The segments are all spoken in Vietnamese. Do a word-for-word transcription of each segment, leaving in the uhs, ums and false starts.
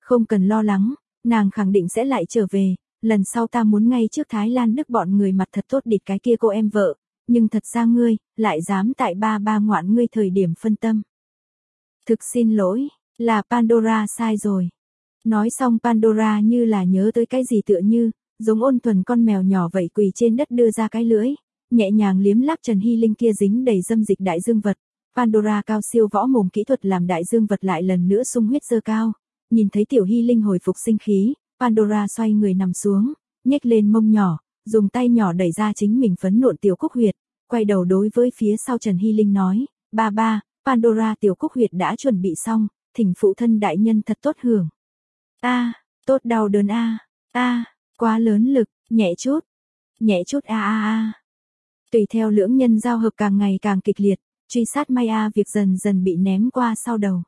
Không cần lo lắng, nàng khẳng định sẽ lại trở về, lần sau ta muốn ngay trước Thái Lan Đức bọn người mặt thật tốt địt cái kia cô em vợ, nhưng thật ra ngươi, lại dám tại ba ba ngoạn ngươi thời điểm phân tâm. Thực xin lỗi, là Pandora sai rồi. Nói xong Pandora như là nhớ tới cái gì tựa như, giống ôn thuần con mèo nhỏ vậy quỳ trên đất đưa ra cái lưỡi, nhẹ nhàng liếm láp Trần Hy Linh kia dính đầy dâm dịch đại dương vật. Pandora cao siêu võ mồm kỹ thuật làm đại dương vật lại lần nữa sung huyết dơ cao. Nhìn thấy Tiểu Hy Linh hồi phục sinh khí, Pandora xoay người nằm xuống, nhếch lên mông nhỏ, dùng tay nhỏ đẩy ra chính mình phấn nộn tiểu cúc huyệt, quay đầu đối với phía sau Trần Hy Linh nói, ba ba, Pandora tiểu cúc huyệt đã chuẩn bị xong, thỉnh phụ thân đại nhân thật tốt hưởng. A, tốt đau đớn a, a, quá lớn lực, nhẹ chút, nhẹ chút a a a. Tùy theo lưỡng nhân giao hợp càng ngày càng kịch liệt, truy sát Maya việc dần dần bị ném qua sau đầu.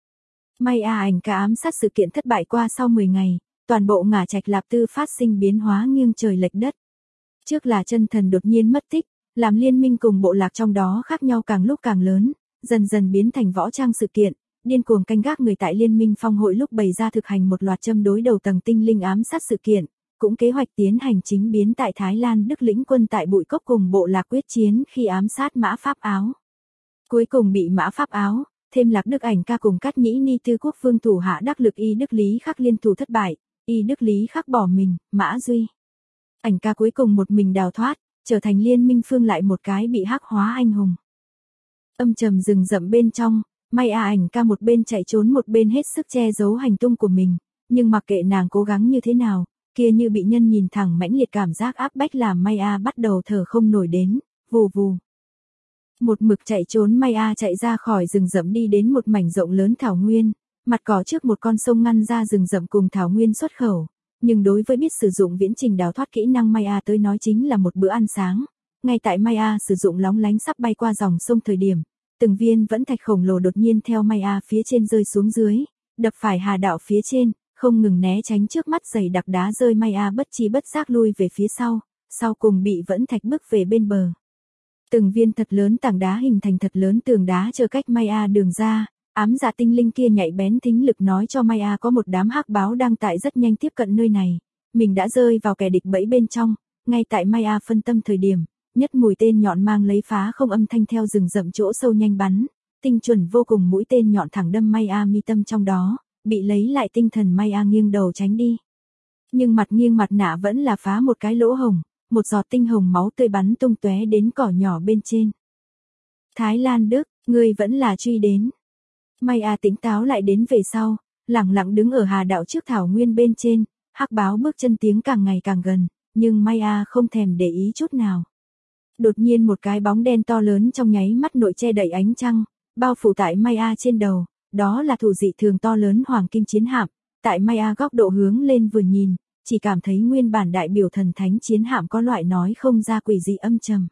Maya ảnh ca ám sát sự kiện thất bại qua sau mười ngày, toàn bộ Ngả Trạch Lạp Tư phát sinh biến hóa nghiêng trời lệch đất. Trước là chân thần đột nhiên mất tích, làm liên minh cùng bộ lạc trong đó khác nhau càng lúc càng lớn, dần dần biến thành võ trang sự kiện, điên cuồng canh gác người tại liên minh phong hội lúc bày ra thực hành một loạt châm đối đầu tầng tinh linh ám sát sự kiện, cũng kế hoạch tiến hành chính biến tại Thái Lan Đức lĩnh quân tại Bụi Cốc cùng bộ lạc quyết chiến khi ám sát Mã Pháp Áo. Cuối cùng bị Mã Pháp Áo, thêm Lạc Đức Ảnh ca cùng Cát Nhĩ Ni Tư quốc vương thủ hạ đắc lực Y Đức Lý Khắc liên thủ thất bại, Y Đức Lý Khắc bỏ mình, Mã Duy. Ảnh ca cuối cùng một mình đào thoát, trở thành liên minh phương lại một cái bị hắc hóa anh hùng. Âm trầm rừng rậm bên trong, Maya ảnh ca một bên chạy trốn một bên hết sức che giấu hành tung của mình, nhưng mặc kệ nàng cố gắng như thế nào, kia như bị nhân nhìn thẳng mãnh liệt cảm giác áp bách làm Maya bắt đầu thở không nổi đến, vù vù. Một mực chạy trốn Maya chạy ra khỏi rừng rậm đi đến một mảnh rộng lớn thảo nguyên, mặt cỏ trước một con sông ngăn ra rừng rậm cùng thảo nguyên xuất khẩu, nhưng đối với biết sử dụng viễn trình đào thoát kỹ năng Maya tới nói chính là một bữa ăn sáng. Ngay tại Maya sử dụng lóng lánh sắp bay qua dòng sông thời điểm, từng viên vẫn thạch khổng lồ đột nhiên theo Maya phía trên rơi xuống dưới, đập phải hà đạo phía trên, không ngừng né tránh trước mắt dày đặc đá rơi Maya bất chi bất giác lui về phía sau, sau cùng bị vẫn thạch bước về bên bờ. Từng viên thật lớn tảng đá hình thành thật lớn tường đá chờ cách Maya đường ra, ám dạ tinh linh kia nhạy bén thính lực nói cho Maya có một đám hắc báo đang tại rất nhanh tiếp cận nơi này, mình đã rơi vào kẻ địch bẫy bên trong, ngay tại Maya phân tâm thời điểm, nhất mũi tên nhọn mang lấy phá không âm thanh theo rừng rậm chỗ sâu nhanh bắn, tinh chuẩn vô cùng mũi tên nhọn thẳng đâm Maya mi tâm trong đó, bị lấy lại tinh thần Maya nghiêng đầu tránh đi. Nhưng mặt nghiêng mặt nạ vẫn là phá một cái lỗ hồng, một giọt tinh hồng máu tươi bắn tung tóe đến cỏ nhỏ bên trên. Thái Lan Đức, ngươi vẫn là truy đến. Maya tỉnh táo lại đến về sau, lẳng lặng đứng ở hà đạo trước thảo nguyên bên trên, hắc báo bước chân tiếng càng ngày càng gần, nhưng Maya không thèm để ý chút nào. Đột nhiên một cái bóng đen to lớn trong nháy mắt nội che đậy ánh trăng, bao phủ tại Maya trên đầu, đó là thủ dị thường to lớn hoàng kim chiến hạm, tại Maya góc độ hướng lên vừa nhìn, chỉ cảm thấy nguyên bản đại biểu thần thánh chiến hạm có loại nói không ra quỷ dị âm trầm.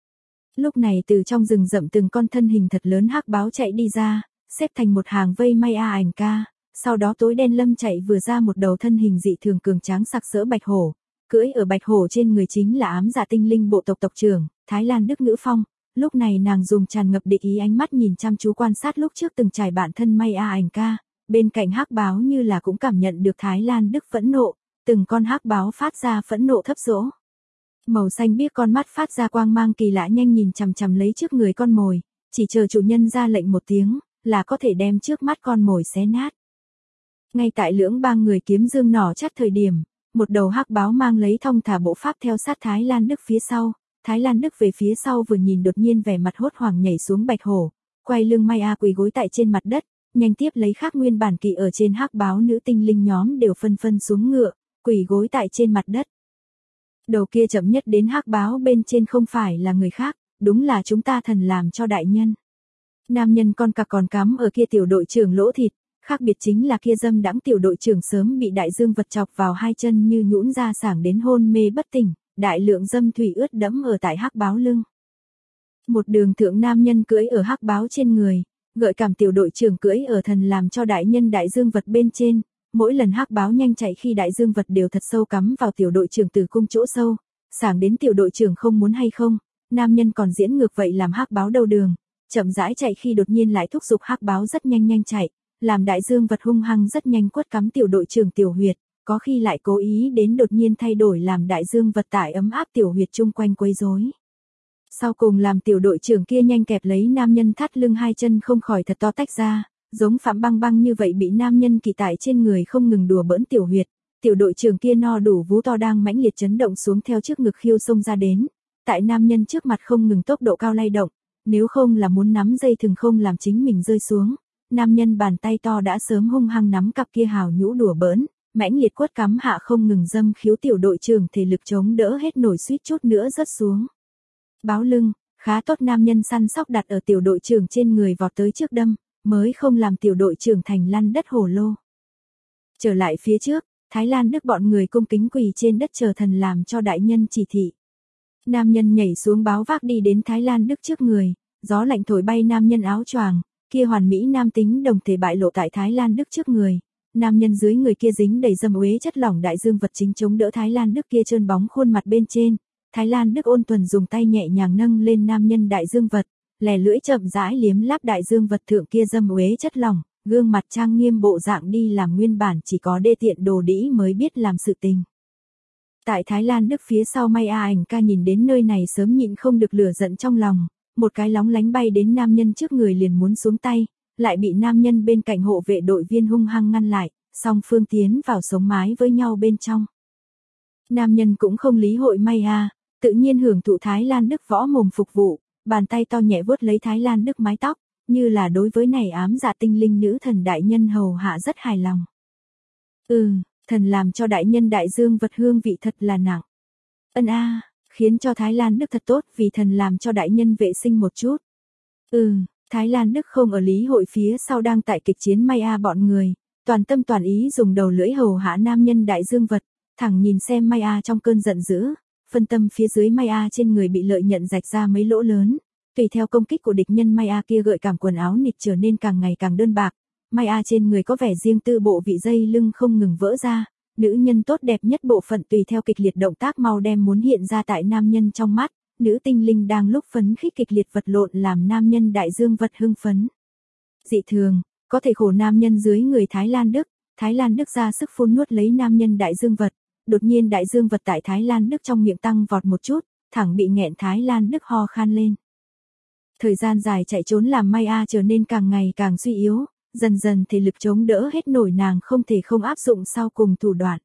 Lúc này từ trong rừng rậm từng con thân hình thật lớn hắc báo chạy đi ra, xếp thành một hàng vây Maya ảnh ca, sau đó tối đen lâm chạy vừa ra một đầu thân hình dị thường cường tráng sặc sỡ bạch hổ, cưỡi ở bạch hổ trên người chính là ám dạ tinh linh bộ tộc tộc trưởng, Thái Lan Đức Ngữ Phong. Lúc này nàng dùng tràn ngập địch ý ánh mắt nhìn chăm chú quan sát lúc trước từng trải bản thân Maya ảnh ca, bên cạnh hắc báo như là cũng cảm nhận được Thái Lan Đức phẫn nộ, từng con hắc báo phát ra phẫn nộ thấp dỗ. Màu xanh biếc con mắt phát ra quang mang kỳ lạ nhanh nhìn chằm chằm lấy trước người con mồi, chỉ chờ chủ nhân ra lệnh một tiếng, là có thể đem trước mắt con mồi xé nát. Ngay tại lưỡng ba người kiếm dương nỏ chắt thời điểm, một đầu hắc báo mang lấy thong thả bộ pháp theo sát Thái Lan Đức phía sau, Thái Lan Đức về phía sau vừa nhìn đột nhiên vẻ mặt hốt hoảng nhảy xuống bạch hổ, quay lưng Maya quỳ gối tại trên mặt đất, nhanh tiếp lấy khác nguyên bản kỵ ở trên hắc báo nữ tinh linh nhóm đều phân phân xuống ngựa, quỳ gối tại trên mặt đất. Đầu kia chậm nhất đến hắc báo bên trên không phải là người khác, đúng là chúng ta thần làm cho đại nhân. Nam nhân con cặc còn cắm ở kia tiểu đội trưởng lỗ thịt, khác biệt chính là kia dâm đãng tiểu đội trưởng sớm bị đại dương vật chọc vào hai chân như nhũn ra sảng đến hôn mê bất tỉnh, đại lượng dâm thủy ướt đẫm ở tại hắc báo lưng. Một đường thượng nam nhân cưỡi ở hắc báo trên người, gợi cảm tiểu đội trưởng cưỡi ở thần làm cho đại nhân đại dương vật bên trên, mỗi lần hắc báo nhanh chạy khi đại dương vật đều thật sâu cắm vào tiểu đội trưởng từ cung chỗ sâu, sảng đến tiểu đội trưởng không muốn hay không, nam nhân còn diễn ngược vậy làm hắc báo đầu đường, chậm rãi chạy khi đột nhiên lại thúc giục hắc báo rất nhanh nhanh chạy, làm đại dương vật hung hăng rất nhanh quất cắm tiểu đội trưởng tiểu huyệt, có khi lại cố ý đến đột nhiên thay đổi làm đại dương vật tải ấm áp tiểu huyệt chung quanh quấy rối. Sau cùng làm tiểu đội trưởng kia nhanh kẹp lấy nam nhân thắt lưng hai chân không khỏi thật to tách ra, giống Phạm Băng Băng như vậy bị nam nhân kỳ tải trên người không ngừng đùa bỡn tiểu huyệt, tiểu đội trưởng kia no đủ vú to đang mãnh liệt chấn động xuống theo trước ngực khiêu xông ra đến, tại nam nhân trước mặt không ngừng tốc độ cao lay động, nếu không là muốn nắm dây thừng không làm chính mình rơi xuống, nam nhân bàn tay to đã sớm hung hăng nắm cặp kia hào nhũ đùa bỡn, mãnh liệt quất cắm hạ không ngừng dâm khiếu tiểu đội trưởng thể lực chống đỡ hết nổi suýt chút nữa rớt xuống. Báo lưng, khá tốt nam nhân săn sóc đặt ở tiểu đội trưởng trên người vọt tới trước đâm, mới không làm tiểu đội trưởng thành lăn đất hổ lô. Trở lại phía trước, Thái Lan Đức bọn người cung kính quỳ trên đất chờ thần làm cho đại nhân chỉ thị. Nam nhân nhảy xuống báo vác đi đến Thái Lan Đức trước người, gió lạnh thổi bay nam nhân áo choàng, kia hoàn mỹ nam tính đồng thể bại lộ tại Thái Lan Đức trước người. Nam nhân dưới người kia dính đầy dâm uế chất lỏng đại dương vật chính chống đỡ Thái Lan Đức kia trơn bóng khuôn mặt bên trên. Thái Lan Đức ôn thuần dùng tay nhẹ nhàng nâng lên nam nhân đại dương vật, lẻ lưỡi chậm rãi liếm láp đại dương vật thượng kia dâm uế chất lỏng, gương mặt trang nghiêm bộ dạng đi làm nguyên bản chỉ có đê tiện đồ đĩ mới biết làm sự tình. Tại Thái Lan Đức phía sau May A Ảnh ca nhìn đến nơi này sớm nhịn không được lửa giận trong lòng, một cái lóng lánh bay đến nam nhân trước người liền muốn xuống tay, lại bị nam nhân bên cạnh hộ vệ đội viên hung hăng ngăn lại, song phương tiến vào sống mái với nhau bên trong. Nam nhân cũng không lý hội May A, tự nhiên hưởng thụ Thái Lan Đức võ mồm phục vụ, bàn tay to nhẹ vuốt lấy Thái Lan Đức mái tóc, như là đối với này ám dạ tinh linh nữ thần đại nhân hầu hạ rất hài lòng. Ừ, thần làm cho đại nhân đại dương vật hương vị thật là nặng. Ân a, khiến cho Thái Lan Đức thật tốt vì thần làm cho đại nhân vệ sinh một chút. Ừ, Thái Lan Đức không ở lý hội phía sau đang tại kịch chiến May A bọn người, toàn tâm toàn ý dùng đầu lưỡi hầu hạ nam nhân đại dương vật, thẳng nhìn xem May A trong cơn giận dữ, phân tâm phía dưới May A trên người bị lợi nhận rạch ra mấy lỗ lớn, tùy theo công kích của địch nhân May A kia gợi cảm quần áo nịt trở nên càng ngày càng đơn bạc, May A trên người có vẻ riêng tư bộ vị dây lưng không ngừng vỡ ra, nữ nhân tốt đẹp nhất bộ phận tùy theo kịch liệt động tác mau đem muốn hiện ra tại nam nhân trong mắt, nữ tinh linh đang lúc phấn khích kịch liệt vật lộn làm nam nhân đại dương vật hưng phấn. Dị thường, có thể khổ nam nhân dưới người Thái Lan Đức, Thái Lan Đức ra sức phun nuốt lấy nam nhân đại dương vật, đột nhiên đại dương vật tại Thái Lan Đức trong miệng tăng vọt một chút, thẳng bị nghẹn Thái Lan Đức ho khan lên. Thời gian dài chạy trốn làm May A trở nên càng ngày càng suy yếu, dần dần thể lực chống đỡ hết nổi nàng không thể không áp dụng sau cùng thủ đoạn.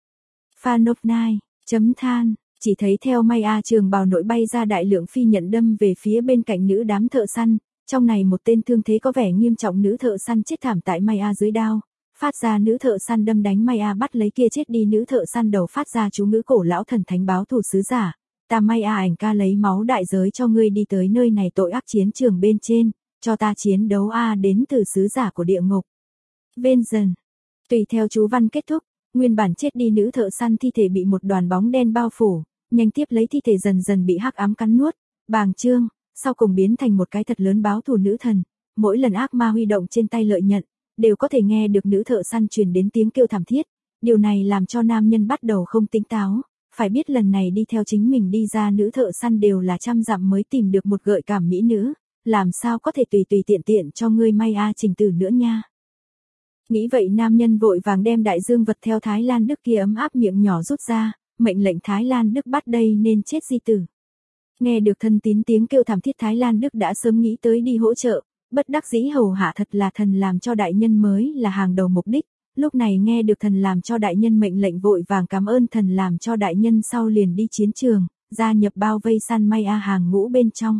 Fan of Nine, chấm than, chỉ thấy theo May A trường bào nội bay ra đại lượng phi nhận đâm về phía bên cạnh nữ đám thợ săn, trong này một tên thương thế có vẻ nghiêm trọng nữ thợ săn chết thảm tại May A dưới đao, phát ra nữ thợ săn đâm đánh May A bắt lấy kia chết đi nữ thợ săn đầu phát ra chú ngữ cổ lão thần thánh báo thù sứ giả. Ta May A Ảnh ca lấy máu đại giới cho ngươi đi tới nơi này tội ác chiến trường bên trên, cho ta chiến đấu A đến từ sứ giả của địa ngục. Vengeance. Tùy theo chú văn kết thúc, nguyên bản chết đi nữ thợ săn thi thể bị một đoàn bóng đen bao phủ, nhanh tiếp lấy thi thể dần dần bị hắc ám cắn nuốt, bàng trương, sau cùng biến thành một cái thật lớn báo thù nữ thần, mỗi lần ác ma huy động trên tay lợi nhận, đều có thể nghe được nữ thợ săn truyền đến tiếng kêu thảm thiết, điều này làm cho nam nhân bắt đầu không tỉnh táo. Phải biết lần này đi theo chính mình đi ra nữ thợ săn đều là trăm dặm mới tìm được một gợi cảm mỹ nữ, làm sao có thể tùy tùy tiện tiện cho ngươi May A trình tử nữa nha. Nghĩ vậy nam nhân vội vàng đem đại dương vật theo Thái Lan Đức kia ấm áp miệng nhỏ rút ra, mệnh lệnh Thái Lan Đức bắt đây nên chết di tử. Nghe được thân tín tiếng kêu thảm thiết Thái Lan Đức đã sớm nghĩ tới đi hỗ trợ, bất đắc dĩ hầu hạ thật là thần làm cho đại nhân mới là hàng đầu mục đích. Lúc này nghe được thần làm cho đại nhân mệnh lệnh vội vàng cảm ơn thần làm cho đại nhân sau liền đi chiến trường, gia nhập bao vây săn May A hàng ngũ bên trong.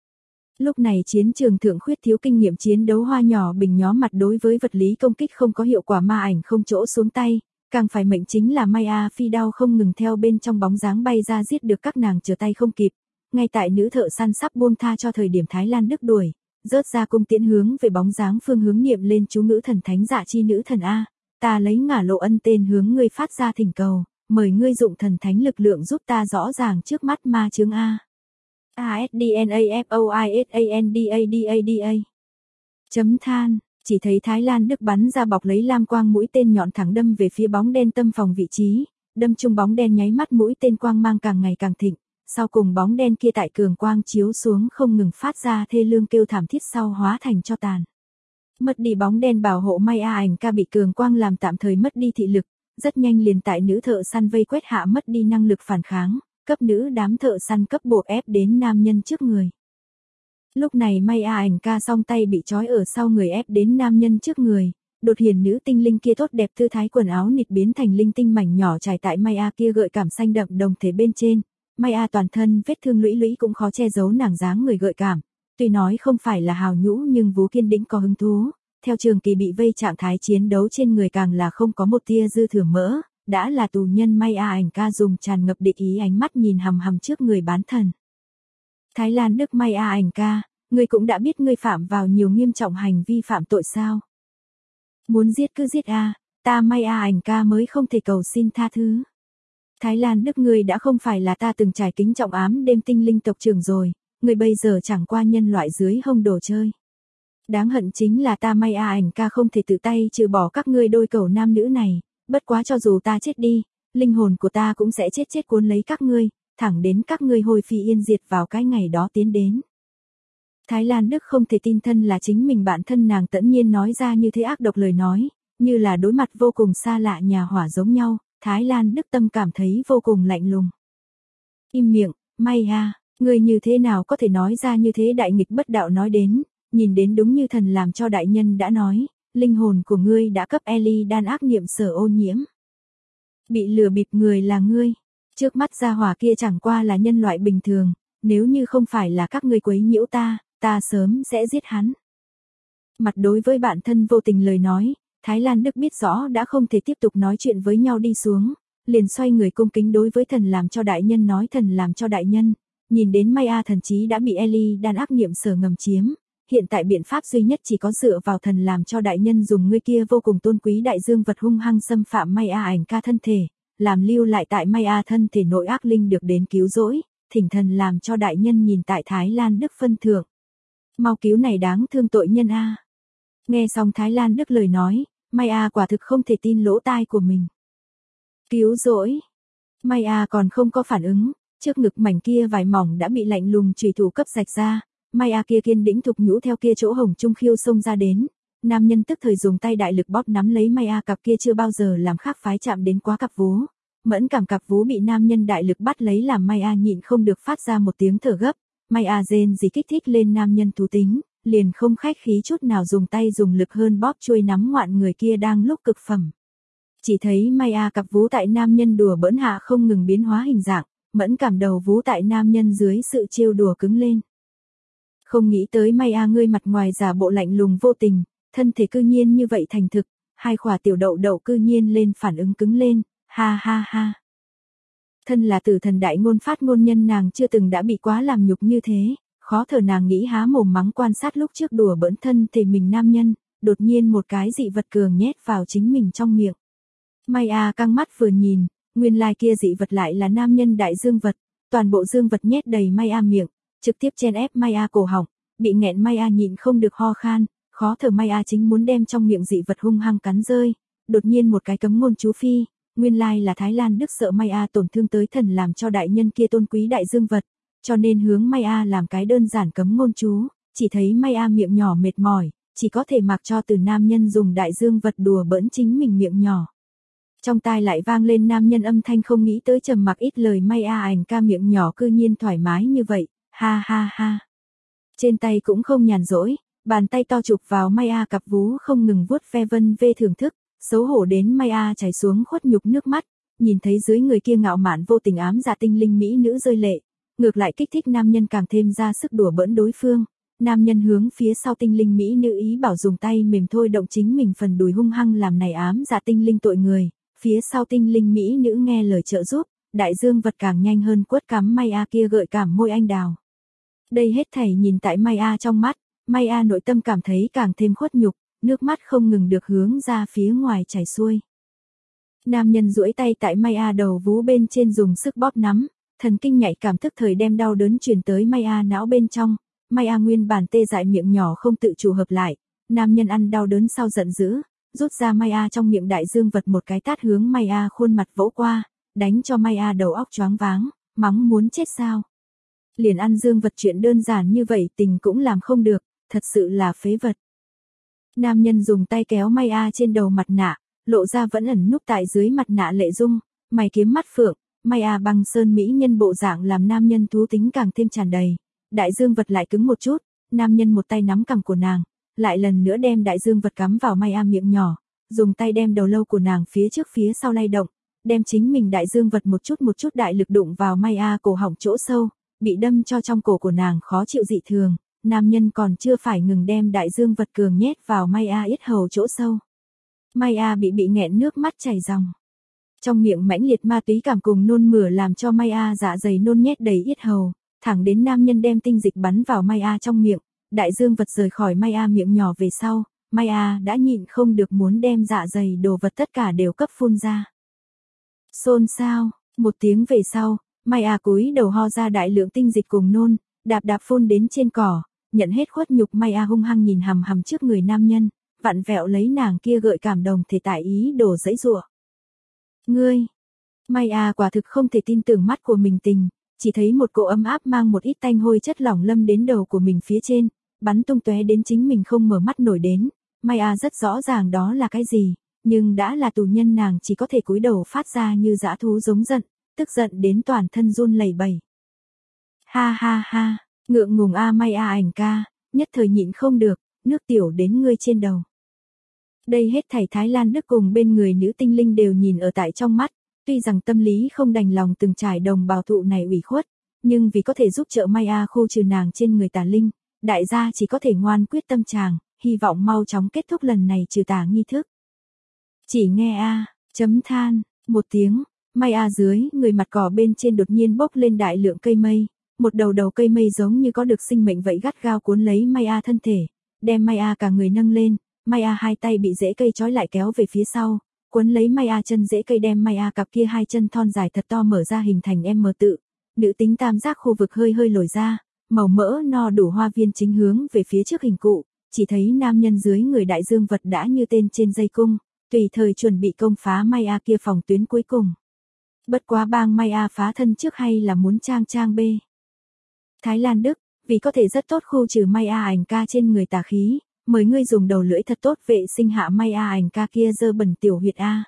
Lúc này chiến trường thượng khuyết thiếu kinh nghiệm chiến đấu hoa nhỏ bình nhóm mặt đối với vật lý công kích không có hiệu quả ma ảnh không chỗ xuống tay, càng phải mệnh chính là May A phi đao không ngừng theo bên trong bóng dáng bay ra giết được các nàng trở tay không kịp. Ngay tại nữ thợ săn sắp buông tha cho thời điểm Thái Lan Đức đuổi, rớt ra cung tiễn hướng về bóng dáng phương hướng niệm lên chú ngữ thần thánh dạ chi nữ thần A. Ta lấy ngả lộ ân tên hướng ngươi phát ra thỉnh cầu, mời ngươi dụng thần thánh lực lượng giúp ta rõ ràng trước mắt ma chướng A. A S D N A F O I S A N D A D A D A. Chấm than, chỉ thấy Thái Lan Đức bắn ra bọc lấy lam quang mũi tên nhọn thẳng đâm về phía bóng đen tâm phòng vị trí, đâm trúng bóng đen nháy mắt mũi tên quang mang càng ngày càng thịnh, sau cùng bóng đen kia tại cường quang chiếu xuống không ngừng phát ra thê lương kêu thảm thiết sau hóa thành cho tàn. Mất đi bóng đen bảo hộ Maya ảnh ca bị cường quang làm tạm thời mất đi thị lực, rất nhanh liền tại nữ thợ săn vây quét hạ mất đi năng lực phản kháng, cấp nữ đám thợ săn cấp bộ ép đến nam nhân trước người. Lúc này Maya ảnh ca song tay bị trói ở sau người ép đến nam nhân trước người, đột hiển nữ tinh linh kia tốt đẹp thư thái quần áo nịt biến thành linh tinh mảnh nhỏ trải tại Maya kia gợi cảm xanh đậm đồng thể bên trên, Maya toàn thân vết thương lũy lũy cũng khó che giấu nàng dáng người gợi cảm, tuy nói không phải là hào nhũ nhưng vú kiên đĩnh có hứng thú, theo trường kỳ bị vây trạng thái chiến đấu trên người càng là không có một tia dư thừa mỡ, đã là tù nhân Maya ảnh ca dùng tràn ngập địch ý ánh mắt nhìn hằm hằm trước người bán thần. Thái Lan Đức Maya ảnh ca, ngươi cũng đã biết ngươi phạm vào nhiều nghiêm trọng hành vi phạm tội sao? Muốn giết cứ giết a, ta Maya ảnh ca mới không thể cầu xin tha thứ. Thái Lan Đức ngươi đã không phải là ta từng trải kính trọng ám đêm tinh linh tộc trưởng rồi, ngươi bây giờ chẳng qua nhân loại dưới hông đồ chơi. Đáng hận chính là ta Maya ảnh ca không thể tự tay trừ bỏ các ngươi đôi cầu nam nữ này, bất quá cho dù ta chết đi, linh hồn của ta cũng sẽ chết chết cuốn lấy các ngươi, thẳng đến các ngươi hồi phi yên diệt vào cái ngày đó tiến đến. Thái Lan Đức không thể tin thân là chính mình bản thân nàng tẫn nhiên nói ra như thế ác độc lời nói, như là đối mặt vô cùng xa lạ nhà hỏa giống nhau, Thái Lan Đức tâm cảm thấy vô cùng lạnh lùng. Im miệng, Maya, ngươi như thế nào có thể nói ra như thế đại nghịch bất đạo nói đến, nhìn đến đúng như thần làm cho đại nhân đã nói, linh hồn của ngươi đã cấp Eli đan ác niệm sở ô nhiễm. Bị lừa bịp người là ngươi, trước mắt gia hỏa kia chẳng qua là nhân loại bình thường, nếu như không phải là các ngươi quấy nhiễu ta, ta sớm sẽ giết hắn. Mặt đối với bản thân vô tình lời nói, Thái Lan Đức biết rõ đã không thể tiếp tục nói chuyện với nhau đi xuống, liền xoay người cung kính đối với thần làm cho đại nhân nói thần làm cho đại nhân, nhìn đến Maya thần trí đã bị Eli đan ác niệm sở ngầm chiếm, hiện tại biện pháp duy nhất chỉ có dựa vào thần làm cho đại nhân dùng ngươi kia vô cùng tôn quý đại dương vật hung hăng xâm phạm Maya ảnh ca thân thể, làm lưu lại tại Maya thân thể nội ác linh được đến cứu rỗi, thỉnh thần làm cho đại nhân nhìn tại Thái Lan Đức phân thượng. Mau cứu này đáng thương tội nhân a. Nghe xong Thái Lan Đức lời nói, Maya quả thực không thể tin lỗ tai của mình. Cứu rỗi. Maya còn không có phản ứng, trước ngực mảnh kia vải mỏng đã bị lạnh lùng chủy thủ cấp rạch ra, Maya kia kiên đĩnh thục nhũ theo kia chỗ hồng trung khiêu xông ra đến, nam nhân tức thời dùng tay đại lực bóp nắm lấy Maya cặp kia chưa bao giờ làm khác phái chạm đến quá cặp vú, mẫn cảm cặp vú bị nam nhân đại lực bắt lấy làm Maya nhịn không được phát ra một tiếng thở gấp, Maya rên gì kích thích lên nam nhân thú tính, liền không khách khí chút nào dùng tay dùng lực hơn bóp chuôi nắm ngoạn người kia đang lúc cực phẩm. Chỉ thấy Maya cặp vú tại nam nhân đùa bỡn hạ không ngừng biến hóa hình dạng, mẫn cảm đầu vú tại nam nhân dưới sự trêu đùa cứng lên. Không nghĩ tới Maya ngươi mặt ngoài giả bộ lạnh lùng vô tình, thân thể cư nhiên như vậy thành thực, hai khỏa tiểu đậu đậu cư nhiên lên phản ứng cứng lên, ha ha ha. Thân là tử thần đại ngôn phát ngôn nhân nàng chưa từng đã bị quá làm nhục như thế, khó thở nàng nghĩ há mồm mắng quan sát lúc trước đùa bỡn thân thể mình nam nhân, đột nhiên một cái dị vật cường nhét vào chính mình trong miệng. Maya căng mắt vừa nhìn, nguyên lai kia dị vật lại là nam nhân đại dương vật, toàn bộ dương vật nhét đầy Maya miệng, trực tiếp chen ép Maya cổ họng, bị nghẹn Maya nhịn không được ho khan, khó thở Maya chính muốn đem trong miệng dị vật hung hăng cắn rơi, đột nhiên một cái cấm ngôn chú phi, nguyên lai là Thái Lan Đức sợ Maya tổn thương tới thần làm cho đại nhân kia tôn quý đại dương vật, cho nên hướng Maya làm cái đơn giản cấm ngôn chú, chỉ thấy Maya miệng nhỏ mệt mỏi, chỉ có thể mặc cho từ nam nhân dùng đại dương vật đùa bỡn chính mình miệng nhỏ. Trong tai lại vang lên nam nhân âm thanh không nghĩ tới trầm mặc ít lời Maya ảnh ca miệng nhỏ cư nhiên thoải mái như vậy, ha ha ha. Trên tay cũng không nhàn rỗi, bàn tay to chụp vào Maya cặp vú không ngừng vuốt ve vân vê thưởng thức, xấu hổ đến Maya chảy xuống khuất nhục nước mắt, nhìn thấy dưới người kia ngạo mạn vô tình ám dạ tinh linh mỹ nữ rơi lệ, ngược lại kích thích nam nhân càng thêm ra sức đùa bỡn đối phương. Nam nhân hướng phía sau tinh linh mỹ nữ ý bảo dùng tay mềm thôi động chính mình phần đùi hung hăng làm này ám dạ tinh linh tội người, phía sau tinh linh mỹ nữ nghe lời trợ giúp, đại dương vật càng nhanh hơn quất cắm Maya kia gợi cảm môi anh đào. Đây hết thảy nhìn tại Maya trong mắt, Maya nội tâm cảm thấy càng thêm khuất nhục, nước mắt không ngừng được hướng ra phía ngoài chảy xuôi. Nam nhân duỗi tay tại Maya đầu vú bên trên dùng sức bóp nắm, thần kinh nhạy cảm tức thời đem đau đớn truyền tới Maya não bên trong, Maya nguyên bản tê dại miệng nhỏ không tự chủ hợp lại, nam nhân ăn đau đớn sau giận dữ, rút ra Maya trong miệng đại dương vật một cái tát hướng Maya khuôn mặt vỗ qua, đánh cho Maya đầu óc choáng váng, mắng muốn chết sao. Liền ăn dương vật chuyện đơn giản như vậy tình cũng làm không được, thật sự là phế vật. Nam nhân dùng tay kéo Maya trên đầu mặt nạ, lộ ra vẫn ẩn núp tại dưới mặt nạ lệ dung, mày kiếm mắt phượng, Maya băng sơn mỹ nhân bộ dạng làm nam nhân thú tính càng thêm tràn đầy. Đại dương vật lại cứng một chút, nam nhân một tay nắm cằm của nàng, lại lần nữa đem đại dương vật cắm vào Maya miệng nhỏ, dùng tay đem đầu lâu của nàng phía trước phía sau lay động, đem chính mình đại dương vật một chút một chút đại lực đụng vào Maya cổ họng chỗ sâu, bị đâm cho trong cổ của nàng khó chịu dị thường. Nam nhân còn chưa phải ngừng đem đại dương vật cường nhét vào Maya yết hầu chỗ sâu. Maya bị bị nghẹn nước mắt chảy ròng. Trong miệng mãnh liệt ma túy cảm cùng nôn mửa làm cho Maya dạ dày nôn nhét đầy yết hầu, thẳng đến nam nhân đem tinh dịch bắn vào Maya trong miệng, đại dương vật rời khỏi Maya miệng nhỏ về sau, Maya đã nhịn không được muốn đem dạ dày đồ vật tất cả đều cấp phun ra. Xôn xao, một tiếng về sau, Maya cúi đầu ho ra đại lượng tinh dịch cùng nôn, đạp đạp phun đến trên cỏ, nhận hết khuất nhục. Maya hung hăng nhìn hằm hằm trước người nam nhân, vặn vẹo lấy nàng kia gợi cảm đồng thể tại ý đồ giãy giụa. Ngươi, Maya quả thực không thể tin tưởng mắt của mình tình, chỉ thấy một cỗ ấm áp mang một ít tanh hôi chất lỏng lâm đến đầu của mình phía trên, bắn tung tóe đến chính mình không mở mắt nổi đến. Maya rất rõ ràng đó là cái gì, nhưng đã là tù nhân nàng chỉ có thể cúi đầu phát ra như dã thú giống giận, tức giận đến toàn thân run lẩy bẩy. Ha ha ha, ngượng ngùng a Maya ảnh ca, nhất thời nhịn không được, nước tiểu đến ngươi trên đầu. Đây hết thảy Thái Lan Đức cùng bên người nữ tinh linh đều nhìn ở tại trong mắt, tuy rằng tâm lý không đành lòng từng trải đồng bào thụ này ủy khuất, nhưng vì có thể giúp trợ Maya khu trừ nàng trên người tà linh, đại gia chỉ có thể ngoan quyết tâm tràng, hy vọng mau chóng kết thúc lần này trừ tà nghi thức. Chỉ nghe a, chấm than, một tiếng, Maya dưới người mặt cỏ bên trên đột nhiên bốc lên đại lượng cây mây, một đầu đầu cây mây giống như có được sinh mệnh vậy gắt gao cuốn lấy Maya thân thể, đem Maya cả người nâng lên. Maya hai tay bị rễ cây trói lại kéo về phía sau, cuốn lấy Maya chân rễ cây đem Maya cặp kia hai chân thon dài thật to mở ra hình thành M tự. Nữ tính tam giác khu vực hơi hơi lồi ra, màu mỡ no đủ hoa viên chính hướng về phía trước hình cụ, chỉ thấy nam nhân dưới người đại dương vật đã như tên trên dây cung, tùy thời chuẩn bị công phá Maya kia phòng tuyến cuối cùng. Bất quá bang Maya phá thân trước hay là muốn trang trang B. Thái Lan Đức, vì có thể rất tốt khu trừ Maya ảnh ca trên người tà khí, mời ngươi dùng đầu lưỡi thật tốt vệ sinh hạ Maya ảnh ca kia dơ bẩn tiểu huyệt A.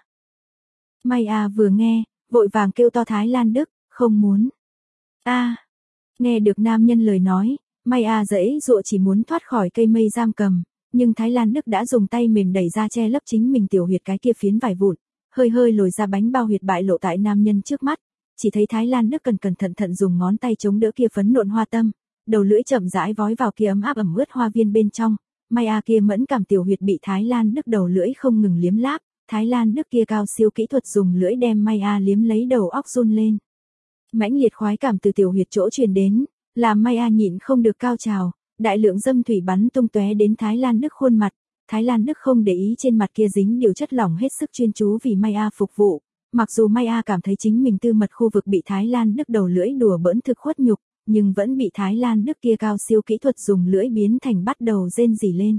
Maya vừa nghe, vội vàng kêu to Thái Lan Đức, không muốn. A. Nghe được nam nhân lời nói, Maya giãy giụa chỉ muốn thoát khỏi cây mây giam cầm, nhưng Thái Lan Đức đã dùng tay mềm đẩy ra che lấp chính mình tiểu huyệt cái kia phiến vải vụn, hơi hơi lồi ra bánh bao huyệt bại lộ tại nam nhân trước mắt, chỉ thấy Thái Lan Đức cần cẩn thận thận dùng ngón tay chống đỡ kia phấn nộn hoa tâm, đầu lưỡi chậm rãi vói vào kia ấm áp ẩm ướt hoa viên bên trong. Maya kia mẫn cảm tiểu huyệt bị Thái Lan Đức đầu lưỡi không ngừng liếm láp, Thái Lan Đức kia cao siêu kỹ thuật dùng lưỡi đem Maya liếm lấy đầu óc run lên. Mãnh liệt khoái cảm từ tiểu huyệt chỗ truyền đến, làm Maya nhịn không được cao trào, đại lượng dâm thủy bắn tung tóe đến Thái Lan Đức khuôn mặt. Thái Lan Đức không để ý trên mặt kia dính điều chất lỏng hết sức chuyên chú vì Maya phục vụ, mặc dù Maya cảm thấy chính mình tư mật khu vực bị Thái Lan Đức đầu lưỡi đùa bỡn thực khuất nhục, nhưng vẫn bị Thái Lan Đức kia cao siêu kỹ thuật dùng lưỡi biến thành bắt đầu rên rỉ lên.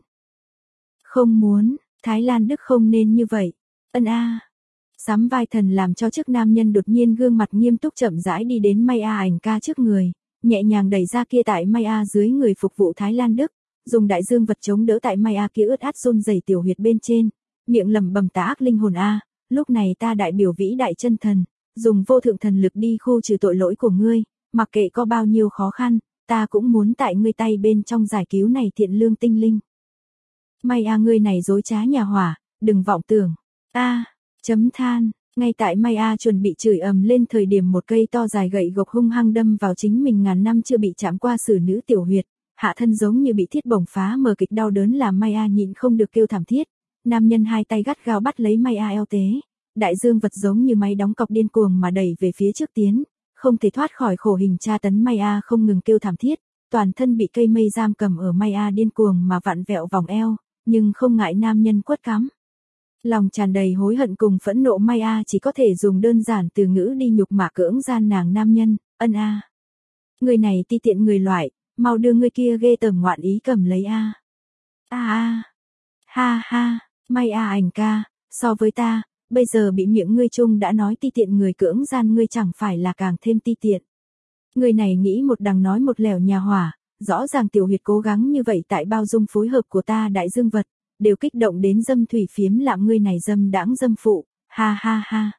Không muốn, Thái Lan Đức không nên như vậy. Ân a. À. Sắm vai thần làm cho trước nam nhân đột nhiên gương mặt nghiêm túc chậm rãi đi đến Maya ảnh ca trước người, nhẹ nhàng đẩy ra kia tại Maya dưới người phục vụ Thái Lan Đức, dùng đại dương vật chống đỡ tại Maya kia ướt át run rẩy tiểu huyệt bên trên, miệng lẩm bẩm tà ác linh hồn a, à, lúc này ta đại biểu vĩ đại chân thần, dùng vô thượng thần lực đi khu trừ tội lỗi của ngươi. Mặc kệ có bao nhiêu khó khăn, ta cũng muốn tại ngươi tay bên trong giải cứu này thiện lương tinh linh. Maya ngươi này dối trá nhà hỏa, đừng vọng tưởng. A, à, chấm than, ngay tại Maya chuẩn bị chửi ầm lên thời điểm một cây to dài gậy gộc hung hăng đâm vào chính mình ngàn năm chưa bị chạm qua xử nữ tiểu huyệt, hạ thân giống như bị thiết bổng phá mờ kịch đau đớn làm Maya nhịn không được kêu thảm thiết. Nam nhân hai tay gắt gao bắt lấy Maya eo tế, đại dương vật giống như máy đóng cọc điên cuồng mà đẩy về phía trước tiến. Không thể thoát khỏi khổ hình tra tấn Maya không ngừng kêu thảm thiết, toàn thân bị cây mây giam cầm ở Maya điên cuồng mà vặn vẹo vòng eo, nhưng không ngại nam nhân quất cắm. Lòng tràn đầy hối hận cùng phẫn nộ Maya chỉ có thể dùng đơn giản từ ngữ đi nhục mạ cưỡng gian nàng nam nhân, ân a. À. Người này ti tiện người loại, mau đưa người kia ghê tởm ngoạn ý cầm lấy a. A a. Ha ha, Maya ảnh ca, so với ta. Bây giờ bị miệng ngươi chung đã nói ti tiện người cưỡng gian ngươi chẳng phải là càng thêm ti tiện. Người này nghĩ một đằng nói một lẻo nhà hỏa, rõ ràng tiểu huyệt cố gắng như vậy tại bao dung phối hợp của ta đại dương vật, đều kích động đến dâm thủy phiếm lạm ngươi này dâm đãng dâm phụ, ha ha ha.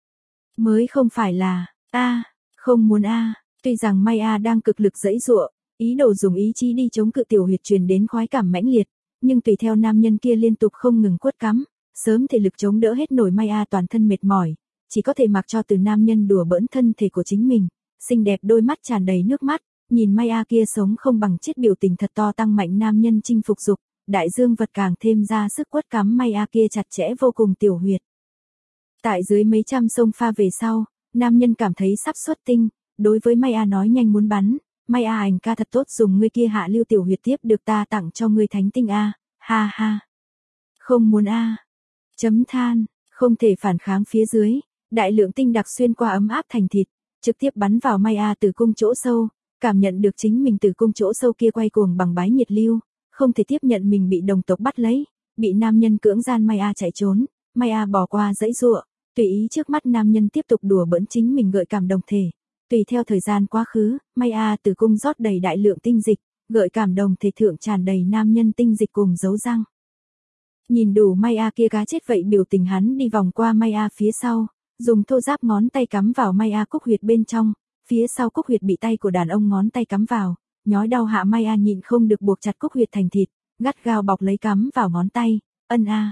Mới không phải là, a, không muốn a. Tuy rằng Maya đang cực lực giãy giụa, ý đồ dùng ý chí đi chống cự tiểu huyệt truyền đến khoái cảm mãnh liệt, nhưng tùy theo nam nhân kia liên tục không ngừng quất cắm, sớm thể lực chống đỡ hết nổi Maya toàn thân mệt mỏi, chỉ có thể mặc cho từ nam nhân đùa bỡn thân thể của chính mình, xinh đẹp đôi mắt tràn đầy nước mắt, nhìn Maya kia sống không bằng chết biểu tình thật to tăng mạnh nam nhân chinh phục dục, đại dương vật càng thêm ra sức quất cắm Maya kia chặt chẽ vô cùng tiểu huyệt. Tại dưới mấy trăm sông pha về sau, nam nhân cảm thấy sắp xuất tinh, đối với Maya nói nhanh muốn bắn, Maya ảnh ca thật tốt dùng ngươi kia hạ lưu tiểu huyệt tiếp được ta tặng cho ngươi thánh tinh a, ha ha. Không muốn a. Chấm than, không thể phản kháng phía dưới, đại lượng tinh đặc xuyên qua ấm áp thành thịt, trực tiếp bắn vào Maya tử cung chỗ sâu, cảm nhận được chính mình tử cung chỗ sâu kia quay cuồng bằng bái nhiệt lưu, không thể tiếp nhận mình bị đồng tộc bắt lấy, bị nam nhân cưỡng gian Maya chạy trốn, Maya bỏ qua dãy giụa, tùy ý trước mắt nam nhân tiếp tục đùa bỡn chính mình gợi cảm đồng thể. Tùy theo thời gian quá khứ, Maya tử cung rót đầy đại lượng tinh dịch, gợi cảm đồng thể thượng tràn đầy nam nhân tinh dịch cùng dấu răng. Nhìn đủ Maya kia cá chết vậy biểu tình hắn đi vòng qua Maya phía sau, dùng thô ráp ngón tay cắm vào Maya cúc huyệt bên trong, phía sau cúc huyệt bị tay của đàn ông ngón tay cắm vào, nhói đau hạ Maya nhịn không được buộc chặt cúc huyệt thành thịt, gắt gao bọc lấy cắm vào ngón tay, ân a.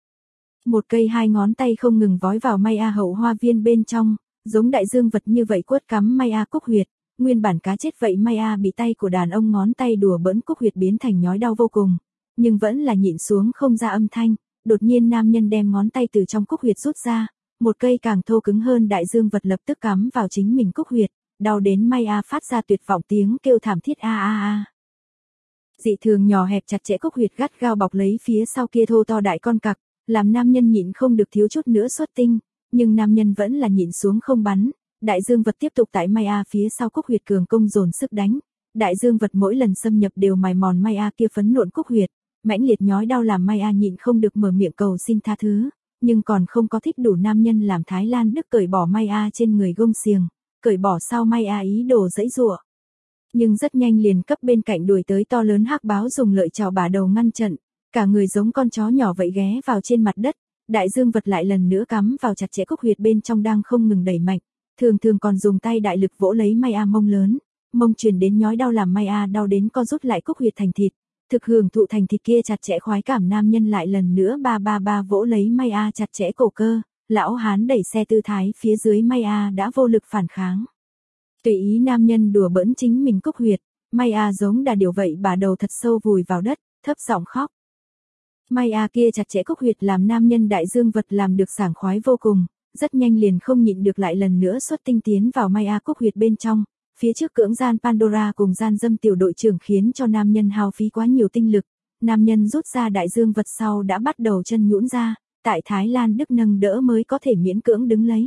Một cây hai ngón tay không ngừng vói vào Maya hậu hoa viên bên trong, giống đại dương vật như vậy quất cắm Maya cúc huyệt, nguyên bản cá chết vậy Maya bị tay của đàn ông ngón tay đùa bỡn cúc huyệt biến thành nhói đau vô cùng, nhưng vẫn là nhịn xuống không ra âm thanh, đột nhiên nam nhân đem ngón tay từ trong cúc huyệt rút ra, một cây càng thô cứng hơn đại dương vật lập tức cắm vào chính mình cúc huyệt, đau đến Maya phát ra tuyệt vọng tiếng kêu thảm thiết a a a. Dị thường nhỏ hẹp chặt chẽ cúc huyệt gắt gao bọc lấy phía sau kia thô to đại con cặc, làm nam nhân nhịn không được thiếu chút nữa xuất tinh, nhưng nam nhân vẫn là nhịn xuống không bắn, đại dương vật tiếp tục tại Maya phía sau cúc huyệt cường công dồn sức đánh, đại dương vật mỗi lần xâm nhập đều mài mòn Maya kia phấn nộn cúc huyệt, mãnh liệt nhói đau làm Maya nhịn không được mở miệng cầu xin tha thứ, nhưng còn không có thích đủ nam nhân làm Thái Lan Đức cởi bỏ Maya trên người gông xiềng, cởi bỏ sau Maya ý đồ giãy giụa. Nhưng rất nhanh liền cấp bên cạnh đuổi tới to lớn hắc báo dùng lợi chảo bả đầu ngăn trận, cả người giống con chó nhỏ vậy ghé vào trên mặt đất, đại dương vật lại lần nữa cắm vào chặt chẽ cúc huyệt bên trong đang không ngừng đẩy mạnh, thường thường còn dùng tay đại lực vỗ lấy Maya mông lớn, mông truyền đến nhói đau làm Maya đau đến co rút lại cúc huyệt thành thịt, thực hưởng thụ thành thịt kia chặt chẽ khoái cảm nam nhân lại lần nữa ba ba ba vỗ lấy Maya chặt chẽ cổ cơ, lão hán đẩy xe tư thái phía dưới Maya đã vô lực phản kháng. Tùy ý nam nhân đùa bỡn chính mình cúc huyệt, Maya giống đà điểu vậy bả đầu thật sâu vùi vào đất, thấp giọng khóc. Maya kia chặt chẽ cúc huyệt làm nam nhân đại dương vật làm được sảng khoái vô cùng, rất nhanh liền không nhịn được lại lần nữa xuất tinh tiến vào Maya cúc huyệt bên trong, phía trước cưỡng gian Pandora cùng gian dâm tiểu đội trưởng khiến cho nam nhân hao phí quá nhiều tinh lực, nam nhân rút ra đại dương vật sau đã bắt đầu chân nhũn ra, tại Thái Lan Đức nâng đỡ mới có thể miễn cưỡng đứng lấy.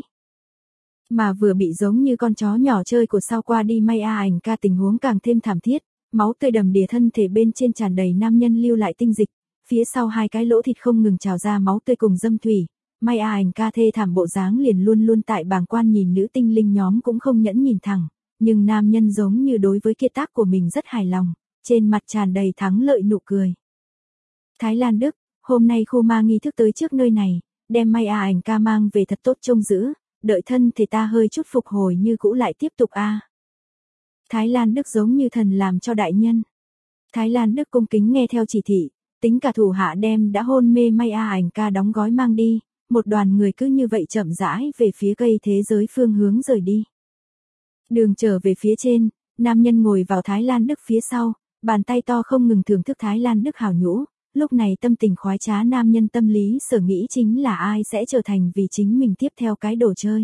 Mà vừa bị giống như con chó nhỏ chơi của sau qua đi Maya ảnh ca tình huống càng thêm thảm thiết, máu tươi đầm đìa thân thể bên trên tràn đầy nam nhân lưu lại tinh dịch, phía sau hai cái lỗ thịt không ngừng trào ra máu tươi cùng dâm thủy, Maya ảnh ca thê thảm bộ dáng liền luôn luôn tại bàng quan nhìn nữ tinh linh nhóm cũng không nhẫn nhìn thẳng, nhưng nam nhân giống như đối với kiệt tác của mình rất hài lòng, trên mặt tràn đầy thắng lợi nụ cười. Thái Lan Đức, hôm nay khu ma nghi thức tới trước nơi này, đem Maya ảnh ca mang về thật tốt trông giữ, đợi thân thể ta hơi chút phục hồi như cũ lại tiếp tục a. Thái Lan Đức giống như thần làm cho đại nhân. Thái Lan Đức cung kính nghe theo chỉ thị, tính cả thủ hạ đem đã hôn mê Maya ảnh ca đóng gói mang đi, một đoàn người cứ như vậy chậm rãi về phía cây thế giới phương hướng rời đi. Đường trở về phía trên, nam nhân ngồi vào Thái Lan Đức phía sau, bàn tay to không ngừng thưởng thức Thái Lan Đức hào nhũ, lúc này tâm tình khoái trá nam nhân tâm lý sở nghĩ chính là ai sẽ trở thành vì chính mình tiếp theo cái đồ chơi.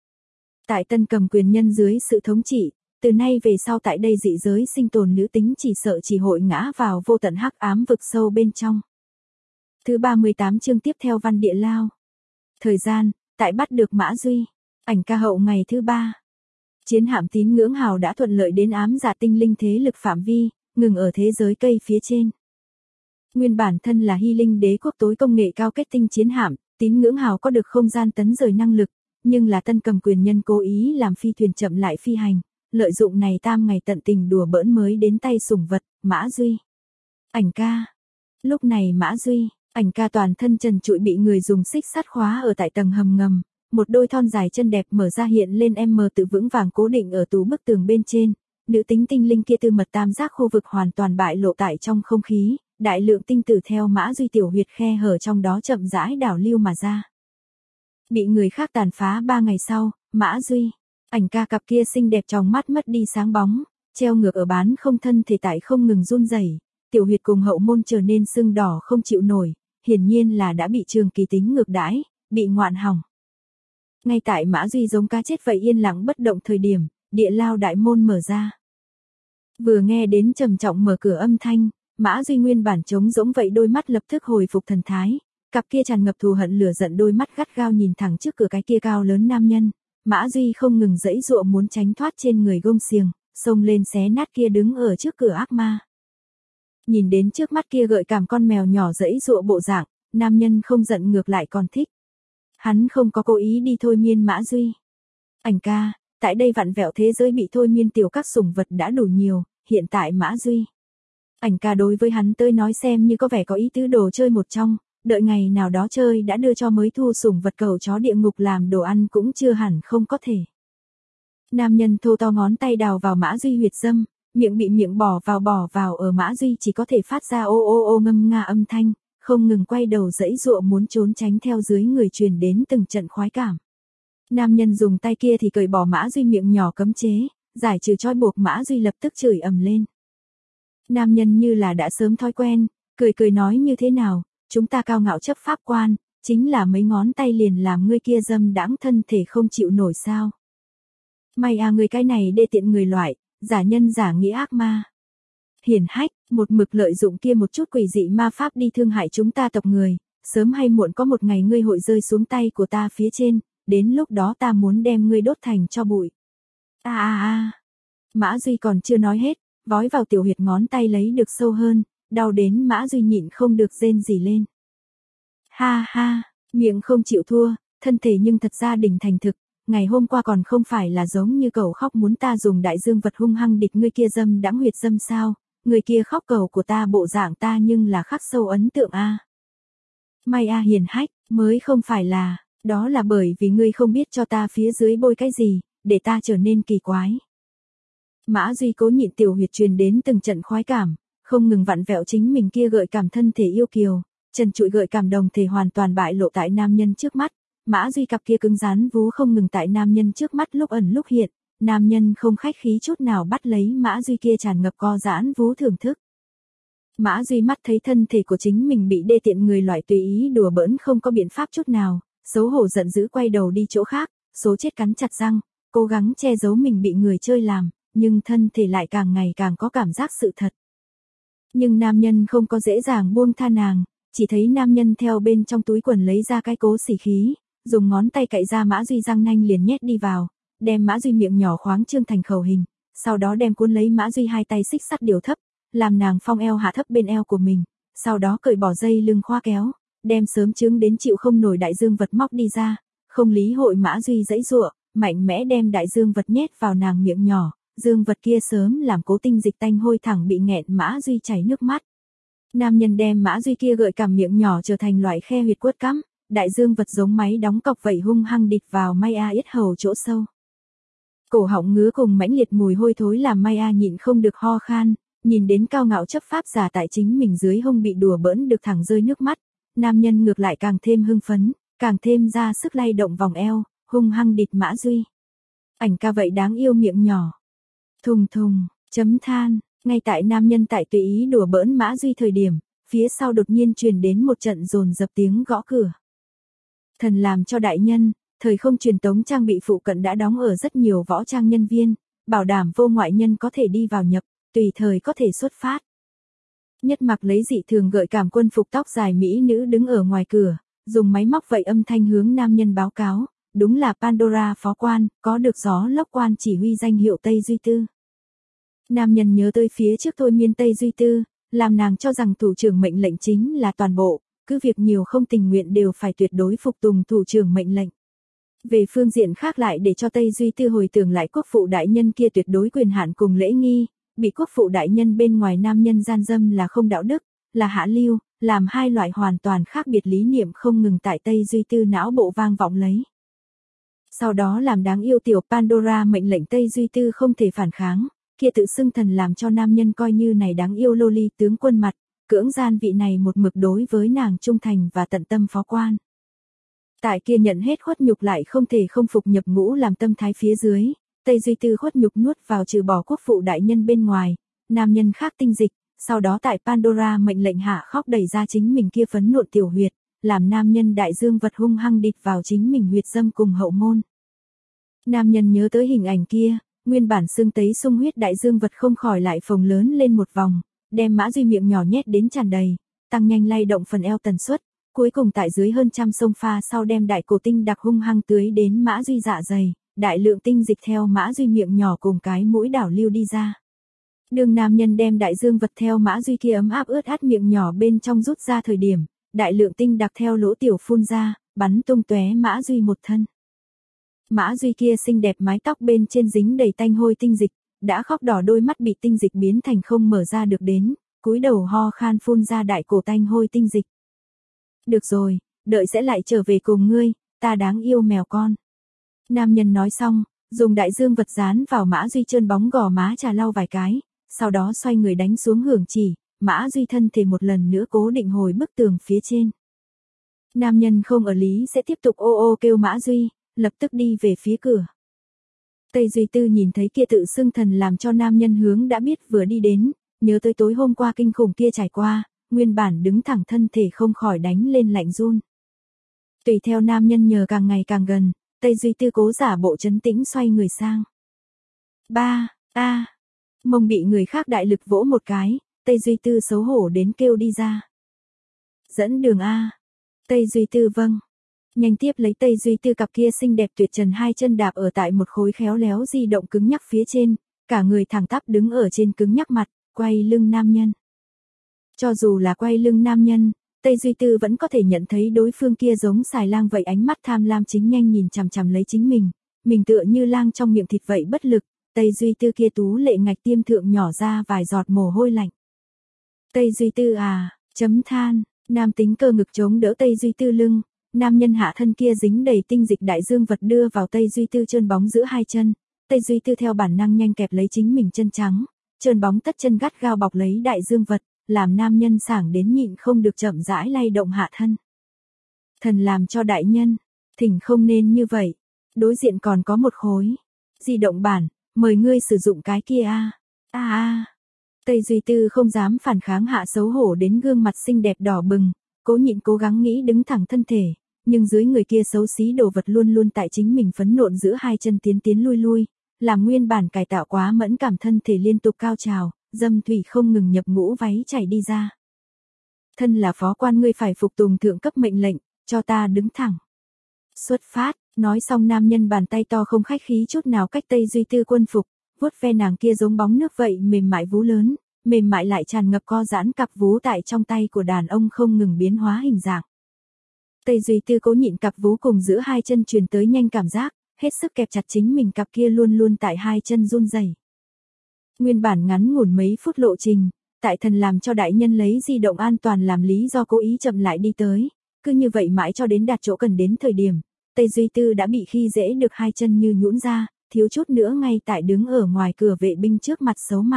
Tại tân cầm quyền nhân dưới sự thống trị, từ nay về sau tại đây dị giới sinh tồn nữ tính chỉ sợ chỉ hội ngã vào vô tận hắc ám vực sâu bên trong. Thứ ba mươi tám chương tiếp theo văn địa lao. Thời gian, tại bắt được Mã Duy, ảnh ca hậu ngày thứ ba. Chiến hạm tín ngưỡng hào đã thuận lợi đến ám dạ tinh linh thế lực phạm vi, ngừng ở thế giới cây phía trên. Nguyên bản thân là Hy Linh đế quốc tối công nghệ cao kết tinh chiến hạm, tín ngưỡng hào có được không gian tấn rời năng lực, nhưng là tân cầm quyền nhân cố ý làm phi thuyền chậm lại phi hành, lợi dụng này tam ngày tận tình đùa bỡn mới đến tay sủng vật, Mã Duy. Ảnh ca. Lúc này Mã Duy, Ảnh ca toàn thân trần trụi bị người dùng xích sắt khóa ở tại tầng hầm ngầm, một đôi thon dài chân đẹp mở ra hiện lên em mờ tự vững vàng cố định ở tủ bức tường bên trên, nữ tính tinh linh kia tư mật tam giác khu vực hoàn toàn bại lộ tại trong không khí, đại lượng tinh tử theo Mã Duy tiểu huyệt khe hở trong đó chậm rãi đảo lưu mà ra. Bị người khác tàn phá ba ngày sau, Mã Duy, ảnh ca cặp kia xinh đẹp trong mắt mất đi sáng bóng, treo ngược ở bán không thân thể tại không ngừng run rẩy, tiểu huyệt cùng hậu môn trở nên sưng đỏ không chịu nổi, hiển nhiên là đã bị trường kỳ tính ngược đãi, bị ngoạn hỏng. Ngay tại Mã Duy giống cá chết vậy yên lặng bất động thời điểm, địa lao đại môn mở ra. Vừa nghe đến trầm trọng mở cửa âm thanh, Mã Duy nguyên bản trống rỗng vậy đôi mắt lập tức hồi phục thần thái, cặp kia tràn ngập thù hận lửa giận đôi mắt gắt gao nhìn thẳng trước cửa cái kia cao lớn nam nhân, Mã Duy không ngừng giãy giụa muốn tránh thoát trên người gông xiềng, xông lên xé nát kia đứng ở trước cửa ác ma. Nhìn đến trước mắt kia gợi cảm con mèo nhỏ giãy giụa bộ dạng, nam nhân không giận ngược lại còn thích. Hắn không có cố ý đi thôi miên Mã Duy. Ảnh ca, tại đây vặn vẹo thế giới bị thôi miên tiểu các sủng vật đã đủ nhiều, hiện tại Mã Duy. Ảnh ca đối với hắn tới nói xem như có vẻ có ý tứ đồ chơi một trong, đợi ngày nào đó chơi đã đưa cho mới thu sủng vật cẩu chó địa ngục làm đồ ăn cũng chưa hẳn không có thể. Nam nhân thô to ngón tay đào vào Mã Duy huyệt dâm, miệng bị miệng bỏ vào bỏ vào ở Mã Duy chỉ có thể phát ra ô ô ô ngâm nga âm thanh, không ngừng quay đầu giãy giụa muốn trốn tránh theo dưới người truyền đến từng trận khoái cảm. Nam nhân dùng tay kia thì cởi bỏ Mã Duy miệng nhỏ cấm chế, giải trừ trói buộc Mã Duy lập tức chửi ầm lên. Nam nhân như là đã sớm thói quen, cười cười nói như thế nào, chúng ta cao ngạo chấp pháp quan, chính là mấy ngón tay liền làm ngươi kia dâm đãng thân thể không chịu nổi sao. May à người cái này đê tiện người loại, giả nhân giả nghĩa ác ma. Hiển hách, một mực lợi dụng kia một chút quỷ dị ma pháp đi thương hại chúng ta tộc người, sớm hay muộn có một ngày ngươi hội rơi xuống tay của ta phía trên, đến lúc đó ta muốn đem ngươi đốt thành cho bụi. A a a. Mã Duy còn chưa nói hết, vói vào tiểu huyệt ngón tay lấy được sâu hơn, đau đến Mã Duy nhịn không được rên rỉ lên. Ha ha, miệng không chịu thua, thân thể nhưng thật ra đỉnh thành thực, ngày hôm qua còn không phải là giống như cậu khóc muốn ta dùng đại dương vật hung hăng địch ngươi kia dâm đãng huyệt dâm sao, người kia khóc cầu của ta bộ dạng ta nhưng là khắc sâu ấn tượng a. May a hiền hách, mới không phải là, đó là bởi vì ngươi không biết cho ta phía dưới bôi cái gì, để ta trở nên kỳ quái. Mã Duy cố nhịn tiểu huyệt truyền đến từng trận khoái cảm, không ngừng vặn vẹo chính mình kia gợi cảm thân thể yêu kiều, trần trụi gợi cảm đồng thể hoàn toàn bại lộ tại nam nhân trước mắt, Mã Duy cặp kia cứng rắn vú không ngừng tại nam nhân trước mắt lúc ẩn lúc hiện, nam nhân không khách khí chút nào bắt lấy Mã Duy kia tràn ngập co giãn vú thưởng thức. Mã Duy mắt thấy thân thể của chính mình bị đê tiện người loại tùy ý đùa bỡn không có biện pháp chút nào, xấu hổ giận dữ quay đầu đi chỗ khác, số chết cắn chặt răng, cố gắng che giấu mình bị người chơi làm, nhưng thân thể lại càng ngày càng có cảm giác sự thật. Nhưng nam nhân không có dễ dàng buông tha nàng, chỉ thấy nam nhân theo bên trong túi quần lấy ra cái cố xỉ khí, dùng ngón tay cạy ra Mã Duy răng nanh liền nhét đi vào, đem Mã Duy miệng nhỏ khoáng trương thành khẩu hình, sau đó đem cuốn lấy Mã Duy hai tay xích sắt điều thấp, làm nàng phong eo hạ thấp bên eo của mình, sau đó cởi bỏ dây lưng khoa kéo, đem sớm trứng đến chịu không nổi đại dương vật móc đi ra, không lý hội Mã Duy giãy giụa, mạnh mẽ đem đại dương vật nhét vào nàng miệng nhỏ, dương vật kia sớm làm cố tinh dịch tanh hôi thẳng bị nghẹn Mã Duy chảy nước mắt. Nam nhân đem Mã Duy kia gợi cảm miệng nhỏ trở thành loại khe huyệt quất cắm, đại dương vật giống máy đóng cọc vậy hung hăng địch vào May A yết hầu chỗ sâu. Cổ họng ngứa cùng mãnh liệt mùi hôi thối làm May A nhịn không được ho khan, nhìn đến cao ngạo chấp pháp giả tại chính mình dưới hông bị đùa bỡn được thẳng rơi nước mắt, nam nhân ngược lại càng thêm hưng phấn, càng thêm ra sức lay động vòng eo, hung hăng địch Mã Duy. Ảnh ca vậy đáng yêu miệng nhỏ. Thùng thùng, chấm than, ngay tại nam nhân tại tùy ý đùa bỡn Mã Duy thời điểm, phía sau đột nhiên truyền đến một trận dồn dập tiếng gõ cửa. Thần làm cho đại nhân, thời không truyền tống trang bị phụ cận đã đóng ở rất nhiều võ trang nhân viên, bảo đảm vô ngoại nhân có thể đi vào nhập, tùy thời có thể xuất phát. Nhất mặc lấy dị thường gợi cảm quân phục tóc dài mỹ nữ đứng ở ngoài cửa, dùng máy móc vậy âm thanh hướng nam nhân báo cáo, đúng là Pandora phó quan, có được gió lốc quan chỉ huy danh hiệu Tây Duy Tư. Nam nhân nhớ tới phía trước thôi miên Tây Duy Tư, làm nàng cho rằng thủ trưởng mệnh lệnh chính là toàn bộ, cứ việc nhiều không tình nguyện đều phải tuyệt đối phục tùng thủ trưởng mệnh lệnh. Về phương diện khác lại để cho Tây Duy Tư hồi tưởng lại quốc phụ đại nhân kia tuyệt đối quyền hạn cùng lễ nghi, bị quốc phụ đại nhân bên ngoài nam nhân gian dâm là không đạo đức, là hạ lưu, làm hai loại hoàn toàn khác biệt lý niệm không ngừng tại Tây Duy Tư não bộ vang vọng lấy. Sau đó làm đáng yêu tiểu Pandora mệnh lệnh Tây Duy Tư không thể phản kháng, kia tự xưng thần làm cho nam nhân coi như này đáng yêu loli tướng quân mặt, cưỡng gian vị này một mực đối với nàng trung thành và tận tâm phó quan. Tại kia nhận hết khuất nhục lại không thể không phục nhập ngũ làm tâm thái phía dưới, Tây Duy Tư khuất nhục nuốt vào trừ bỏ quốc phụ đại nhân bên ngoài, nam nhân khác tinh dịch, sau đó tại Pandora mệnh lệnh hạ khóc đẩy ra chính mình kia phấn nộn tiểu huyệt, làm nam nhân đại dương vật hung hăng địch vào chính mình huyệt dâm cùng hậu môn. Nam nhân nhớ tới hình ảnh kia, nguyên bản xương tấy sung huyết đại dương vật không khỏi lại phồng lớn lên một vòng, đem Mã Duy miệng nhỏ nhét đến tràn đầy, tăng nhanh lay động phần eo tần suất, cuối cùng tại dưới hơn trăm sông pha sau đem đại cổ tinh đặc hung hăng tưới đến Mã Duy dạ dày, đại lượng tinh dịch theo Mã Duy miệng nhỏ cùng cái mũi đảo lưu đi ra. Đường nam nhân đem đại dương vật theo Mã Duy kia ấm áp ướt át miệng nhỏ bên trong rút ra thời điểm, đại lượng tinh đặc theo lỗ tiểu phun ra, bắn tung tóe Mã Duy một thân. Mã Duy kia xinh đẹp mái tóc bên trên dính đầy tanh hôi tinh dịch, đã khóc đỏ đôi mắt bị tinh dịch biến thành không mở ra được đến, cúi đầu ho khan phun ra đại cổ tanh hôi tinh dịch. Được rồi, đợi sẽ lại trở về cùng ngươi, ta đáng yêu mèo con. Nam nhân nói xong, dùng đại dương vật dán vào Mã Duy trơn bóng gò má trà lau vài cái, sau đó xoay người đánh xuống hưởng chỉ, Mã Duy thân thể một lần nữa cố định hồi bức tường phía trên. Nam nhân không ở lý sẽ tiếp tục ô ô kêu Mã Duy, lập tức đi về phía cửa. Tây Duy Tư nhìn thấy kia tự xưng thần làm cho nam nhân hướng đã biết vừa đi đến, nhớ tới tối hôm qua kinh khủng kia trải qua, nguyên bản đứng thẳng thân thể không khỏi đánh lên lạnh run. Tùy theo nam nhân nhờ càng ngày càng gần, Tây Duy Tư cố giả bộ trấn tĩnh xoay người sang. Ba, a, mông bị người khác đại lực vỗ một cái, Tây Duy Tư xấu hổ đến kêu đi ra. Dẫn đường a. Tây Duy Tư vâng. Nhanh tiếp lấy Tây Duy Tư cặp kia xinh đẹp tuyệt trần hai chân đạp ở tại một khối khéo léo di động cứng nhắc phía trên, cả người thẳng tắp đứng ở trên cứng nhắc mặt, quay lưng nam nhân. Cho dù là quay lưng nam nhân, Tây Duy Tư vẫn có thể nhận thấy đối phương kia giống xài lang vậy ánh mắt tham lam chính nhanh nhìn chằm chằm lấy chính mình, mình tựa như lang trong miệng thịt vậy bất lực, Tây Duy Tư kia tú lệ ngạch tiêm thượng nhỏ ra vài giọt mồ hôi lạnh. Tây Duy Tư à, chấm than, nam tính cơ ngực chống đỡ Tây Duy Tư lưng, nam nhân hạ thân kia dính đầy tinh dịch đại dương vật đưa vào Tây Duy Tư trơn bóng giữa hai chân, Tây Duy Tư theo bản năng nhanh kẹp lấy chính mình chân trắng, trơn bóng tất chân gắt gao bọc lấy đại dương vật, làm nam nhân sảng đến nhịn không được chậm rãi lay động hạ thân. Thần làm cho đại nhân, thỉnh không nên như vậy, đối diện còn có một khối di động bản, mời ngươi sử dụng cái kia a. A a. Tây Duy Tư không dám phản kháng hạ xấu hổ đến gương mặt xinh đẹp đỏ bừng, cố nhịn cố gắng nghĩ đứng thẳng thân thể, nhưng dưới người kia xấu xí đồ vật luôn luôn tại chính mình phấn nộn giữa hai chân tiến tiến lui lui, làm nguyên bản cải tạo quá mẫn cảm thân thể liên tục cao trào, dâm thủy không ngừng nhập ngũ váy chảy đi ra. Thân là phó quan ngươi phải phục tùng thượng cấp mệnh lệnh, cho ta đứng thẳng. Xuất phát, nói xong nam nhân bàn tay to không khách khí chút nào cách Tây Duy Tư quân phục, vuốt ve nàng kia giống bóng nước vậy mềm mại vú lớn, mềm mại lại tràn ngập co giãn cặp vú tại trong tay của đàn ông không ngừng biến hóa hình dạng. Tây Duy Tư cố nhịn cặp vú cùng giữa hai chân truyền tới nhanh cảm giác, hết sức kẹp chặt chính mình cặp kia luôn luôn tại hai chân run rẩy. Nguyên bản ngắn ngủn mấy phút lộ trình, tại thần làm cho đại nhân lấy di động an toàn làm lý do cố ý chậm lại đi tới, cứ như vậy mãi cho đến đạt chỗ cần đến thời điểm, Tây Duy Tư đã bị khi dễ được hai chân như nhũn ra, thiếu chút nữa ngay tại đứng ở ngoài cửa vệ binh trước mặt xấu mặt.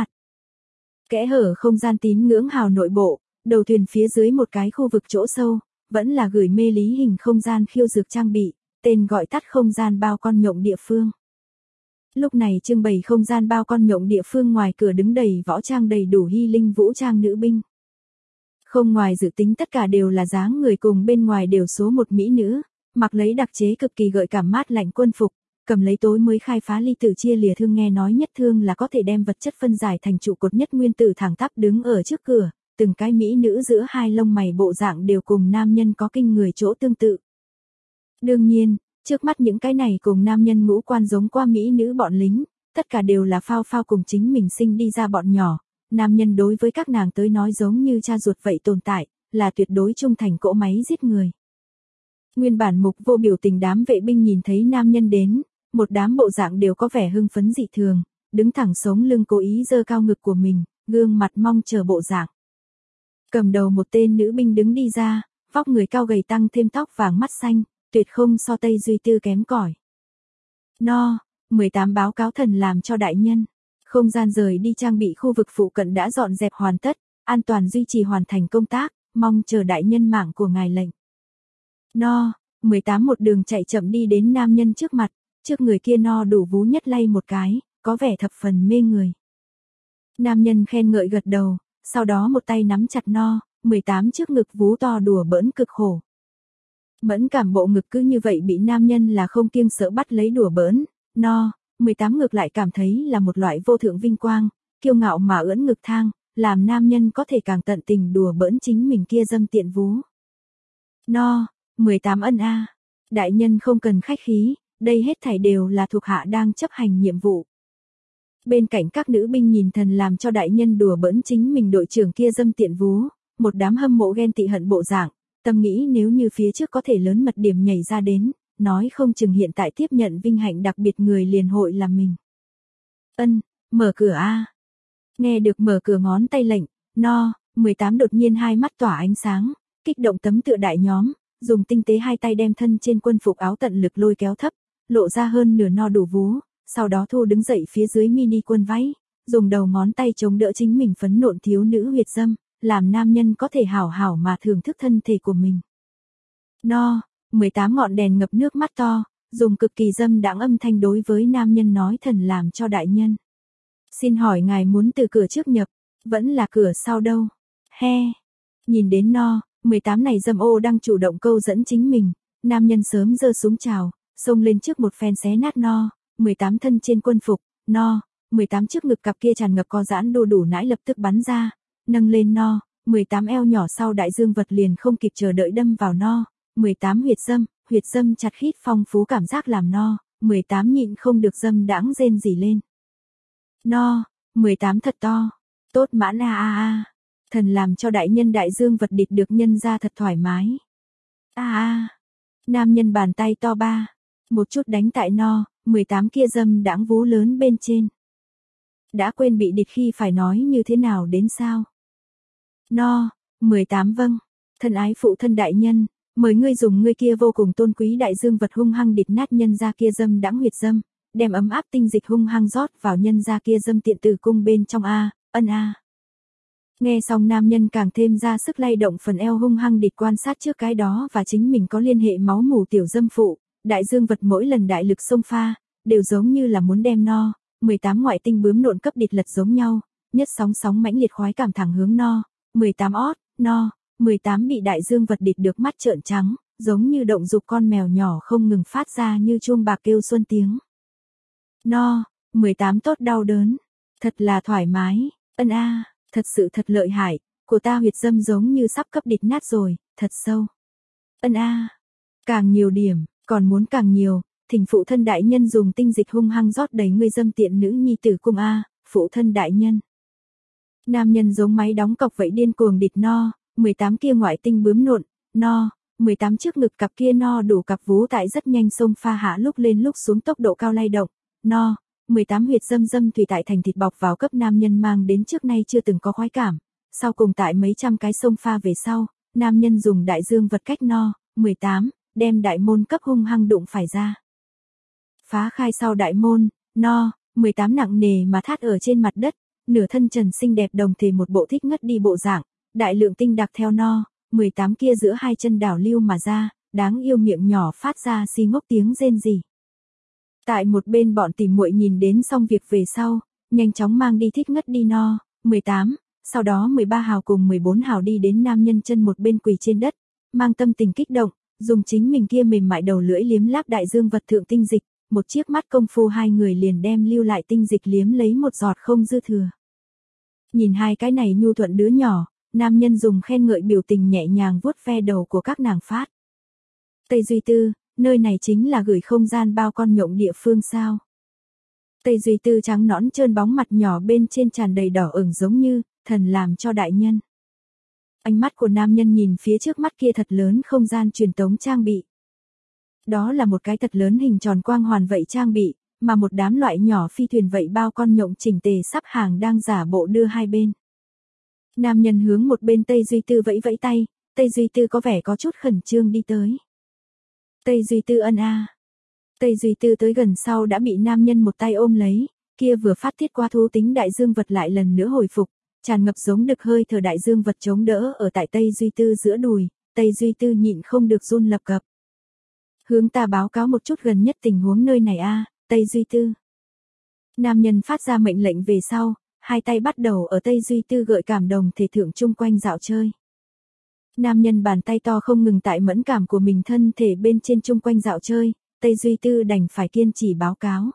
Kẽ hở không gian tín ngưỡng hào nội bộ, đầu thuyền phía dưới một cái khu vực chỗ sâu, vẫn là gửi mê lý hình không gian khiêu dược trang bị, tên gọi tắt không gian bao con nhộng địa phương. Lúc này trưng bày không gian bao con nhộng địa phương ngoài cửa đứng đầy võ trang đầy đủ hy linh vũ trang nữ binh. Không ngoài dự tính tất cả đều là dáng người cùng bên ngoài đều số một mỹ nữ, mặc lấy đặc chế cực kỳ gợi cảm mát lạnh quân phục, cầm lấy tối mới khai phá ly tử chia lìa thương nghe nói nhất thương là có thể đem vật chất phân giải thành trụ cột nhất nguyên tử thẳng tắp đứng ở trước cửa, từng cái mỹ nữ giữa hai lông mày bộ dạng đều cùng nam nhân có kinh người chỗ tương tự. Đương nhiên, trước mắt những cái này cùng nam nhân ngũ quan giống qua mỹ nữ bọn lính, tất cả đều là phao phao cùng chính mình sinh đi ra bọn nhỏ, nam nhân đối với các nàng tới nói giống như cha ruột vậy tồn tại, là tuyệt đối trung thành cỗ máy giết người. Nguyên bản mục vô biểu tình đám vệ binh nhìn thấy nam nhân đến, một đám bộ dạng đều có vẻ hưng phấn dị thường, đứng thẳng sống lưng cố ý giơ cao ngực của mình, gương mặt mong chờ bộ dạng. Cầm đầu một tên nữ binh đứng đi ra, vóc người cao gầy tăng thêm tóc vàng mắt xanh, tuyệt không so Tây Duy Tư kém cỏi. No, mười tám báo cáo thần làm cho đại nhân. Không gian rời đi trang bị khu vực phụ cận đã dọn dẹp hoàn tất, an toàn duy trì hoàn thành công tác, mong chờ đại nhân mạng của ngài lệnh. No, mười tám một đường chạy chậm đi đến nam nhân trước mặt, trước người kia No đủ vú nhất lay một cái, có vẻ thập phần mê người. Nam nhân khen ngợi gật đầu, sau đó một tay nắm chặt No, mười tám trước ngực vú to đùa bỡn cực khổ. Mẫn cảm bộ ngực cứ như vậy bị nam nhân là không kiêng sợ bắt lấy đùa bỡn, No, mười tám ngược lại cảm thấy là một loại vô thượng vinh quang, kiêu ngạo mà ưỡn ngực thang, làm nam nhân có thể càng tận tình đùa bỡn chính mình kia dâm tiện vú. No, mười tám ân a. Đại nhân không cần khách khí, đây hết thảy đều là thuộc hạ đang chấp hành nhiệm vụ. Bên cạnh các nữ binh nhìn thần làm cho đại nhân đùa bỡn chính mình đội trưởng kia dâm tiện vú, một đám hâm mộ ghen tị hận bộ dạng, tâm nghĩ nếu như phía trước có thể lớn mật điểm nhảy ra đến, nói không chừng hiện tại tiếp nhận vinh hạnh đặc biệt người liền hội làm mình. Ân, mở cửa a. Nghe được mở cửa ngón tay lệnh, No, mười tám đột nhiên hai mắt tỏa ánh sáng, kích động tấm tựa đại nhóm, dùng tinh tế hai tay đem thân trên quân phục áo tận lực lôi kéo thấp, lộ ra hơn nửa No đủ vú, sau đó thu đứng dậy phía dưới mini quân váy, dùng đầu ngón tay chống đỡ chính mình phấn nộn thiếu nữ huyệt dâm, làm nam nhân có thể hảo hảo mà thưởng thức thân thể của mình. No, mười tám ngọn đèn ngập nước mắt to, dùng cực kỳ dâm đãng âm thanh đối với nam nhân nói thần làm cho đại nhân. Xin hỏi ngài muốn từ cửa trước nhập, vẫn là cửa sau đâu? He. Nhìn đến No, mười tám này dâm ô đang chủ động câu dẫn chính mình, nam nhân sớm giơ súng chào, xông lên trước một phen xé nát No, mười tám thân trên quân phục, No, mười tám trước ngực cặp kia tràn ngập co giãn đô đủ nãi lập tức bắn ra, nâng lên No, mười tám eo nhỏ sau đại dương vật liền không kịp chờ đợi đâm vào No, mười tám huyệt dâm, huyệt dâm chặt khít phong phú cảm giác làm No, mười tám nhịn không được dâm đãng rên rỉ lên. No, mười tám thật to, tốt mãn a a a, thần làm cho đại nhân đại dương vật địt được nhân ra thật thoải mái. A a, nam nhân bàn tay to ba, một chút đánh tại No, mười tám kia dâm đãng vú lớn bên trên. Đã quên bị địt khi phải nói như thế nào đến sao? No, mười tám vâng, thân ái phụ thân đại nhân, mời ngươi dùng ngươi kia vô cùng tôn quý đại dương vật hung hăng địt nát nhân ra kia dâm đãng huyệt dâm, đem ấm áp tinh dịch hung hăng rót vào nhân ra kia dâm tiện tử cung bên trong a, ân a. Nghe xong nam nhân càng thêm ra sức lay động phần eo hung hăng địt quan sát trước cái đó và chính mình có liên hệ máu mủ tiểu dâm phụ, đại dương vật mỗi lần đại lực xông pha, đều giống như là muốn đem No, mười tám ngoại tinh bướm nộn cấp địt lật giống nhau, nhất sóng sóng mãnh liệt khoái cảm thẳng hướng No, mười tám ót, No, mười tám bị đại dương vật địt được mắt trợn trắng, giống như động dục con mèo nhỏ không ngừng phát ra như chuông bạc kêu xuân tiếng. No, mười tám tốt đau đớn, thật là thoải mái, ân a, thật sự thật lợi hại, của ta huyệt dâm giống như sắp cấp địt nát rồi, thật sâu. Ân a, càng nhiều điểm, còn muốn càng nhiều, thỉnh phụ thân đại nhân dùng tinh dịch hung hăng rót đầy ngươi dâm tiện nữ nhi tử cung a, phụ thân đại nhân. Nam nhân giống máy đóng cọc vậy điên cuồng địt No, mười tám kia ngoại tinh bướm nộn, No, mười tám trước ngực cặp kia No đủ cặp vú tại rất nhanh xông pha hạ lúc lên lúc xuống tốc độ cao lay động, No, mười tám huyệt dâm dâm thủy tại thành thịt bọc vào cấp nam nhân mang đến trước nay chưa từng có khoái cảm, sau cùng tại mấy trăm cái xông pha về sau, nam nhân dùng đại dương vật cách No, mười tám, đem đại môn cấp hung hăng đụng phải ra. Phá khai sau đại môn, No, mười tám nặng nề mà thát ở trên mặt đất, nửa thân trần xinh đẹp đồng thời một bộ thích ngất đi bộ dạng, đại lượng tinh đặc theo No, mười tám kia giữa hai chân đảo lưu mà ra, đáng yêu miệng nhỏ phát ra xi ngốc tiếng rên rỉ. Tại một bên bọn tỉ muội nhìn đến xong việc về sau, nhanh chóng mang đi thích ngất đi No, mười tám, sau đó mười ba hào cùng mười bốn hào đi đến nam nhân chân một bên quỳ trên đất, mang tâm tình kích động, dùng chính mình kia mềm mại đầu lưỡi liếm láp đại dương vật thượng tinh dịch, một chiếc mắt công phu hai người liền đem lưu lại tinh dịch liếm lấy một giọt không dư thừa. Nhìn hai cái này nhu thuận đứa nhỏ, nam nhân dùng khen ngợi biểu tình nhẹ nhàng vuốt ve đầu của các nàng phát. Tây Duy Tư, nơi này chính là gửi không gian bao con nhộng địa phương sao? Tây Duy Tư trắng nõn trơn bóng mặt nhỏ bên trên tràn đầy đỏ ửng giống như thần làm cho đại nhân. Ánh mắt của nam nhân nhìn phía trước mắt kia thật lớn không gian truyền tống trang bị. Đó là một cái thật lớn hình tròn quang hoàn vậy trang bị, mà một đám loại nhỏ phi thuyền vậy bao con nhộng chỉnh tề sắp hàng đang giả bộ đưa hai bên. Nam nhân hướng một bên Tây Duy Tư vẫy vẫy tay, Tây Duy Tư có vẻ có chút khẩn trương đi tới. Tây Duy Tư ân a. Tây Duy Tư tới gần sau đã bị nam nhân một tay ôm lấy, kia vừa phát tiết qua thú tính đại dương vật lại lần nữa hồi phục, tràn ngập giống đực hơi thở đại dương vật chống đỡ ở tại Tây Duy Tư giữa đùi, Tây Duy Tư nhịn không được run lập cập. Hướng ta báo cáo một chút gần nhất tình huống nơi này a, Tây Duy Tư. Nam nhân phát ra mệnh lệnh về sau, hai tay bắt đầu ở Tây Duy Tư gợi cảm đồng thể thượng chung quanh dạo chơi. Nam nhân bàn tay to không ngừng tại mẫn cảm của mình thân thể bên trên chung quanh dạo chơi, Tây Duy Tư đành phải kiên trì báo cáo.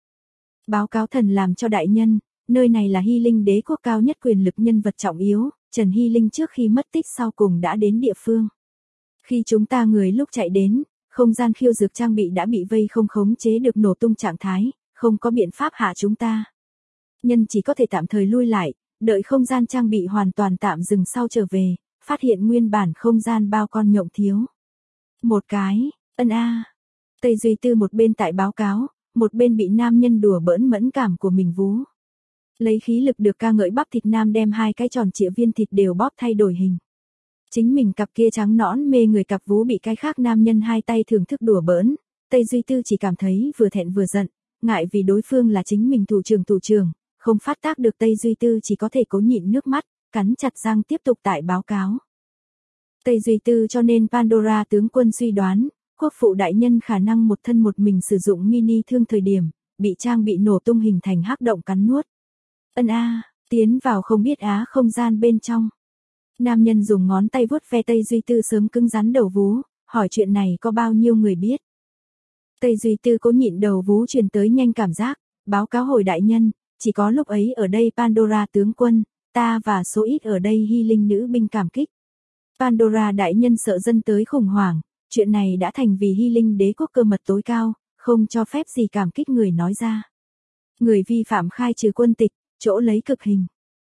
Báo cáo thần làm cho đại nhân, nơi này là Hy Linh đế quốc cao nhất quyền lực nhân vật trọng yếu, Trần Hy Linh trước khi mất tích sau cùng đã đến địa phương. Khi chúng ta người lúc chạy đến, không gian khiêu dược trang bị đã bị vây không khống chế được nổ tung trạng thái, không có biện pháp hạ chúng ta. Nhân chỉ có thể tạm thời lui lại, đợi không gian trang bị hoàn toàn tạm dừng sau trở về, phát hiện nguyên bản không gian bao con nhộng thiếu. Một cái, ân a. Tây Duy Tư một bên tại báo cáo, một bên bị nam nhân đùa bỡn mẫn cảm của mình vú. Lấy khí lực được ca ngợi bắp thịt nam đem hai cái tròn trịa viên thịt đều bóp thay đổi hình. Chính mình cặp kia trắng nõn mê người cặp vú bị cái khác nam nhân hai tay thưởng thức đùa bỡn, Tây Duy Tư chỉ cảm thấy vừa thẹn vừa giận, ngại vì đối phương là chính mình thủ trưởng thủ trưởng, không phát tác được Tây Duy Tư chỉ có thể cố nhịn nước mắt, cắn chặt răng tiếp tục tại báo cáo. Tây Duy Tư cho nên Pandora tướng quân suy đoán, quốc phụ đại nhân khả năng một thân một mình sử dụng mini thương thời điểm, bị trang bị nổ tung hình thành hắc động cắn nuốt. Ân a, tiến vào không biết á không gian bên trong. Nam nhân dùng ngón tay vuốt ve Tây Duy Tư sớm cứng rắn đầu vú, hỏi chuyện này có bao nhiêu người biết. Tây Duy Tư cố nhịn đầu vú truyền tới nhanh cảm giác, báo cáo hồi đại nhân, chỉ có lúc ấy ở đây Pandora tướng quân, ta và số ít ở đây Hy Linh nữ binh cảm kích. Pandora đại nhân sợ dân tới khủng hoảng, chuyện này đã thành vì Hy Linh đế quốc cơ mật tối cao, không cho phép gì cảm kích người nói ra. Người vi phạm khai trừ quân tịch, chỗ lấy cực hình.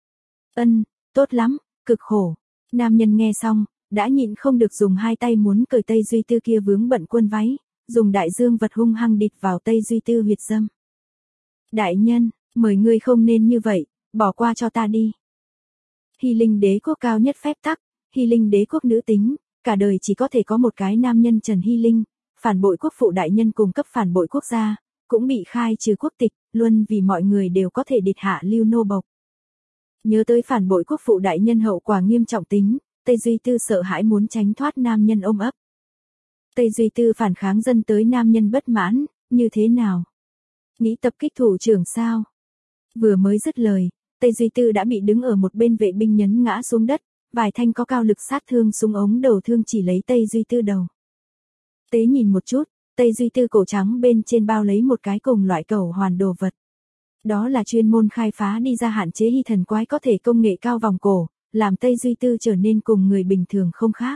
Ân, tốt lắm, cực khổ. Nam nhân nghe xong, đã nhịn không được dùng hai tay muốn cởi Tây Duy Tư kia vướng bận quân váy, dùng đại dương vật hung hăng địt vào Tây Duy Tư huyệt dâm. Đại nhân, mời ngươi không nên như vậy, bỏ qua cho ta đi. Hy Linh đế quốc cao nhất phép tắc, Hy Linh đế quốc nữ tính, cả đời chỉ có thể có một cái nam nhân Trần Hy Linh, phản bội quốc phụ đại nhân cung cấp phản bội quốc gia, cũng bị khai trừ quốc tịch, luôn vì mọi người đều có thể địch hạ lưu nô bộc. Nhớ tới phản bội quốc phụ đại nhân hậu quả nghiêm trọng tính, Tây Duy Tư sợ hãi muốn tránh thoát nam nhân ôm ấp. Tây Duy Tư phản kháng dân tới nam nhân bất mãn, như thế nào? Nghĩ tập kích thủ trưởng sao? Vừa mới dứt lời, Tây Duy Tư đã bị đứng ở một bên vệ binh nhấn ngã xuống đất, vài thanh có cao lực sát thương súng ống đầu thương chỉ lấy Tây Duy Tư đầu. Tế nhìn một chút, Tây Duy Tư cổ trắng bên trên bao lấy một cái cùng loại cầu hoàn đồ vật. Đó là chuyên môn khai phá đi ra hạn chế hy thần quái có thể công nghệ cao vòng cổ, làm Tây Duy Tư trở nên cùng người bình thường không khác.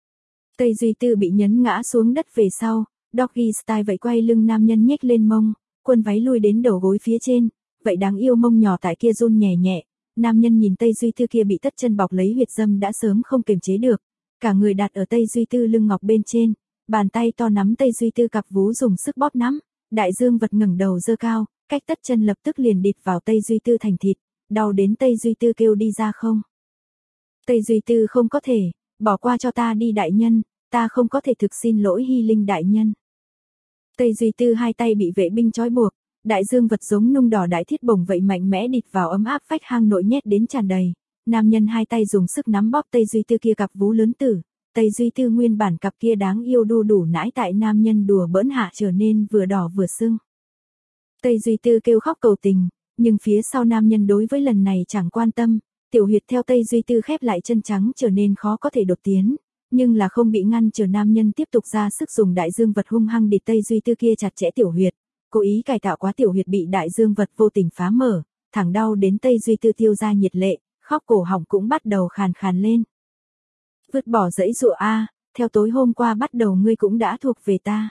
Tây Duy Tư bị nhấn ngã xuống đất về sau, doggy style vậy quay lưng nam nhân nhếch lên mông, quân váy lui đến đầu gối phía trên, vậy đáng yêu mông nhỏ tại kia run nhẹ nhẹ. Nam nhân nhìn Tây Duy Tư kia bị tất chân bọc lấy huyệt dâm đã sớm không kiềm chế được, cả người đặt ở Tây Duy Tư lưng ngọc bên trên, bàn tay to nắm Tây Duy Tư cặp vú dùng sức bóp nắm, đại dương vật ngẩng đầu dơ cao, cách tất chân lập tức liền địt vào Tây Duy Tư thành thịt, đau đến Tây Duy Tư kêu đi ra không. Tây Duy Tư không có thể, bỏ qua cho ta đi đại nhân, ta không có thể thực xin lỗi Hy Linh đại nhân. Tây Duy Tư hai tay bị vệ binh trói buộc, đại dương vật giống nung đỏ đại thiết bổng vậy mạnh mẽ địt vào ấm áp vách hang nội nhét đến tràn đầy. Nam nhân hai tay dùng sức nắm bóp Tây Duy Tư kia cặp vú lớn tử, Tây Duy Tư nguyên bản cặp kia đáng yêu đu đủ nãi tại nam nhân đùa bỡn hạ trở nên vừa đỏ vừa sưng. Tây Duy Tư kêu khóc cầu tình, nhưng phía sau nam nhân đối với lần này chẳng quan tâm, tiểu huyệt theo Tây Duy Tư khép lại chân trắng trở nên khó có thể đột tiến, nhưng là không bị ngăn trở nam nhân tiếp tục ra sức dùng đại dương vật hung hăng địt Tây Duy Tư kia chặt chẽ tiểu huyệt, cố ý cải tạo quá tiểu huyệt bị đại dương vật vô tình phá mở, thẳng đau đến Tây Duy Tư tiêu ra nhiệt lệ, khóc cổ họng cũng bắt đầu khàn khàn lên. Vứt bỏ dãy dụa a, theo tối hôm qua bắt đầu ngươi cũng đã thuộc về ta.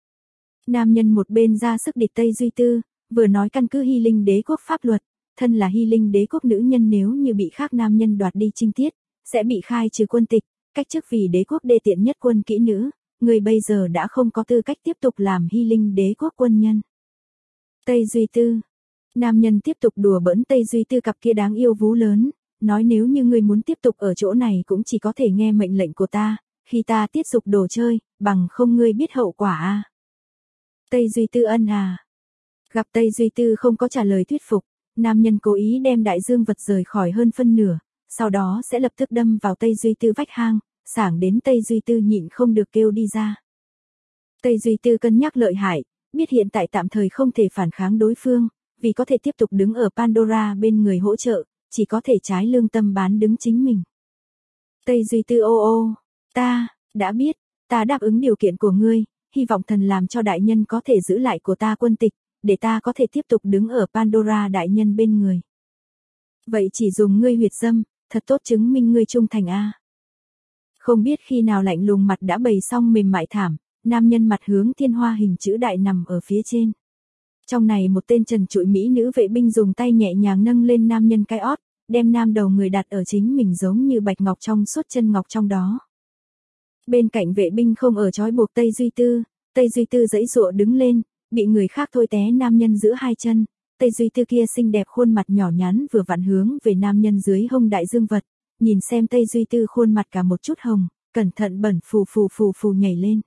Nam nhân một bên ra sức địt Tây Duy Tư, vừa nói căn cứ Hy Linh đế quốc pháp luật, thân là Hy Linh đế quốc nữ nhân nếu như bị khác nam nhân đoạt đi trinh tiết, sẽ bị khai trừ quân tịch, cách chức vì đế quốc đê tiện nhất quân kỹ nữ, người bây giờ đã không có tư cách tiếp tục làm Hy Linh đế quốc quân nhân. Tây Duy Tư. Nam nhân tiếp tục đùa bỡn Tây Duy Tư cặp kia đáng yêu vú lớn, nói nếu như ngươi muốn tiếp tục ở chỗ này cũng chỉ có thể nghe mệnh lệnh của ta, khi ta tiết dục đồ chơi, bằng không ngươi biết hậu quả à. Tây Duy Tư ân à. Gặp Tây Duy Tư không có trả lời thuyết phục, nam nhân cố ý đem đại dương vật rời khỏi hơn phân nửa, sau đó sẽ lập tức đâm vào Tây Duy Tư vách hang, sảng đến Tây Duy Tư nhịn không được kêu đi ra. Tây Duy Tư cân nhắc lợi hại, biết hiện tại tạm thời không thể phản kháng đối phương, vì có thể tiếp tục đứng ở Pandora bên người hỗ trợ, chỉ có thể trái lương tâm bán đứng chính mình. Tây Duy Tư ô ô, ta, đã biết, ta đáp ứng điều kiện của ngươi, hy vọng thần làm cho đại nhân có thể giữ lại của ta quân tịch, để ta có thể tiếp tục đứng ở Pandora đại nhân bên người. Vậy chỉ dùng ngươi huyệt dâm, thật tốt chứng minh ngươi trung thành a. Không biết khi nào lạnh lùng mặt đã bày xong mềm mại thảm, nam nhân mặt hướng thiên hoa hình chữ đại nằm ở phía trên. Trong này một tên trần trụi mỹ nữ vệ binh dùng tay nhẹ nhàng nâng lên nam nhân cái ót, đem nam đầu người đặt ở chính mình giống như bạch ngọc trong suốt chân ngọc trong đó. Bên cạnh vệ binh không ở trói buộc Tây Duy Tư, Tây Duy Tư giãy giụa đứng lên, bị người khác thôi té nam nhân giữa hai chân, Tây Duy Tư kia xinh đẹp khuôn mặt nhỏ nhắn vừa vặn hướng về nam nhân dưới hông đại dương vật, nhìn xem Tây Duy Tư khuôn mặt cả một chút hồng, cẩn thận bẩn phù phù phù phù nhảy lên.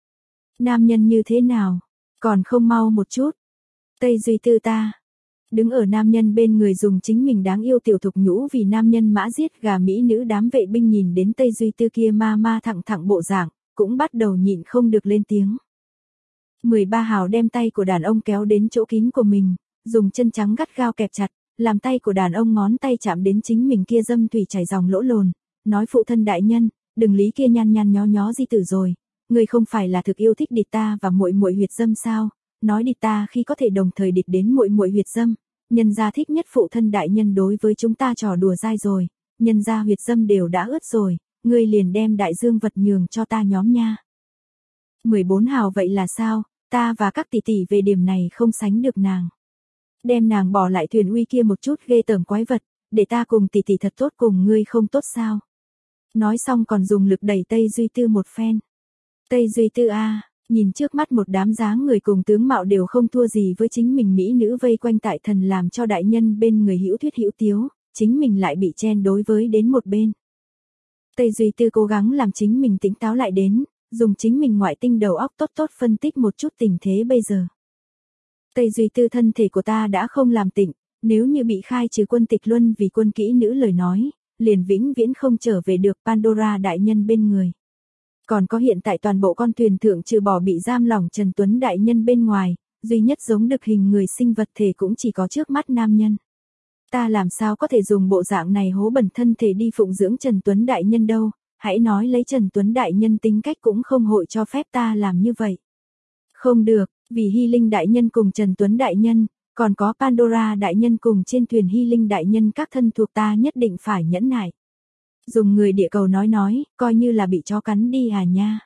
Nam nhân như thế nào, còn không mau một chút. Tây Duy Tư ta, đứng ở nam nhân bên người dùng chính mình đáng yêu tiểu thục nhũ vì nam nhân mã giết gà mỹ nữ đám vệ binh nhìn đến Tây Duy Tư kia ma ma thẳng thẳng bộ dạng, cũng bắt đầu nhịn không được lên tiếng. mười ba hào đem tay của đàn ông kéo đến chỗ kín của mình, dùng chân trắng gắt gao kẹp chặt, làm tay của đàn ông ngón tay chạm đến chính mình kia dâm thủy chảy dòng lỗ lồn, nói phụ thân đại nhân, đừng lý kia nhăn nhăn nhó nhó di tử rồi, người không phải là thực yêu thích địch ta và muội muội huyệt dâm sao? Nói địch ta khi có thể đồng thời địch đến muội muội huyệt dâm, nhân gia thích nhất phụ thân đại nhân đối với chúng ta trò đùa dai rồi, nhân gia huyệt dâm đều đã ướt rồi, ngươi liền đem đại dương vật nhường cho ta nhóm nha. mười bốn hào vậy là sao, ta và các tỷ tỷ về điểm này không sánh được nàng. Đem nàng bỏ lại thuyền uy kia một chút ghê tởm quái vật, để ta cùng tỷ tỷ thật tốt cùng ngươi không tốt sao. Nói xong còn dùng lực đẩy Tây Duy Tư một phen. Tây Duy Tư a, nhìn trước mắt một đám dáng người cùng tướng mạo đều không thua gì với chính mình mỹ nữ vây quanh tại thần làm cho đại nhân bên người hữu thuyết hữu tiếu, chính mình lại bị chen đối với đến một bên. Tây Duy Tư cố gắng làm chính mình tỉnh táo lại đến, dùng chính mình ngoại tinh đầu óc tốt tốt phân tích một chút tình thế bây giờ. Tây Duy Tư thân thể của ta đã không làm tịnh, nếu như bị khai trừ quân tịch luân vì quân kỹ nữ lời nói, liền vĩnh viễn không trở về được Pandora đại nhân bên người. Còn có hiện tại toàn bộ con thuyền thượng trừ bỏ bị giam lỏng Trần Tuấn đại nhân bên ngoài, duy nhất giống được hình người sinh vật thể cũng chỉ có trước mắt nam nhân. Ta làm sao có thể dùng bộ dạng này hố bẩn thân thể đi phụng dưỡng Trần Tuấn đại nhân đâu, hãy nói lấy Trần Tuấn đại nhân tính cách cũng không hội cho phép ta làm như vậy. Không được, vì Hy Linh đại nhân cùng Trần Tuấn đại nhân, còn có Pandora đại nhân cùng trên thuyền Hy Linh đại nhân các thân thuộc ta nhất định phải nhẫn nại. Dùng người địa cầu nói nói, coi như là bị chó cắn đi à nha.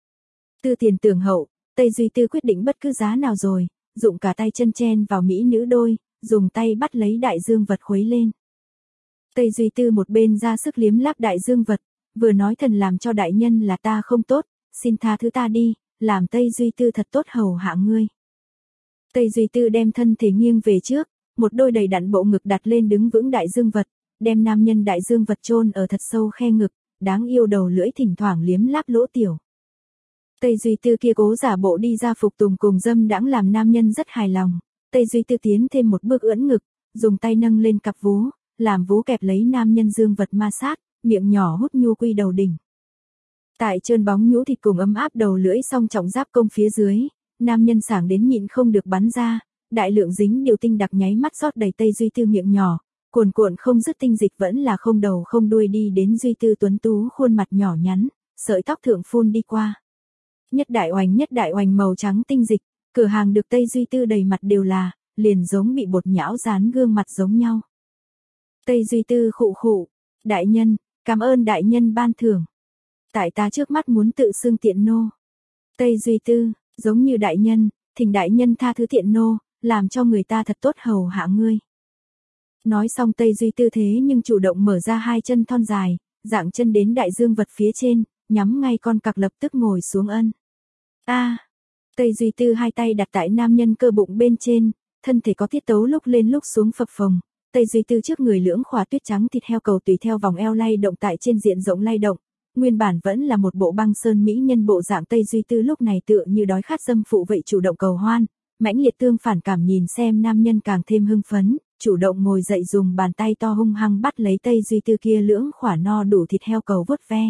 Tư tiền tưởng hậu, Tây Duy Tư quyết định bất cứ giá nào rồi, dụng cả tay chân chen vào mỹ nữ đôi, dùng tay bắt lấy đại dương vật khuấy lên. Tây Duy Tư một bên ra sức liếm láp đại dương vật, vừa nói thần làm cho đại nhân là ta không tốt, xin tha thứ ta đi, làm Tây Duy Tư thật tốt hầu hạ ngươi. Tây Duy Tư đem thân thể nghiêng về trước, một đôi đầy đặn bộ ngực đặt lên đứng vững đại dương vật, đem nam nhân đại dương vật chôn ở thật sâu khe ngực, đáng yêu đầu lưỡi thỉnh thoảng liếm láp lỗ tiểu. Tây Duy Tư kia cố giả bộ đi ra phục tùng cùng dâm đãng làm nam nhân rất hài lòng. Tây Duy Tư tiến thêm một bước ưỡn ngực, dùng tay nâng lên cặp vú, làm vú kẹp lấy nam nhân dương vật ma sát, miệng nhỏ hút nhu quy đầu đỉnh. Tại trơn bóng nhũ thịt cùng ấm áp đầu lưỡi song trọng giáp công phía dưới, nam nhân sảng đến nhịn không được bắn ra, đại lượng dính điều tinh đặc nháy mắt rót đầy Tây Duy Tư miệng nhỏ, cuồn cuộn không dứt tinh dịch vẫn là không đầu không đuôi đi đến Duy Tư tuấn tú khuôn mặt nhỏ nhắn, sợi tóc thượng phun đi qua. Nhất đại oành nhất đại oành màu trắng tinh dịch, cửa hàng được Tây Duy Tư đầy mặt đều là, liền giống bị bột nhão dán gương mặt giống nhau. Tây Duy Tư khụ khụ, đại nhân, cảm ơn đại nhân ban thưởng. Tại ta trước mắt muốn tự xưng tiện nô. Tây Duy Tư, giống như đại nhân, thỉnh đại nhân tha thứ tiện nô, làm cho người ta thật tốt hầu hạ ngươi. Nói xong Tây Duy Tư thế nhưng chủ động mở ra hai chân thon dài, dạng chân đến đại dương vật phía trên, nhắm ngay con cặc lập tức ngồi xuống ân. A, à, Tây Duy Tư hai tay đặt tại nam nhân cơ bụng bên trên, thân thể có tiết tấu lúc lên lúc xuống phập phồng, Tây Duy Tư trước người lưỡng khỏa tuyết trắng thịt heo cầu tùy theo vòng eo lay động tại trên diện rộng lay động. Nguyên bản vẫn là một bộ băng sơn mỹ nhân bộ dạng Tây Duy Tư lúc này tựa như đói khát dâm phụ vậy chủ động cầu hoan, mãnh liệt tương phản cảm nhìn xem nam nhân càng thêm hưng phấn, chủ động ngồi dậy dùng bàn tay to hung hăng bắt lấy Tây Duy Tư kia lưỡng khỏa no đủ thịt heo cầu vuốt ve.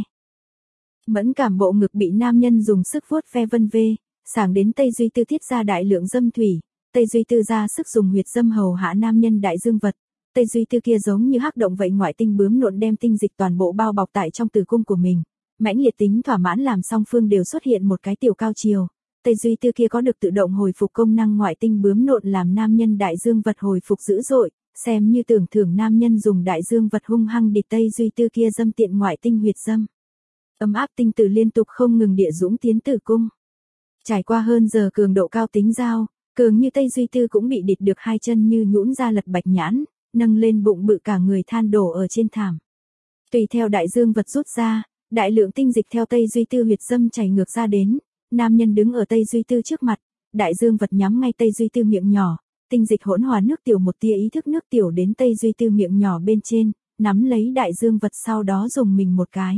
Mẫn cảm bộ ngực bị nam nhân dùng sức vuốt ve vân vê, sảng đến Tây Duy Tư tiết ra đại lượng dâm thủy, Tây Duy Tư ra sức dùng huyệt dâm hầu hạ nam nhân đại dương vật. Tây Duy Tư kia giống như hắc động vậy ngoại tinh bướm nộn đem tinh dịch toàn bộ bao bọc tại trong tử cung của mình. Mãnh liệt tính thỏa mãn làm song phương đều xuất hiện một cái tiểu cao chiều. Tây Duy Tư kia có được tự động hồi phục công năng ngoại tinh bướm nộn làm nam nhân đại dương vật hồi phục dữ dội, xem như tưởng thưởng nam nhân dùng đại dương vật hung hăng địch Tây Duy Tư kia dâm tiện ngoại tinh huyệt dâm. Ấm áp tinh tử liên tục không ngừng địa dũng tiến tử cung. Trải qua hơn giờ cường độ cao tính giao, cường như Tây Duy Tư cũng bị địch được hai chân như nhũn ra lật bạch nhãn, nâng lên bụng bự cả người than đổ ở trên thảm. Tùy theo đại dương vật rút ra, đại lượng tinh dịch theo Tây Duy Tư huyệt dâm chảy ngược ra đến, nam nhân đứng ở Tây Duy Tư trước mặt, đại dương vật nhắm ngay Tây Duy Tư miệng nhỏ, tinh dịch hỗn hòa nước tiểu một tia ý thức nước tiểu đến Tây Duy Tư miệng nhỏ bên trên, nắm lấy đại dương vật sau đó dùng mình một cái.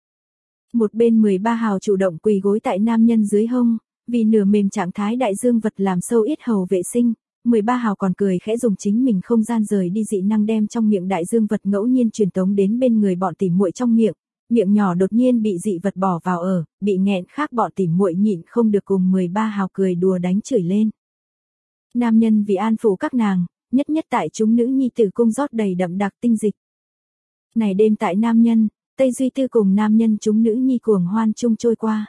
Một bên mười ba hào chủ động quỳ gối tại nam nhân dưới hông, vì nửa mềm trạng thái đại dương vật làm sâu yết hầu vệ sinh, mười ba hào còn cười khẽ dùng chính mình không gian rời đi dị năng đem trong miệng đại dương vật ngẫu nhiên truyền tống đến bên người bọn tỉ muội trong miệng, miệng nhỏ đột nhiên bị dị vật bỏ vào ở, bị nghẹn khác bọn tỉ muội nhịn không được cùng mười ba hào cười đùa đánh chửi lên. Nam nhân vì an phủ các nàng, nhất nhất tại chúng nữ nhi tử cung rót đầy đậm đặc tinh dịch. Này đêm tại nam nhân, Tây Duy Tư cùng nam nhân chúng nữ nhi cuồng hoan chung trôi qua.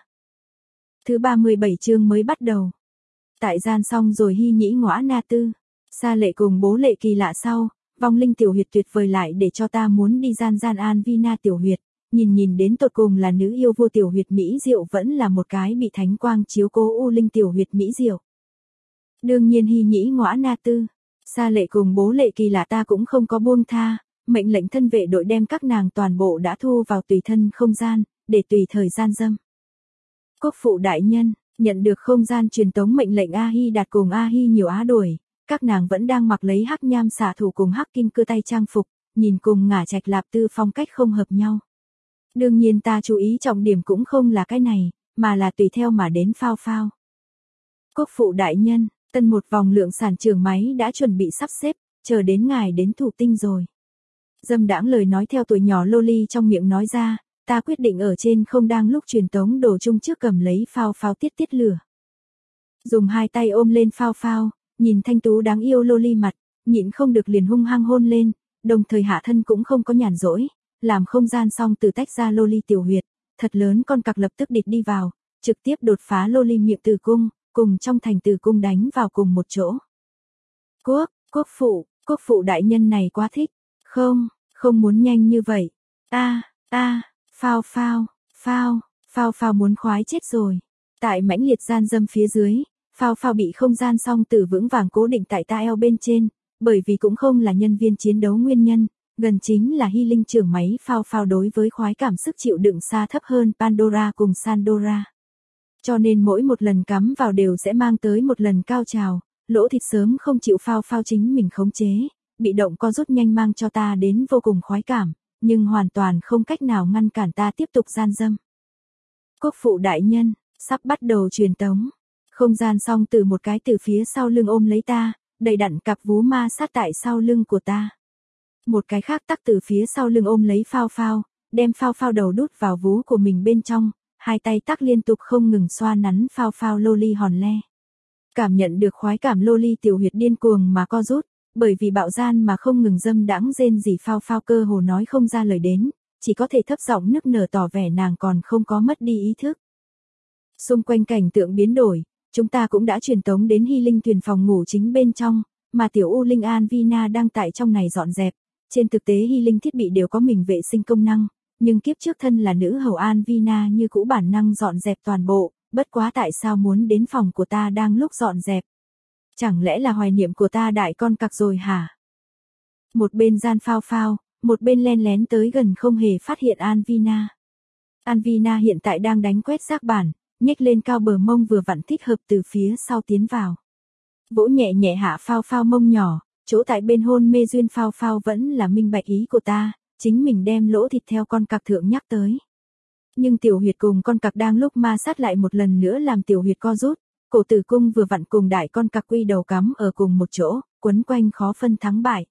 Thứ ba mươi bảy chương mới bắt đầu. Tại gian xong rồi hy nhĩ ngõa na tư. Sa lệ cùng bố lệ kỳ lạ sau, vong linh tiểu huyệt tuyệt vời lại để cho ta muốn đi gian gian an vi na tiểu huyệt. Nhìn nhìn đến tột cùng là nữ yêu vô tiểu huyệt mỹ diệu vẫn là một cái bị thánh quang chiếu cố u linh tiểu huyệt mỹ diệu. Đương nhiên hy nhĩ ngõa na tư. Sa lệ cùng bố lệ kỳ lạ ta cũng không có buông tha. Mệnh lệnh thân vệ đội đem các nàng toàn bộ đã thu vào tùy thân không gian, để tùy thời gian dâm. Quốc phụ đại nhân, nhận được không gian truyền tống mệnh lệnh A Hi đạt cùng A Hi nhiều á đuổi, các nàng vẫn đang mặc lấy hắc nham xạ thủ cùng hắc kim cưa tay trang phục, nhìn cùng ngả trạch lạp tư phong cách không hợp nhau. Đương nhiên ta chú ý trọng điểm cũng không là cái này, mà là tùy theo mà đến phao phao. Quốc phụ đại nhân, tân một vòng lượng sản trường máy đã chuẩn bị sắp xếp, chờ đến ngài đến thủ tinh rồi. Dâm đãng lời nói theo tuổi nhỏ loli trong miệng nói ra, ta quyết định ở trên không đang lúc truyền tống đồ chung trước cầm lấy phao phao tiết tiết lửa. Dùng hai tay ôm lên phao phao, nhìn thanh tú đáng yêu loli mặt, nhịn không được liền hung hăng hôn lên, đồng thời hạ thân cũng không có nhàn rỗi, làm không gian xong từ tách ra loli tiểu huyệt, thật lớn con cặc lập tức địt đi vào, trực tiếp đột phá loli miệng tử cung, cùng trong thành tử cung đánh vào cùng một chỗ. Quốc, quốc phụ, quốc phụ đại nhân này quá thích. Không, không muốn nhanh như vậy. A, a, phao phao, phao, phao phao muốn khoái chết rồi. Tại mãnh liệt gian dâm phía dưới, phao phao bị không gian song tử vững vàng cố định tại ta eo bên trên, bởi vì cũng không là nhân viên chiến đấu nguyên nhân, gần chính là hy linh trưởng máy phao phao đối với khoái cảm sức chịu đựng xa thấp hơn Pandora cùng Sandora. Cho nên mỗi một lần cắm vào đều sẽ mang tới một lần cao trào, lỗ thịt sớm không chịu phao phao chính mình khống chế. Bị động co rút nhanh mang cho ta đến vô cùng khoái cảm, nhưng hoàn toàn không cách nào ngăn cản ta tiếp tục gian dâm. Quốc phụ đại nhân, sắp bắt đầu truyền tống. Không gian xong từ một cái từ phía sau lưng ôm lấy ta, đầy đặn cặp vú ma sát tại sau lưng của ta. Một cái khác tắc từ phía sau lưng ôm lấy phao phao, đem phao phao đầu đút vào vú của mình bên trong, hai tay tắc liên tục không ngừng xoa nắn phao phao loli hòn le. Cảm nhận được khoái cảm loli tiểu huyệt điên cuồng mà co rút. Bởi vì bạo gian mà không ngừng dâm đãng rên rỉ phao phao cơ hồ nói không ra lời đến, chỉ có thể thấp giọng nức nở tỏ vẻ nàng còn không có mất đi ý thức. Xung quanh cảnh tượng biến đổi, chúng ta cũng đã truyền tống đến hy linh thuyền phòng ngủ chính bên trong, mà tiểu U Linh An Vina đang tại trong này dọn dẹp. Trên thực tế hy linh thiết bị đều có mình vệ sinh công năng, nhưng kiếp trước thân là nữ hầu An Vina như cũ bản năng dọn dẹp toàn bộ, bất quá tại sao muốn đến phòng của ta đang lúc dọn dẹp. Chẳng lẽ là hoài niệm của ta đại con cặc rồi hả? Một bên gian phao phao, một bên len lén tới gần không hề phát hiện Anvina. Anvina hiện tại đang đánh quét rác bản, nhếch lên cao bờ mông vừa vặn thích hợp từ phía sau tiến vào. Vỗ nhẹ nhẹ hạ phao phao mông nhỏ, chỗ tại bên hôn mê duyên phao phao vẫn là minh bạch ý của ta, chính mình đem lỗ thịt theo con cặc thượng nhắc tới. Nhưng tiểu huyệt cùng con cặc đang lúc ma sát lại một lần nữa làm tiểu huyệt co rút, cổ tử cung vừa vặn cùng đại con cặc quy đầu cắm ở cùng một chỗ, quấn quanh khó phân thắng bại.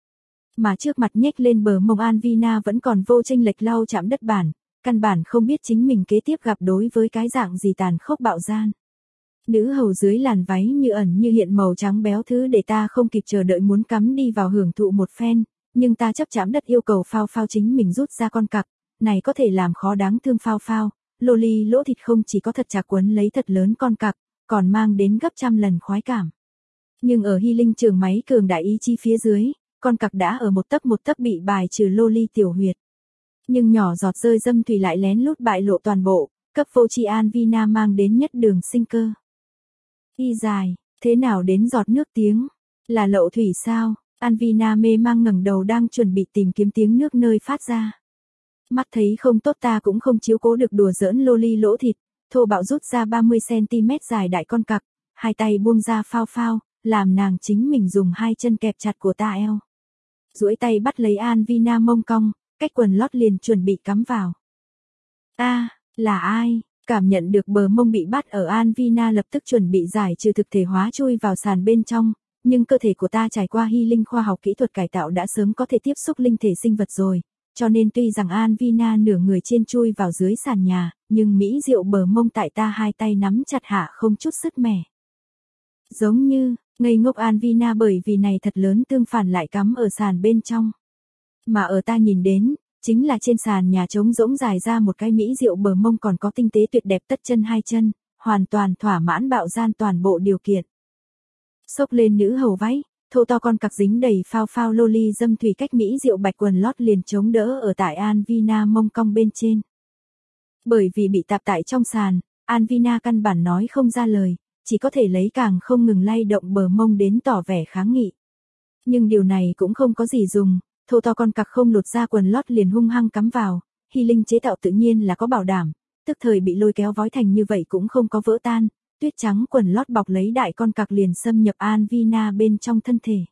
Mà trước mặt nhếch lên bờ mông Anvina vẫn còn vô chênh lệch lau chạm đất bản, căn bản không biết chính mình kế tiếp gặp đối với cái dạng gì tàn khốc bạo gian. Nữ hầu dưới làn váy như ẩn như hiện màu trắng béo thứ để ta không kịp chờ đợi muốn cắm đi vào hưởng thụ một phen, nhưng ta chấp chạm đất yêu cầu phao phao chính mình rút ra con cặc, này có thể làm khó đáng thương phao phao, loli lỗ thịt không chỉ có thật chặt quấn lấy thật lớn con cặc, còn mang đến gấp trăm lần khoái cảm. Nhưng ở hy linh trường máy cường đại ý chi phía dưới, con cặc đã ở một tấc một tấc bị bài trừ loli tiểu huyệt. Nhưng nhỏ giọt rơi dâm thủy lại lén lút bại lộ toàn bộ, cấp vô tri Anvina mang đến nhất đường sinh cơ. Y dài, thế nào đến giọt nước tiếng? Là lậu thủy sao? Anvina mê mang ngẩng đầu đang chuẩn bị tìm kiếm tiếng nước nơi phát ra. Mắt thấy không tốt ta cũng không chiếu cố được đùa giỡn loli lỗ thịt, thô bạo rút ra ba mươi xăng-ti-mét dài đại con cặc, hai tay buông ra phao phao, làm nàng chính mình dùng hai chân kẹp chặt của ta eo. Duỗi tay bắt lấy Anvina mông cong, cách quần lót liền chuẩn bị cắm vào. A, à, là ai? Cảm nhận được bờ mông bị bắt ở Anvina lập tức chuẩn bị giải trừ thực thể hóa chui vào sàn bên trong, nhưng cơ thể của ta trải qua hy linh khoa học kỹ thuật cải tạo đã sớm có thể tiếp xúc linh thể sinh vật rồi, cho nên tuy rằng Anvina nửa người trên chui vào dưới sàn nhà, nhưng mỹ diệu bờ mông tại ta hai tay nắm chặt hạ không chút sức mẻ. Giống như, ngây ngốc Anvina bởi vì này thật lớn tương phản lại cắm ở sàn bên trong. Mà ở ta nhìn đến, chính là trên sàn nhà trống rỗng dài ra một cái mỹ diệu bờ mông còn có tinh tế tuyệt đẹp tất chân hai chân, hoàn toàn thỏa mãn bạo gian toàn bộ điều kiện. Xốc lên nữ hầu váy, thô to con cặc dính đầy phao phao loli dâm thủy cách mỹ diệu bạch quần lót liền chống đỡ ở tại Anvina mông cong bên trên. Bởi vì bị tạp tại trong sàn, Anvina căn bản nói không ra lời, chỉ có thể lấy càng không ngừng lay động bờ mông đến tỏ vẻ kháng nghị. Nhưng điều này cũng không có gì dùng, thô to con cặc không lột ra quần lót liền hung hăng cắm vào, hy linh chế tạo tự nhiên là có bảo đảm, tức thời bị lôi kéo vói thành như vậy cũng không có vỡ tan, tuyết trắng quần lót bọc lấy đại con cặc liền xâm nhập Anvina bên trong thân thể.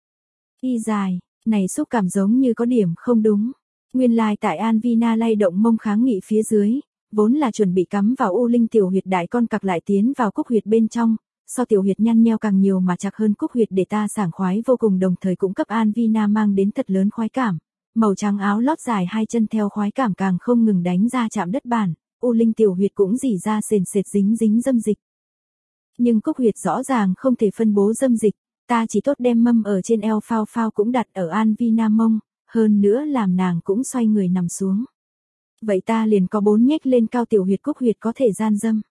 Y dài, này xúc cảm giống như có điểm không đúng. Nguyên lai tại Anvina lay động mông kháng nghị phía dưới, vốn là chuẩn bị cắm vào u linh tiểu huyệt đại con cặc lại tiến vào cúc huyệt bên trong, so tiểu huyệt nhăn nheo càng nhiều mà chặt hơn cúc huyệt để ta sảng khoái vô cùng đồng thời cũng cấp Anvina mang đến thật lớn khoái cảm. Màu trắng áo lót dài hai chân theo khoái cảm càng không ngừng đánh ra chạm đất bản, u linh tiểu huyệt cũng rỉ ra sền sệt dính dính dâm dịch. Nhưng cúc huyệt rõ ràng không thể phân bố dâm dịch, ta chỉ tốt đem mâm ở trên eo phao phao cũng đặt ở Anvina mông, hơn nữa làm nàng cũng xoay người nằm xuống. Vậy ta liền có bốn nhếch lên cao tiểu huyệt cúc huyệt có thể gian dâm.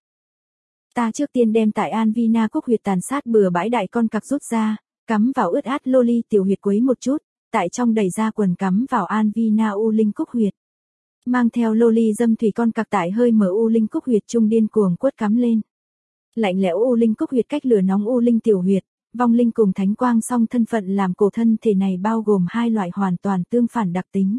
Ta trước tiên đem tại Anvina cúc huyệt tàn sát bừa bãi đại con cặc rút ra, cắm vào ướt át loli tiểu huyệt quấy một chút, tại trong đẩy ra quần cắm vào Anvina u linh cúc huyệt. Mang theo loli dâm thủy con cặc tại hơi mở u linh cúc huyệt trung điên cuồng quất cắm lên. Lạnh lẽo u linh cúc huyệt cách lửa nóng u linh tiểu huyệt, vong linh cùng thánh quang song thân phận làm cổ thân thể này bao gồm hai loại hoàn toàn tương phản đặc tính.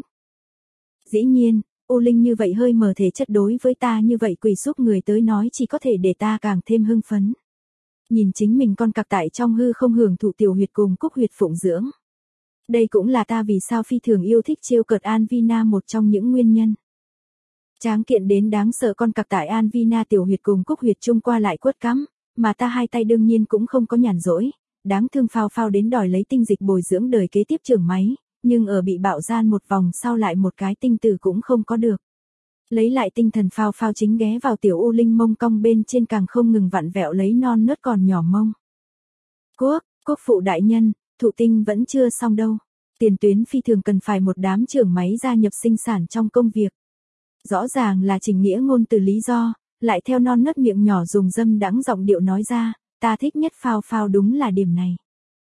Dĩ nhiên, u linh như vậy hơi mở thể chất đối với ta như vậy quỷ xúc người tới nói chỉ có thể để ta càng thêm hưng phấn. Nhìn chính mình con cặc tại trong hư không hưởng thụ tiểu huyệt cùng cúc huyệt phụng dưỡng. Đây cũng là ta vì sao phi thường yêu thích trêu cợt Anvina một trong những nguyên nhân. Tráng kiện đến đáng sợ con cặc tại Anvina tiểu huyệt cùng cúc huyệt chung qua lại quất cắm, mà ta hai tay đương nhiên cũng không có nhàn rỗi, đáng thương phao phao đến đòi lấy tinh dịch bồi dưỡng đời kế tiếp trưởng máy, nhưng ở bị bạo gian một vòng sau lại một cái tinh tử cũng không có được. Lấy lại tinh thần phao phao chính ghé vào tiểu u linh mông cong bên trên càng không ngừng vặn vẹo lấy non nớt còn nhỏ mông. Quốc, quốc phụ đại nhân, thụ tinh vẫn chưa xong đâu. Tiền tuyến phi thường cần phải một đám trưởng máy gia nhập sinh sản trong công việc. Rõ ràng là trình nghĩa ngôn từ lý do, lại theo non nớt miệng nhỏ dùng dâm đắng giọng điệu nói ra, ta thích nhất phao phao đúng là điểm này.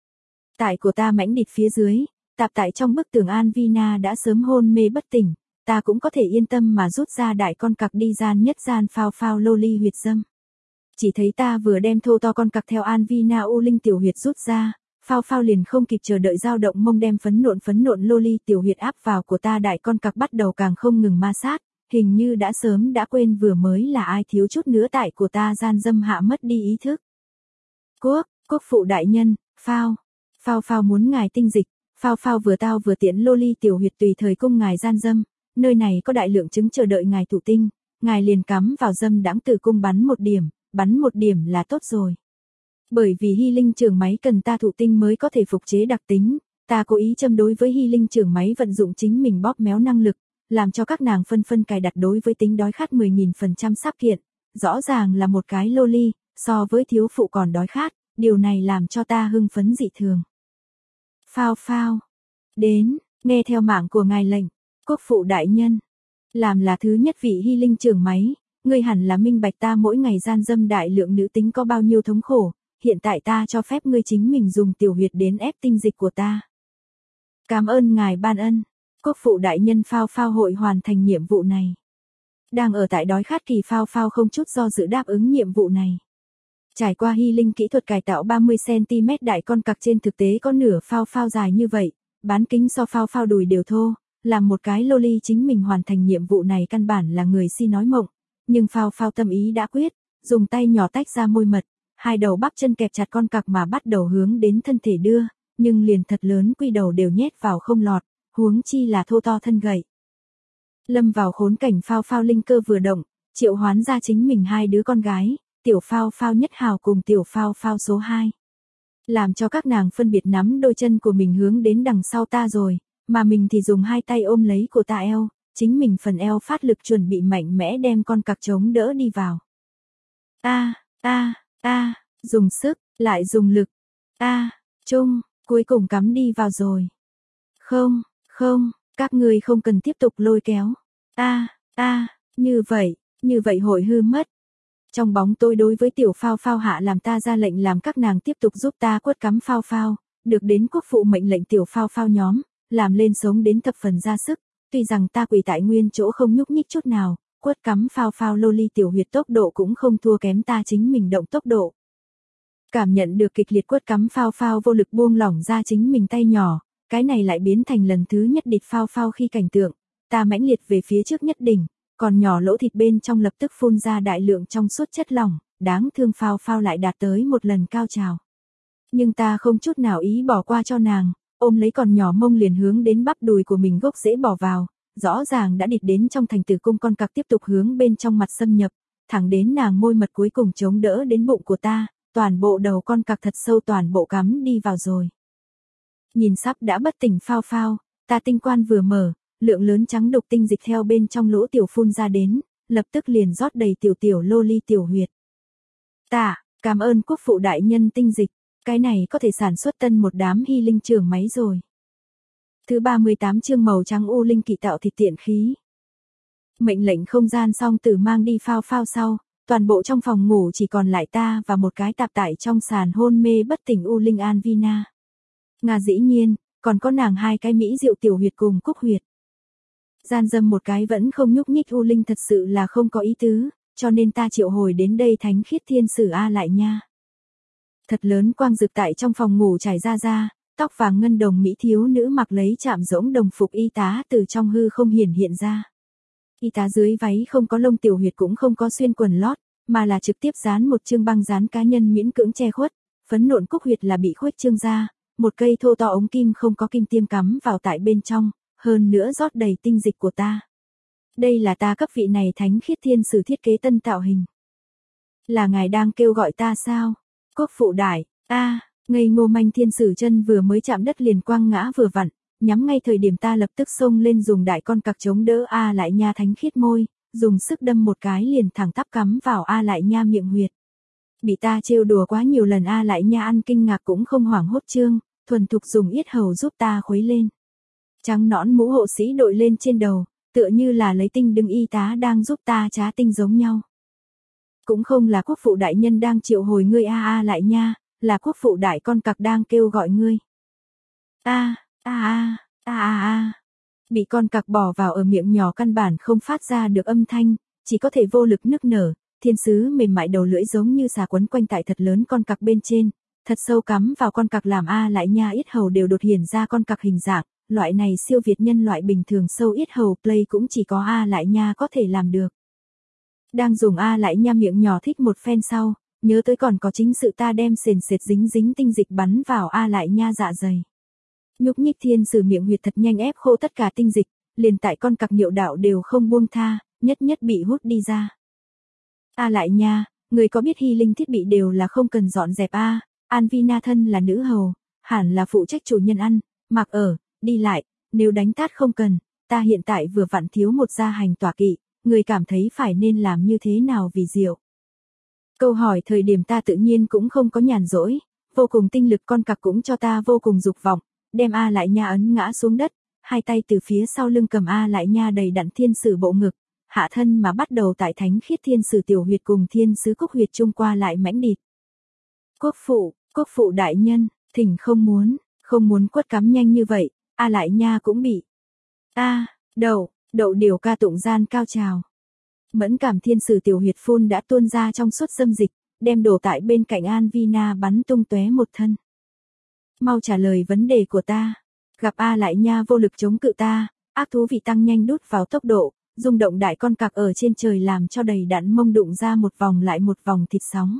Tại của ta mãnh địt phía dưới, tạp tại trong bức tường Anvina đã sớm hôn mê bất tỉnh, ta cũng có thể yên tâm mà rút ra đại con cặc đi gian nhất gian phao phao loli huyệt dâm. Chỉ thấy ta vừa đem thô to con cặc theo Anvina u linh tiểu huyệt rút ra, phao phao liền không kịp chờ đợi dao động mông đem phấn nộn phấn nộn loli tiểu huyệt áp vào của ta đại con cặc bắt đầu càng không ngừng ma sát, hình như đã sớm đã quên vừa mới là ai thiếu chút nữa tại của ta gian dâm hạ mất đi ý thức. Quốc, quốc phụ đại nhân, phao, Phao phao muốn ngài tinh dịch, phao phao vừa tao vừa tiễn loli tiểu huyệt tùy thời cung ngài gian dâm, nơi này có đại lượng trứng chờ đợi ngài thụ tinh, ngài liền cắm vào dâm đãng tử cung bắn một điểm, bắn một điểm là tốt rồi. Bởi vì hy linh trường máy cần ta thụ tinh mới có thể phục chế đặc tính, ta cố ý châm đối với hy linh trường máy vận dụng chính mình bóp méo năng lực, làm cho các nàng phân phân cài đặt đối với tính đói khát mười nghìn phần trăm sắp kiện, rõ ràng là một cái loli, so với thiếu phụ còn đói khát, điều này làm cho ta hưng phấn dị thường. Phao phao, đến, nghe theo mạng của ngài lệnh, quốc phụ đại nhân, làm là thứ nhất vị hy linh trường máy, ngươi hẳn là minh bạch ta mỗi ngày gian dâm đại lượng nữ tính có bao nhiêu thống khổ, hiện tại ta cho phép ngươi chính mình dùng tiểu huyệt đến ép tinh dịch của ta. Cảm ơn ngài ban ân, quốc phụ đại nhân. Phao phao hội hoàn thành nhiệm vụ này. Đang ở tại đói khát kỳ, phao phao không chút do dự đáp ứng nhiệm vụ này. Trải qua hy linh kỹ thuật cải tạo ba mươi xăng ti mét đại con cặc trên thực tế có nửa phao phao dài như vậy, bán kính so phao phao đùi đều thô, làm một cái loli chính mình hoàn thành nhiệm vụ này căn bản là người si nói mộng, nhưng phao phao tâm ý đã quyết, dùng tay nhỏ tách ra môi mật, hai đầu bắp chân kẹp chặt con cặc mà bắt đầu hướng đến thân thể đưa, nhưng liền thật lớn quy đầu đều nhét vào không lọt, huống chi là thô to thân gậy. Lâm vào khốn cảnh, phao phao linh cơ vừa động, triệu hoán ra chính mình hai đứa con gái, tiểu phao phao nhất hào cùng tiểu phao phao số hai. Làm cho các nàng phân biệt nắm đôi chân của mình hướng đến đằng sau ta rồi, mà mình thì dùng hai tay ôm lấy cổ ta eo, chính mình phần eo phát lực chuẩn bị mạnh mẽ đem con cặc chống đỡ đi vào. A, a, a, dùng sức, lại dùng lực. A, chung, cuối cùng cắm đi vào rồi. Không, không, các ngươi không cần tiếp tục lôi kéo. A, a, như vậy, như vậy hội hư mất. Trong bóng tối đối với tiểu phao phao hạ làm ta ra lệnh làm các nàng tiếp tục giúp ta quất cắm phao phao, được đến quốc phụ mệnh lệnh tiểu phao phao nhóm, làm lên sống đến thập phần ra sức, tuy rằng ta quỳ tại nguyên chỗ không nhúc nhích chút nào, quất cắm phao phao loli tiểu huyệt tốc độ cũng không thua kém ta chính mình động tốc độ. Cảm nhận được kịch liệt quất cắm phao phao vô lực buông lỏng ra chính mình tay nhỏ, cái này lại biến thành lần thứ nhất địt phao phao khi cảnh tượng, ta mãnh liệt về phía trước nhất đỉnh, còn nhỏ lỗ thịt bên trong lập tức phun ra đại lượng trong suốt chất lỏng, đáng thương phao phao lại đạt tới một lần cao trào. Nhưng ta không chút nào ý bỏ qua cho nàng, ôm lấy còn nhỏ mông liền hướng đến bắp đùi của mình gốc rễ bỏ vào, rõ ràng đã địt đến trong thành tử cung, con cặc tiếp tục hướng bên trong mặt xâm nhập, thẳng đến nàng môi mật cuối cùng chống đỡ đến bụng của ta, toàn bộ đầu con cặc thật sâu toàn bộ cắm đi vào rồi. Nhìn sắp đã bất tỉnh phao phao, ta tinh quan vừa mở, lượng lớn trắng đục tinh dịch theo bên trong lỗ tiểu phun ra đến, lập tức liền rót đầy tiểu tiểu loli tiểu huyệt. Ta, cảm ơn quốc phụ đại nhân tinh dịch, cái này có thể sản xuất tân một đám hy linh trường máy rồi. Thứ ba mươi tám chương màu trắng u linh kỵ tạo thịt tiện khí. Mệnh lệnh không gian xong từ mang đi phao phao sau, toàn bộ trong phòng ngủ chỉ còn lại ta và một cái tạp tại trong sàn hôn mê bất tỉnh u linh Anvina. Nga dĩ nhiên, còn có nàng hai cái mỹ diệu tiểu huyệt cùng cúc huyệt. Gian dâm một cái vẫn không nhúc nhích u linh thật sự là không có ý tứ, cho nên ta triệu hồi đến đây thánh khiết thiên sử A lại nha. Thật lớn quang dực tại trong phòng ngủ trải ra ra, tóc vàng ngân đồng mỹ thiếu nữ mặc lấy chạm rỗng đồng phục y tá từ trong hư không hiển hiện ra. Y tá dưới váy không có lông tiểu huyệt cũng không có xuyên quần lót, mà là trực tiếp dán một chương băng dán cá nhân miễn cưỡng che khuất, phấn nộn cúc huyệt là bị khuếch trương ra, một cây thô to ống kim không có kim tiêm cắm vào tại bên trong, hơn nữa rót đầy tinh dịch của ta. Đây là ta cấp vị này thánh khiết thiên sử thiết kế tân tạo hình. Là ngài đang kêu gọi ta sao? Quốc phụ đại, a, à, ngây ngô manh thiên sử chân vừa mới chạm đất liền quăng ngã vừa vặn, nhắm ngay thời điểm ta lập tức xông lên dùng đại con cặc chống đỡ A lại nha thánh khiết môi, dùng sức đâm một cái liền thẳng tắp cắm vào A lại nha miệng huyệt. Bị ta trêu đùa quá nhiều lần A lại nha ăn kinh ngạc cũng không hoảng hốt trương, thuần thục dùng yết hầu giúp ta khuấy lên. Trắng nõn mũ hộ sĩ đội lên trên đầu, tựa như là lấy tinh đứng y tá đang giúp ta trá tinh giống nhau. Cũng không là quốc phụ đại nhân đang triệu hồi ngươi a a lại nha, là quốc phụ đại con cặc đang kêu gọi ngươi. A, a a, a a a. Bị con cặc bỏ vào ở miệng nhỏ căn bản không phát ra được âm thanh, chỉ có thể vô lực nức nở, thiên sứ mềm mại đầu lưỡi giống như xà quấn quanh tại thật lớn con cặc bên trên, thật sâu cắm vào con cặc làm a lại nha yết hầu đều đột hiện ra con cặc hình dạng, loại này siêu việt nhân loại bình thường sâu yết hầu play cũng chỉ có a lại nha có thể làm được. Đang dùng A lại nha miệng nhỏ thích một phen sau, nhớ tới còn có chính sự ta đem sền sệt dính dính tinh dịch bắn vào A Lại Nha dạ dày. Nhúc nhích thiên sử miệng huyệt thật nhanh ép khô tất cả tinh dịch, liền tại con cặc niệu đạo đều không buông tha, nhất nhất bị hút đi ra. A Lại Nha, người có biết hy linh thiết bị đều là không cần dọn dẹp a, Anvina thân là nữ hầu, hẳn là phụ trách chủ nhân ăn, mặc ở, đi lại, nếu đánh tát không cần, ta hiện tại vừa vặn thiếu một gia hành tọa kỵ, người cảm thấy phải nên làm như thế nào vì diệu. Câu hỏi thời điểm ta tự nhiên cũng không có nhàn rỗi, vô cùng tinh lực con cặc cũng cho ta vô cùng dục vọng, đem A Lại Nha ấn ngã xuống đất, hai tay từ phía sau lưng cầm A Lại Nha đầy đặn thiên sử bộ ngực, hạ thân mà bắt đầu tại thánh khiết thiên sử tiểu huyệt cùng thiên sứ cúc huyệt trung qua lại mãnh địt. Quốc phụ, quốc phụ đại nhân, thỉnh không muốn, không muốn quất cắm nhanh như vậy, A Lại Nha cũng bị. A, đậu, đậu điều ca tụng gian cao trào. Mẫn cảm thiên sử tiểu huyệt phun đã tuôn ra trong suốt dâm dịch, đem đổ tại bên cạnh Anvina bắn tung tóe một thân. Mau trả lời vấn đề của ta. Gặp A Lại Nha vô lực chống cự ta, ác thú vị tăng nhanh đút vào tốc độ, rung động đại con cặc ở trên trời làm cho đầy đặn mông đụng ra một vòng lại một vòng thịt sóng.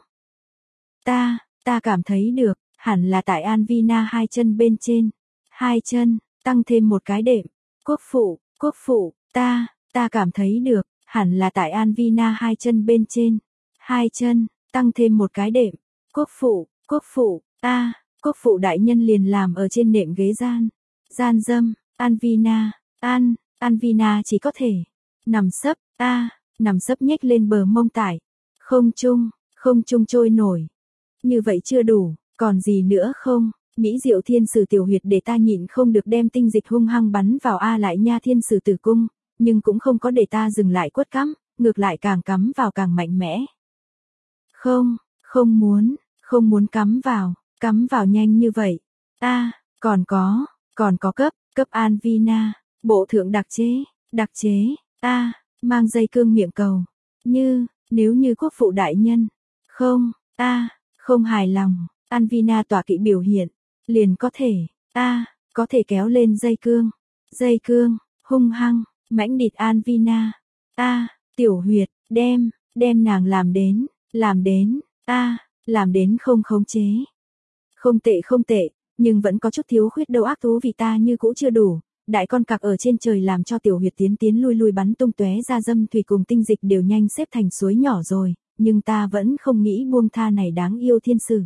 Ta, ta cảm thấy được, hẳn là tại Anvina hai chân bên trên. Hai chân, tăng thêm một cái đệm. Quốc phụ, quốc phụ, ta, ta cảm thấy được, hẳn là tại Anvina hai chân bên trên. Hai chân, tăng thêm một cái đệm. Quốc phụ, quốc phụ, ta, quốc phụ đại nhân liền làm ở trên nệm ghế gian. Gian dâm, Anvina, An, Anvina chỉ có thể nằm sấp, ta, nằm sấp nhếch lên bờ mông tải. Không trung, không trung trôi nổi. Như vậy chưa đủ, còn gì nữa không? Mỹ diệu thiên sử tiểu huyệt để ta nhịn không được đem tinh dịch hung hăng bắn vào A Lại Nha thiên sử tử cung, nhưng cũng không có để ta dừng lại quất cắm, ngược lại càng cắm vào càng mạnh mẽ. Không, không muốn, không muốn cắm vào, cắm vào nhanh như vậy. Ta, còn có, còn có cấp, cấp Anvina, bộ thượng đặc chế, đặc chế, ta, mang dây cương miệng cầu. Như, nếu như quốc phụ đại nhân, không, ta, không hài lòng, Anvina tọa kỵ biểu hiện, liền có thể, ta, có thể kéo lên dây cương, dây cương, hung hăng, mãnh địt Anvina, ta, tiểu huyệt, đem, đem nàng làm đến, làm đến, ta, làm đến không khống chế. Không tệ không tệ, nhưng vẫn có chút thiếu khuyết đâu ác thú vì ta như cũ chưa đủ. Đại con cặc ở trên trời làm cho tiểu huyệt tiến tiến lui lui bắn tung tóe ra dâm thủy cùng tinh dịch đều nhanh xếp thành suối nhỏ rồi, nhưng ta vẫn không nghĩ buông tha này đáng yêu thiên sử.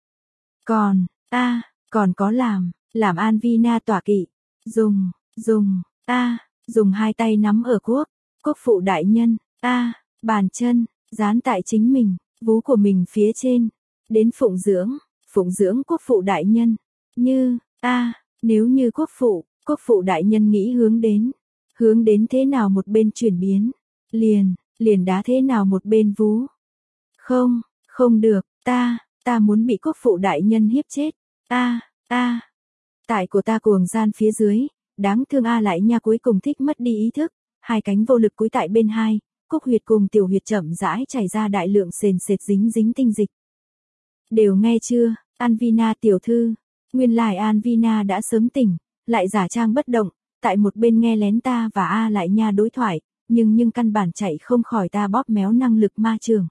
Còn, ta, còn có làm, làm Anvina tọa kỵ, dùng, dùng, ta, dùng hai tay nắm ở quốc, quốc phụ đại nhân, ta, bàn chân, dán tại chính mình, vú của mình phía trên, đến phụng dưỡng, phụng dưỡng quốc phụ đại nhân, như, ta, nếu như quốc phụ, quốc phụ đại nhân nghĩ hướng đến, hướng đến thế nào một bên chuyển biến, liền, liền đá thế nào một bên vú. Không, không được, ta, ta muốn bị quốc phụ đại nhân hiếp chết, ta, ta. Tại của ta cuồng gian phía dưới, đáng thương A Lại Nha cuối cùng thích mất đi ý thức, hai cánh vô lực cúi tại bên hai, cúc huyệt cùng tiểu huyệt chậm rãi chảy ra đại lượng sền sệt dính dính tinh dịch. Đều nghe chưa, Anvina tiểu thư, nguyên lai Anvina đã sớm tỉnh, lại giả trang bất động, tại một bên nghe lén ta và A Lại Nha đối thoại, nhưng nhưng căn bản chạy không khỏi ta bóp méo năng lực ma trường.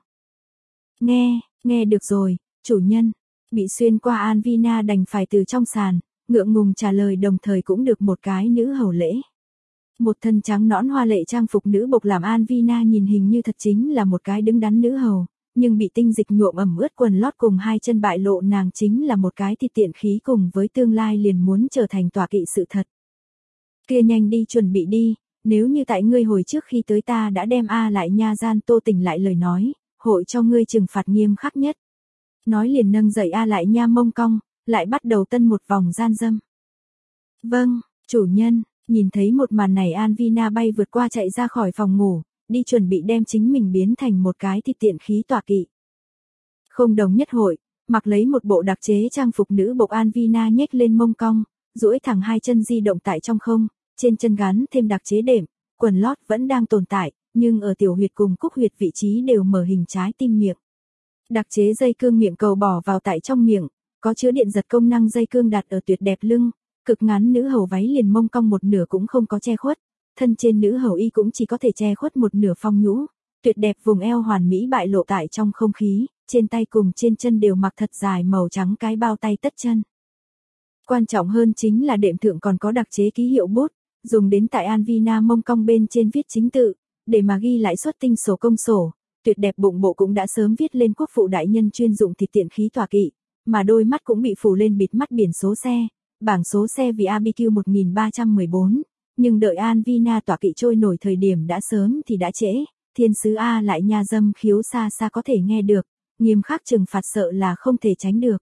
Nghe, nghe được rồi, chủ nhân, bị xuyên qua Anvina đành phải từ trong sàn, ngượng ngùng trả lời đồng thời cũng được một cái nữ hầu lễ. Một thân trắng nõn hoa lệ trang phục nữ bộc làm Anvina nhìn hình như thật chính là một cái đứng đắn nữ hầu, nhưng bị tinh dịch nhuộm ẩm ướt quần lót cùng hai chân bại lộ nàng chính là một cái thịt tiện khí cùng với tương lai liền muốn trở thành tọa kỵ sự thật. Kia nhanh đi chuẩn bị đi, nếu như tại ngươi hồi trước khi tới ta đã đem A Lại Nha gian tô tỉnh lại lời nói, hội cho ngươi trừng phạt nghiêm khắc nhất. Nói liền nâng dậy A Lại Nha mông cong, lại bắt đầu tân một vòng gian dâm. Vâng, chủ nhân, nhìn thấy một màn này Anvina bay vượt qua chạy ra khỏi phòng ngủ, đi chuẩn bị đem chính mình biến thành một cái thịt tiện khí tọa kỵ. Không đồng nhất hội, mặc lấy một bộ đặc chế trang phục nữ bộc Anvina nhếch lên mông cong, duỗi thẳng hai chân di động tại trong không, trên chân gắn thêm đặc chế đệm, quần lót vẫn đang tồn tại, nhưng ở tiểu huyệt cùng cúc huyệt vị trí đều mở hình trái tim miệng. Đặc chế dây cương miệng cầu bỏ vào tại trong miệng, có chứa điện giật công năng dây cương đặt ở tuyệt đẹp lưng, cực ngắn nữ hầu váy liền mông cong một nửa cũng không có che khuất, thân trên nữ hầu y cũng chỉ có thể che khuất một nửa phong nhũ, tuyệt đẹp vùng eo hoàn mỹ bại lộ tại trong không khí, trên tay cùng trên chân đều mặc thật dài màu trắng cái bao tay tất chân. Quan trọng hơn chính là đệm thượng còn có đặc chế ký hiệu bút, dùng đến tại Anvina mông cong bên trên viết chính tự, để mà ghi lãi suất tinh sổ công sổ. Tuyệt đẹp bụng bộ cũng đã sớm viết lên quốc phụ đại nhân chuyên dụng thịt tiện khí tọa kỵ, mà đôi mắt cũng bị phủ lên bịt mắt biển số xe, bảng số xe vì a bê quy một ba một bốn, nhưng đợi Anvina tọa kỵ trôi nổi thời điểm đã sớm thì đã trễ, thiên sứ A lại nha dâm khiếu xa xa có thể nghe được, nghiêm khắc trừng phạt sợ là không thể tránh được.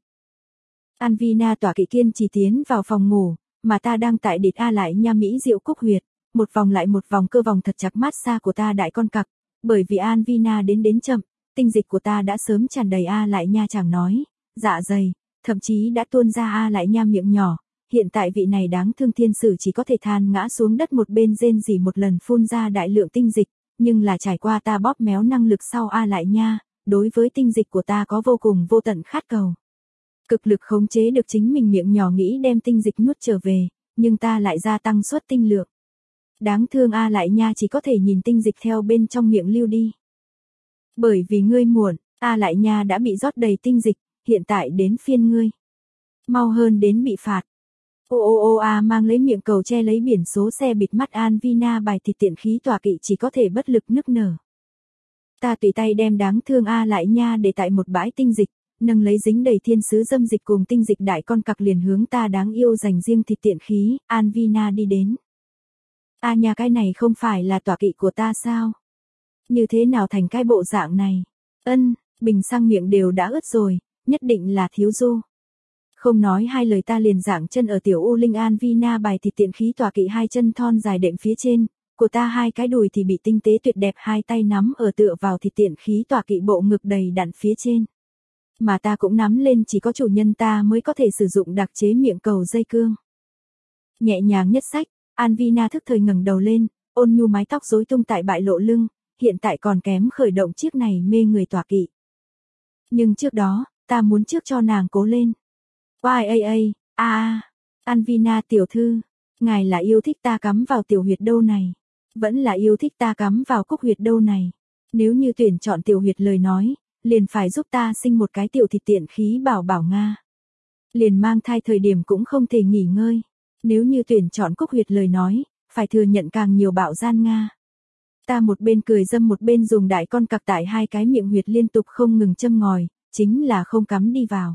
Anvina tọa kỵ kiên trì tiến vào phòng ngủ, mà ta đang tại địt A lại nha mỹ diệu cúc huyệt, một vòng lại một vòng cơ vòng thật chặt mát xa của ta đại con cặc, bởi vì Anvina đến đến chậm, tinh dịch của ta đã sớm tràn đầy A lại nha chẳng nói, dạ dày, thậm chí đã tuôn ra A lại nha miệng nhỏ, hiện tại vị này đáng thương thiên sử chỉ có thể than ngã xuống đất một bên rên rỉ một lần phun ra đại lượng tinh dịch, nhưng là trải qua ta bóp méo năng lực sau A lại nha, đối với tinh dịch của ta có vô cùng vô tận khát cầu. Cực lực khống chế được chính mình miệng nhỏ nghĩ đem tinh dịch nuốt trở về, nhưng ta lại gia tăng suất tinh lượng. Đáng thương A lại nha chỉ có thể nhìn tinh dịch theo bên trong miệng lưu đi. Bởi vì ngươi muộn, A lại nha đã bị rót đầy tinh dịch, hiện tại đến phiên ngươi. Mau hơn đến bị phạt. Ô ô ô A mang lấy miệng cầu che lấy biển số xe bịt mắt Anvina bài thịt tiện khí tọa kỵ chỉ có thể bất lực nức nở. Ta tùy tay đem đáng thương A lại nha để tại một bãi tinh dịch, nâng lấy dính đầy thiên sứ dâm dịch cùng tinh dịch đại con cặc liền hướng ta đáng yêu dành riêng thịt tiện khí, Anvina đi đến. A nha cái này không phải là tọa kỵ của ta sao? Như thế nào thành cái bộ dạng này? Ân, bình xăng miệng đều đã ướt rồi, nhất định là thiếu du. Không nói hai lời ta liền dạng chân ở tiểu U Linh Anvina bài thịt tiện khí tọa kỵ hai chân thon dài đệm phía trên, của ta hai cái đùi thì bị tinh tế tuyệt đẹp hai tay nắm ở tựa vào thịt tiện khí tọa kỵ bộ ngực đầy đặn phía trên. Mà ta cũng nắm lên chỉ có chủ nhân ta mới có thể sử dụng đặc chế miệng cầu dây cương. Nhẹ nhàng nhất sách, Anvina thức thời ngẩng đầu lên, ôn nhu mái tóc rối tung tại bại lộ lưng, hiện tại còn kém khởi động chiếc này mê người tọa kỵ. Nhưng trước đó, ta muốn trước cho nàng cố lên. Oai a a, a Anvina tiểu thư, ngài là yêu thích ta cắm vào tiểu huyệt đâu này, vẫn là yêu thích ta cắm vào cúc huyệt đâu này. Nếu như tuyển chọn tiểu huyệt lời nói, liền phải giúp ta sinh một cái tiểu thịt tiện khí bảo bảo Nga. Liền mang thai thời điểm cũng không thể nghỉ ngơi. Nếu như tuyển chọn cúc huyệt lời nói, phải thừa nhận càng nhiều bạo gian Nga. Ta một bên cười dâm một bên dùng đại con cặc tại hai cái miệng huyệt liên tục không ngừng châm ngòi, chính là không cắm đi vào.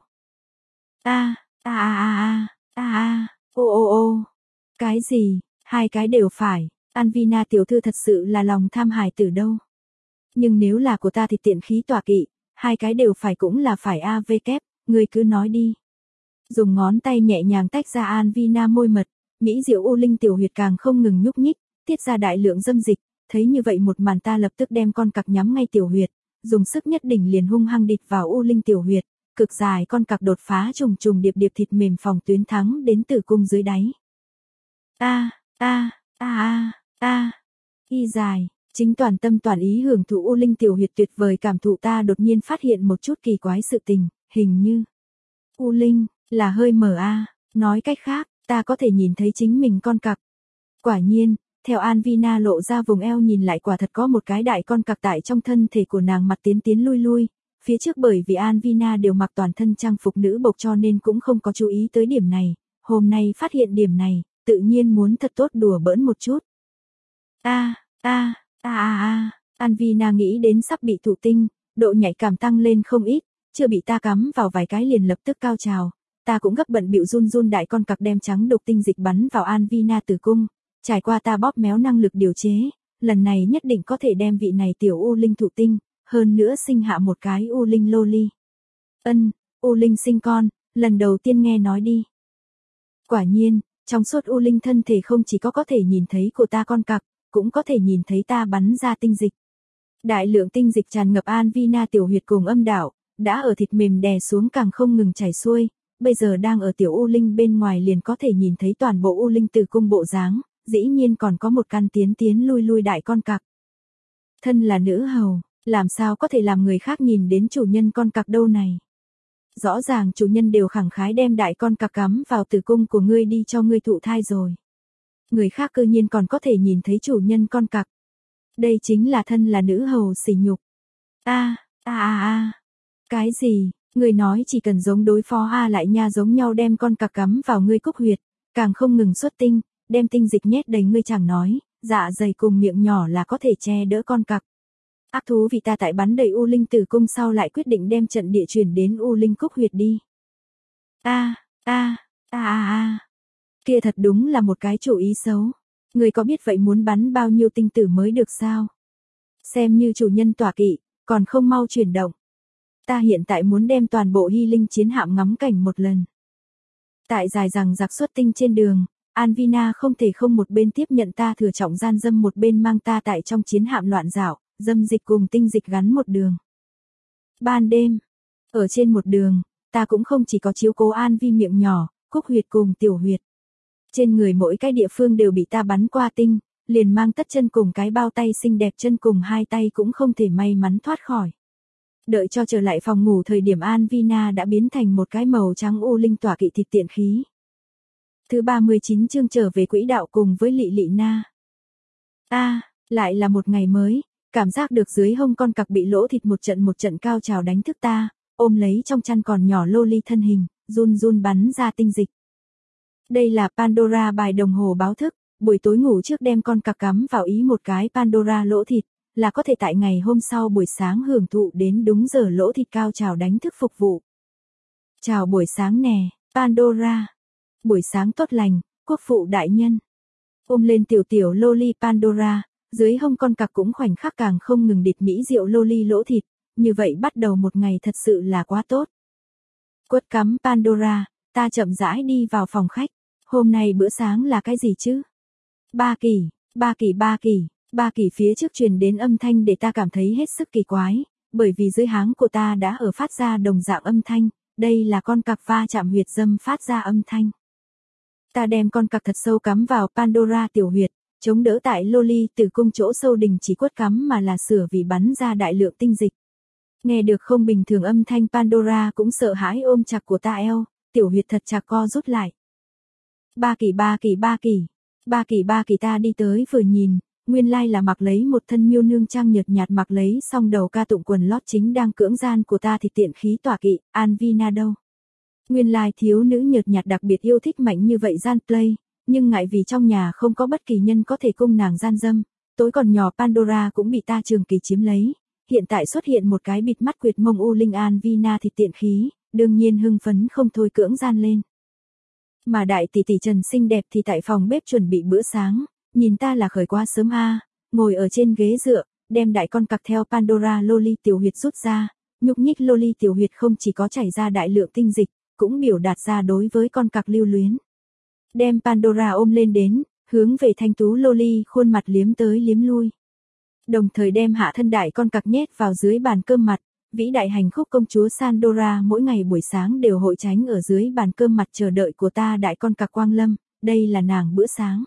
A, a a a a, a a, ô ô ô. Cái gì, hai cái đều phải, Anvina tiểu thư thật sự là lòng tham hài tử đâu. Nhưng nếu là của ta thì tiện khí tọa kỵ, hai cái đều phải cũng là phải a vê kép, ngươi cứ nói đi. Dùng ngón tay nhẹ nhàng tách ra Anvina môi mật, mỹ diệu U Linh tiểu huyệt càng không ngừng nhúc nhích, tiết ra đại lượng dâm dịch, thấy như vậy một màn ta lập tức đem con cặc nhắm ngay tiểu huyệt, dùng sức nhất định liền hung hăng địch vào U Linh tiểu huyệt, cực dài con cặc đột phá trùng trùng điệp điệp thịt mềm phòng tuyến thắng đến tử cung dưới đáy. A, a, a a, a. Y dài, chính toàn tâm toàn ý hưởng thụ U Linh tiểu huyệt tuyệt vời cảm thụ ta đột nhiên phát hiện một chút kỳ quái sự tình, hình như U Linh là hơi mờ a, nói cách khác, ta có thể nhìn thấy chính mình con cặc. Quả nhiên, theo Anvina lộ ra vùng eo nhìn lại quả thật có một cái đại con cặc tại trong thân thể của nàng mặt tiến tiến lui lui, phía trước bởi vì Anvina đều mặc toàn thân trang phục nữ bộc cho nên cũng không có chú ý tới điểm này, hôm nay phát hiện điểm này, tự nhiên muốn thật tốt đùa bỡn một chút. A, a, a a a, Anvina nghĩ đến sắp bị thụ tinh, độ nhạy cảm tăng lên không ít, chưa bị ta cắm vào vài cái liền lập tức cao trào, ta cũng gấp bận bịu run run đại con cặc đem trắng đục tinh dịch bắn vào Anvina tử cung, trải qua ta bóp méo năng lực điều chế, lần này nhất định có thể đem vị này tiểu U Linh thụ tinh, hơn nữa sinh hạ một cái U Linh loli. Ân, U Linh sinh con, lần đầu tiên nghe nói đi. Quả nhiên, trong suốt U Linh thân thể không chỉ có có thể nhìn thấy của ta con cặc, cũng có thể nhìn thấy ta bắn ra tinh dịch. Đại lượng tinh dịch tràn ngập Anvina tiểu huyệt cùng âm đạo, đã ở thịt mềm đè xuống càng không ngừng chảy xuôi, bây giờ đang ở tiểu U Linh bên ngoài liền có thể nhìn thấy toàn bộ U Linh tử cung bộ dáng, dĩ nhiên còn có một căn tiến tiến lui lui đại con cặc. Thân là nữ hầu, làm sao có thể làm người khác nhìn đến chủ nhân con cặc đâu này. Rõ ràng chủ nhân đều khẳng khái đem đại con cặc cắm vào tử cung của ngươi đi cho ngươi thụ thai rồi. Người khác cơ nhiên còn có thể nhìn thấy chủ nhân con cặc. Đây chính là thân là nữ hầu sỉ nhục. A, a a a. Cái gì? Người nói chỉ cần giống đối phó A lại nha giống nhau đem con cặc cắm vào ngươi cúc huyệt, càng không ngừng xuất tinh, đem tinh dịch nhét đầy ngươi chẳng nói, dạ dày cùng miệng nhỏ là có thể che đỡ con cặc. Ác thú vì ta tại bắn đầy U Linh Tử Cung sau lại quyết định đem trận địa chuyển đến U Linh Cúc huyệt đi. A, a, a a a. Kia thật đúng là một cái chủ ý xấu. Người có biết vậy muốn bắn bao nhiêu tinh tử mới được sao? Xem như chủ nhân tọa kỵ, còn không mau chuyển động. Ta hiện tại muốn đem toàn bộ Hy Linh chiến hạm ngắm cảnh một lần. Tại dài rằng giặc xuất tinh trên đường, Anvina không thể không một bên tiếp nhận ta thừa trọng gian dâm một bên mang ta tại trong chiến hạm loạn dạo, dâm dịch cùng tinh dịch gắn một đường. Ban đêm, ở trên một đường, ta cũng không chỉ có chiếu cố An Vi miệng nhỏ, cúc huyệt cùng tiểu huyệt. Trên người mỗi cái địa phương đều bị ta bắn qua tinh, liền mang tất chân cùng cái bao tay xinh đẹp chân cùng hai tay cũng không thể may mắn thoát khỏi. Đợi cho trở lại phòng ngủ thời điểm Anvina đã biến thành một cái màu trắng u linh tỏa kỵ thịt tiện khí. Thứ ba mươi chín chương trở về quỹ đạo cùng với Lị Lị Na. A, à, lại là một ngày mới, cảm giác được dưới hông con cặc bị lỗ thịt một trận một trận cao trào đánh thức ta, ôm lấy trong chăn còn nhỏ loli thân hình, run run bắn ra tinh dịch. Đây là Pandora bài đồng hồ báo thức, buổi tối ngủ trước đem con cặc cắm vào ý một cái Pandora lỗ thịt, là có thể tại ngày hôm sau buổi sáng hưởng thụ đến đúng giờ lỗ thịt cao trào đánh thức phục vụ. Chào buổi sáng nè, Pandora. Buổi sáng tốt lành, quốc phụ đại nhân. Ôm lên tiểu tiểu loli Pandora, dưới hông con cặc cũng khoảnh khắc càng không ngừng địt mỹ rượu loli lỗ thịt, như vậy bắt đầu một ngày thật sự là quá tốt. Quất cắm Pandora, ta chậm rãi đi vào phòng khách, hôm nay bữa sáng là cái gì chứ? Ba kỳ, ba kỳ ba kỳ, ba kỳ phía trước truyền đến âm thanh để ta cảm thấy hết sức kỳ quái, bởi vì dưới háng của ta đã ở phát ra đồng dạng âm thanh, đây là con cặc va chạm huyệt dâm phát ra âm thanh. Ta đem con cặc thật sâu cắm vào Pandora tiểu huyệt, chống đỡ tại loli từ cung chỗ sâu đình chỉ quất cắm mà là sửa vì bắn ra đại lượng tinh dịch. Nghe được không bình thường âm thanh Pandora cũng sợ hãi ôm chặt của ta eo, tiểu huyệt thật chặt co rút lại. Ba kỳ ba kỳ ba kỳ, ba kỳ ba kỳ ta đi tới vừa nhìn, nguyên lai là mặc lấy một thân miêu nương trang nhợt nhạt mặc lấy xong đầu ca tụng quần lót chính đang cưỡng gian của ta thì tiện khí tỏa kỵ, Anvina đâu. Nguyên lai thiếu nữ nhợt nhạt đặc biệt yêu thích mạnh như vậy gian play, nhưng ngại vì trong nhà không có bất kỳ nhân có thể cung nàng gian dâm, tối còn nhỏ Pandora cũng bị ta trường kỳ chiếm lấy, hiện tại xuất hiện một cái bịt mắt quyệt mông u linh Anvina thì tiện khí, đương nhiên hưng phấn không thôi cưỡng gian lên. Mà đại tỷ tỷ Trần xinh đẹp thì tại phòng bếp chuẩn bị bữa sáng, nhìn ta là khởi quá sớm a, ngồi ở trên ghế dựa, đem đại con cặc theo Pandora loli tiểu huyệt rút ra, nhúc nhích loli tiểu huyệt không chỉ có chảy ra đại lượng tinh dịch, cũng biểu đạt ra đối với con cặc lưu luyến. Đem Pandora ôm lên đến, hướng về thanh tú loli khuôn mặt liếm tới liếm lui. Đồng thời đem hạ thân đại con cặc nhét vào dưới bàn cơm mặt, vĩ đại hành khúc công chúa Sandora mỗi ngày buổi sáng đều hội tránh ở dưới bàn cơm mặt chờ đợi của ta đại con cặc Quang Lâm, đây là nàng bữa sáng.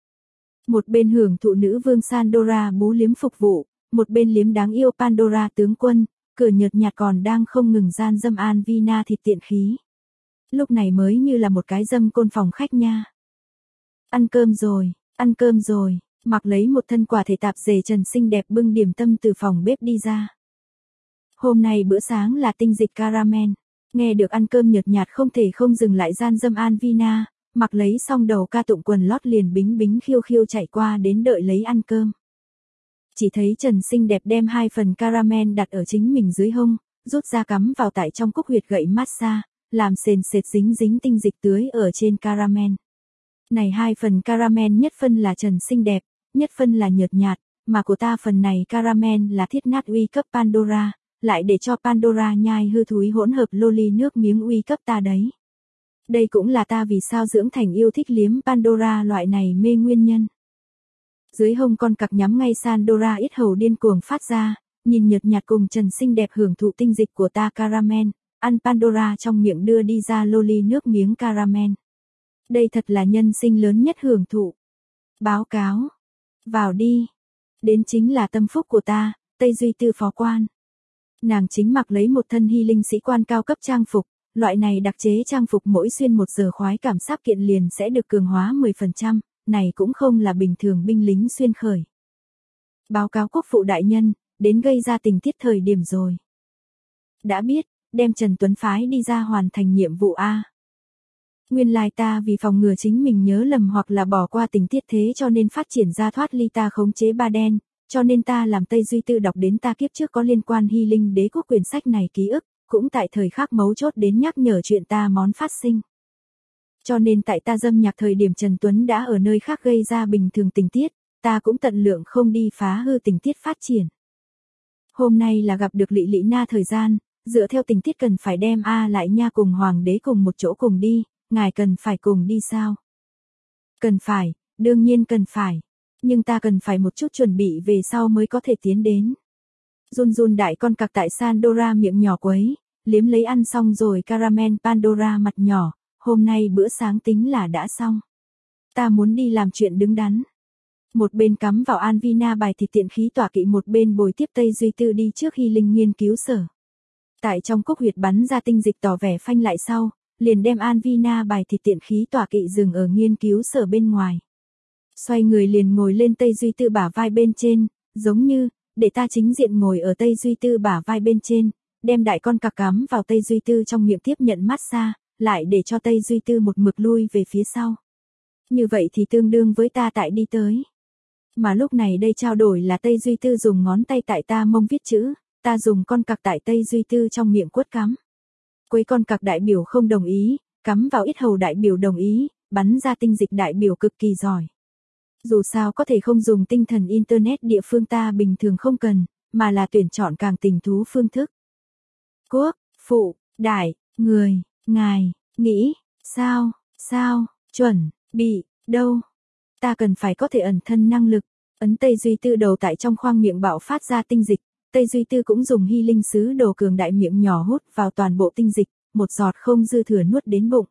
Một bên hưởng thụ nữ vương Sandora bú liếm phục vụ, một bên liếm đáng yêu Pandora tướng quân, cửa nhợt nhạt còn đang không ngừng gian dâm Anvina thịt tiện khí. Lúc này mới như là một cái dâm côn phòng khách nha. Ăn cơm rồi, ăn cơm rồi, mặc lấy một thân quả thể tạp dề Trần xinh đẹp bưng điểm tâm từ phòng bếp đi ra. Hôm nay bữa sáng là tinh dịch caramel, nghe được ăn cơm nhợt nhạt không thể không dừng lại gian dâm Anvina, mặc lấy xong đầu ca tụng quần lót liền bính bính khiêu khiêu chạy qua đến đợi lấy ăn cơm. Chỉ thấy Trần xinh đẹp đem hai phần caramel đặt ở chính mình dưới hông, rút ra cắm vào tại trong cúc huyệt gậy massage, làm sền sệt dính dính tinh dịch tưới ở trên caramel. Này hai phần caramel nhất phân là Trần xinh đẹp, nhất phân là nhợt nhạt, mà của ta phần này caramel là thiết nát uy cấp Pandora, lại để cho Pandora nhai hư thúi hỗn hợp loli nước miếng uy cấp ta đấy. Đây cũng là ta vì sao dưỡng thành yêu thích liếm Pandora loại này mê nguyên nhân. Dưới hông con cặc nhắm ngay Sandora ít hầu điên cuồng phát ra, nhìn nhợt nhạt cùng Trần xinh đẹp hưởng thụ tinh dịch của ta caramel, ăn Pandora trong miệng đưa đi ra loli nước miếng caramel. Đây thật là nhân sinh lớn nhất hưởng thụ. Báo cáo. Vào đi. Đến chính là tâm phúc của ta, Tây Duy Tư phó quan. Nàng chính mặc lấy một thân hy linh sĩ quan cao cấp trang phục, loại này đặc chế trang phục mỗi xuyên một giờ khoái cảm giác kiện liền sẽ được cường hóa mười phần trăm, này cũng không là bình thường binh lính xuyên khởi. Báo cáo quốc phụ đại nhân, đến gây ra tình tiết thời điểm rồi. Đã biết, đem Trần Tuấn phái đi ra hoàn thành nhiệm vụ A. Nguyên lai ta vì phòng ngừa chính mình nhớ lầm hoặc là bỏ qua tình tiết thế cho nên phát triển ra thoát ly ta khống chế ba đen, cho nên ta làm Tây Duy Tư đọc đến ta kiếp trước có liên quan Hy Linh Đế Quốc quyển sách này ký ức, cũng tại thời khắc mấu chốt đến nhắc nhở chuyện ta món phát sinh. Cho nên tại ta dâm nhạc thời điểm Trần Tuấn đã ở nơi khác gây ra bình thường tình tiết, ta cũng tận lượng không đi phá hư tình tiết phát triển. Hôm nay là gặp được Lị Lị Na thời gian, dựa theo tình tiết cần phải đem A lại nha cùng Hoàng đế cùng một chỗ cùng đi, ngài cần phải cùng đi sao? Cần phải, đương nhiên cần phải. Nhưng ta cần phải một chút chuẩn bị về sau mới có thể tiến đến. Run run đại con cặc tại Sandora miệng nhỏ quấy, liếm lấy ăn xong rồi caramel Pandora mặt nhỏ, hôm nay bữa sáng tính là đã xong. Ta muốn đi làm chuyện đứng đắn. Một bên cắm vào Anvina bài thịt tiện khí tỏa kỵ, một bên bồi tiếp Tây Duy Tư đi trước Hy Linh nghiên cứu sở. Tại trong cốc huyệt bắn ra tinh dịch tỏ vẻ phanh lại sau, liền đem Anvina bài thịt tiện khí tỏa kỵ dừng ở nghiên cứu sở bên ngoài. Xoay người liền ngồi lên Tây Duy Tư bả vai bên trên, giống như, để ta chính diện ngồi ở Tây Duy Tư bả vai bên trên, đem đại con cặc cắm vào Tây Duy Tư trong miệng tiếp nhận massage, lại để cho Tây Duy Tư một mực lui về phía sau. Như vậy thì tương đương với ta tại đi tới. Mà lúc này đây trao đổi là Tây Duy Tư dùng ngón tay tại ta mông viết chữ, ta dùng con cặc tại Tây Duy Tư trong miệng quất cắm. Quấy con cặc đại biểu không đồng ý, cắm vào yết hầu đại biểu đồng ý, bắn ra tinh dịch đại biểu cực kỳ giỏi. Dù sao có thể không dùng tinh thần internet địa phương ta bình thường không cần, mà là tuyển chọn càng tình thú phương thức. Quốc, phụ, đại, người, ngài, nghĩ, sao, sao, chuẩn, bị, đâu. Ta cần phải có thể ẩn thân năng lực, ấn Tây Duy Tư đầu tại trong khoang miệng bạo phát ra tinh dịch, Tây Duy Tư cũng dùng Hy Linh sứ đồ cường đại miệng nhỏ hút vào toàn bộ tinh dịch, một giọt không dư thừa nuốt đến bụng.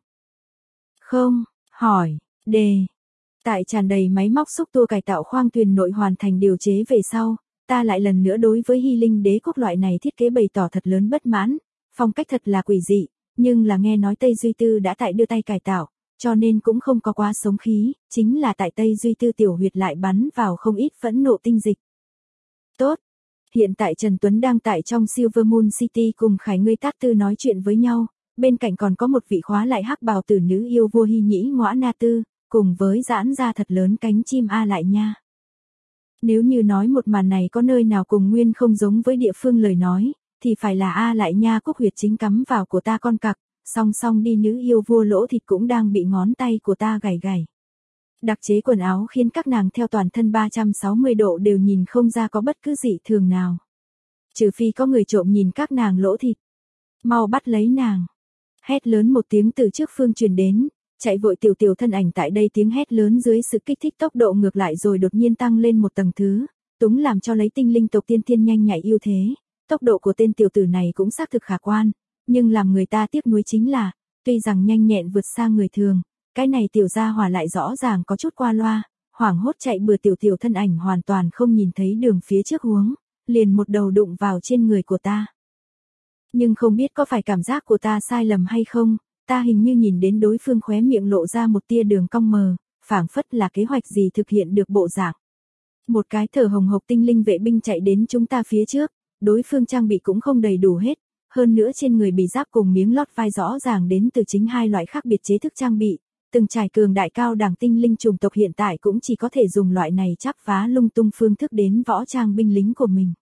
Không, hỏi, đề. Tại tràn đầy máy móc xúc tua cải tạo khoang thuyền nội hoàn thành điều chế về sau, ta lại lần nữa đối với Hy Linh Đế Quốc loại này thiết kế bày tỏ thật lớn bất mãn, phong cách thật là quỷ dị, nhưng là nghe nói Tây Duy Tư đã tại đưa tay cải tạo, cho nên cũng không có quá sống khí, chính là tại Tây Duy Tư tiểu huyệt lại bắn vào không ít phẫn nộ tinh dịch. Tốt. Hiện tại Trần Tuấn đang tại trong Silver Moon City cùng Khải Ngươi Tát Tư nói chuyện với nhau, bên cạnh còn có một vị khóa lại hắc bào tử nữ yêu vua Hy Nhĩ Ngõa Na Tư, cùng với giãn ra thật lớn cánh chim A lại nha. Nếu như nói một màn này có nơi nào cùng nguyên không giống với địa phương lời nói, thì phải là A lại nha cúc huyệt chính cắm vào của ta con cặc, song song đi nữ yêu vua lỗ thịt cũng đang bị ngón tay của ta gảy gảy. Đặc chế quần áo khiến các nàng theo toàn thân ba trăm sáu mươi độ đều nhìn không ra có bất cứ dị thường nào. Trừ phi có người trộm nhìn các nàng lỗ thịt. Mau bắt lấy nàng. Hét lớn một tiếng từ trước phương truyền đến, chạy vội tiểu tiểu thân ảnh tại đây tiếng hét lớn dưới sự kích thích tốc độ ngược lại rồi đột nhiên tăng lên một tầng thứ, túng làm cho lấy tinh linh tộc tiên thiên nhanh nhạy ưu thế. Tốc độ của tên tiểu tử này cũng xác thực khả quan, nhưng làm người ta tiếc nuối chính là, tuy rằng nhanh nhẹn vượt xa người thường, cái này tiểu gia hỏa lại rõ ràng có chút qua loa, hoảng hốt chạy bừa tiểu tiểu thân ảnh hoàn toàn không nhìn thấy đường phía trước huống, liền một đầu đụng vào trên người của ta. Nhưng không biết có phải cảm giác của ta sai lầm hay không, ta hình như nhìn đến đối phương khóe miệng lộ ra một tia đường cong mờ, phảng phất là kế hoạch gì thực hiện được bộ dạng. Một cái thở hồng hộc tinh linh vệ binh chạy đến chúng ta phía trước, đối phương trang bị cũng không đầy đủ hết, hơn nữa trên người bị giáp cùng miếng lót vai rõ ràng đến từ chính hai loại khác biệt chế thức trang bị, từng trải cường đại cao đẳng tinh linh chủng tộc hiện tại cũng chỉ có thể dùng loại này chắp vá lung tung phương thức đến võ trang binh lính của mình.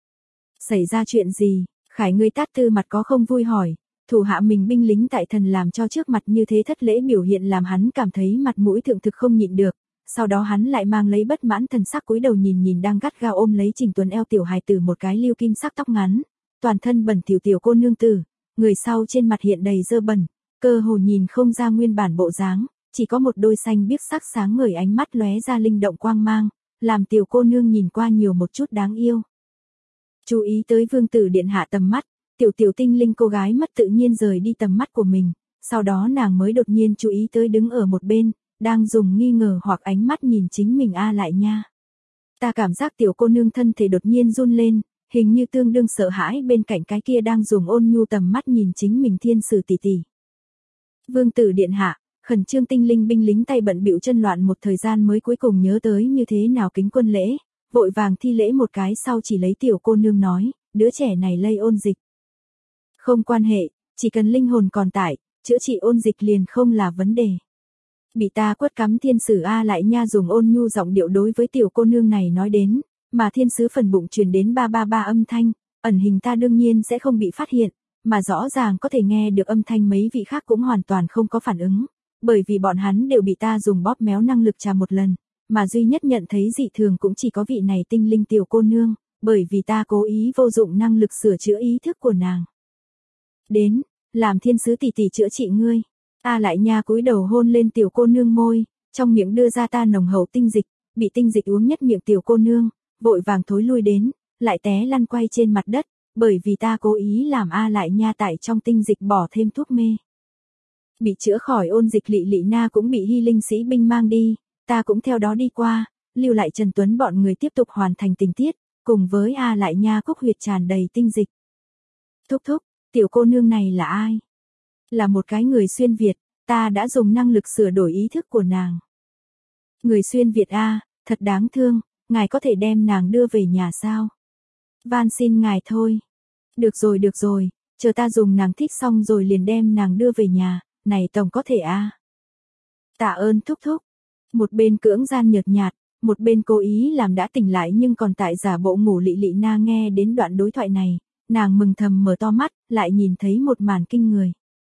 Xảy ra chuyện gì? Khải Ngươi Tát Tư mặt có không vui hỏi, thủ hạ mình binh lính tại thần làm cho trước mặt như thế thất lễ biểu hiện làm hắn cảm thấy mặt mũi thượng thực không nhịn được, sau đó hắn lại mang lấy bất mãn thần sắc cúi đầu nhìn nhìn đang gắt gao ôm lấy Trình Tuấn eo tiểu hài tử một cái lưu kim sắc tóc ngắn, toàn thân bẩn thỉu tiểu cô nương tử, người sau trên mặt hiện đầy dơ bẩn, cơ hồ nhìn không ra nguyên bản bộ dáng, chỉ có một đôi xanh biếc sắc sáng ngời ánh mắt lóe ra linh động quang mang, làm tiểu cô nương nhìn qua nhiều một chút đáng yêu. Chú ý tới vương tử điện hạ tầm mắt, tiểu tiểu tinh linh cô gái mất tự nhiên rời đi tầm mắt của mình, sau đó nàng mới đột nhiên chú ý tới đứng ở một bên, đang dùng nghi ngờ hoặc ánh mắt nhìn chính mình A lại nha. Ta cảm giác tiểu cô nương thân thể đột nhiên run lên, hình như tương đương sợ hãi bên cạnh cái kia đang dùng ôn nhu tầm mắt nhìn chính mình thiên sử tỷ tỷ. Vương tử điện hạ, khẩn trương tinh linh binh lính tay bận bịu chân loạn một thời gian mới cuối cùng nhớ tới như thế nào kính quân lễ, vội vàng thi lễ một cái sau chỉ lấy tiểu cô nương nói, đứa trẻ này lây ôn dịch. Không quan hệ, chỉ cần linh hồn còn tại, chữa trị ôn dịch liền không là vấn đề. Bị ta quất cắm thiên sử A Lại Nha dùng ôn nhu giọng điệu đối với tiểu cô nương này nói đến, mà thiên sứ phần bụng truyền đến ba ba ba âm thanh, ẩn hình ta đương nhiên sẽ không bị phát hiện, mà rõ ràng có thể nghe được âm thanh mấy vị khác cũng hoàn toàn không có phản ứng, bởi vì bọn hắn đều bị ta dùng bóp méo năng lực trà một lần, mà duy nhất nhận thấy dị thường cũng chỉ có vị này tinh linh tiểu cô nương, bởi vì ta cố ý vô dụng năng lực sửa chữa ý thức của nàng. Đến, làm thiên sứ tỷ tỷ chữa trị ngươi. A Lại Nha cúi đầu hôn lên tiểu cô nương môi, trong miệng đưa ra ta nồng hậu tinh dịch, bị tinh dịch uống nhất miệng tiểu cô nương, vội vàng thối lui đến, lại té lăn quay trên mặt đất, bởi vì ta cố ý làm A Lại Nha tại trong tinh dịch bỏ thêm thuốc mê. Bị chữa khỏi ôn dịch Lị Lị Na cũng bị hy linh sĩ binh mang đi, ta cũng theo đó đi qua, lưu lại Trần Tuấn bọn người tiếp tục hoàn thành tình tiết, cùng với A Lại Nha cúc huyệt tràn đầy tinh dịch. Thúc thúc, tiểu cô nương này là ai? Là một cái người xuyên Việt, ta đã dùng năng lực sửa đổi ý thức của nàng. Người xuyên Việt a, thật đáng thương, ngài có thể đem nàng đưa về nhà sao? Van xin ngài thôi. Được rồi được rồi, chờ ta dùng nàng thích xong rồi liền đem nàng đưa về nhà, này tổng có thể a. Tạ ơn thúc thúc. Một bên cưỡng gian nhợt nhạt, một bên cố ý làm đã tỉnh lại nhưng còn tại giả bộ ngủ Lị Lị Na nghe đến đoạn đối thoại này, nàng mừng thầm mở to mắt, lại nhìn thấy một màn kinh người.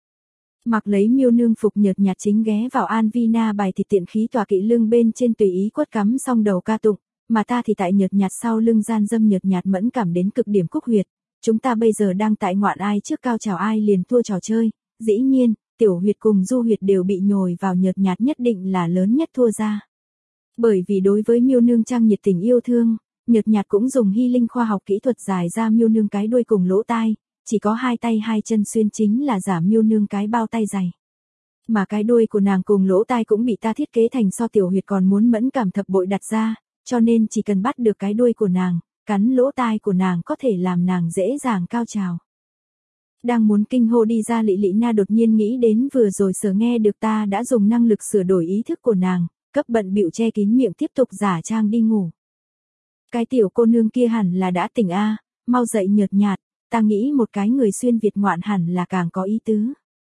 Mặc lấy miêu nương phục nhợt nhạt chính ghé vào An Vi Na bài thịt tiện khí tòa kỵ lưng bên trên tùy ý quất cắm xong đầu ca tụng, mà ta thì tại nhợt nhạt sau lưng gian dâm nhợt nhạt mẫn cảm đến cực điểm cúc huyệt. Chúng ta bây giờ đang tại ngoạn ai trước cao trào ai liền thua trò chơi, dĩ nhiên, tiểu huyệt cùng du huyệt đều bị nhồi vào nhợt nhạt nhất định là lớn nhất thua ra. Bởi vì đối với miêu nương trang nhiệt tình yêu thương, nhợt nhạt cũng dùng hy linh khoa học kỹ thuật dài ra miêu nương cái đuôi cùng lỗ tai, chỉ có hai tay hai chân xuyên chính là giả miêu nương cái bao tay dày. Mà cái đuôi của nàng cùng lỗ tai cũng bị ta thiết kế thành so tiểu huyệt còn muốn mẫn cảm thập bội đặt ra, cho nên chỉ cần bắt được cái đuôi của nàng, cắn lỗ tai của nàng có thể làm nàng dễ dàng cao trào. Đang muốn kinh hô đi ra Lị Lị Na đột nhiên nghĩ đến vừa rồi sở nghe được ta đã dùng năng lực sửa đổi ý thức của nàng, cấp bận bịu che kín miệng tiếp tục giả trang đi ngủ. Cái tiểu cô nương kia hẳn là đã tỉnh a, mau dậy nhợt nhạt, ta nghĩ một cái người xuyên Việt ngoạn hẳn là càng có ý tứ.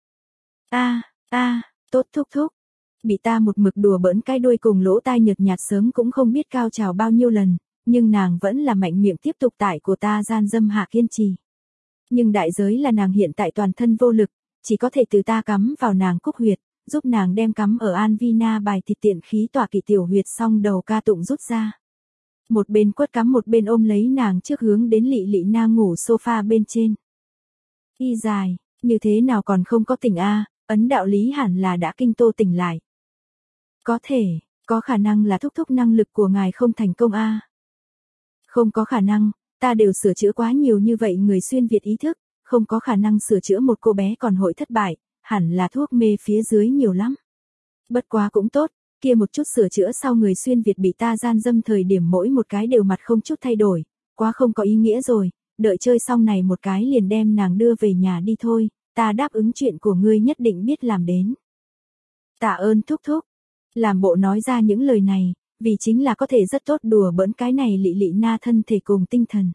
A, a, tốt thúc thúc. Bị ta một mực đùa bỡn cái đuôi cùng lỗ tai nhợt nhạt sớm cũng không biết cao trào bao nhiêu lần, nhưng nàng vẫn là mạnh miệng tiếp tục tải của ta gian dâm hạ kiên trì. Nhưng đại giới là nàng hiện tại toàn thân vô lực, chỉ có thể từ ta cắm vào nàng cúc huyệt, giúp nàng đem cắm ở An Vi Na bài thịt tiện khí tỏa kỵ tiểu huyệt xong đầu ca tụng rút ra. Một bên quất cắm một bên ôm lấy nàng trước hướng đến Lị Lị Na ngủ sofa bên trên. Y dài, như thế nào còn không có tỉnh a, ấn đạo lý hẳn là đã kinh tô tỉnh lại. Có thể, có khả năng là thúc thúc năng lực của ngài không thành công a. Không có khả năng, ta đều sửa chữa quá nhiều như vậy người xuyên Việt ý thức, không có khả năng sửa chữa một cô bé còn hội thất bại, hẳn là thuốc mê phía dưới nhiều lắm. Bất quá cũng tốt, kia một chút sửa chữa sau người xuyên Việt bị ta gian dâm thời điểm mỗi một cái đều mặt không chút thay đổi, quá không có ý nghĩa rồi, đợi chơi xong này một cái liền đem nàng đưa về nhà đi thôi, ta đáp ứng chuyện của ngươi nhất định biết làm đến. Tạ ơn thúc thúc. Làm bộ nói ra những lời này, vì chính là có thể rất tốt đùa bỡn cái này Lị Lị Na thân thể cùng tinh thần.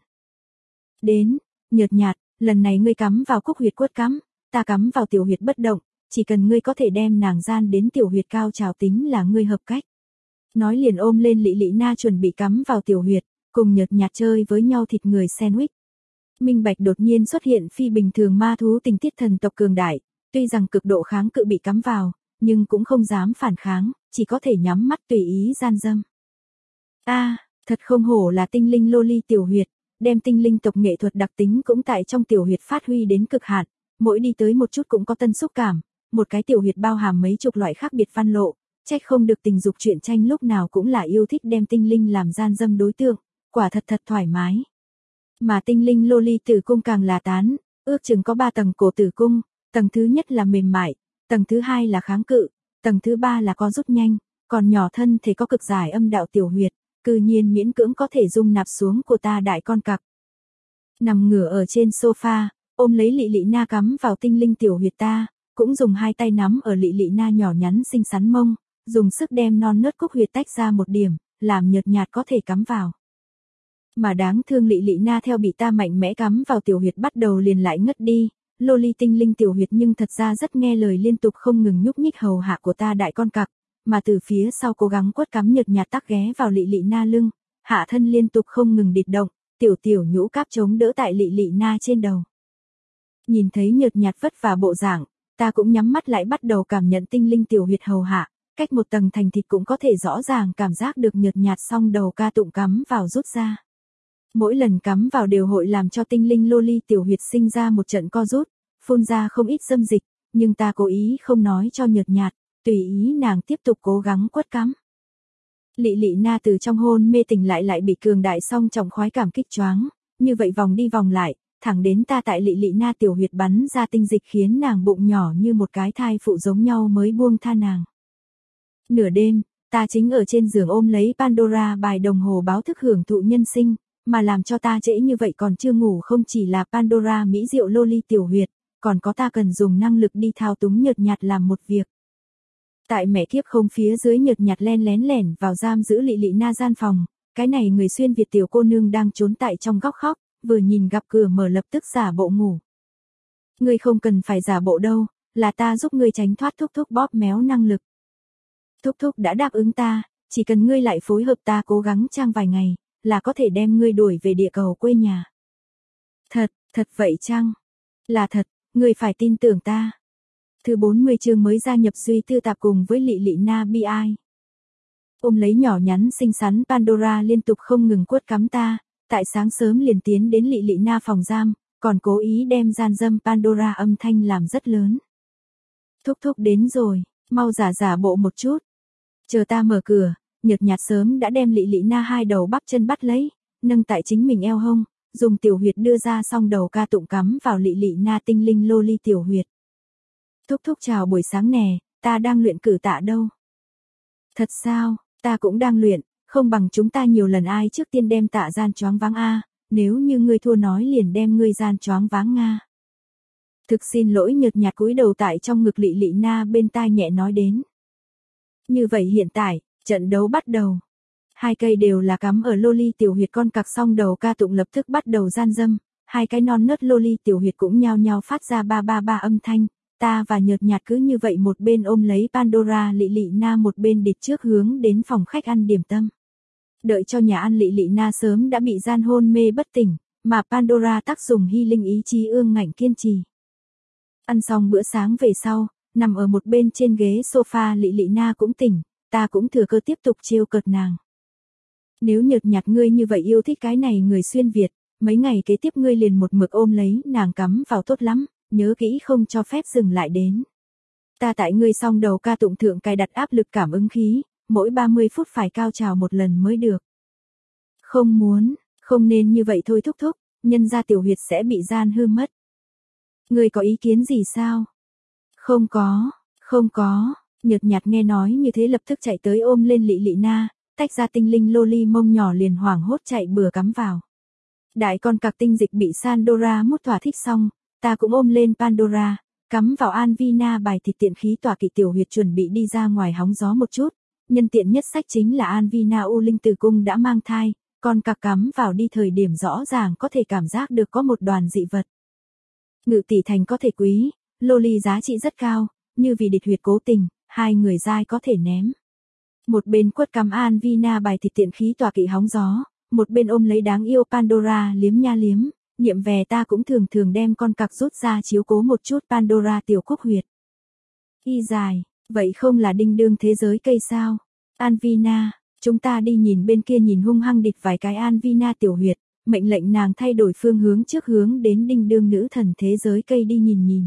Đến, nhợt nhạt, lần này ngươi cắm vào cúc huyệt quất cắm, ta cắm vào tiểu huyệt bất động, chỉ cần ngươi có thể đem nàng gian đến tiểu huyệt cao trào tính là ngươi hợp cách. Nói liền ôm lên Lị Lị Na chuẩn bị cắm vào tiểu huyệt, cùng nhợt nhạt chơi với nhau thịt người sandwich. Minh Bạch đột nhiên xuất hiện phi bình thường ma thú tình tiết thần tộc cường đại, tuy rằng cực độ kháng cự bị cắm vào, nhưng cũng không dám phản kháng, chỉ có thể nhắm mắt tùy ý gian dâm. A, à, thật không hổ là tinh linh loli tiểu huyệt, đem tinh linh tộc nghệ thuật đặc tính cũng tại trong tiểu huyệt phát huy đến cực hạn, mỗi đi tới một chút cũng có tân xúc cảm, một cái tiểu huyệt bao hàm mấy chục loại khác biệt văn lộ, trách không được tình dục truyện tranh lúc nào cũng là yêu thích đem tinh linh làm gian dâm đối tượng, quả thật thật thoải mái. Mà tinh linh loli tử cung càng là tán, ước chừng có ba tầng cổ tử cung, tầng thứ nhất là mềm mại, tầng thứ hai là kháng cự, tầng thứ ba là co rút nhanh, còn nhỏ thân thể có cực giải âm đạo tiểu huyệt, cư nhiên miễn cưỡng có thể dung nạp xuống của ta đại con cặc. Nằm ngửa ở trên sofa, ôm lấy Lị Lị Na cắm vào tinh linh tiểu huyệt ta, cũng dùng hai tay nắm ở Lị Lị Na nhỏ nhắn xinh xắn mông, dùng sức đem non nớt cúc huyệt tách ra một điểm, làm nhợt nhạt có thể cắm vào. Mà đáng thương Lị Lị Na theo bị ta mạnh mẽ cắm vào tiểu huyệt bắt đầu liền lại ngất đi, loli tinh linh tiểu huyệt nhưng thật ra rất nghe lời liên tục không ngừng nhúc nhích hầu hạ của ta đại con cặc, mà từ phía sau cố gắng quất cắm nhợt nhạt tắc ghé vào Lị Lị Na lưng, hạ thân liên tục không ngừng địt động, tiểu tiểu nhũ cáp chống đỡ tại Lị Lị Na trên đầu. Nhìn thấy nhợt nhạt vất vả bộ dạng, ta cũng nhắm mắt lại bắt đầu cảm nhận tinh linh tiểu huyệt hầu hạ, cách một tầng thành thịt cũng có thể rõ ràng cảm giác được nhợt nhạt song đầu ca tụng cắm vào rút ra. Mỗi lần cắm vào đều hội làm cho tinh linh loli tiểu huyệt sinh ra một trận co rút, phun ra không ít dâm dịch, nhưng ta cố ý không nói cho nhợt nhạt, tùy ý nàng tiếp tục cố gắng quất cắm. Lị Lị Na từ trong hôn mê tỉnh lại lại bị cường đại song trọng khoái cảm kích choáng, như vậy vòng đi vòng lại, thẳng đến ta tại Lị Lị Na tiểu huyệt bắn ra tinh dịch khiến nàng bụng nhỏ như một cái thai phụ giống nhau mới buông tha nàng. Nửa đêm, ta chính ở trên giường ôm lấy Pandora bài đồng hồ báo thức hưởng thụ nhân sinh, mà làm cho ta trễ như vậy còn chưa ngủ không chỉ là Pandora mỹ diệu loli tiểu huyệt, còn có ta cần dùng năng lực đi thao túng nhợt nhạt làm một việc. Tại mẹ kiếp không phía dưới nhợt nhạt len lén lẻn vào giam giữ Lị Lị Na gian phòng, cái này người xuyên Việt tiểu cô nương đang trốn tại trong góc khóc, vừa nhìn gặp cửa mở lập tức giả bộ ngủ. Ngươi không cần phải giả bộ đâu, là ta giúp ngươi tránh thoát thúc thúc bóp méo năng lực. Thúc thúc đã đáp ứng ta, chỉ cần ngươi lại phối hợp ta cố gắng trang vài ngày, là có thể đem ngươi đuổi về địa cầu quê nhà. Thật, thật vậy chăng? Là thật, ngươi phải tin tưởng ta. Thứ bốn mươi chương mới gia nhập Duy Tư Tạp cùng với Lị Lị Na bi ai. Ôm lấy nhỏ nhắn xinh xắn Pandora liên tục không ngừng quất cắm ta, tại sáng sớm liền tiến đến Lị Lị Na phòng giam, còn cố ý đem gian dâm Pandora âm thanh làm rất lớn. Thúc thúc đến rồi, mau giả giả bộ một chút. Chờ ta mở cửa, nhợt nhạt sớm đã đem Lị Lị Na hai đầu bắp chân bắt lấy, nâng tại chính mình eo hông, dùng tiểu huyệt đưa ra xong đầu ca tụng cắm vào Lị Lị Na tinh linh loli tiểu huyệt. Thúc thúc chào buổi sáng nè, ta đang luyện cử tạ đâu. Thật sao, ta cũng đang luyện, không bằng chúng ta nhiều lần ai trước tiên đem tạ gian choáng váng a, nếu như ngươi thua nói liền đem ngươi gian choáng váng nga. Thực xin lỗi nhợt nhạt cúi đầu tại trong ngực Lị Lị Na bên tai nhẹ nói đến. Như vậy hiện tại, trận đấu bắt đầu. Hai cây đều là cắm ở loli tiểu huyệt con cặc song đầu ca tụng lập tức bắt đầu gian dâm, hai cái non nớt loli tiểu huyệt cũng nhao nhao phát ra ba ba ba âm thanh, ta và nhợt nhạt cứ như vậy một bên ôm lấy Pandora Lị Lị Na một bên địch trước hướng đến phòng khách ăn điểm tâm. Đợi cho nhà ăn Lị Lị Na sớm đã bị gian hôn mê bất tỉnh, mà Pandora tác dùng hy linh ý chí ương ngạnh kiên trì. Ăn xong bữa sáng về sau, nằm ở một bên trên ghế sofa Lị Lị Na cũng tỉnh, ta cũng thừa cơ tiếp tục trêu cợt nàng. Nếu nhợt nhạt ngươi như vậy yêu thích cái này người xuyên Việt, mấy ngày kế tiếp ngươi liền một mực ôm lấy nàng cắm vào tốt lắm, nhớ kỹ không cho phép dừng lại đến. Ta tại ngươi xong đầu ca tụng thượng cài đặt áp lực cảm ứng khí, mỗi ba mươi phút phải cao trào một lần mới được. Không muốn, không nên như vậy thôi thúc thúc, nhân ra tiểu huyệt sẽ bị gian hư mất. Ngươi có ý kiến gì sao? Không có, không có, nhợt nhạt nghe nói như thế lập tức chạy tới ôm lên Lị Lị Na, tách ra tinh linh loli mông nhỏ liền hoảng hốt chạy bừa cắm vào. Đại con cặc tinh dịch bị Sandora mút thỏa thích xong, ta cũng ôm lên Pandora, cắm vào Anvina bài thịt tiện khí tỏa kỵ tiểu huyệt chuẩn bị đi ra ngoài hóng gió một chút, nhân tiện nhất sách chính là Anvina U Linh Tử Cung đã mang thai, con cặc cắm vào đi thời điểm rõ ràng có thể cảm giác được có một đoàn dị vật. Ngự tỷ thành có thể quý, loli giá trị rất cao, như vì địch huyệt cố tình, hai người dai có thể ném. Một bên quất cắm Anvina bài thịt tiện khí tỏa kỵ hóng gió, một bên ôm lấy đáng yêu Pandora liếm nha liếm, nhiệm về ta cũng thường thường đem con cặc rút ra chiếu cố một chút Pandora tiểu cúc huyệt. Y dài, vậy không là đinh đương thế giới cây sao? Anvina, chúng ta đi nhìn bên kia nhìn hung hăng địch vài cái Anvina tiểu huyệt, mệnh lệnh nàng thay đổi phương hướng trước hướng đến đinh đương nữ thần thế giới cây đi nhìn nhìn.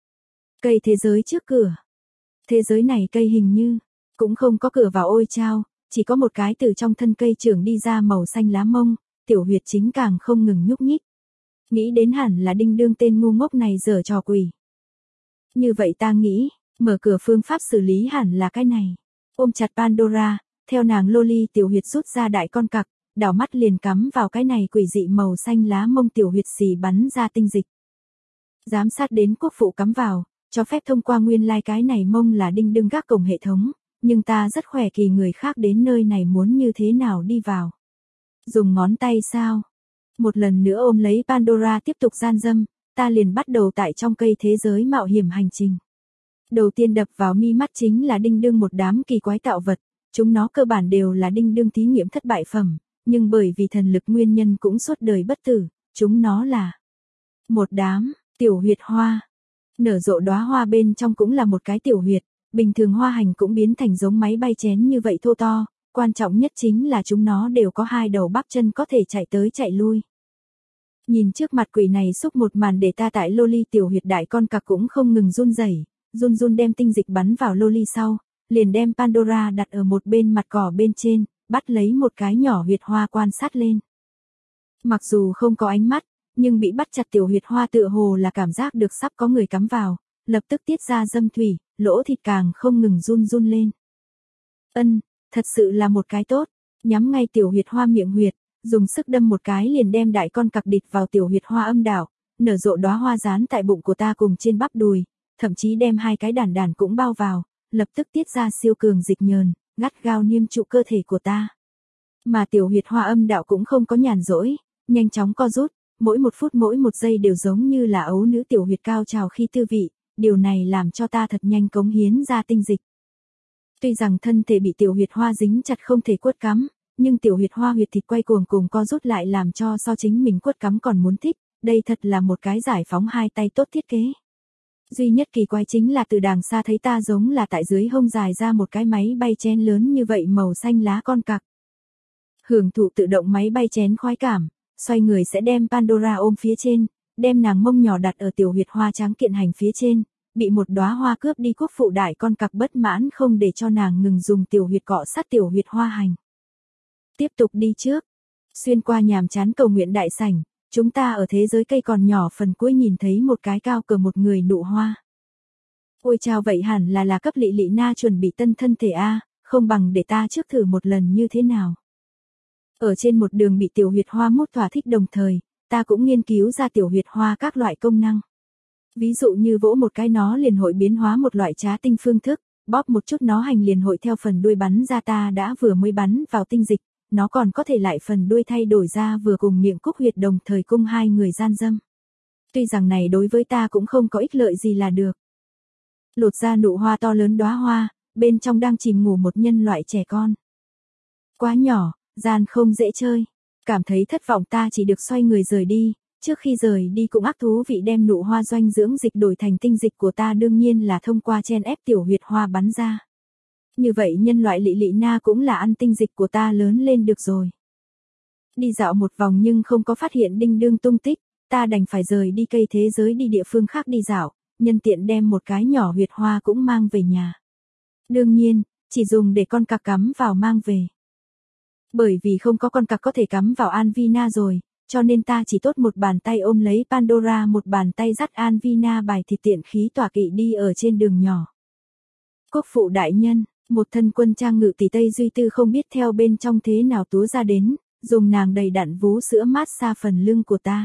Cây thế giới trước cửa. Thế giới này cây hình như cũng không có cửa vào ôi chao, chỉ có một cái từ trong thân cây trưởng đi ra màu xanh lá mông, tiểu huyệt chính càng không ngừng nhúc nhích. Nghĩ đến hẳn là đinh đương tên ngu ngốc này giở trò quỷ. Như vậy ta nghĩ, mở cửa phương pháp xử lý hẳn là cái này. Ôm chặt Pandora, theo nàng loli tiểu huyệt rút ra đại con cặc, đảo mắt liền cắm vào cái này quỷ dị màu xanh lá mông tiểu huyệt xì bắn ra tinh dịch. Giám sát đến quốc phụ cắm vào, cho phép thông qua nguyên lai like cái này mông là đinh đương gác cổng hệ thống, nhưng ta rất khỏe kỳ người khác đến nơi này muốn như thế nào đi vào. Dùng ngón tay sao? Một lần nữa ôm lấy Pandora tiếp tục gian dâm, ta liền bắt đầu tại trong cây thế giới mạo hiểm hành trình. Đầu tiên đập vào mi mắt chính là đinh đương một đám kỳ quái tạo vật, chúng nó cơ bản đều là đinh đương thí nghiệm thất bại phẩm, nhưng bởi vì thần lực nguyên nhân cũng suốt đời bất tử, chúng nó là một đám tiểu huyệt hoa. Nở rộ đóa hoa bên trong cũng là một cái tiểu huyệt, bình thường hoa hành cũng biến thành giống máy bay chén như vậy thô to, quan trọng nhất chính là chúng nó đều có hai đầu bắp chân có thể chạy tới chạy lui. Nhìn trước mặt quỷ này xúc một màn để ta tại loli tiểu huyệt đại con cặc cũng không ngừng run rẩy, run run đem tinh dịch bắn vào loli sau, liền đem Pandora đặt ở một bên mặt cỏ bên trên, bắt lấy một cái nhỏ huyệt hoa quan sát lên. Mặc dù không có ánh mắt, nhưng bị bắt chặt tiểu huyệt hoa tựa hồ là cảm giác được sắp có người cắm vào, lập tức tiết ra dâm thủy, lỗ thịt càng không ngừng run run lên. Ân, thật sự là một cái tốt, nhắm ngay tiểu huyệt hoa miệng huyệt, dùng sức đâm một cái liền đem đại con cặc địch vào tiểu huyệt hoa âm đạo, nở rộ đóa hoa dán tại bụng của ta cùng trên bắp đùi, thậm chí đem hai cái đàn đàn cũng bao vào, lập tức tiết ra siêu cường dịch nhờn, gắt gao niêm trụ cơ thể của ta. Mà tiểu huyệt hoa âm đạo cũng không có nhàn rỗi, nhanh chóng co rút, mỗi một phút mỗi một giây đều giống như là ấu nữ tiểu huyệt cao trào khi tư vị, điều này làm cho ta thật nhanh cống hiến ra tinh dịch. Tuy rằng thân thể bị tiểu huyệt hoa dính chặt không thể quất cắm, nhưng tiểu huyệt hoa huyệt thịt quay cuồng cùng co rút lại làm cho so chính mình quất cắm còn muốn thích, đây thật là một cái giải phóng hai tay tốt thiết kế. Duy nhất kỳ quái chính là từ đàng xa thấy ta giống là tại dưới hông dài ra một cái máy bay chén lớn như vậy màu xanh lá con cặc. Hưởng thụ tự động máy bay chén khoái cảm, xoay người sẽ đem Pandora ôm phía trên, đem nàng mông nhỏ đặt ở tiểu huyệt hoa trắng kiện hành phía trên, bị một đóa hoa cướp đi quốc phụ đại con cặc bất mãn không để cho nàng ngừng dùng tiểu huyệt cọ sát tiểu huyệt hoa hành. Tiếp tục đi trước, xuyên qua nhàm chán cầu nguyện đại sảnh, chúng ta ở thế giới cây còn nhỏ phần cuối nhìn thấy một cái cao cờ một người nụ hoa. Ôi chao, vậy hẳn là là cấp Lị Lị Na chuẩn bị tân thân thể a, không bằng để ta trước thử một lần như thế nào. Ở trên một đường bị tiểu huyệt hoa mút thỏa thích đồng thời, ta cũng nghiên cứu ra tiểu huyệt hoa các loại công năng. Ví dụ như vỗ một cái nó liền hội biến hóa một loại trá tinh phương thức, bóp một chút nó hành liền hội theo phần đuôi bắn ra ta đã vừa mới bắn vào tinh dịch, nó còn có thể lại phần đuôi thay đổi ra vừa cùng miệng cúc huyệt đồng thời cung hai người gian dâm. Tuy rằng này đối với ta cũng không có ích lợi gì là được. Lột ra nụ hoa to lớn đóa hoa, bên trong đang chìm ngủ một nhân loại trẻ con. Quá nhỏ, gian không dễ chơi. Cảm thấy thất vọng ta chỉ được xoay người rời đi, trước khi rời đi cũng ác thú vị đem nụ hoa doanh dưỡng dịch đổi thành tinh dịch của ta đương nhiên là thông qua chen ép tiểu huyệt hoa bắn ra. Như vậy nhân loại Lị Lị Na cũng là ăn tinh dịch của ta lớn lên được rồi. Đi dạo một vòng nhưng không có phát hiện đinh đương tung tích, ta đành phải rời đi cây thế giới đi địa phương khác đi dạo, nhân tiện đem một cái nhỏ huyệt hoa cũng mang về nhà. Đương nhiên, chỉ dùng để con cặc cắm vào mang về. Bởi vì không có con cặc có thể cắm vào Anvina rồi, cho nên ta chỉ tốt một bàn tay ôm lấy Pandora, một bàn tay dắt Anvina bài thịt tiện khí tỏa kỵ đi ở trên đường nhỏ. Quốc phụ đại nhân, một thân quân trang ngự tỷ Tây Duy Tư không biết theo bên trong thế nào túa ra đến, dùng nàng đầy đặn vú sữa mát xa phần lưng của ta.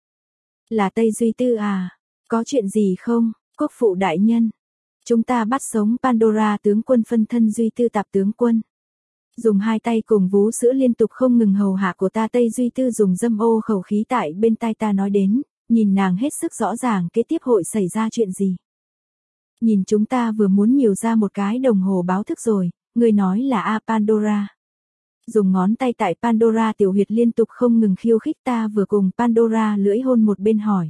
Là Tây Duy Tư à, có chuyện gì không, quốc phụ đại nhân? Chúng ta bắt sống Pandora tướng quân phân thân Duy Tư tạp tướng quân. Dùng hai tay cùng vú sữa liên tục không ngừng hầu hạ của ta Tây Duy Tư dùng dâm ô khẩu khí tại bên tai ta nói đến, nhìn nàng hết sức rõ ràng kế tiếp hội xảy ra chuyện gì. Nhìn chúng ta vừa muốn nhiều ra một cái đồng hồ báo thức rồi, người nói là A Pandora. Dùng ngón tay tại Pandora tiểu huyệt liên tục không ngừng khiêu khích ta vừa cùng Pandora lưỡi hôn một bên hỏi.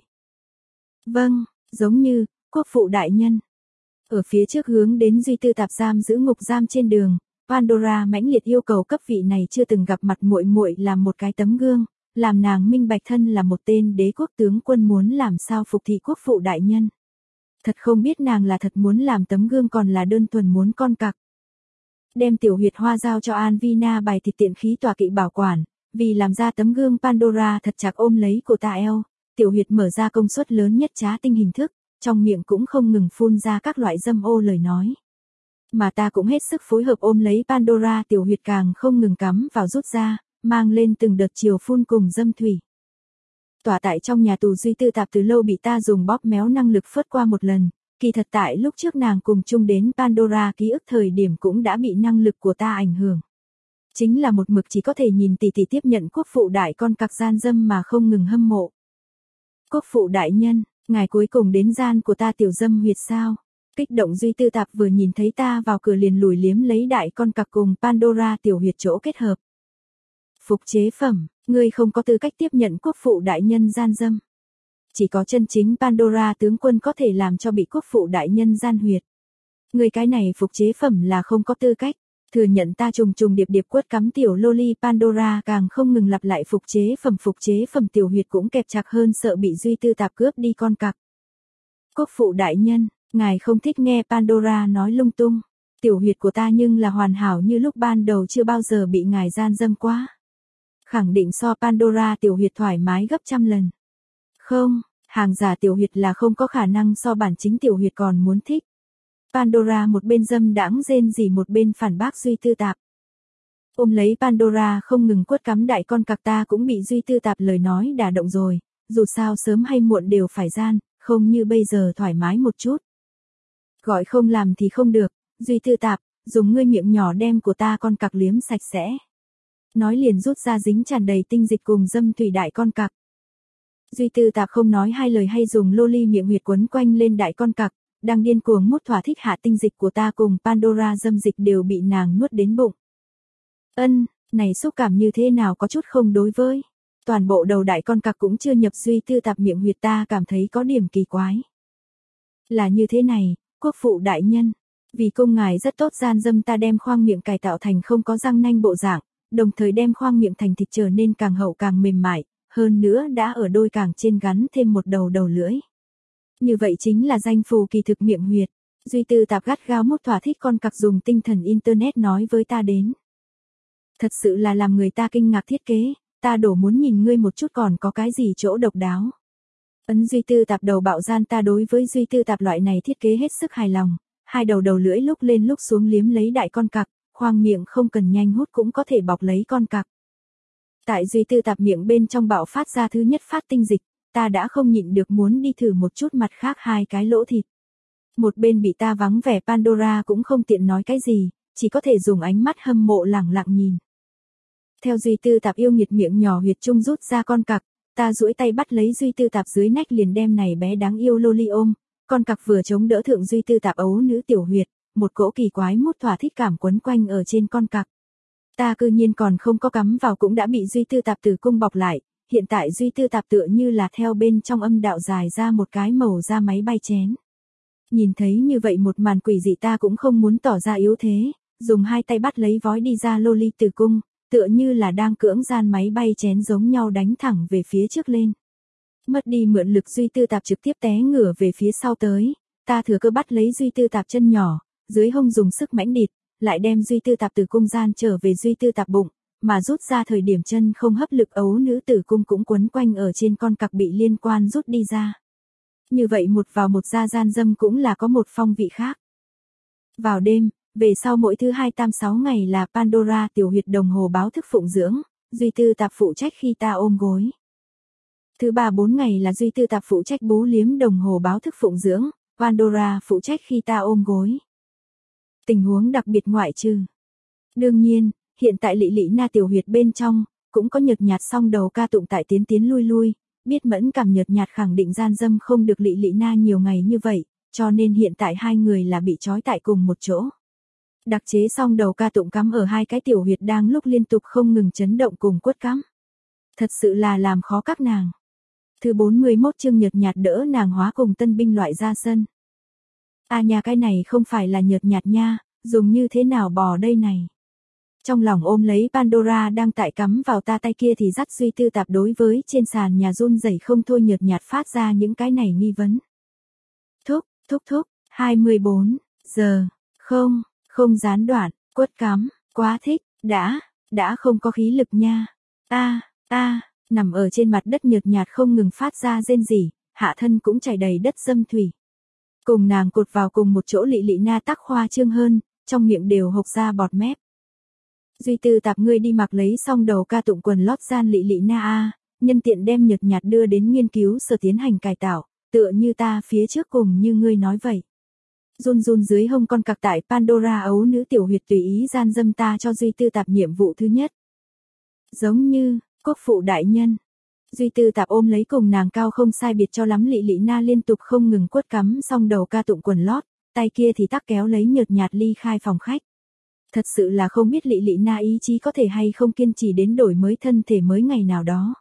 Vâng, giống như, quốc phụ đại nhân. Ở phía trước hướng đến Duy Tư tạp giam giữ ngục giam trên đường, Pandora mãnh liệt yêu cầu cấp vị này chưa từng gặp mặt muội muội làm một cái tấm gương, làm nàng minh bạch thân là một tên đế quốc tướng quân muốn làm sao phục thị quốc phụ đại nhân. Thật không biết nàng là thật muốn làm tấm gương còn là đơn thuần muốn con cặc. Đem tiểu huyệt hoa giao cho Anvina bài thịt tiện khí tỏa kỵ bảo quản, vì làm ra tấm gương Pandora thật chặt ôm lấy cổ ta eo, tiểu huyệt mở ra công suất lớn nhất trá tinh hình thức, trong miệng cũng không ngừng phun ra các loại dâm ô lời nói. Mà ta cũng hết sức phối hợp ôm lấy Pandora tiểu huyệt càng không ngừng cắm vào rút ra, mang lên từng đợt chiều phun cùng dâm thủy. Tỏa tại trong nhà tù Duy Tư tạp từ lâu bị ta dùng bóp méo năng lực phớt qua một lần, kỳ thật tại lúc trước nàng cùng chung đến Pandora ký ức thời điểm cũng đã bị năng lực của ta ảnh hưởng. Chính là một mực chỉ có thể nhìn tỷ tỷ tiếp nhận quốc phụ đại con cặc gian dâm mà không ngừng hâm mộ. Quốc phụ đại nhân, ngài cuối cùng đến gian của ta tiểu dâm huyệt sao? Kích động Duy Tư Tạp vừa nhìn thấy ta vào cửa liền lùi liếm lấy đại con cặc cùng Pandora tiểu huyệt chỗ kết hợp. Phục chế phẩm, ngươi không có tư cách tiếp nhận quốc phụ đại nhân gian dâm. Chỉ có chân chính Pandora tướng quân có thể làm cho bị quốc phụ đại nhân gian huyệt. Ngươi cái này phục chế phẩm là không có tư cách. Thừa nhận ta trùng trùng điệp điệp quất cắm tiểu loli Pandora càng không ngừng lặp lại phục chế phẩm phục chế phẩm tiểu huyệt cũng kẹp chặt hơn sợ bị Duy Tư Tạp cướp đi con cặc. Quốc phụ đại nhân, ngài không thích nghe Pandora nói lung tung. Tiểu huyệt của ta nhưng là hoàn hảo như lúc ban đầu chưa bao giờ bị ngài gian dâm quá. Khẳng định so Pandora tiểu huyệt thoải mái gấp trăm lần. Không, hàng giả tiểu huyệt là không có khả năng so bản chính tiểu huyệt còn muốn thích. Pandora một bên dâm đãng rên rỉ một bên phản bác Duy Tư Tạp. Ôm lấy Pandora không ngừng quất cắm đại con cặc ta cũng bị Duy Tư Tạp lời nói đả động rồi, dù sao sớm hay muộn đều phải gian, không như bây giờ thoải mái một chút. Gọi không làm thì không được, Duy Tư Tạp, dùng ngươi miệng nhỏ đem của ta con cặc liếm sạch sẽ. Nói liền rút ra dính tràn đầy tinh dịch cùng dâm thủy đại con cặc. Duy Tư Tạp không nói hai lời hay dùng loli miệng huyệt quấn quanh lên đại con cặc. Đang điên cuồng mút thỏa thích hạ tinh dịch của ta cùng Pandora dâm dịch đều bị nàng nuốt đến bụng. Ân, này xúc cảm như thế nào có chút không đối với. Toàn bộ đầu đại con cặc cũng chưa nhập Duy Tư Tạp miệng huyệt ta cảm thấy có điểm kỳ quái. Là như thế này, quốc phụ đại nhân. Vì cung ngài rất tốt gian dâm ta đem khoang miệng cải tạo thành không có răng nanh bộ dạng, đồng thời đem khoang miệng thành thịt trở nên càng hậu càng mềm mại, hơn nữa đã ở đôi càng trên gắn thêm một đầu đầu lưỡi. Như vậy chính là danh phù kỳ thực miệng huyệt. Duy Tư Tạp gắt gao mút thỏa thích con cặc dùng tinh thần internet nói với ta đến. Thật sự là làm người ta kinh ngạc thiết kế, ta đổ muốn nhìn ngươi một chút còn có cái gì chỗ độc đáo. Ấn Duy Tư Tạp đầu bạo gian ta đối với Duy Tư Tạp loại này thiết kế hết sức hài lòng, hai đầu đầu lưỡi lúc lên lúc xuống liếm lấy đại con cặc, khoang miệng không cần nhanh hút cũng có thể bọc lấy con cặc. Tại Duy Tư Tạp miệng bên trong bạo phát ra thứ nhất phát tinh dịch. Ta đã không nhịn được muốn đi thử một chút mặt khác hai cái lỗ thịt. Một bên bị ta vắng vẻ Pandora cũng không tiện nói cái gì, chỉ có thể dùng ánh mắt hâm mộ lẳng lặng nhìn. Theo Duy Tư Tạp yêu nghiệt miệng nhỏ huyệt trung rút ra con cặc, ta duỗi tay bắt lấy Duy Tư Tạp dưới nách liền đem này bé đáng yêu loli ôm, con cặc vừa chống đỡ thượng Duy Tư Tạp ấu nữ tiểu huyệt, một cỗ kỳ quái mút thỏa thích cảm quấn quanh ở trên con cặc. Ta cư nhiên còn không có cắm vào cũng đã bị Duy Tư Tạp tử cung bọc lại. Hiện tại Duy Tư Tạp tựa như là theo bên trong âm đạo dài ra một cái màu da máy bay chén. Nhìn thấy như vậy một màn quỷ dị ta cũng không muốn tỏ ra yếu thế, dùng hai tay bắt lấy vói đi ra loli tử cung, tựa như là đang cưỡng gian máy bay chén giống nhau đánh thẳng về phía trước lên. Mất đi mượn lực Duy Tư Tạp trực tiếp té ngửa về phía sau tới, ta thừa cơ bắt lấy Duy Tư Tạp chân nhỏ, dưới hông dùng sức mãnh địt, lại đem Duy Tư Tạp tử cung gian trở về Duy Tư Tạp bụng. Mà rút ra thời điểm chân không hấp lực ấu nữ tử cung cũng quấn quanh ở trên con cặc bị liên quan rút đi ra. Như vậy một vào một ra gian dâm cũng là có một phong vị khác. Vào đêm, về sau mỗi thứ hai tam sáu ngày là Pandora tiểu huyệt đồng hồ báo thức phụng dưỡng, Duy Tư Tạp phụ trách khi ta ôm gối. Thứ ba bốn ngày là Duy Tư Tạp phụ trách bú liếm đồng hồ báo thức phụng dưỡng, Pandora phụ trách khi ta ôm gối. Tình huống đặc biệt ngoại trừ. Đương nhiên, hiện tại Lị Lị Na tiểu huyệt bên trong, cũng có nhợt nhạt song đầu ca tụng tại tiến tiến lui lui, biết mẫn cảm nhợt nhạt khẳng định gian dâm không được Lị Lị Na nhiều ngày như vậy, cho nên hiện tại hai người là bị trói tại cùng một chỗ. Đặc chế song đầu ca tụng cắm ở hai cái tiểu huyệt đang lúc liên tục không ngừng chấn động cùng quất cắm. Thật sự là làm khó các nàng. Thứ bốn mươi mốt chương nhợt nhạt đỡ nàng hóa cùng tân binh loại ra sân. À nhà cái này không phải là nhợt nhạt nha, dùng như thế nào bò đây này. Trong lòng ôm lấy Pandora đang tại cắm vào ta tay kia thì dắt Duy Tư Tạp đối với trên sàn nhà run rẩy không thôi nhợt nhạt phát ra những cái này nghi vấn. Thúc, thúc thúc, hai mươi bốn giờ, không, không gián đoạn, quất cắm, quá thích, đã, đã không có khí lực nha. A, a, nằm ở trên mặt đất nhợt nhạt không ngừng phát ra rên rỉ, hạ thân cũng chảy đầy đất dâm thủy. Cùng nàng cột vào cùng một chỗ Lị Lị Na tắc khoa trương hơn, trong miệng đều hộc ra bọt mép. Duy Tư Tạp ngươi đi mặc lấy xong đầu ca tụng quần lót gian Lị Lị Na a, nhân tiện đem nhợt nhạt đưa đến nghiên cứu sở tiến hành cải tạo, tựa như ta phía trước cùng như ngươi nói vậy. Run run dưới hông con cặc tại Pandora ấu nữ tiểu huyệt tùy ý gian dâm ta cho Duy Tư Tạp nhiệm vụ thứ nhất. Giống như, quốc phụ đại nhân. Duy Tư Tạp ôm lấy cùng nàng cao không sai biệt cho lắm Lị Lị Na liên tục không ngừng quất cắm xong đầu ca tụng quần lót, tay kia thì tắc kéo lấy nhợt nhạt ly khai phòng khách. Thật sự là không biết Lị Lị Na ý chí có thể hay không kiên trì đến đổi mới thân thể mới ngày nào đó.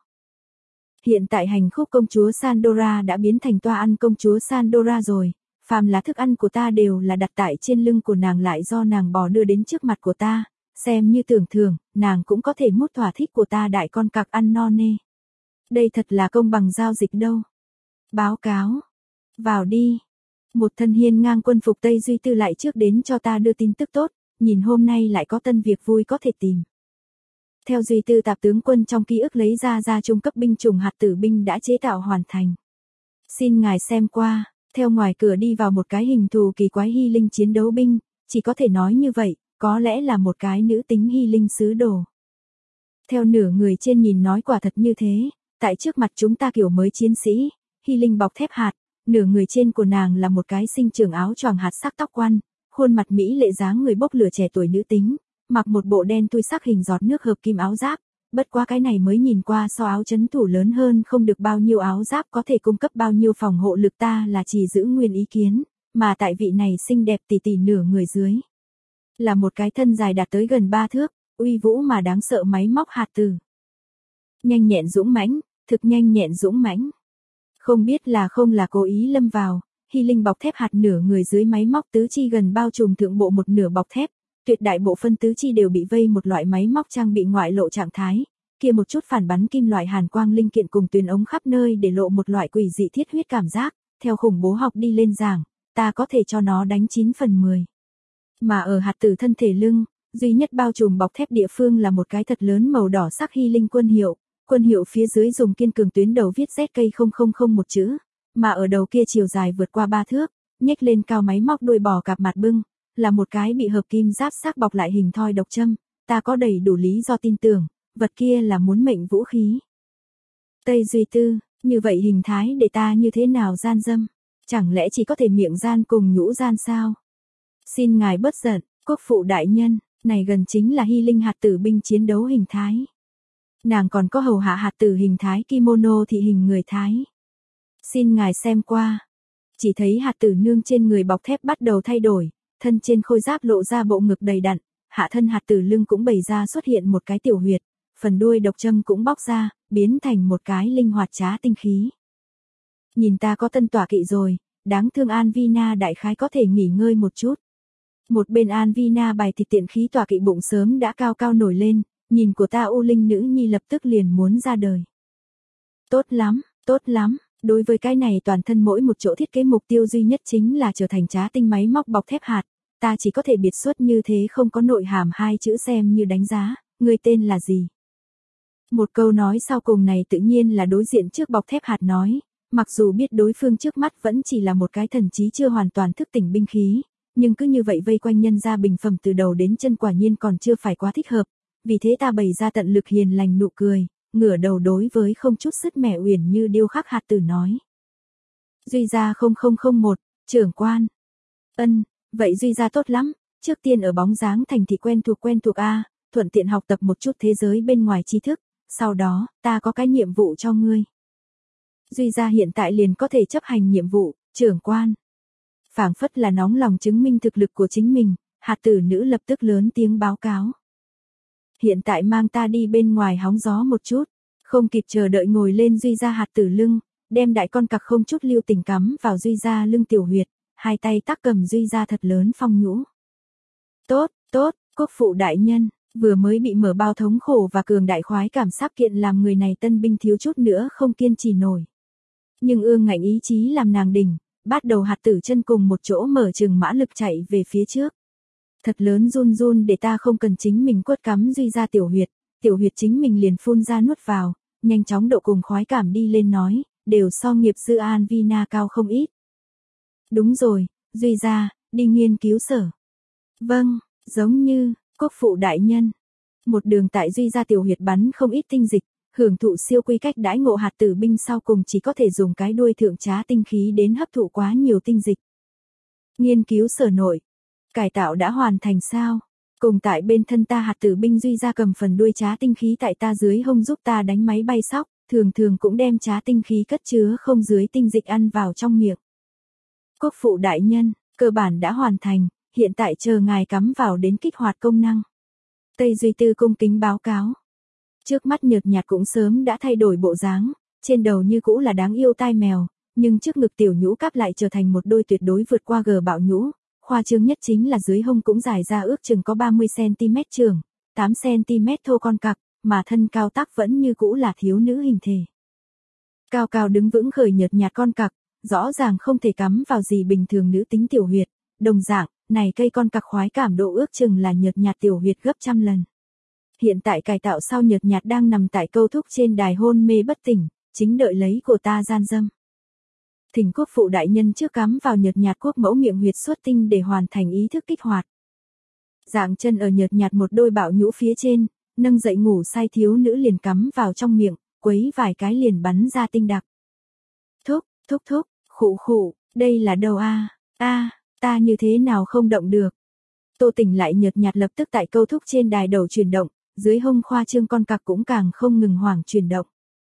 Hiện tại hành khúc công chúa Sandora đã biến thành toa ăn công chúa Sandora rồi, phàm là thức ăn của ta đều là đặt tại trên lưng của nàng lại do nàng bò đưa đến trước mặt của ta, xem như tưởng thưởng, nàng cũng có thể mút thỏa thích của ta đại con cặc ăn no nê. Đây thật là công bằng giao dịch đâu. Báo cáo. Vào đi. Một thân hiên ngang quân phục Tây Duy Tư lại trước đến cho ta đưa tin tức tốt, nhìn hôm nay lại có tân việc vui có thể tìm. Theo Duy Tư Tạp tướng quân trong ký ức lấy ra ra trung cấp binh chủng hạt tử binh đã chế tạo hoàn thành. Xin ngài xem qua, theo ngoài cửa đi vào một cái hình thù kỳ quái hy linh chiến đấu binh, chỉ có thể nói như vậy, có lẽ là một cái nữ tính hy linh sứ đồ. Theo nửa người trên nhìn nói quả thật như thế, tại trước mặt chúng ta kiểu mới chiến sĩ, hy linh bọc thép hạt, nửa người trên của nàng là một cái sinh trưởng áo choàng hạt sắc tóc quăn, khuôn mặt mỹ lệ dáng người bốc lửa trẻ tuổi nữ tính, mặc một bộ đen tui sắc hình giọt nước hợp kim áo giáp, bất quá cái này mới nhìn qua so áo chấn thủ lớn hơn không được bao nhiêu áo giáp có thể cung cấp bao nhiêu phòng hộ lực ta là chỉ giữ nguyên ý kiến, mà tại vị này xinh đẹp tỉ tỉ nửa người dưới. Là một cái thân dài đạt tới gần ba thước, uy vũ mà đáng sợ máy móc hạt tử. Nhanh nhẹn dũng mãnh, thực nhanh nhẹn dũng mãnh. Không biết là không là cố ý lâm vào, hy linh bọc thép hạt nửa người dưới máy móc tứ chi gần bao trùm thượng bộ một nửa bọc thép, tuyệt đại bộ phân tứ chi đều bị vây một loại máy móc trang bị ngoại lộ trạng thái, kia một chút phản bắn kim loại hàn quang linh kiện cùng tuyến ống khắp nơi để lộ một loại quỷ dị thiết huyết cảm giác, theo khủng bố học đi lên giảng, ta có thể cho nó đánh chín phần mười. Mà ở hạt tử thân thể lưng, duy nhất bao trùm bọc thép địa phương là một cái thật lớn màu đỏ sắc hy linh quân hiệu, quân hiệu phía dưới dùng kiên cường tuyến đầu viết Z K không không không một chữ, mà ở đầu kia chiều dài vượt qua ba thước, nhếch lên cao máy móc đuôi bò cạp mặt bưng, là một cái bị hợp kim giáp xác bọc lại hình thoi độc châm, ta có đầy đủ lý do tin tưởng, vật kia là muốn mệnh vũ khí. Tây Duy Tư, như vậy hình thái để ta như thế nào gian dâm, chẳng lẽ chỉ có thể miệng gian cùng nhũ gian sao? Xin ngài bớt giận, quốc phụ đại nhân, này gần chính là hy linh hạt tử binh chiến đấu hình thái. Nàng còn có hầu hạ hạt tử hình thái kimono thị hình người Thái. Xin ngài xem qua. Chỉ thấy hạt tử nương trên người bọc thép bắt đầu thay đổi, thân trên khôi giáp lộ ra bộ ngực đầy đặn, hạ thân hạt tử lưng cũng bày ra xuất hiện một cái tiểu huyệt, phần đuôi độc châm cũng bóc ra, biến thành một cái linh hoạt trá tinh khí. Nhìn ta có tân tỏa kỵ rồi, đáng thương An Vina đại khái có thể nghỉ ngơi một chút. Một bên An Vina bài thịt tiện khí tỏa kỵ bụng sớm đã cao cao nổi lên, nhìn của ta U Linh nữ nhi lập tức liền muốn ra đời. Tốt lắm, tốt lắm, đối với cái này toàn thân mỗi một chỗ thiết kế mục tiêu duy nhất chính là trở thành trá tinh máy móc bọc thép hạt, ta chỉ có thể biệt xuất như thế không có nội hàm hai chữ xem như đánh giá, người tên là gì. Một câu nói sau cùng này tự nhiên là đối diện trước bọc thép hạt nói, mặc dù biết đối phương trước mắt vẫn chỉ là một cái thần trí chưa hoàn toàn thức tỉnh binh khí, nhưng cứ như vậy vây quanh nhân ra bình phẩm từ đầu đến chân quả nhiên còn chưa phải quá thích hợp, vì thế ta bày ra tận lực hiền lành nụ cười, ngửa đầu đối với không chút sứt mẻ uyển như điêu khắc hạt tử nói. Duy gia không không không một, trưởng quan. Ân, vậy Duy gia tốt lắm, trước tiên ở bóng dáng thành thị quen thuộc quen thuộc A, thuận tiện học tập một chút thế giới bên ngoài tri thức, sau đó, ta có cái nhiệm vụ cho ngươi. Duy gia hiện tại liền có thể chấp hành nhiệm vụ, trưởng quan. Phảng phất là nóng lòng chứng minh thực lực của chính mình, hạt tử nữ lập tức lớn tiếng báo cáo. Hiện tại mang ta đi bên ngoài hóng gió một chút, không kịp chờ đợi ngồi lên Duy gia hạt tử lưng, đem đại con cặc không chút lưu tình cắm vào Duy gia lưng tiểu huyệt, hai tay tắc cầm Duy gia thật lớn phong nhũ. Tốt, tốt, quốc phụ đại nhân, vừa mới bị mở bao thống khổ và cường đại khoái cảm sắc kiện làm người này tân binh thiếu chút nữa không kiên trì nổi. Nhưng ương ngạnh ý chí làm nàng đỉnh, bắt đầu hạt tử chân cùng một chỗ mở chừng mã lực chạy về phía trước. Thật lớn run run để ta không cần chính mình quất cắm Duy gia tiểu huyệt, tiểu huyệt chính mình liền phun ra nuốt vào, nhanh chóng độ cùng khoái cảm đi lên nói, đều so nghiệp dư An Vina cao không ít. Đúng rồi, Duy gia, đi nghiên cứu sở. Vâng, giống như, quốc phụ đại nhân. Một đường tại Duy gia tiểu huyệt bắn không ít tinh dịch, hưởng thụ siêu quy cách đãi ngộ hạt tử binh sau cùng chỉ có thể dùng cái đuôi thượng trá tinh khí đến hấp thụ quá nhiều tinh dịch. Nghiên cứu sở nội. Cải tạo đã hoàn thành sao? Cùng tại bên thân ta hạt tử binh duy ra cầm phần đuôi trá tinh khí tại ta dưới hông giúp ta đánh máy bay sóc, thường thường cũng đem trá tinh khí cất chứa không dưới tinh dịch ăn vào trong miệng. Quốc phụ đại nhân, cơ bản đã hoàn thành, hiện tại chờ ngài cắm vào đến kích hoạt công năng. Tây Duy Tư cung kính báo cáo. Trước mắt nhợt nhạt cũng sớm đã thay đổi bộ dáng, trên đầu như cũ là đáng yêu tai mèo, nhưng trước ngực tiểu nhũ cáp lại trở thành một đôi tuyệt đối vượt qua gờ bạo nhũ. Khoa trương nhất chính là dưới hông cũng dài ra ước chừng có ba mươi xăng-ti-mét trường, tám xăng-ti-mét thô con cặc, mà thân cao tác vẫn như cũ là thiếu nữ hình thể. Cao cao đứng vững khởi nhợt nhạt con cặc, rõ ràng không thể cắm vào gì bình thường nữ tính tiểu huyệt, đồng dạng, này cây con cặc khoái cảm độ ước chừng là nhợt nhạt tiểu huyệt gấp trăm lần. Hiện tại cải tạo sau nhợt nhạt đang nằm tại câu thúc trên đài hôn mê bất tỉnh, chính đợi lấy của ta gian dâm. Thỉnh quốc phụ đại nhân trước cắm vào nhợt nhạt quốc mẫu miệng huyệt xuất tinh để hoàn thành ý thức kích hoạt. Dạng chân ở nhợt nhạt một đôi bạo nhũ phía trên, nâng dậy ngủ say thiếu nữ liền cắm vào trong miệng, quấy vài cái liền bắn ra tinh đặc. Thúc, thúc thúc, khụ khụ, đây là đâu a? A, ta như thế nào không động được? Tô Tỉnh lại nhợt nhạt lập tức tại câu thúc trên đài đầu chuyển động, dưới hông khoa trương con cặc cũng càng không ngừng hoảng chuyển động.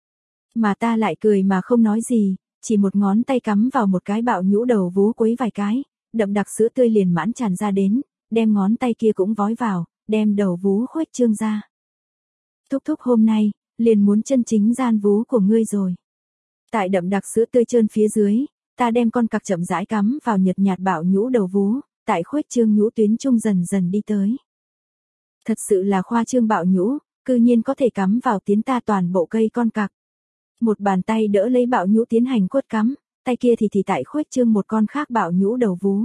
Mà ta lại cười mà không nói gì, chỉ một ngón tay cắm vào một cái bạo nhũ đầu vú quấy vài cái, đậm đặc sữa tươi liền mãn tràn ra đến, đem ngón tay kia cũng vói vào, đem đầu vú khuếch trương ra. Thúc thúc hôm nay, liền muốn chân chính gian vú của ngươi rồi. Tại đậm đặc sữa tươi trơn phía dưới, ta đem con cặc chậm rãi cắm vào nhợt nhạt bạo nhũ đầu vú, tại khuếch trương nhũ tuyến trung dần dần đi tới. Thật sự là khoa trương bạo nhũ, cư nhiên có thể cắm vào tiến ta toàn bộ cây con cặc. Một bàn tay đỡ lấy bạo nhũ tiến hành quất cắm, tay kia thì thì tại khuếch trương một con khác bạo nhũ đầu vú.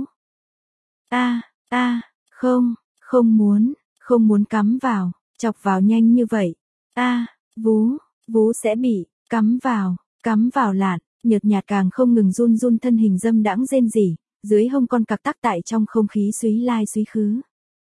A, a, không, không muốn, không muốn cắm vào, chọc vào nhanh như vậy. A, vú, vú sẽ bị cắm vào, cắm vào lạn, nhợt nhạt càng không ngừng run run thân hình dâm đãng rên rỉ, dưới hông con cặc tắc tại trong không khí suý lai suý khứ.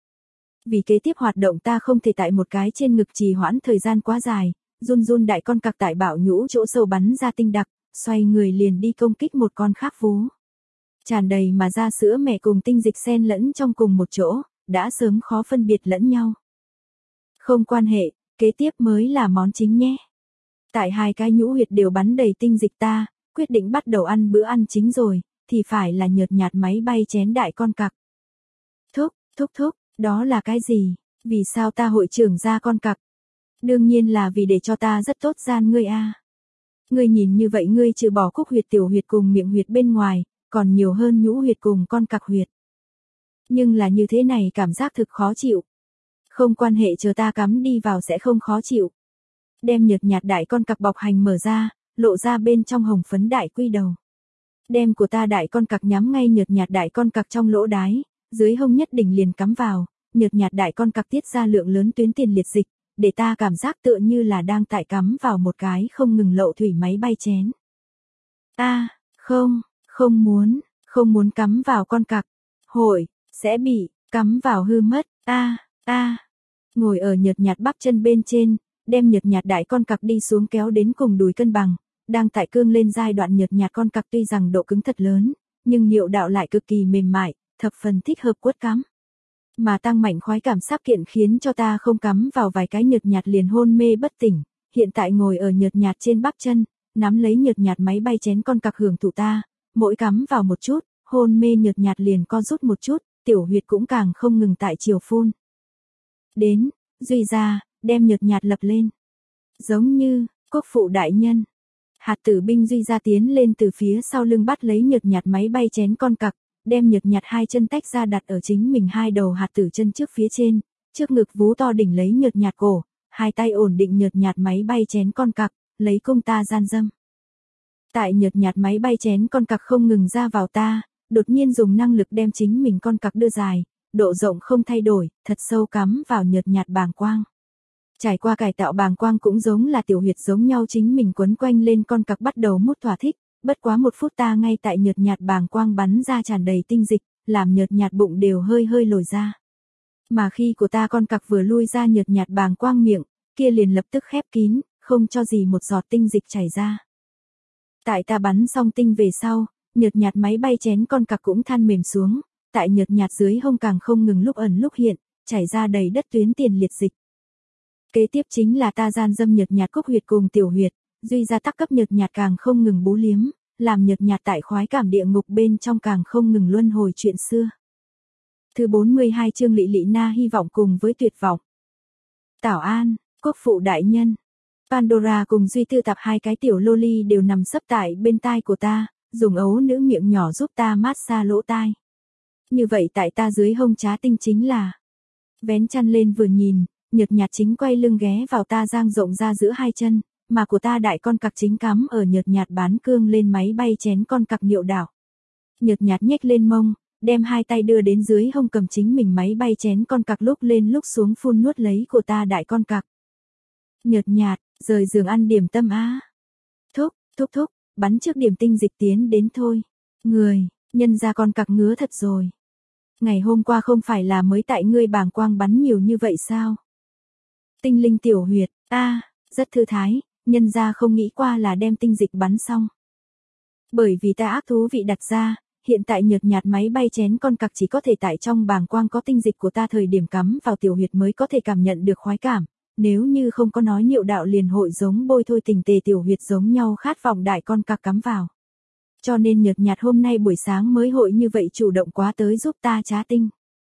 Vì kế tiếp hoạt động ta không thể tại một cái trên ngực trì hoãn thời gian quá dài, run run đại con cặc tại bạo nhũ chỗ sâu bắn ra tinh đặc, xoay người liền đi công kích một con khác vú. Tràn đầy mà ra sữa mẹ cùng tinh dịch xen lẫn trong cùng một chỗ, đã sớm khó phân biệt lẫn nhau. Không quan hệ, kế tiếp mới là món chính nhé. Tại hai cái nhũ huyệt đều bắn đầy tinh dịch ta, quyết định bắt đầu ăn bữa ăn chính rồi, thì phải là nhợt nhạt máy bay chén đại con cặc. Thúc, thúc thúc, đó là cái gì? Vì sao ta hội trưởng ra con cặc? Đương nhiên là vì để cho ta rất tốt gian ngươi a. Ngươi nhìn như vậy ngươi trừ bỏ cúc huyệt tiểu huyệt cùng miệng huyệt bên ngoài, còn nhiều hơn nhũ huyệt cùng con cặc huyệt. Nhưng là như thế này cảm giác thực khó chịu. Không quan hệ chờ ta cắm đi vào sẽ không khó chịu. Đem nhợt nhạt đại con cặc bọc hành mở ra, lộ ra bên trong hồng phấn đại quy đầu. Đem của ta đại con cặc nhắm ngay nhợt nhạt đại con cặc trong lỗ đái, dưới hông nhất định liền cắm vào, nhợt nhạt đại con cặc tiết ra lượng lớn tuyến tiền liệt dịch, để ta cảm giác tựa như là đang tại cắm vào một cái không ngừng lậu thủy máy bay chén. A, không, không muốn, không muốn cắm vào con cặc. Hội, sẽ bị, cắm vào hư mất. A, a. Ngồi ở nhợt nhạt bắp chân bên trên, đem nhợt nhạt đại con cặc đi xuống kéo đến cùng đùi cân bằng, đang tại cương lên giai đoạn nhợt nhạt con cặc tuy rằng độ cứng thật lớn, nhưng niệu đạo lại cực kỳ mềm mại, thập phần thích hợp quất cắm. Mà tăng mạnh khoái cảm sáp kiện khiến cho ta không cắm vào vài cái nhợt nhạt liền hôn mê bất tỉnh, hiện tại ngồi ở nhợt nhạt trên bắp chân, nắm lấy nhợt nhạt máy bay chén con cặc hưởng thụ ta, mỗi cắm vào một chút, hôn mê nhợt nhạt liền co rút một chút, tiểu huyệt cũng càng không ngừng tại chiều phun. Đến, Duy ra, đem nhợt nhạt lập lên. Giống như, quốc phụ đại nhân. Hạt tử binh Duy ra tiến lên từ phía sau lưng bắt lấy nhợt nhạt máy bay chén con cặc, đem nhợt nhạt hai chân tách ra đặt ở chính mình hai đầu hạt tử chân trước phía trên, trước ngực vú to đỉnh lấy nhợt nhạt cổ, hai tay ổn định nhợt nhạt máy bay chén con cặc, lấy cung ta gian dâm. Tại nhợt nhạt máy bay chén con cặc không ngừng ra vào ta, đột nhiên dùng năng lực đem chính mình con cặc đưa dài, độ rộng không thay đổi, thật sâu cắm vào nhợt nhạt bàng quang. Trải qua cải tạo bàng quang cũng giống là tiểu huyệt giống nhau chính mình quấn quanh lên con cặc bắt đầu mút thỏa thích, bất quá một phút ta ngay tại nhợt nhạt bàng quang bắn ra tràn đầy tinh dịch, làm nhợt nhạt bụng đều hơi hơi lồi ra. Mà khi của ta con cặc vừa lui ra nhợt nhạt bàng quang miệng, kia liền lập tức khép kín, không cho gì một giọt tinh dịch chảy ra. Tại ta bắn xong tinh về sau, nhợt nhạt máy bay chén con cặc cũng than mềm xuống, tại nhợt nhạt dưới hông càng không ngừng lúc ẩn lúc hiện, chảy ra đầy đất tuyến tiền liệt dịch. Kế tiếp chính là ta gian dâm nhợt nhạt cúc huyệt cùng tiểu huyệt, duy ra tắc cấp nhợt nhạt càng không ngừng bú liếm, làm nhợt nhạt tại khoái cảm địa ngục bên trong càng không ngừng luân hồi chuyện xưa. Thứ bốn mươi hai chương Lị Lị Na hy vọng cùng với tuyệt vọng. Tảo An, quốc phụ đại nhân. Pandora cùng Duy Tư Tạp hai cái tiểu loli đều nằm sấp tại bên tai của ta, dùng ấu nữ miệng nhỏ giúp ta mát xa lỗ tai. Như vậy tại ta dưới hông trá tinh chính là. Vén chăn lên vừa nhìn, nhợt nhạt chính quay lưng ghé vào ta dang rộng ra giữa hai chân, mà của ta đại con cặc chính cắm ở nhợt nhạt bán cương lên máy bay chén con cặc niệu đảo. Nhợt nhạt nhếch lên mông, đem hai tay đưa đến dưới hông cầm chính mình máy bay chén con cặc lúc lên lúc xuống phun nuốt lấy của ta đại con cặc. Nhợt nhạt, rời giường ăn điểm tâm á. Thúc, thúc thúc, bắn trước điểm tinh dịch tiến đến thôi. Người, nhân ra con cặc ngứa thật rồi. Ngày hôm qua không phải là mới tại ngươi bàng quang bắn nhiều như vậy sao? Tinh linh tiểu huyệt, a, rất thư thái, nhân ra không nghĩ qua là đem tinh dịch bắn xong. Bởi vì ta ác thú vị đặt ra, hiện tại nhợt nhạt máy bay chén con cặc chỉ có thể tại trong bàng quang có tinh dịch của ta thời điểm cắm vào tiểu huyệt mới có thể cảm nhận được khoái cảm, nếu như không có nói niệu đạo liền hội giống bôi thôi tình tề tiểu huyệt giống nhau khát vọng đại con cặc cắm vào. Cho nên nhợt nhạt hôm nay buổi sáng mới hội như vậy chủ động quá tới giúp ta trá tinh.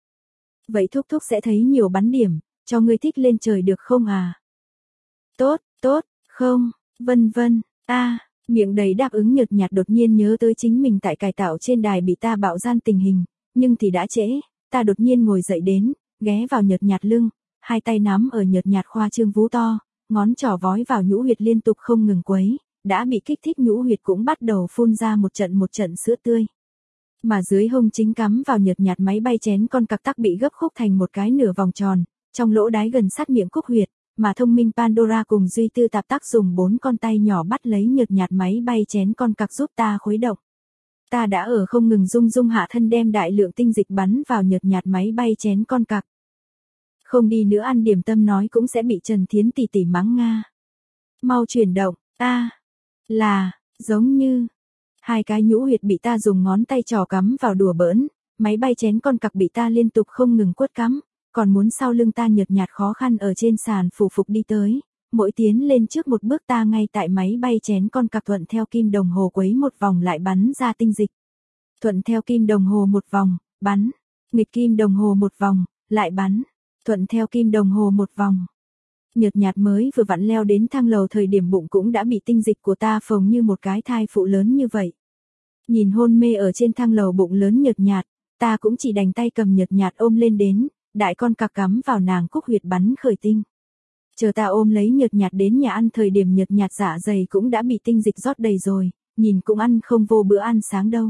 Vậy thúc thúc sẽ thấy nhiều bắn điểm, cho ngươi thích lên trời được không à? Tốt, tốt, không, vân vân, a. Miệng đầy đáp ứng nhợt nhạt đột nhiên nhớ tới chính mình tại cải tạo trên đài bị ta bạo gian tình hình, nhưng thì đã trễ, ta đột nhiên ngồi dậy đến, ghé vào nhợt nhạt lưng, hai tay nắm ở nhợt nhạt khoa trương vú to, ngón trỏ vói vào nhũ huyệt liên tục không ngừng quấy, đã bị kích thích nhũ huyệt cũng bắt đầu phun ra một trận một trận sữa tươi. Mà dưới hông chính cắm vào nhợt nhạt máy bay chén con cặc tắc bị gấp khúc thành một cái nửa vòng tròn, trong lỗ đáy gần sát miệng cúc huyệt. Mà thông minh Pandora cùng Duy Tư Tạp tác dùng bốn con tay nhỏ bắt lấy nhợt nhạt máy bay chén con cặc giúp ta khuấy động. Ta đã ở không ngừng rung rung hạ thân đem đại lượng tinh dịch bắn vào nhợt nhạt máy bay chén con cặc. Không đi nữa ăn điểm tâm nói cũng sẽ bị Trần Thiến tỷ tỷ mắng Nga. Mau chuyển động, ta, là, giống như, hai cái nhũ huyệt bị ta dùng ngón tay trò cắm vào đùa bỡn, máy bay chén con cặc bị ta liên tục không ngừng quất cắm. Còn muốn sau lưng ta nhợt nhạt khó khăn ở trên sàn phủ phục đi tới, mỗi tiến lên trước một bước ta ngay tại máy bay chén con cặc thuận theo kim đồng hồ quấy một vòng lại bắn ra tinh dịch. Thuận theo kim đồng hồ một vòng, bắn, nghịch kim đồng hồ một vòng, lại bắn, thuận theo kim đồng hồ một vòng. Nhợt nhạt mới vừa vặn leo đến thang lầu thời điểm bụng cũng đã bị tinh dịch của ta phồng như một cái thai phụ lớn như vậy. Nhìn hôn mê ở trên thang lầu bụng lớn nhợt nhạt, ta cũng chỉ đành tay cầm nhợt nhạt ôm lên đến. Đại con cặc cắm vào nàng cúc huyệt bắn khởi tinh. Chờ ta ôm lấy nhợt nhạt đến nhà ăn thời điểm nhợt nhạt dạ dày cũng đã bị tinh dịch rót đầy rồi, nhìn cũng ăn không vô bữa ăn sáng đâu.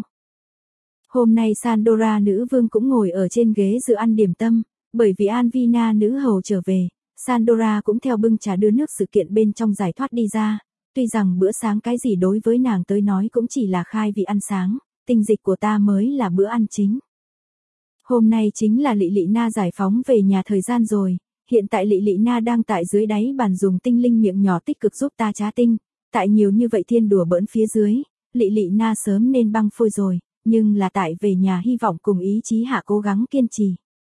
Hôm nay Sandora nữ vương cũng ngồi ở trên ghế dự ăn điểm tâm, bởi vì Anvina nữ hầu trở về, Sandora cũng theo bưng trà đưa nước sự kiện bên trong giải thoát đi ra, tuy rằng bữa sáng cái gì đối với nàng tới nói cũng chỉ là khai vị ăn sáng, tinh dịch của ta mới là bữa ăn chính. Hôm nay chính là Lị Lị Na giải phóng về nhà thời gian rồi, hiện tại Lị Lị Na đang tại dưới đáy bàn dùng tinh linh miệng nhỏ tích cực giúp ta trá tinh, tại nhiều như vậy thiên đùa bỡn phía dưới, Lị Lị Na sớm nên băng phôi rồi, nhưng là tại về nhà hy vọng cùng ý chí hạ cố gắng kiên trì.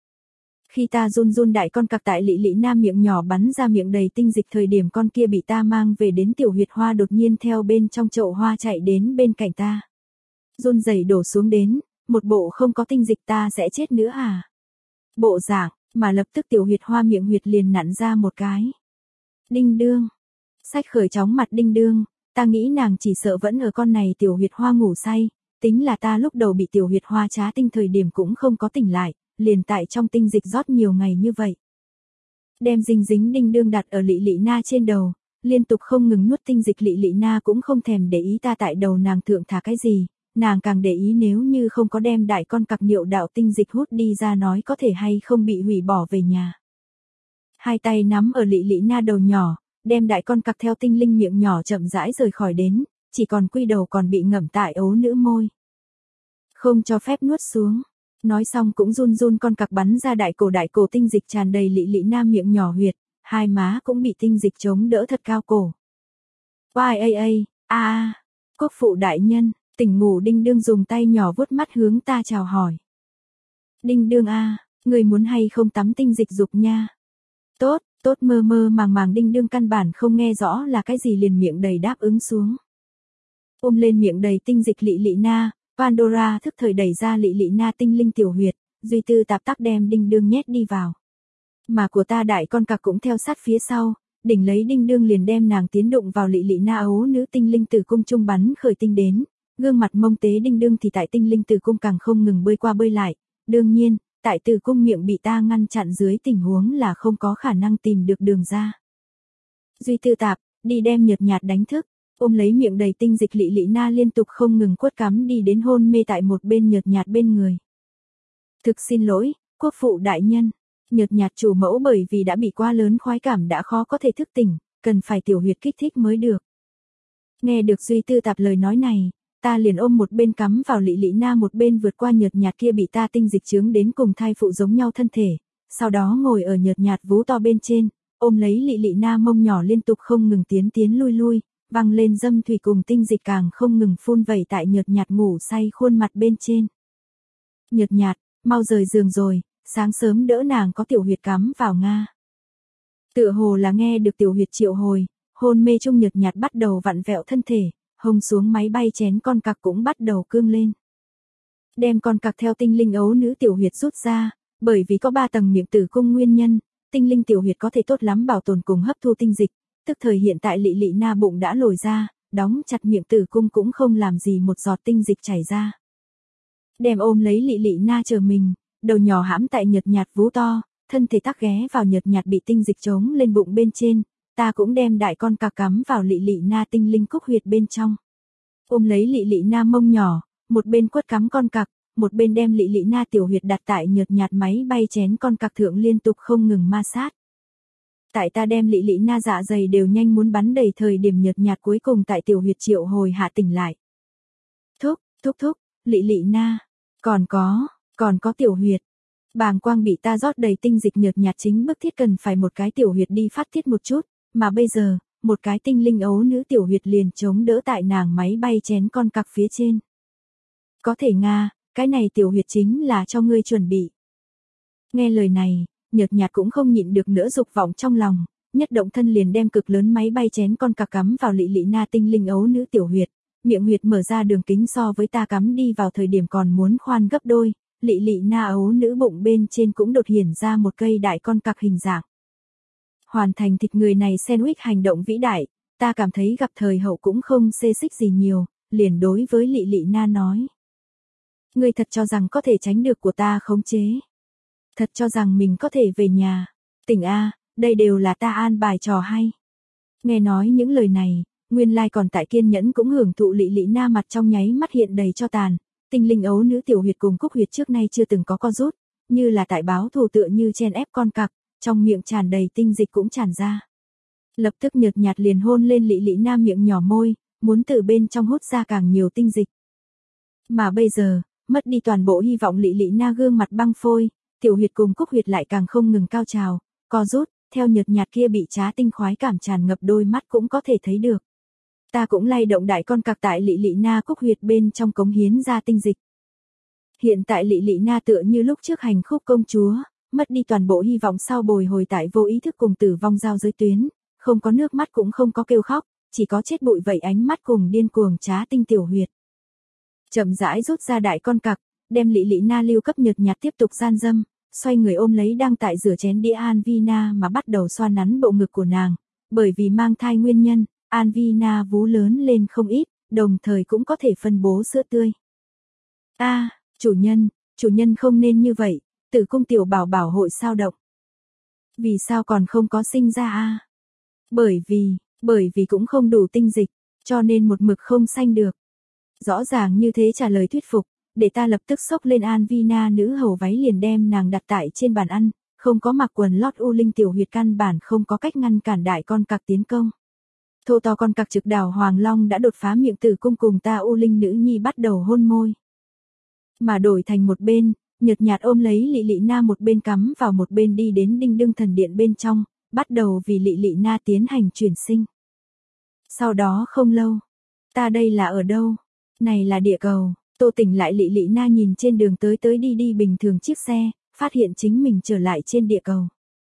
Khi ta run run đại con cặc tại Lị Lị Na miệng nhỏ bắn ra miệng đầy tinh dịch thời điểm con kia bị ta mang về đến tiểu huyệt hoa đột nhiên theo bên trong chậu hoa chạy đến bên cạnh ta. Run rẩy đổ xuống đến. Một bộ không có tinh dịch ta sẽ chết nữa à? Bộ dạng, mà lập tức tiểu huyệt hoa miệng huyệt liền nặn ra một cái. Đinh đương. Sách khởi chóng mặt đinh đương, ta nghĩ nàng chỉ sợ vẫn ở con này tiểu huyệt hoa ngủ say, tính là ta lúc đầu bị tiểu huyệt hoa trá tinh thời điểm cũng không có tỉnh lại, liền tại trong tinh dịch rót nhiều ngày như vậy. Đem dinh dính đinh đương đặt ở Lị Lị Na trên đầu, liên tục không ngừng nuốt tinh dịch Lị Lị Na cũng không thèm để ý ta tại đầu nàng thượng thả cái gì. Nàng càng để ý nếu như không có đem đại con cặc niệu đạo tinh dịch hút đi ra nói có thể hay không bị hủy bỏ về nhà. Hai tay nắm ở Lị Lị Na đầu nhỏ, đem đại con cặc theo tinh linh miệng nhỏ chậm rãi rời khỏi đến, chỉ còn quy đầu còn bị ngậm tại ấu nữ môi. Không cho phép nuốt xuống. Nói xong cũng run run con cặc bắn ra đại cổ đại cổ tinh dịch tràn đầy Lị Lị Na miệng nhỏ huyệt, hai má cũng bị tinh dịch chống đỡ thật cao cổ. Oai a a, a, quốc phụ đại nhân. Tỉnh ngủ Đinh Đương dùng tay nhỏ vuốt mắt hướng ta chào hỏi. Đinh Đương a, người muốn hay không tắm tinh dịch dục nha? Tốt, tốt mơ mơ màng màng Đinh Đương căn bản không nghe rõ là cái gì liền miệng đầy đáp ứng xuống. Ôm lên miệng đầy tinh dịch lị lị na, Pandora thức thời đẩy ra lị lị na tinh linh tiểu huyệt, duy tư tạp tắc đem Đinh Đương nhét đi vào. Mà của ta đại con cặc cũng theo sát phía sau, đỉnh lấy Đinh Đương liền đem nàng tiến đụng vào lị lị na ấu nữ tinh linh tử cung trung bắn khởi tinh đến, gương mặt mông tế Đinh Đương thì tại tinh linh tử cung càng không ngừng bơi qua bơi lại, đương nhiên, tại tử cung miệng bị ta ngăn chặn dưới tình huống là không có khả năng tìm được đường ra. Duy tư tạp, đi đem nhợt nhạt đánh thức, ôm lấy miệng đầy tinh dịch lị lị na liên tục không ngừng quất cắm đi đến hôn mê tại một bên nhợt nhạt bên người. Thực xin lỗi, quốc phụ đại nhân. Nhợt nhạt chủ mẫu bởi vì đã bị quá lớn khoái cảm đã khó có thể thức tỉnh, cần phải tiểu huyệt kích thích mới được. Nghe được Duy Tư Tạp lời nói này, ta liền ôm một bên cắm vào lị lị na một bên vượt qua nhợt nhạt kia bị ta tinh dịch chướng đến cùng thai phụ giống nhau thân thể, sau đó ngồi ở nhợt nhạt vú to bên trên, ôm lấy lị lị na mông nhỏ liên tục không ngừng tiến tiến lui lui, văng lên dâm thủy cùng tinh dịch càng không ngừng phun vẩy tại nhợt nhạt ngủ say khuôn mặt bên trên. Nhợt nhạt, mau rời giường rồi. Sáng sớm đỡ nàng có tiểu huyệt cắm vào Nga. Tựa hồ là nghe được tiểu huyệt triệu hồi, hôn mê trung nhợt nhạt bắt đầu vặn vẹo thân thể, hông xuống máy bay chén con cặc cũng bắt đầu cương lên. Đem con cặc theo tinh linh ấu nữ tiểu huyệt rút ra, bởi vì có ba tầng miệng tử cung nguyên nhân, tinh linh tiểu huyệt có thể tốt lắm bảo tồn cùng hấp thu tinh dịch, tức thời hiện tại lị lị na bụng đã lồi ra, đóng chặt miệng tử cung cũng không làm gì một giọt tinh dịch chảy ra. Đem ôm lấy lị lị na chờ mình. Đầu nhỏ hãm tại nhợt nhạt vú to, thân thể tắc ghé vào nhợt nhạt bị tinh dịch trống lên bụng bên trên, ta cũng đem đại con cặc cắm vào lị lị na tinh linh cúc huyệt bên trong. Ôm lấy lị lị na mông nhỏ, một bên quất cắm con cặc, một bên đem lị lị na tiểu huyệt đặt tại nhợt nhạt máy bay chén con cặc thượng liên tục không ngừng ma sát. Tại ta đem lị lị na dạ dày đều nhanh muốn bắn đầy thời điểm nhợt nhạt cuối cùng tại tiểu huyệt triệu hồi hạ tỉnh lại. Thúc, thúc thúc, lị lị na, còn có... Còn có tiểu huyệt. Bàng quang bị ta rót đầy tinh dịch nhợt nhạt chính bức thiết cần phải một cái tiểu huyệt đi phát tiết một chút, mà bây giờ, một cái tinh linh ấu nữ tiểu huyệt liền chống đỡ tại nàng máy bay chén con cặc phía trên. Có thể Nga, cái này tiểu huyệt chính là cho ngươi chuẩn bị. Nghe lời này, nhợt nhạt cũng không nhịn được nữa dục vọng trong lòng, nhất động thân liền đem cực lớn máy bay chén con cặc cắm vào lị lị na tinh linh ấu nữ tiểu huyệt, miệng huyệt mở ra đường kính so với ta cắm đi vào thời điểm còn muốn khoan gấp đôi. Lị lị na ấu nữ bụng bên trên cũng đột hiển ra một cây đại con cặc hình dạng. Hoàn thành thịt người này sandwich hành động vĩ đại, ta cảm thấy gặp thời hậu cũng không xê xích gì nhiều, liền đối với lị lị na nói. Ngươi thật cho rằng có thể tránh được của ta khống chế. Thật cho rằng mình có thể về nhà. Tỉnh A, đây đều là ta an bài trò hay. Nghe nói những lời này, nguyên lai còn tại kiên nhẫn cũng hưởng thụ lị lị na mặt trong nháy mắt hiện đầy cho tàn. Tinh linh ấu nữ tiểu huyệt cùng cúc huyệt trước nay chưa từng có co rút, như là tại báo thù tựa như chen ép con cặc, trong miệng tràn đầy tinh dịch cũng tràn ra. Lập tức nhợt nhạt liền hôn lên lị lị na miệng nhỏ môi, muốn từ bên trong hút ra càng nhiều tinh dịch. Mà bây giờ, mất đi toàn bộ hy vọng lị lị na gương mặt băng phôi, tiểu huyệt cùng cúc huyệt lại càng không ngừng cao trào, co rút, theo nhợt nhạt kia bị trá tinh khoái cảm tràn ngập đôi mắt cũng có thể thấy được. Ta cũng lay động đại con cặc tại lị lị na cúc huyệt bên trong cống hiến ra tinh dịch. Hiện tại lị lị na tựa như lúc trước hành khúc công chúa, mất đi toàn bộ hy vọng sau bồi hồi tại vô ý thức cùng tử vong giao giới tuyến, không có nước mắt cũng không có kêu khóc, chỉ có chết bụi vậy ánh mắt cùng điên cuồng trá tinh tiểu huyệt. Chậm rãi rút ra đại con cặc, đem lị lị na lưu cấp nhợt nhạt tiếp tục gian dâm, xoay người ôm lấy đang tại rửa chén đĩa Anvina mà bắt đầu xoa nắn bộ ngực của nàng, bởi vì mang thai nguyên nhân. Anvina vú lớn lên không ít, đồng thời cũng có thể phân bố sữa tươi. A, à, chủ nhân, chủ nhân không nên như vậy, tử cung tiểu bảo bảo hội sao động. Vì sao còn không có sinh ra a? À? Bởi vì, bởi vì cũng không đủ tinh dịch, cho nên một mực không sanh được. Rõ ràng như thế trả lời thuyết phục, để ta lập tức xốc lên Anvina nữ hầu váy liền đem nàng đặt tại trên bàn ăn, không có mặc quần lót u linh tiểu huyệt căn bản không có cách ngăn cản đại con cặc tiến công. Thô to con cặc trực đảo Hoàng Long đã đột phá miệng tử cung cùng ta u linh nữ nhi bắt đầu hôn môi. Mà đổi thành một bên, nhợt nhạt ôm lấy lị lị na một bên cắm vào một bên đi đến đinh đương thần điện bên trong, bắt đầu vì lị lị na tiến hành chuyển sinh. Sau đó không lâu, ta đây là ở đâu? Này là địa cầu. Tô tỉnh lại Lị Lị Na nhìn trên đường tới tới đi đi bình thường chiếc xe, phát hiện chính mình trở lại trên địa cầu.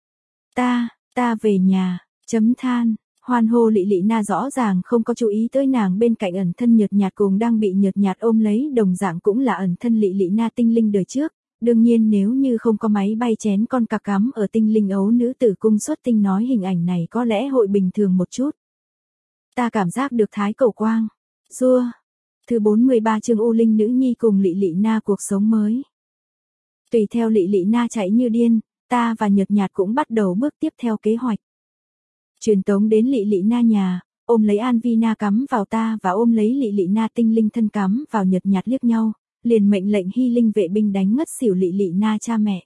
Ta, ta về nhà, chấm than, hoan hô Lị Lị Na rõ ràng không có chú ý tới nàng bên cạnh ẩn thân nhợt nhạt cùng đang bị nhợt nhạt ôm lấy đồng dạng cũng là ẩn thân Lị Lị Na tinh linh đời trước. Đương nhiên nếu như không có máy bay chén con cặc cắm ở tinh linh ấu nữ tử cung xuất tinh nói hình ảnh này có lẽ hội bình thường một chút. Ta cảm giác được thái cầu quang. Rua. Thứ bốn mươi ba chương U Linh nữ nhi cùng Lị Lị Na cuộc sống mới. Tùy theo Lị Lị Na chạy như điên, ta và nhợt nhạt cũng bắt đầu bước tiếp theo kế hoạch. Truyền tống đến Lị Lị Na nhà, ôm lấy An Vi Na cắm vào ta và ôm lấy Lị Lị Na tinh linh thân cắm vào nhợt nhạt liếc nhau, liền mệnh lệnh hy linh vệ binh đánh ngất xỉu Lị Lị Na cha mẹ.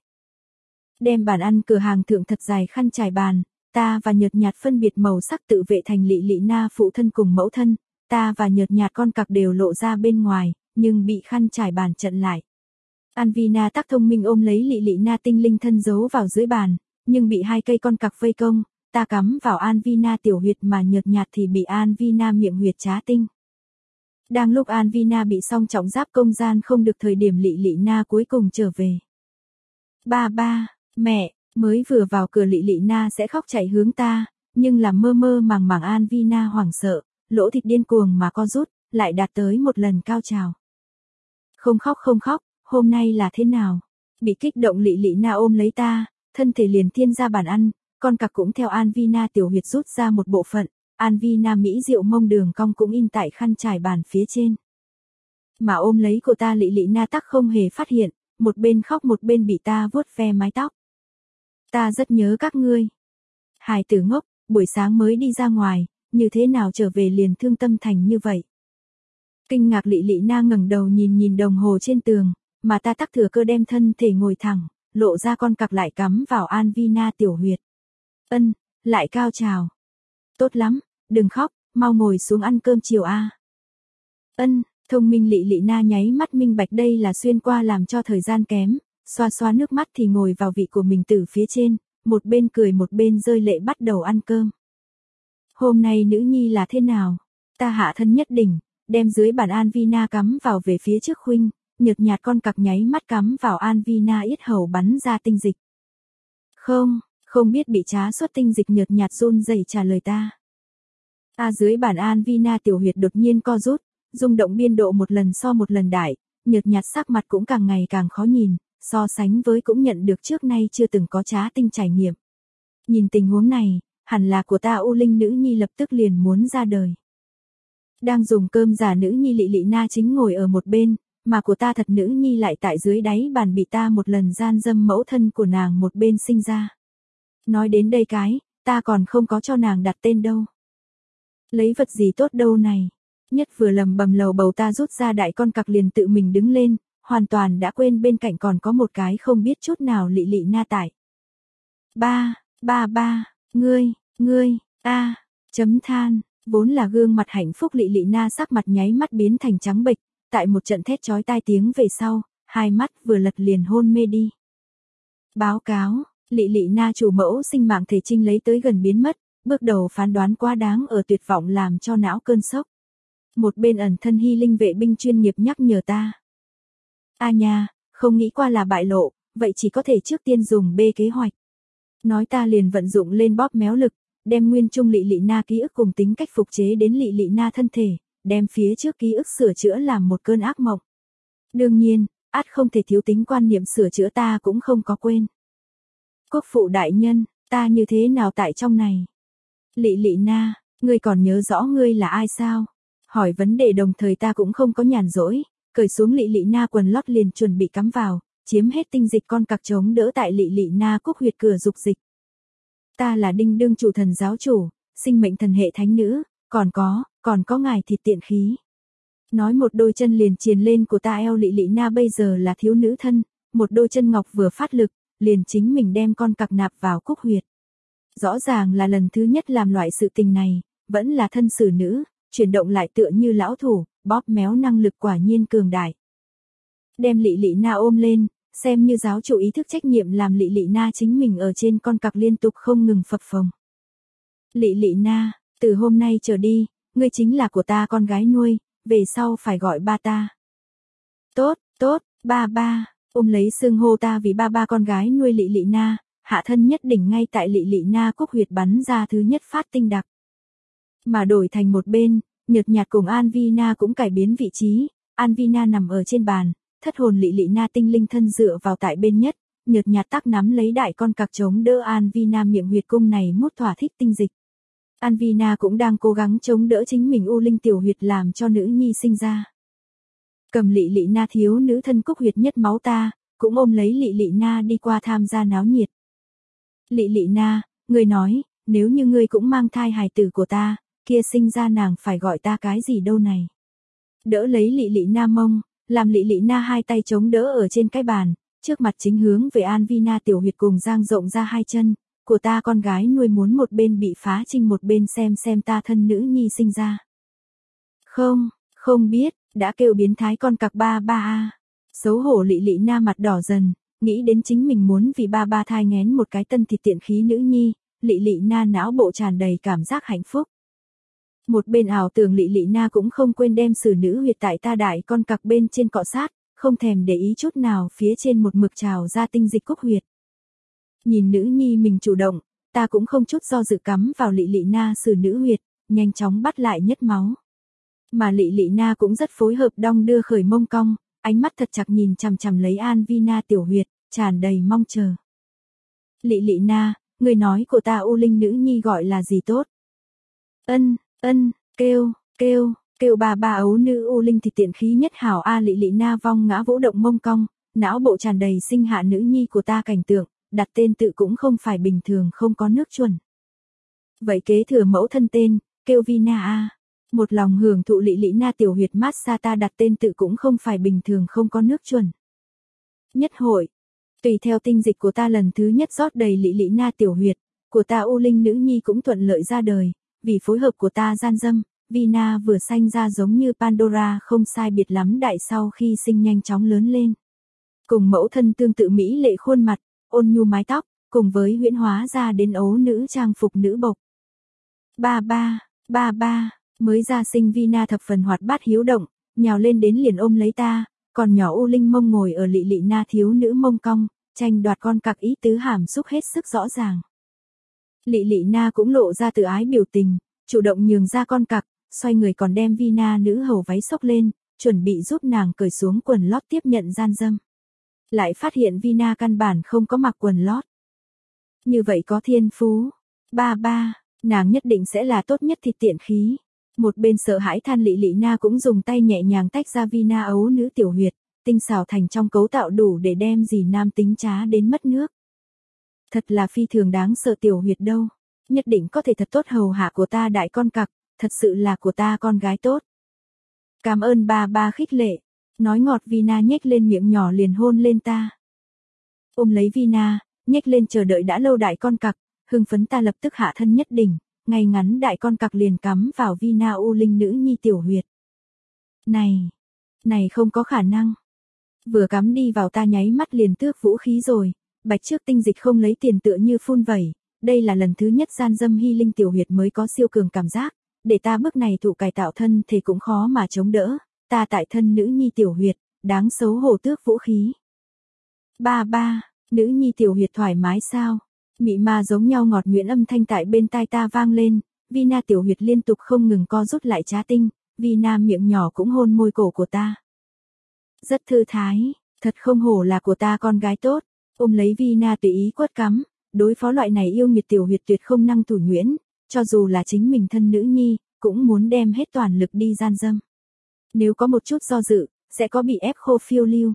Đem bàn ăn cửa hàng thượng thật dài khăn trải bàn, ta và nhợt nhạt phân biệt màu sắc tự vệ thành Lị Lị Na phụ thân cùng mẫu thân, ta và nhợt nhạt con cặc đều lộ ra bên ngoài, nhưng bị khăn trải bàn chặn lại. An Vi Na tắc thông minh ôm lấy Lị Lị Na tinh linh thân giấu vào dưới bàn, nhưng bị hai cây con cặc vây công, ta cắm vào An Vi Na tiểu huyệt mà nhợt nhạt thì bị An Vi Na miệng huyệt trá tinh. Đang lúc An Vi Na bị song trọng giáp công gian không được thời điểm Lị Lị Na cuối cùng trở về. Ba ba, mẹ, mới vừa vào cửa Lị Lị Na sẽ khóc chạy hướng ta, nhưng làm mơ mơ màng màng An Vi Na hoảng sợ, lỗ thịt điên cuồng mà co rút, lại đạt tới một lần cao trào. Không khóc không khóc, hôm nay là thế nào? Bị kích động Lị Lị Na ôm lấy ta, thân thể liền thiên ra bàn ăn, con cặc cũng theo An Vi Na tiểu huyệt rút ra một bộ phận. An Vi Na mỹ diệu mông đường cong cũng in tại khăn trải bàn phía trên. Mà ôm lấy của ta Lị Lị Na tắc không hề phát hiện, một bên khóc một bên bị ta vuốt ve mái tóc. Ta rất nhớ các ngươi. Hài tử ngốc, buổi sáng mới đi ra ngoài, như thế nào trở về liền thương tâm thành như vậy. Kinh ngạc Lị Lị Na ngẩng đầu nhìn nhìn đồng hồ trên tường, mà ta tắc thừa cơ đem thân thể ngồi thẳng, lộ ra con cặc lại cắm vào An Vi Na tiểu huyệt. Ân, lại cao trào. Tốt lắm. Đừng khóc, mau ngồi xuống ăn cơm chiều a. Ân, thông minh Lị Lị Na nháy mắt minh bạch đây là xuyên qua làm cho thời gian kém, xoa xoa nước mắt thì ngồi vào vị của mình từ phía trên, một bên cười một bên rơi lệ bắt đầu ăn cơm. Hôm nay nữ nhi là thế nào? Ta hạ thân nhất đỉnh, đem dưới bàn An Vi Na cắm vào về phía trước khuynh, nhợt nhạt con cặc nháy mắt cắm vào An Vi Na yết hầu bắn ra tinh dịch. Không, không biết bị trá xuất tinh dịch nhợt nhạt run rẩy trả lời ta. Ta dưới bản An Vi Na tiểu huyệt đột nhiên co rút, rung động biên độ một lần so một lần đại, nhợt nhạt sắc mặt cũng càng ngày càng khó nhìn, so sánh với cũng nhận được trước nay chưa từng có trá tinh trải nghiệm. Nhìn tình huống này, hẳn là của ta U Linh nữ nhi lập tức liền muốn ra đời. Đang dùng cơm giả nữ nhi Lị Lị Na chính ngồi ở một bên, mà của ta thật nữ nhi lại tại dưới đáy bàn bị ta một lần gian dâm mẫu thân của nàng một bên sinh ra. Nói đến đây cái, ta còn không có cho nàng đặt tên đâu. Lấy vật gì tốt đâu này. Nhất vừa lầm bầm lầu bầu ta rút ra đại con cặc liền tự mình đứng lên, hoàn toàn đã quên bên cạnh còn có một cái không biết chút nào Lị Lị Na tại. Ba, ba ba, ngươi, ngươi, a, chấm than, vốn là gương mặt hạnh phúc Lị Lị Na sắc mặt nháy mắt biến thành trắng bệch, tại một trận thét chói tai tiếng về sau, hai mắt vừa lật liền hôn mê đi. Báo cáo, Lị Lị Na chủ mẫu sinh mạng thể trinh lấy tới gần biến mất. Bước đầu phán đoán quá đáng ở tuyệt vọng làm cho não cơn sốc. Một bên ẩn thân hy linh vệ binh chuyên nghiệp nhắc nhở ta. A nha, không nghĩ qua là bại lộ, vậy chỉ có thể trước tiên dùng B kế hoạch. Nói ta liền vận dụng lên bóp méo lực, đem nguyên trung Lị Lị Na ký ức cùng tính cách phục chế đến Lị Lị Na thân thể, đem phía trước ký ức sửa chữa làm một cơn ác mộng. Đương nhiên, át không thể thiếu tính quan niệm sửa chữa ta cũng không có quên. Quốc phụ đại nhân, ta như thế nào tại trong này? Lị Lị Na, ngươi còn nhớ rõ ngươi là ai sao? Hỏi vấn đề đồng thời ta cũng không có nhàn rỗi, cởi xuống Lị Lị Na quần lót liền chuẩn bị cắm vào, chiếm hết tinh dịch con cặc chống đỡ tại Lị Lị Na cúc huyệt cửa dục dịch. Ta là Đinh đương chủ thần giáo chủ, sinh mệnh thần hệ thánh nữ, còn có, còn có ngài thịt tiện khí. Nói một đôi chân liền triền lên của ta eo Lị Lị Na bây giờ là thiếu nữ thân, một đôi chân ngọc vừa phát lực, liền chính mình đem con cặc nạp vào cúc huyệt. Rõ ràng là lần thứ nhất làm loại sự tình này, vẫn là thân xử nữ, chuyển động lại tựa như lão thủ, bóp méo năng lực quả nhiên cường đại. Đem Lị Lị Na ôm lên, xem như giáo chủ ý thức trách nhiệm làm Lị Lị Na chính mình ở trên con cặc liên tục không ngừng phập phồng. Lị Lị Na, từ hôm nay trở đi, ngươi chính là của ta con gái nuôi, về sau phải gọi ba ta. Tốt, tốt, ba ba, ôm lấy xưng hô ta vì ba ba con gái nuôi Lị Lị Na, hạ thân nhất đỉnh ngay tại Lị Lị Na cúc huyệt bắn ra thứ nhất phát tinh đặc. Mà đổi thành một bên, Nhợt Nhạt cùng An Vi Na cũng cải biến vị trí, An Vi Na nằm ở trên bàn, thất hồn Lị Lị Na tinh linh thân dựa vào tại bên nhất, Nhợt Nhạt tắc nắm lấy đại con cặc chống đỡ An Vi Na miệng huyệt cung này mút thỏa thích tinh dịch. An Vi Na cũng đang cố gắng chống đỡ chính mình u linh tiểu huyệt làm cho nữ nhi sinh ra. Cầm Lị Lị Na thiếu nữ thân cúc huyệt nhất máu ta, cũng ôm lấy Lị Lị Na đi qua tham gia náo nhiệt. Lị Lị Na, ngươi nói, nếu như ngươi cũng mang thai hài tử của ta, kia sinh ra nàng phải gọi ta cái gì đâu này. Đỡ lấy Lị Lị Na mông, làm Lị Lị Na hai tay chống đỡ ở trên cái bàn, trước mặt chính hướng về An Vi Na tiểu huyệt cùng dang rộng ra hai chân, của ta con gái nuôi muốn một bên bị phá trinh một bên xem xem ta thân nữ nhi sinh ra. Không, không biết, đã kêu biến thái con cặc ba ba a. Xấu hổ Lị Lị Na mặt đỏ dần, nghĩ đến chính mình muốn vì ba ba thai nghén một cái tân thịt tiện khí nữ nhi, Lị Lị Na não bộ tràn đầy cảm giác hạnh phúc. Một bên ảo tưởng Lị Lị Na cũng không quên đem sử nữ huyệt tại ta đại con cặc bên trên cọ sát, không thèm để ý chút nào phía trên một mực trào ra tinh dịch cúc huyệt. Nhìn nữ nhi mình chủ động, ta cũng không chút do dự cắm vào Lị Lị Na sử nữ huyệt, nhanh chóng bắt lại nhất máu. Mà Lị Lị Na cũng rất phối hợp đong đưa khởi mông cong, ánh mắt thật chặt nhìn chằm chằm lấy An Vi Na tiểu huyệt, tràn đầy mong chờ. Lị Lị Na, người nói của ta u linh nữ nhi gọi là gì tốt? Ân, ân, kêu, kêu, kêu bà bà ấu nữ u linh thì tiện khí nhất hảo a. Lị Lị Na vong ngã vỗ động mông cong, não bộ tràn đầy sinh hạ nữ nhi của ta cảnh tượng, đặt tên tự cũng không phải bình thường không có nước chuẩn. Vậy kế thừa mẫu thân tên, kêu Vi Na a. Một lòng hưởng thụ Lị Lị Na tiểu huyệt mát xa ta đặt tên tự cũng không phải bình thường không có nước chuẩn. Nhất hội, tùy theo tinh dịch của ta lần thứ nhất rót đầy Lị Lị Na tiểu huyệt, của ta u linh nữ nhi cũng thuận lợi ra đời, vì phối hợp của ta gian dâm, Vi Na vừa sanh ra giống như Pandora không sai biệt lắm đại sau khi sinh nhanh chóng lớn lên. Cùng mẫu thân tương tự mỹ lệ khuôn mặt, ôn nhu mái tóc, cùng với huyễn hóa ra đến ấu nữ trang phục nữ bộc. Ba ba, ba ba. Mới ra sinh Vi Na thập phần hoạt bát hiếu động, nhào lên đến liền ôm lấy ta, còn nhỏ u linh mông ngồi ở Lị Lị Na thiếu nữ mông cong, tranh đoạt con cặc ý tứ hàm xúc hết sức rõ ràng. Lị Lị Na cũng lộ ra tự ái biểu tình, chủ động nhường ra con cặc, xoay người còn đem Vi Na nữ hầu váy xốc lên, chuẩn bị giúp nàng cởi xuống quần lót tiếp nhận gian dâm. Lại phát hiện Vi Na căn bản không có mặc quần lót. Như vậy có thiên phú. Ba ba, nàng nhất định sẽ là tốt nhất thịt tiện khí. Một bên sợ hãi than Lị Lị Na cũng dùng tay nhẹ nhàng tách ra Vi Na ấu nữ tiểu huyệt, tinh xảo thành trong cấu tạo đủ để đem dì nam tính trá đến mất nước. Thật là phi thường đáng sợ tiểu huyệt đâu, nhất định có thể thật tốt hầu hạ của ta đại con cặc, thật sự là của ta con gái tốt. Cảm ơn ba ba khích lệ, nói ngọt Vi Na nhếch lên miệng nhỏ liền hôn lên ta. Ôm lấy Vi Na, nhếch lên chờ đợi đã lâu đại con cặc, hưng phấn ta lập tức hạ thân nhất đỉnh. Ngay ngắn đại con cặc liền cắm vào Vi Na u linh nữ nhi tiểu huyệt. Này, này không có khả năng. Vừa cắm đi vào ta nháy mắt liền tước vũ khí rồi, bạch trước tinh dịch không lấy tiền tựa như phun vẩy, đây là lần thứ nhất gian dâm hy linh tiểu huyệt mới có siêu cường cảm giác, để ta bước này thụ cải tạo thân thì cũng khó mà chống đỡ, ta tại thân nữ nhi tiểu huyệt, đáng xấu hổ tước vũ khí. Ba ba, nữ nhi tiểu huyệt thoải mái sao? Mị ma giống nhau ngọt nhuyễn âm thanh tại bên tai ta vang lên, Vi Na tiểu huyệt liên tục không ngừng co rút lại trá tinh, Vi Na miệng nhỏ cũng hôn môi cổ của ta. Rất thư thái, thật không hổ là của ta con gái tốt, ôm lấy Vi Na tùy ý quất cắm, đối phó loại này yêu nghiệt tiểu huyệt tuyệt không năng thủ nhuyễn, cho dù là chính mình thân nữ nhi, cũng muốn đem hết toàn lực đi gian dâm. Nếu có một chút do dự, sẽ có bị ép khô phiêu lưu.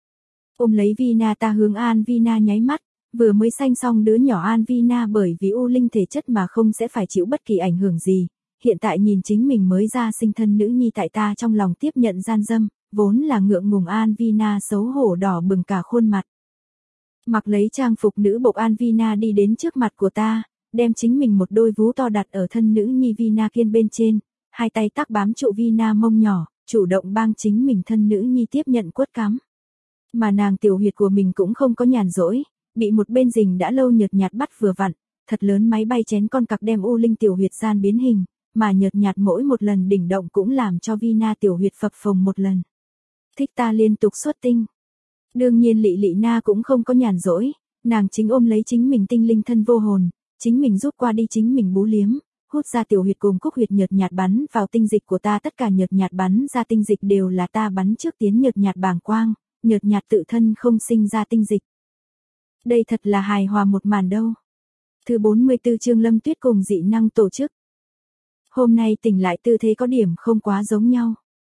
Ôm lấy Vi Na ta hướng An Vi Na nháy mắt. Vừa mới sanh xong đứa nhỏ An Vi Na bởi vì u linh thể chất mà không sẽ phải chịu bất kỳ ảnh hưởng gì, hiện tại nhìn chính mình mới ra sinh thân nữ nhi tại ta trong lòng tiếp nhận gian dâm, vốn là ngượng ngùng An Vi Na xấu hổ đỏ bừng cả khuôn mặt. Mặc lấy trang phục nữ bộc An Vi Na đi đến trước mặt của ta, đem chính mình một đôi vú to đặt ở thân nữ nhi Vi Na kiên bên trên, hai tay tắc bám trụ Vi Na mông nhỏ, chủ động bang chính mình thân nữ nhi tiếp nhận quất cắm. Mà nàng tiểu huyệt của mình cũng không có nhàn rỗi. Bị một bên rình đã lâu Nhợt Nhạt bắt vừa vặn, thật lớn máy bay chén con cặc đem u linh tiểu huyệt gian biến hình, mà nhợt nhạt mỗi một lần đỉnh động cũng làm cho Vina tiểu huyệt phập phồng một lần. Thích ta liên tục xuất tinh. Đương nhiên Lị Lị Na cũng không có nhàn rỗi, nàng chính ôm lấy chính mình tinh linh thân vô hồn, chính mình rút qua đi chính mình bú liếm, hút ra tiểu huyệt cùng cúc huyệt nhợt nhạt bắn vào tinh dịch của ta, tất cả nhợt nhạt bắn ra tinh dịch đều là ta bắn trước tiến nhợt nhạt bàng quang, nhợt nhạt tự thân không sinh ra tinh dịch. Đây thật là hài hòa một màn đâu. Thứ bốn mươi tư chương Lâm Tuyết cùng dị năng tổ chức. Hôm nay tỉnh lại tư thế có điểm không quá giống nhau.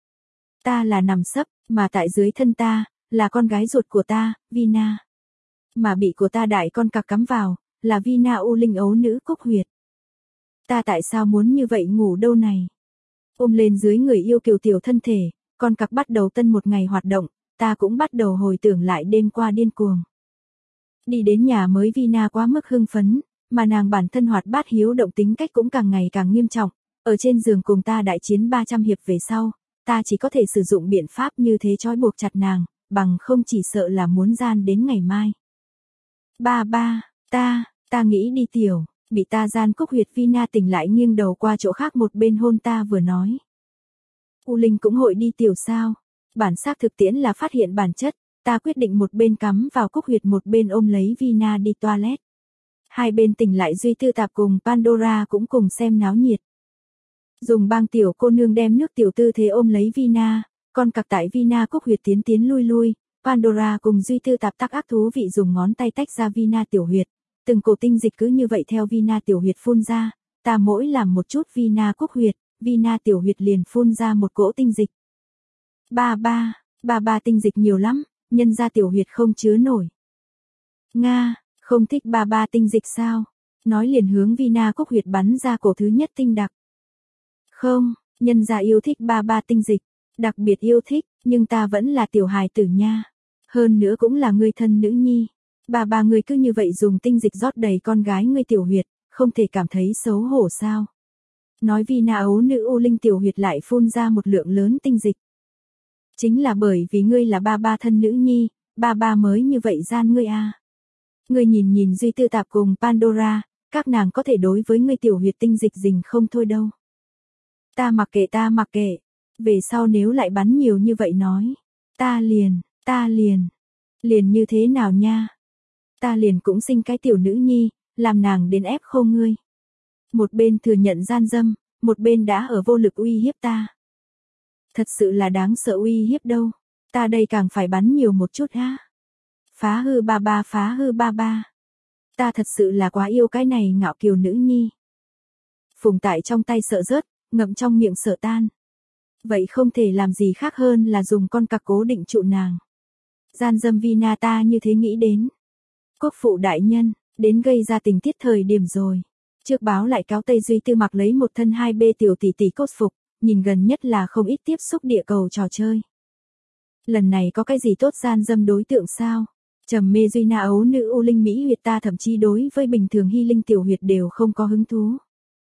Ta là nằm sấp, mà tại dưới thân ta, là con gái ruột của ta, Vina. Mà bị của ta đại con cặc cắm vào, là Vina U Linh ấu nữ cúc huyệt. Ta tại sao muốn như vậy ngủ đâu này? Ôm lên dưới người yêu kiều tiểu thân thể, con cặc bắt đầu tân một ngày hoạt động, ta cũng bắt đầu hồi tưởng lại đêm qua điên cuồng. Đi đến nhà mới Vina quá mức hưng phấn, mà nàng bản thân hoạt bát hiếu động tính cách cũng càng ngày càng nghiêm trọng, ở trên giường cùng ta đại chiến ba trăm hiệp về sau, ta chỉ có thể sử dụng biện pháp như thế trói buộc chặt nàng, bằng không chỉ sợ là muốn gian đến ngày mai. Ba ba, ta, ta nghĩ đi tiểu, bị ta gian cúc huyệt Vina tỉnh lại nghiêng đầu qua chỗ khác một bên hôn ta vừa nói. U Linh cũng hội đi tiểu sao? Bản xác thực tiễn là phát hiện bản chất, ta quyết định một bên cắm vào cúc huyệt một bên ôm lấy Vina đi toilet. Hai bên tỉnh lại Duy Tư Tạp cùng Pandora cũng cùng xem náo nhiệt. Dùng băng tiểu cô nương đem nước tiểu tư thế ôm lấy Vina, con cặc tại Vina cúc huyệt tiến tiến lui lui, Pandora cùng Duy Tư Tạp tắc ác thú vị dùng ngón tay tách ra Vina tiểu huyệt, từng cổ tinh dịch cứ như vậy theo Vina tiểu huyệt phun ra, ta mỗi làm một chút Vina cúc huyệt, Vina tiểu huyệt liền phun ra một cỗ tinh dịch. Ba ba, ba ba tinh dịch nhiều lắm, nhân ra tiểu huyệt không chứa nổi. Nga, không thích ba ba tinh dịch sao? Nói liền hướng Vina cúc huyệt bắn ra cổ thứ nhất tinh đặc. Không, nhân ra yêu thích ba ba tinh dịch, đặc biệt yêu thích, nhưng ta vẫn là tiểu hài tử nha. Hơn nữa cũng là người thân nữ nhi. Ba ba người cứ như vậy dùng tinh dịch rót đầy con gái ngươi tiểu huyệt, không thể cảm thấy xấu hổ sao? Nói Vina ấu nữ U Linh tiểu huyệt lại phun ra một lượng lớn tinh dịch. Chính là bởi vì ngươi là ba ba thân nữ nhi, ba ba mới như vậy gian ngươi a. À. Ngươi nhìn nhìn Duy Tư Tạp cùng Pandora, các nàng có thể đối với ngươi tiểu huyệt tinh dịch dình không thôi đâu. Ta mặc kệ ta mặc kệ, về sau nếu lại bắn nhiều như vậy nói, ta liền, ta liền, liền như thế nào nha? Ta liền cũng sinh cái tiểu nữ nhi, làm nàng đến ép khô ngươi. Một bên thừa nhận gian dâm, một bên đã ở vô lực uy hiếp ta. Thật sự là đáng sợ uy hiếp đâu, ta đây càng phải bắn nhiều một chút ha. Phá hư ba ba phá hư ba ba. Ta thật sự là quá yêu cái này ngạo kiều nữ nhi. Phùng tại trong tay sợ rớt, ngậm trong miệng sợ tan. Vậy không thể làm gì khác hơn là dùng con cặc cố định trụ nàng. Gian dâm Vina ta như thế nghĩ đến. Quốc phụ đại nhân, đến gây ra tình tiết thời điểm rồi. Trước báo lại cáo Tây Duy Tư mặc lấy một thân hai bê tiểu tỷ tỷ cốt phục, nhìn gần nhất là không ít tiếp xúc địa cầu trò chơi. Lần này có cái gì tốt gian dâm đối tượng sao? Trầm mê Duy Na ấu nữ U Linh Mỹ huyệt ta thậm chí đối với bình thường hy linh tiểu huyệt đều không có hứng thú.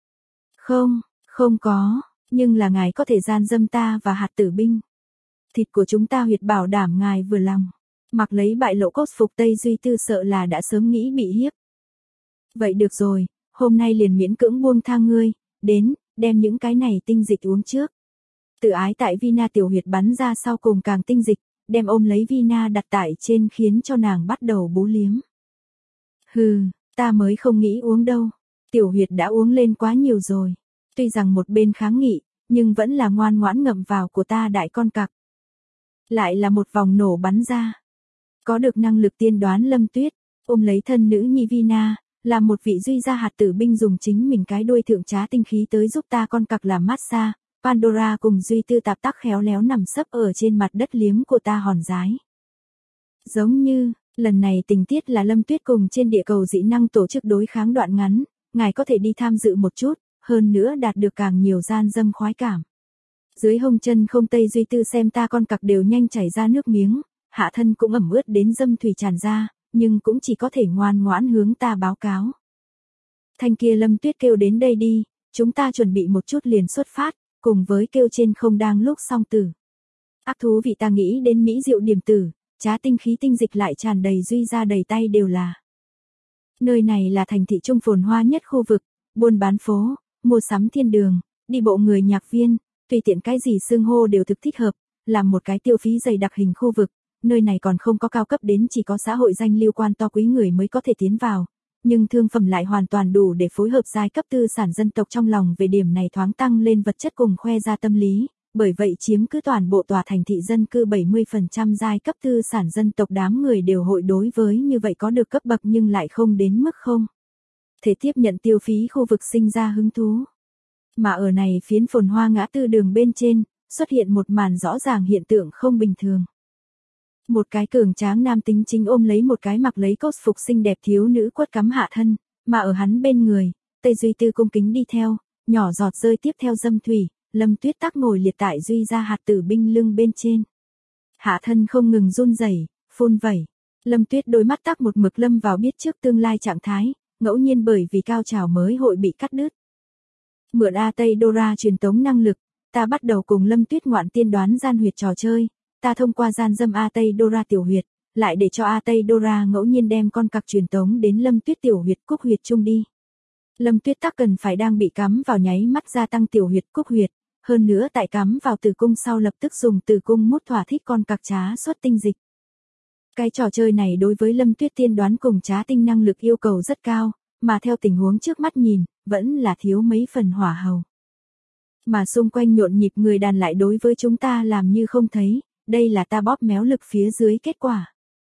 Không, không có, nhưng là ngài có thể gian dâm ta và hạt tử binh. Thịt của chúng ta huyệt bảo đảm ngài vừa lòng. Mặc lấy bại lộ cốt phục Tây Duy Tư sợ là đã sớm nghĩ bị hiếp. Vậy được rồi, hôm nay liền miễn cưỡng buông tha ngươi, đến, đem những cái này tinh dịch uống trước. Tự ái tại Vina tiểu huyệt bắn ra sau cùng càng tinh dịch, đem ôm lấy Vina đặt tại trên khiến cho nàng bắt đầu bú liếm. Hừ, ta mới không nghĩ uống đâu, tiểu huyệt đã uống lên quá nhiều rồi. Tuy rằng một bên kháng nghị, nhưng vẫn là ngoan ngoãn ngậm vào của ta đại con cặc. Lại là một vòng nổ bắn ra. Có được năng lực tiên đoán Lâm Tuyết, ôm lấy thân nữ nhi Vina, là một vị duy gia hạt tử binh dùng chính mình cái đuôi thượng trá tinh khí tới giúp ta con cặc làm massage. Pandora cùng Duy Tư Tạp tắc khéo léo nằm sấp ở trên mặt đất liếm của ta hòn rái. Giống như, lần này tình tiết là Lâm Tuyết cùng trên địa cầu dị năng tổ chức đối kháng đoạn ngắn, ngài có thể đi tham dự một chút, hơn nữa đạt được càng nhiều gian dâm khoái cảm. Dưới hông chân không Tây Duy Tư xem ta con cặc đều nhanh chảy ra nước miếng, hạ thân cũng ẩm ướt đến dâm thủy tràn ra, nhưng cũng chỉ có thể ngoan ngoãn hướng ta báo cáo. Thanh kia Lâm Tuyết kêu đến đây đi, chúng ta chuẩn bị một chút liền xuất phát, cùng với kêu trên không đang lúc song tử. Ác thú vị ta nghĩ đến mỹ diệu điểm tử, trá tinh khí tinh dịch lại tràn đầy Duy ra đầy tay đều là. Nơi này là thành thị trung phồn hoa nhất khu vực, buôn bán phố, mua sắm thiên đường, đi bộ người nhạc viên, tùy tiện cái gì xưng hô đều thực thích hợp, làm một cái tiêu phí dày đặc hình khu vực, nơi này còn không có cao cấp đến chỉ có xã hội danh lưu quan to quý người mới có thể tiến vào, nhưng thương phẩm lại hoàn toàn đủ để phối hợp giai cấp tư sản dân tộc trong lòng về điểm này thoáng tăng lên vật chất cùng khoe ra tâm lý, bởi vậy chiếm cứ toàn bộ tòa thành thị dân cư bảy mươi phần trăm giai cấp tư sản dân tộc đám người đều hội đối với như vậy có được cấp bậc nhưng lại không đến mức không thể tiếp nhận tiêu phí khu vực sinh ra hứng thú. Mà ở này phiến phồn hoa ngã tư đường bên trên, xuất hiện một màn rõ ràng hiện tượng không bình thường. Một cái cường tráng nam tính chính ôm lấy một cái mặc lấy cốt phục xinh đẹp thiếu nữ quất cắm hạ thân, mà ở hắn bên người, Tây Duy Tư cung kính đi theo, nhỏ giọt rơi tiếp theo dâm thủy, Lâm Tuyết Tắc ngồi liệt tại Duy ra hạt tử binh lưng bên trên. Hạ thân không ngừng run rẩy, phun vẩy. Lâm Tuyết đôi mắt tắc một mực lâm vào biết trước tương lai trạng thái, ngẫu nhiên bởi vì cao trào mới hội bị cắt đứt. Mượn A Tây Dora truyền tống năng lực, ta bắt đầu cùng Lâm Tuyết ngoạn tiên đoán gian huyệt trò chơi, ta thông qua gian dâm A Tây Dora tiểu huyệt, lại để cho A Tây Dora ngẫu nhiên đem con cặc truyền tống đến Lâm Tuyết tiểu huyệt cúc huyệt chung đi. Lâm Tuyết Tắc cần phải đang bị cắm vào nháy mắt gia tăng tiểu huyệt cúc huyệt, hơn nữa tại cắm vào tử cung sau lập tức dùng tử cung mút thỏa thích con cặc trá xuất tinh dịch. Cái trò chơi này đối với Lâm Tuyết tiên đoán cùng trá tinh năng lực yêu cầu rất cao, mà theo tình huống trước mắt nhìn, vẫn là thiếu mấy phần hỏa hầu. Mà xung quanh nhộn nhịp người đàn lại đối với chúng ta làm như không thấy, đây là ta bóp méo lực phía dưới kết quả.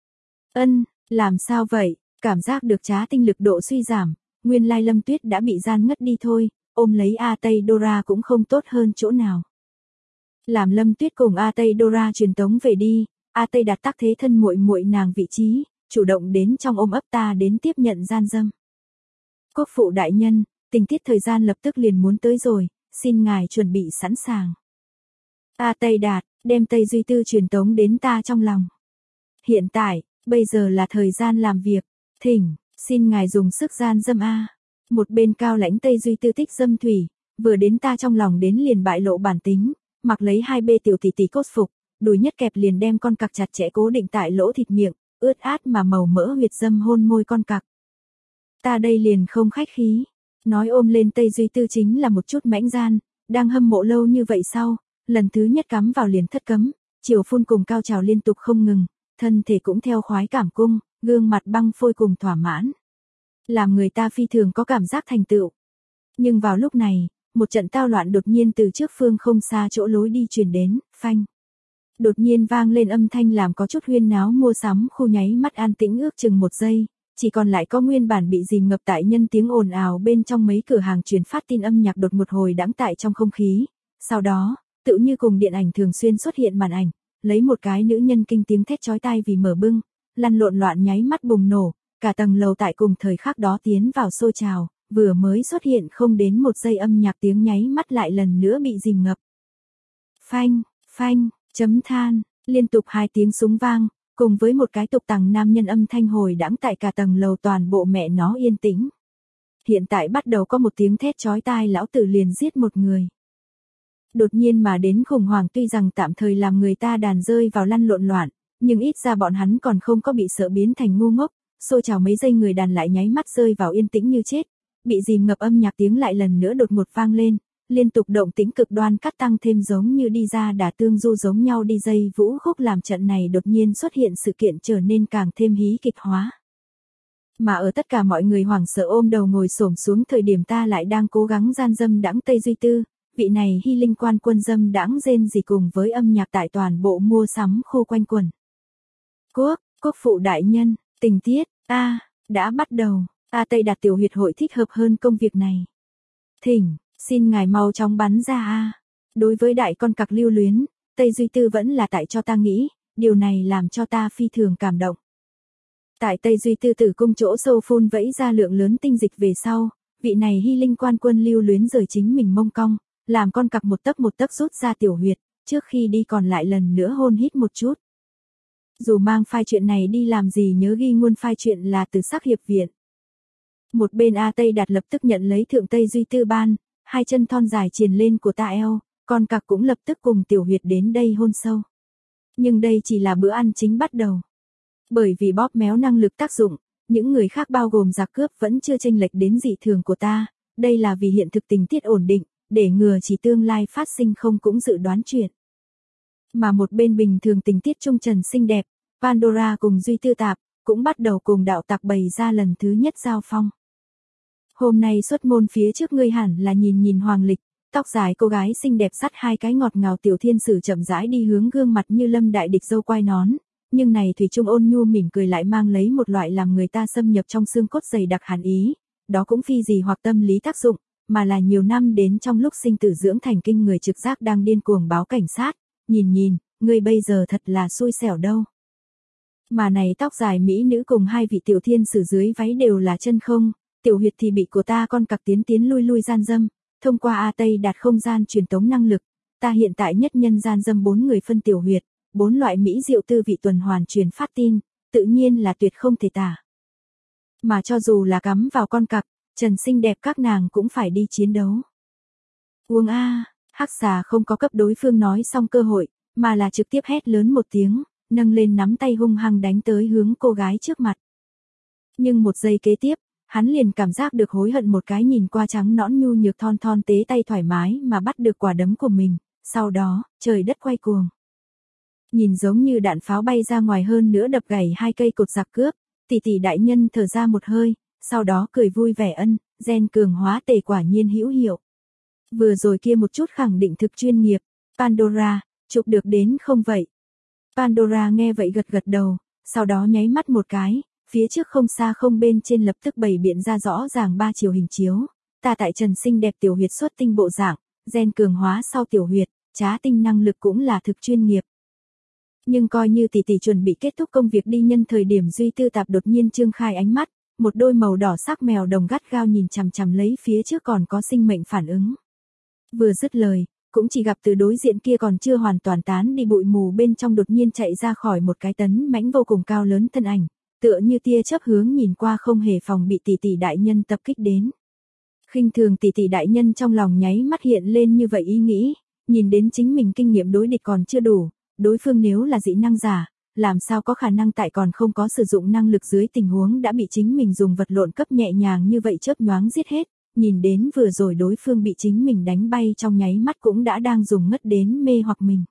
Ân, làm sao vậy, cảm giác được trá tinh lực độ suy giảm, nguyên lai Lâm Tuyết đã bị gian ngất đi thôi, ôm lấy A Tây Dora cũng không tốt hơn chỗ nào. Làm Lâm Tuyết cùng A Tây Dora truyền tống về đi, A Tây đặt tắc thế thân muội muội nàng vị trí, chủ động đến trong ôm ấp ta đến tiếp nhận gian dâm. Quốc phụ đại nhân, tình tiết thời gian lập tức liền muốn tới rồi, xin ngài chuẩn bị sẵn sàng. A Tây Đạt, đem Tây Duy Tư truyền tống đến ta trong lòng. Hiện tại, bây giờ là thời gian làm việc, thỉnh, xin ngài dùng sức gian dâm A. Một bên cao lãnh Tây Duy Tư tích dâm thủy, vừa đến ta trong lòng đến liền bại lộ bản tính, mặc lấy hai bê tiểu tỷ tỷ cốt phục, đùi nhất kẹp liền đem con cặc chặt chẽ cố định tại lỗ thịt miệng, ướt át mà màu mỡ huyệt dâm hôn môi con cặc. Ta đây liền không khách khí, nói ôm lên Tây Duy Tư chính là một chút mãnh gian, đang hâm mộ lâu như vậy sau, lần thứ nhất cắm vào liền thất cấm, chiều phun cùng cao trào liên tục không ngừng, thân thể cũng theo khoái cảm cung, gương mặt băng phôi cùng thỏa mãn. Làm người ta phi thường có cảm giác thành tựu. Nhưng vào lúc này, một trận tao loạn đột nhiên từ trước phương không xa chỗ lối đi truyền đến, phanh. Đột nhiên vang lên âm thanh làm có chút huyên náo mua sắm khu nháy mắt an tĩnh ước chừng một giây, chỉ còn lại có nguyên bản bị dìm ngập tại nhân tiếng ồn ào bên trong mấy cửa hàng truyền phát tin âm nhạc đột một hồi đãng tại trong không khí. Sau đó, tự như cùng điện ảnh thường xuyên xuất hiện màn ảnh, lấy một cái nữ nhân kinh tiếng thét chói tai vì mở bưng, lăn lộn loạn nháy mắt bùng nổ, cả tầng lầu tại cùng thời khắc đó tiến vào sôi trào, vừa mới xuất hiện không đến một giây âm nhạc tiếng nháy mắt lại lần nữa bị dìm ngập. Phanh, phanh, chấm than, liên tục hai tiếng súng vang, cùng với một cái tục tằng nam nhân âm thanh hồi đãng tại cả tầng lầu toàn bộ mẹ nó yên tĩnh. Hiện tại bắt đầu có một tiếng thét chói tai lão tử liền giết một người. Đột nhiên mà đến khủng hoảng tuy rằng tạm thời làm người ta đàn rơi vào lăn lộn loạn, nhưng ít ra bọn hắn còn không có bị sợ biến thành ngu ngốc, xôi trào mấy giây người đàn lại nháy mắt rơi vào yên tĩnh như chết, bị dìm ngập âm nhạc tiếng lại lần nữa đột ngột vang lên, liên tục động tĩnh cực đoan cắt tăng thêm giống như đi ra đà tương du giống nhau đi dây vũ khúc làm trận này đột nhiên xuất hiện sự kiện trở nên càng thêm hí kịch hóa. Mà ở tất cả mọi người hoảng sợ ôm đầu ngồi xổm xuống thời điểm ta lại đang cố gắng gian dâm đãng Tây Duy Tư, vị này hy linh quan quân dâm đãng rên rỉ cùng với âm nhạc tại toàn bộ mua sắm khu quanh quần. Quốc, quốc phụ đại nhân, tình tiết, a đã bắt đầu, A Tây Đạt tiểu huyệt hội thích hợp hơn công việc này. Thỉnh, xin ngài mau chóng bắn ra a. Đối với đại con cặc lưu luyến, Tây Duy Tư vẫn là tại cho ta nghĩ, điều này làm cho ta phi thường cảm động. Tại Tây Duy Tư tử cung chỗ sâu phun vẫy ra lượng lớn tinh dịch về sau, vị này hy linh quan quân lưu luyến rời chính mình mông cong, làm con cặc một tấc một tấc rút ra tiểu huyệt, trước khi đi còn lại lần nữa hôn hít một chút. Dù mang file chuyện này đi làm gì nhớ ghi nguồn file chuyện là từ sắc hiệp viện. Một bên A Tây Đạt lập tức nhận lấy thượng Tây Duy Tư ban, hai chân thon dài triền lên của ta eo, con cặc cũng lập tức cùng tiểu huyệt đến đây hôn sâu. Nhưng đây chỉ là bữa ăn chính bắt đầu. Bởi vì bóp méo năng lực tác dụng, những người khác bao gồm giặc cướp vẫn chưa chênh lệch đến dị thường của ta, đây là vì hiện thực tình tiết ổn định, để ngừa chỉ tương lai phát sinh không cũng dự đoán chuyện. Mà một bên bình thường tình tiết trung trần xinh đẹp, Pandora cùng Duy Tư Tạp, cũng bắt đầu cùng đạo tặc bày ra lần thứ nhất giao phong. Hôm nay xuất môn phía trước ngươi hẳn là nhìn nhìn Hoàng Lịch, tóc dài cô gái xinh đẹp dắt hai cái ngọt ngào tiểu thiên sử chậm rãi đi hướng gương mặt như lâm đại địch dâu quai nón, nhưng này thủy chung ôn nhu mỉm cười lại mang lấy một loại làm người ta xâm nhập trong xương cốt dày đặc hàn ý, đó cũng phi gì hoặc tâm lý tác dụng, mà là nhiều năm đến trong lúc sinh tử dưỡng thành kinh người trực giác đang điên cuồng báo cảnh sát, nhìn nhìn, ngươi bây giờ thật là xui xẻo đâu. Mà này tóc dài mỹ nữ cùng hai vị tiểu thiên sử dưới váy đều là chân không, tiểu huyệt thì bị của ta con cặc tiến tiến lui lui gian dâm, thông qua A Tây đạt không gian truyền tống năng lực, ta hiện tại nhất nhân gian dâm bốn người phân tiểu huyệt, bốn loại mỹ diệu tư vị tuần hoàn truyền phát tin, tự nhiên là tuyệt không thể tả. Mà cho dù là cắm vào con cặc, trần xinh đẹp các nàng cũng phải đi chiến đấu. Uông a, hắc xà không có cấp đối phương nói xong cơ hội, mà là trực tiếp hét lớn một tiếng, nâng lên nắm tay hung hăng đánh tới hướng cô gái trước mặt. Nhưng một giây kế tiếp, hắn liền cảm giác được hối hận một cái nhìn qua trắng nõn nhu nhược thon thon tế tay thoải mái mà bắt được quả đấm của mình, sau đó, trời đất quay cuồng. Nhìn giống như đạn pháo bay ra ngoài hơn nữa đập gãy hai cây cột giặc cướp, tỷ tỷ đại nhân thở ra một hơi, sau đó cười vui vẻ ân, gen cường hóa tề quả nhiên hữu hiệu. Vừa rồi kia một chút khẳng định thực chuyên nghiệp, Pandora, chụp được đến không vậy? Pandora nghe vậy gật gật đầu, sau đó nháy mắt một cái, phía trước không xa không bên trên lập tức bày biện ra rõ ràng ba chiều hình chiếu, ta tại trần xinh đẹp tiểu huyệt xuất tinh bộ dạng, gen cường hóa sau tiểu huyệt, trá tinh năng lực cũng là thực chuyên nghiệp. Nhưng coi như tỷ tỷ chuẩn bị kết thúc công việc đi nhân thời điểm Duy Tư Tạp đột nhiên trương khai ánh mắt, một đôi màu đỏ sắc mèo đồng gắt gao nhìn chằm chằm lấy phía trước còn có sinh mệnh phản ứng. Vừa dứt lời, cũng chỉ gặp từ đối diện kia còn chưa hoàn toàn tán đi bụi mù bên trong đột nhiên chạy ra khỏi một cái tấn mãnh vô cùng cao lớn thân ảnh, tựa như tia chớp hướng nhìn qua không hề phòng bị tỷ tỷ đại nhân tập kích đến. Khinh thường tỷ tỷ đại nhân trong lòng nháy mắt hiện lên như vậy ý nghĩ, nhìn đến chính mình kinh nghiệm đối địch còn chưa đủ, đối phương nếu là dị năng giả, làm sao có khả năng tại còn không có sử dụng năng lực dưới tình huống đã bị chính mình dùng vật lộn cấp nhẹ nhàng như vậy chớp nhoáng giết hết, nhìn đến vừa rồi đối phương bị chính mình đánh bay trong nháy mắt cũng đã đang dùng ngất đến mê hoặc mình.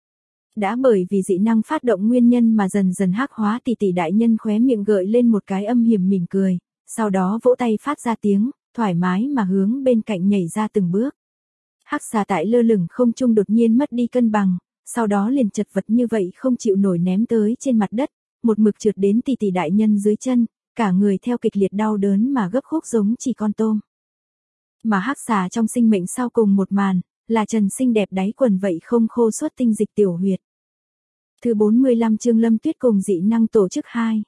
Đã bởi vì dị năng phát động nguyên nhân mà dần dần hắc hóa tỷ tỷ đại nhân khóe miệng gợi lên một cái âm hiểm mỉm cười, sau đó vỗ tay phát ra tiếng, thoải mái mà hướng bên cạnh nhảy ra từng bước. Hắc xà tại lơ lửng không trung đột nhiên mất đi cân bằng, sau đó liền chật vật như vậy không chịu nổi ném tới trên mặt đất, một mực trượt đến tỷ tỷ đại nhân dưới chân, cả người theo kịch liệt đau đớn mà gấp khúc giống chỉ con tôm. Mà hắc xà trong sinh mệnh sau cùng một màn, là trần xinh đẹp đáy quần vậy không khô suốt tinh dịch tiểu huyệt. Thứ bốn mươi lăm chương Lâm Tuyết cùng dị năng tổ chức hai.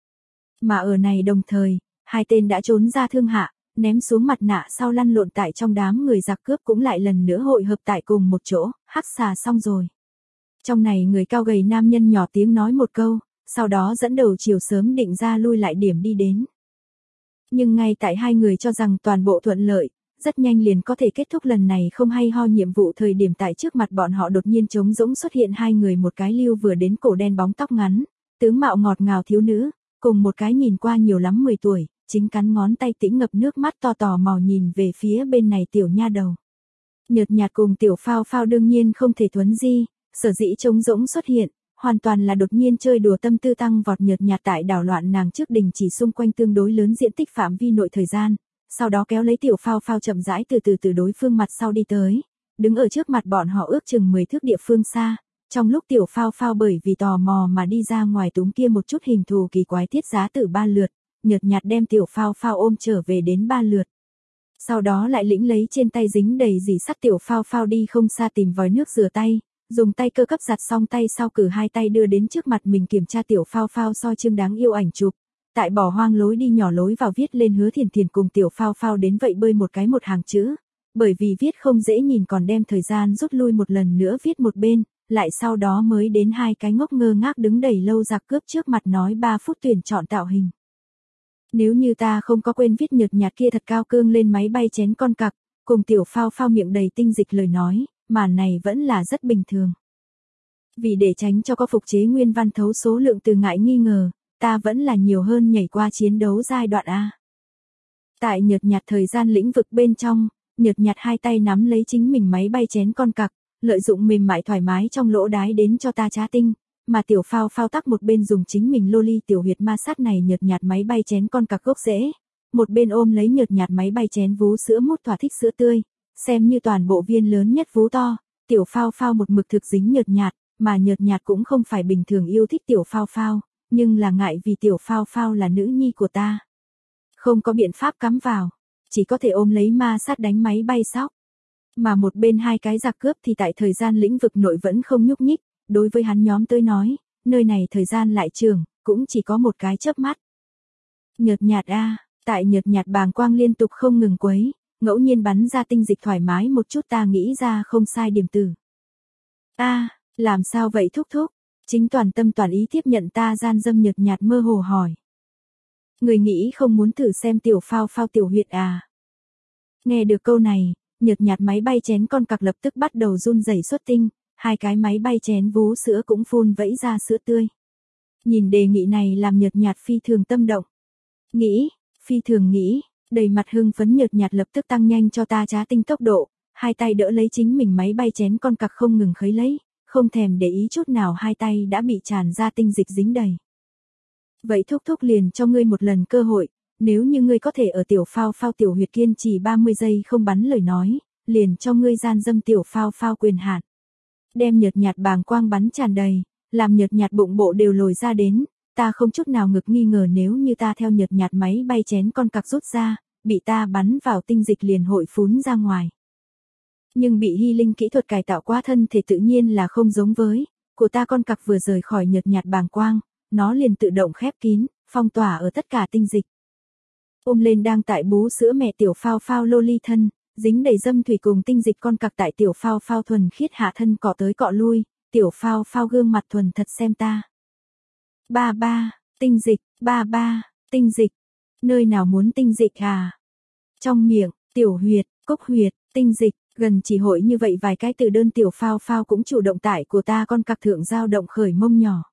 Mà ở này đồng thời, hai tên đã trốn ra thương hạ, ném xuống mặt nạ sau lăn lộn tại trong đám người giặc cướp cũng lại lần nữa hội hợp tại cùng một chỗ, hắc xà xong rồi. Trong này người cao gầy nam nhân nhỏ tiếng nói một câu, sau đó dẫn đầu chiều sớm định ra lui lại điểm đi đến. Nhưng ngay tại hai người cho rằng toàn bộ thuận lợi, rất nhanh liền có thể kết thúc lần này không hay ho nhiệm vụ thời điểm tại trước mặt bọn họ đột nhiên trống rỗng xuất hiện hai người, một cái lưu vừa đến cổ đen bóng tóc ngắn, tướng mạo ngọt ngào thiếu nữ, cùng một cái nhìn qua nhiều lắm mười tuổi, chính cắn ngón tay tĩnh ngập nước mắt to tò mò nhìn về phía bên này tiểu nha đầu. Nhợt nhạt cùng tiểu phao phao đương nhiên không thể thuấn di, sở dĩ trống rỗng xuất hiện, hoàn toàn là đột nhiên chơi đùa tâm tư tăng vọt nhợt nhạt tại đảo loạn nàng trước đình chỉ xung quanh tương đối lớn diện tích phạm vi nội thời gian, sau đó kéo lấy tiểu phao phao chậm rãi từ từ từ đối phương mặt sau đi tới, đứng ở trước mặt bọn họ ước chừng mười thước địa phương xa, trong lúc tiểu phao phao bởi vì tò mò mà đi ra ngoài túm kia một chút hình thù kỳ quái thiết giá từ ba lượt, nhợt nhạt đem tiểu phao phao ôm trở về đến ba lượt. Sau đó lại lĩnh lấy trên tay dính đầy dì sắt tiểu phao phao đi không xa tìm vòi nước rửa tay, dùng tay cơ cấp giặt xong tay sau cử hai tay đưa đến trước mặt mình kiểm tra tiểu phao phao soi chương đáng yêu ảnh chụp. Tại bỏ hoang lối đi nhỏ lối vào viết lên Hứa Thiền Thiền cùng tiểu phao phao đến vậy bơi một cái một hàng chữ, bởi vì viết không dễ nhìn còn đem thời gian rút lui một lần nữa viết một bên, lại sau đó mới đến hai cái ngốc ngơ ngác đứng đầy lâu giặc cướp trước mặt nói ba phút tuyển chọn tạo hình. Nếu như ta không có quên viết nhợt nhạt kia thật cao cương lên máy bay chén con cặc, cùng tiểu phao phao miệng đầy tinh dịch lời nói, màn này vẫn là rất bình thường. Vì để tránh cho có phục chế nguyên văn thấu số lượng từ ngại nghi ngờ, ta vẫn là nhiều hơn nhảy qua chiến đấu giai đoạn A. Tại nhợt nhạt thời gian lĩnh vực bên trong, Nhợt nhạt hai tay nắm lấy chính mình máy bay chén con cặc, lợi dụng mềm mại thoải mái trong lỗ đái đến cho ta trá tinh, mà tiểu phao phao tắc một bên dùng chính mình lô ly tiểu huyệt ma sát này nhợt nhạt máy bay chén con cặc gốc rễ, một bên ôm lấy nhợt nhạt máy bay chén vú sữa mút thỏa thích sữa tươi, xem như toàn bộ viên lớn nhất vú to, tiểu phao phao một mực thực dính nhợt nhạt, mà nhợt nhạt cũng không phải bình thường yêu thích tiểu phao phao, nhưng là ngại vì tiểu phao phao là nữ nhi của ta. Không có biện pháp cắm vào, chỉ có thể ôm lấy ma sát đánh máy bay sóc. Mà một bên hai cái giặc cướp thì tại thời gian lĩnh vực nội vẫn không nhúc nhích, đối với hắn nhóm tới nói, nơi này thời gian lại trường, cũng chỉ có một cái chớp mắt. Nhợt nhạt a, tại nhợt nhạt bàng quang liên tục không ngừng quấy, ngẫu nhiên bắn ra tinh dịch thoải mái một chút ta nghĩ ra không sai điểm từ. A, làm sao vậy thúc thúc? Chính toàn tâm toàn ý tiếp nhận ta gian dâm nhợt nhạt mơ hồ hỏi. Người nghĩ không muốn thử xem tiểu phao phao tiểu huyệt à? Nghe được câu này, nhợt nhạt máy bay chén con cặc lập tức bắt đầu run rẩy xuất tinh, hai cái máy bay chén vú sữa cũng phun vẫy ra sữa tươi. Nhìn đề nghị này làm nhợt nhạt phi thường tâm động. Nghĩ, phi thường nghĩ, đầy mặt hưng phấn nhợt nhạt lập tức tăng nhanh cho ta trá tinh tốc độ, hai tay đỡ lấy chính mình máy bay chén con cặc không ngừng khấy lấy, không thèm để ý chút nào hai tay đã bị tràn ra tinh dịch dính đầy. Vậy thúc thúc liền cho ngươi một lần cơ hội, nếu như ngươi có thể ở tiểu phao phao tiểu huyệt kiên trì ba mươi giây không bắn lời nói, liền cho ngươi gian dâm tiểu phao phao quyền hạn. Đem nhợt nhạt bàng quang bắn tràn đầy, làm nhợt nhạt bụng bộ đều lồi ra đến, ta không chút nào ngực nghi ngờ nếu như ta theo nhợt nhạt máy bay chén con cặc rút ra, bị ta bắn vào tinh dịch liền hội phún ra ngoài. Nhưng bị hy linh kỹ thuật cải tạo qua thân thể tự nhiên là không giống với, của ta con cặc vừa rời khỏi nhợt nhạt bàng quang, nó liền tự động khép kín, phong tỏa ở tất cả tinh dịch. Ôm lên đang tại bú sữa mẹ tiểu phao phao lô ly thân, dính đầy dâm thủy cùng tinh dịch con cặc tại tiểu phao phao thuần khiết hạ thân cọ tới cọ lui, tiểu phao phao gương mặt thuần thật xem ta. Ba ba, tinh dịch, ba ba, tinh dịch, nơi nào muốn tinh dịch à? Trong miệng, tiểu huyệt, cốc huyệt, tinh dịch, gần chỉ hội như vậy vài cái từ đơn tiểu phao phao cũng chủ động tải của ta con cặc thượng giao động khởi mông nhỏ.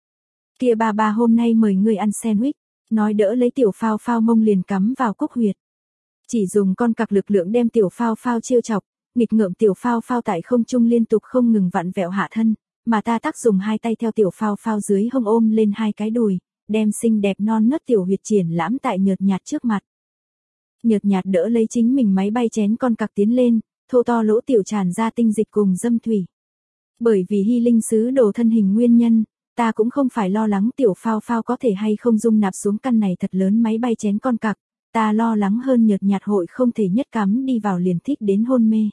Kia ba ba hôm nay mời ngươi ăn sandwich, nói đỡ lấy tiểu phao phao mông liền cắm vào cốc huyệt. Chỉ dùng con cặc lực lượng đem tiểu phao phao trêu chọc, nghịch ngợm tiểu phao phao tại không trung liên tục không ngừng vặn vẹo hạ thân, mà ta tác dùng hai tay theo tiểu phao phao dưới hông ôm lên hai cái đùi, đem xinh đẹp non nớt tiểu huyệt triển lãm tại nhợt nhạt trước mặt. Nhợt nhạt đỡ lấy chính mình máy bay chén con cặc tiến lên, thô to lỗ tiểu tràn ra tinh dịch cùng dâm thủy. Bởi vì hy linh sứ đồ thân hình nguyên nhân, ta cũng không phải lo lắng tiểu phao phao có thể hay không dung nạp xuống căn này thật lớn máy bay chén con cặc, ta lo lắng hơn nhợt nhạt hội không thể nhất cắm đi vào liền thích đến hôn mê.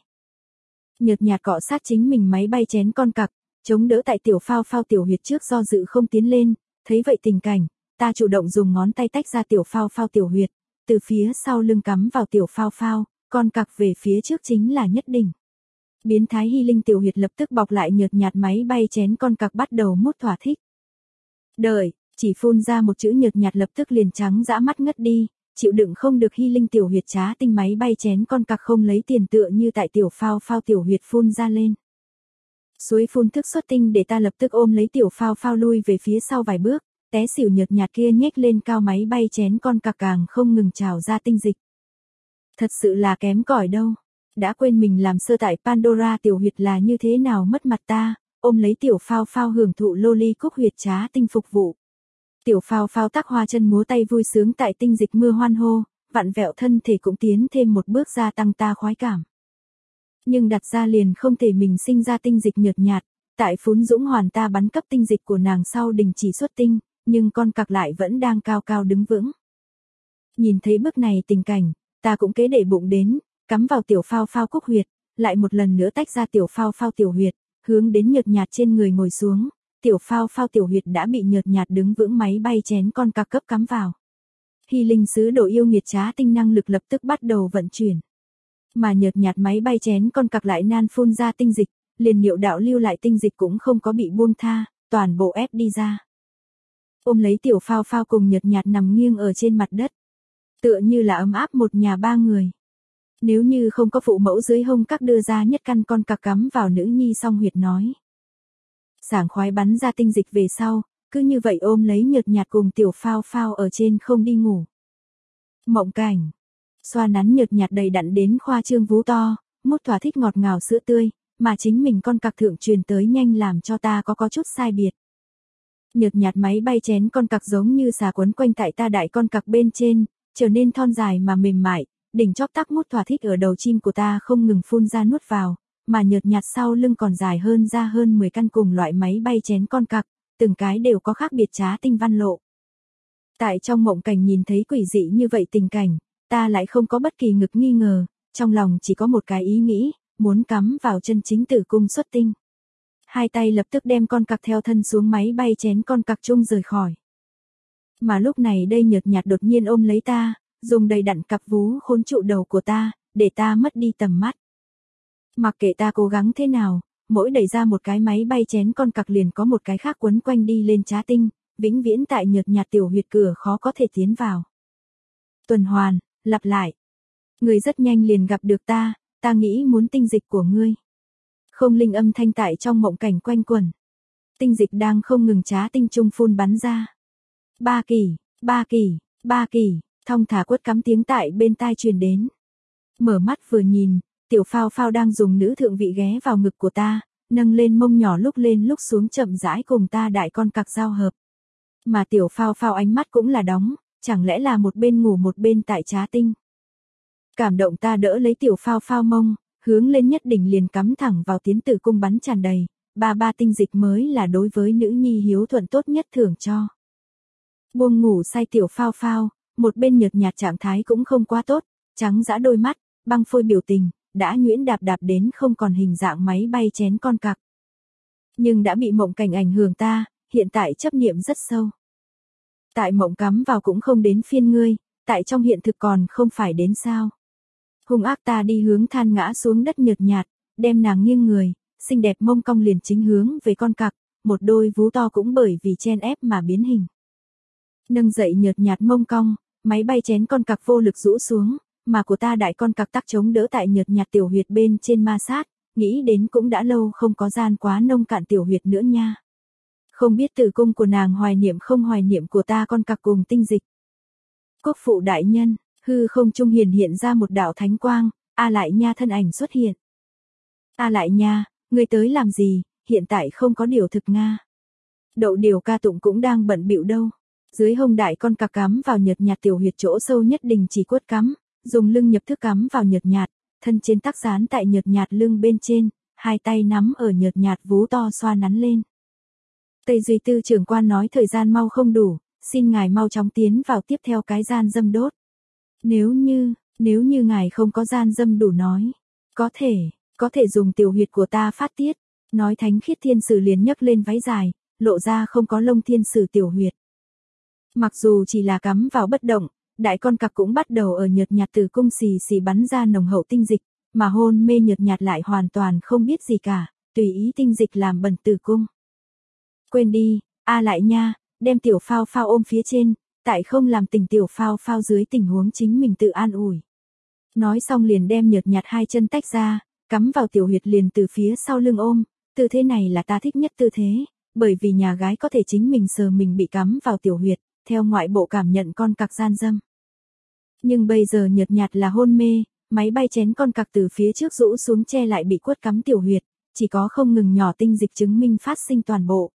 Nhợt nhạt cọ sát chính mình máy bay chén con cặc, chống đỡ tại tiểu phao phao tiểu huyệt trước do dự không tiến lên, thấy vậy tình cảnh, ta chủ động dùng ngón tay tách ra tiểu phao phao tiểu huyệt, từ phía sau lưng cắm vào tiểu phao phao, con cặc về phía trước chính là nhất định. Biến thái hy linh tiểu huyệt lập tức bọc lại nhợt nhạt máy bay chén con cặc bắt đầu mút thỏa thích. Đợi, chỉ phun ra một chữ nhợt nhạt lập tức liền trắng dã mắt ngất đi, chịu đựng không được hy linh tiểu huyệt trá tinh máy bay chén con cặc không lấy tiền tựa như tại tiểu phao phao tiểu huyệt phun ra lên. Suối phun thức xuất tinh để ta lập tức ôm lấy tiểu phao phao lui về phía sau vài bước, té xỉu nhợt nhạt kia nhếch lên cao máy bay chén con cặc càng không ngừng trào ra tinh dịch. Thật sự là kém cỏi đâu. Đã quên mình làm sơ tại Pandora tiểu huyệt là như thế nào mất mặt ta, ôm lấy tiểu phao phao hưởng thụ lô ly cúc huyệt trá tinh phục vụ. Tiểu phao phao tắc hoa chân múa tay vui sướng tại tinh dịch mưa hoan hô, vặn vẹo thân thể cũng tiến thêm một bước gia tăng ta khoái cảm. Nhưng đặt ra liền không thể mình sinh ra tinh dịch nhợt nhạt, tại phún dũng hoàn ta bắn cấp tinh dịch của nàng sau đình chỉ xuất tinh, nhưng con cặc lại vẫn đang cao cao đứng vững. Nhìn thấy bước này tình cảnh, ta cũng kế để bụng đến, cắm vào tiểu phao phao cúc huyệt, lại một lần nữa tách ra tiểu phao phao tiểu huyệt, hướng đến nhợt nhạt trên người ngồi xuống, tiểu phao phao tiểu huyệt đã bị nhợt nhạt đứng vững máy bay chén con cặc cấp cắm vào. Hy linh sứ đồ yêu nghiệt trá tinh năng lực lập tức bắt đầu vận chuyển. Mà nhợt nhạt máy bay chén con cặc lại nan phun ra tinh dịch, liền niệu đạo lưu lại tinh dịch cũng không có bị buông tha, toàn bộ ép đi ra. Ôm lấy tiểu phao phao cùng nhợt nhạt nằm nghiêng ở trên mặt đất. Tựa như là ấm áp một nhà ba người. Nếu như không có phụ mẫu dưới hông các đưa ra nhất căn con cặc cắm vào nữ nhi song huyệt nói. Sảng khoái bắn ra tinh dịch về sau, cứ như vậy ôm lấy nhợt nhạt cùng tiểu phao phao ở trên không đi ngủ. Mộng cảnh. xoa nắn nhợt nhạt đầy đặn đến khoa trương vú to, mút thỏa thích ngọt ngào sữa tươi, mà chính mình con cặc thượng truyền tới nhanh làm cho ta có có chút sai biệt. Nhợt nhạt máy bay chén con cặc giống như xà quấn quanh tại ta đại con cặc bên trên, trở nên thon dài mà mềm mại, đỉnh chóp tắc mút thỏa thích ở đầu chim của ta không ngừng phun ra nuốt vào, mà nhợt nhạt sau lưng còn dài hơn ra hơn mười căn cùng loại máy bay chén con cặc, từng cái đều có khác biệt trá tinh văn lộ. Tại trong mộng cảnh nhìn thấy quỷ dị như vậy tình cảnh, ta lại không có bất kỳ ngực nghi ngờ, trong lòng chỉ có một cái ý nghĩ, muốn cắm vào chân chính tử cung xuất tinh. Hai tay lập tức đem con cặc theo thân xuống máy bay chén con cặc chung rời khỏi. Mà lúc này đây nhợt nhạt đột nhiên ôm lấy ta, dùng đầy đặn cặp vú khốn trụ đầu của ta, để ta mất đi tầm mắt. Mặc kệ ta cố gắng thế nào, mỗi đẩy ra một cái máy bay chén con cặc liền có một cái khác quấn quanh đi lên trá tinh, vĩnh viễn tại nhợt nhạt tiểu huyệt cửa khó có thể tiến vào. Tuần hoàn, lặp lại. Người rất nhanh liền gặp được ta, ta nghĩ muốn tinh dịch của ngươi. Không linh âm thanh tại trong mộng cảnh quanh quẩn. Tinh dịch đang không ngừng trá tinh trung phun bắn ra. Ba kỳ, ba kỳ, ba kỳ, thong thả quất cắm tiếng tại bên tai truyền đến. Mở mắt vừa nhìn, tiểu phao phao đang dùng nữ thượng vị ghé vào ngực của ta, nâng lên mông nhỏ lúc lên lúc xuống chậm rãi cùng ta đại con cặc giao hợp. Mà tiểu phao phao ánh mắt cũng là đóng, chẳng lẽ là một bên ngủ một bên tại trá tinh. Cảm động ta đỡ lấy tiểu phao phao mông, hướng lên nhất đỉnh liền cắm thẳng vào tiến tử cung bắn tràn đầy, ba ba tinh dịch mới là đối với nữ nhi hiếu thuận tốt nhất thưởng cho. Buông ngủ say tiểu phao phao, một bên nhợt nhạt trạng thái cũng không quá tốt, trắng dã đôi mắt, băng phôi biểu tình, đã nhuyễn đạp đạp đến không còn hình dạng máy bay chén con cặc. Nhưng đã bị mộng cảnh ảnh hưởng ta, hiện tại chấp niệm rất sâu. Tại mộng cắm vào cũng không đến phiên ngươi, tại trong hiện thực còn không phải đến sao. Hung ác ta đi hướng than ngã xuống đất nhợt nhạt, đem nàng nghiêng người, xinh đẹp mông cong liền chính hướng về con cặc, một đôi vú to cũng bởi vì chen ép mà biến hình. Nâng dậy nhợt nhạt mông cong, máy bay chén con cặc vô lực rũ xuống, mà của ta đại con cặc tắc chống đỡ tại nhợt nhạt tiểu huyệt bên trên ma sát, nghĩ đến cũng đã lâu không có gian quá nông cạn tiểu huyệt nữa nha. Không biết tử cung của nàng hoài niệm không hoài niệm của ta con cặc cùng tinh dịch. Quốc phụ đại nhân, hư không trung hiển hiện ra một đạo thánh quang, A Lại Nha thân ảnh xuất hiện. A Lại Nha, ngươi tới làm gì, hiện tại không có điều thực Nga. Đậu điều ca tụng cũng đang bận bịu đâu. Dưới hông đại con cặc cắm vào nhợt nhạt tiểu huyệt chỗ sâu nhất đình chỉ quất cắm, dùng lưng nhập thức cắm vào nhợt nhạt, thân trên tắc dán tại nhợt nhạt lưng bên trên, hai tay nắm ở nhợt nhạt vú to xoa nắn lên. Tây Duy Tư trưởng quan nói thời gian mau không đủ, xin ngài mau chóng tiến vào tiếp theo cái gian dâm đốt. Nếu như, nếu như ngài không có gian dâm đủ nói, có thể, có thể dùng tiểu huyệt của ta phát tiết. Nói thánh khiết thiên sử liền nhấc lên váy dài, lộ ra không có lông thiên sử tiểu huyệt. Mặc dù chỉ là cắm vào bất động, đại con cặc cũng bắt đầu ở nhợt nhạt tử cung xì xì bắn ra nồng hậu tinh dịch, mà hôn mê nhợt nhạt lại hoàn toàn không biết gì cả, tùy ý tinh dịch làm bẩn tử cung. Quên đi, A Lại Nha, đem tiểu phao phao ôm phía trên, tại không làm tình tiểu phao phao dưới tình huống chính mình tự an ủi. Nói xong liền đem nhợt nhạt hai chân tách ra, cắm vào tiểu huyệt liền từ phía sau lưng ôm, tư thế này là ta thích nhất tư thế, bởi vì nhà gái có thể chính mình sờ mình bị cắm vào tiểu huyệt, theo ngoại bộ cảm nhận con cặc gian dâm. Nhưng bây giờ nhợt nhạt là hôn mê, máy bay chén con cặc từ phía trước rũ xuống che lại bị quất cắm tiểu huyệt, chỉ có không ngừng nhỏ tinh dịch chứng minh phát sinh toàn bộ.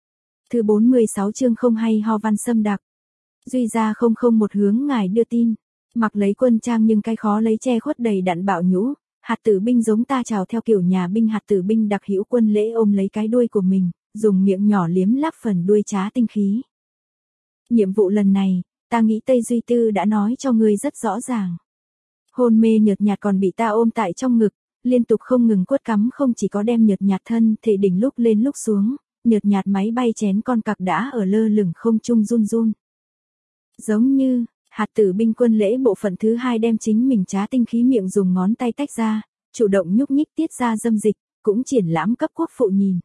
Thứ bốn mươi sáu chương không hay ho văn xâm đặc. Duy ra không không một hướng ngài đưa tin, mặc lấy quân trang nhưng cái khó lấy che khuất đầy đặn bạo nhũ, hạt tử binh giống ta chào theo kiểu nhà binh hạt tử binh đặc hữu quân lễ ôm lấy cái đuôi của mình, dùng miệng nhỏ liếm láp phần đuôi trá tinh khí. Nhiệm vụ lần này, ta nghĩ Tây Duy Tư đã nói cho ngươi rất rõ ràng. Hôn mê nhợt nhạt còn bị ta ôm tại trong ngực, liên tục không ngừng quất cắm không chỉ có đem nhợt nhạt thân thể đỉnh lúc lên lúc xuống, nhợt nhạt máy bay chén con cặc đã ở lơ lửng không trung run run. Giống như, hạt tử binh quân lễ bộ phận thứ hai đem chính mình trá tinh khí miệng dùng ngón tay tách ra, chủ động nhúc nhích tiết ra dâm dịch, cũng triển lãm cấp quốc phụ nhìn.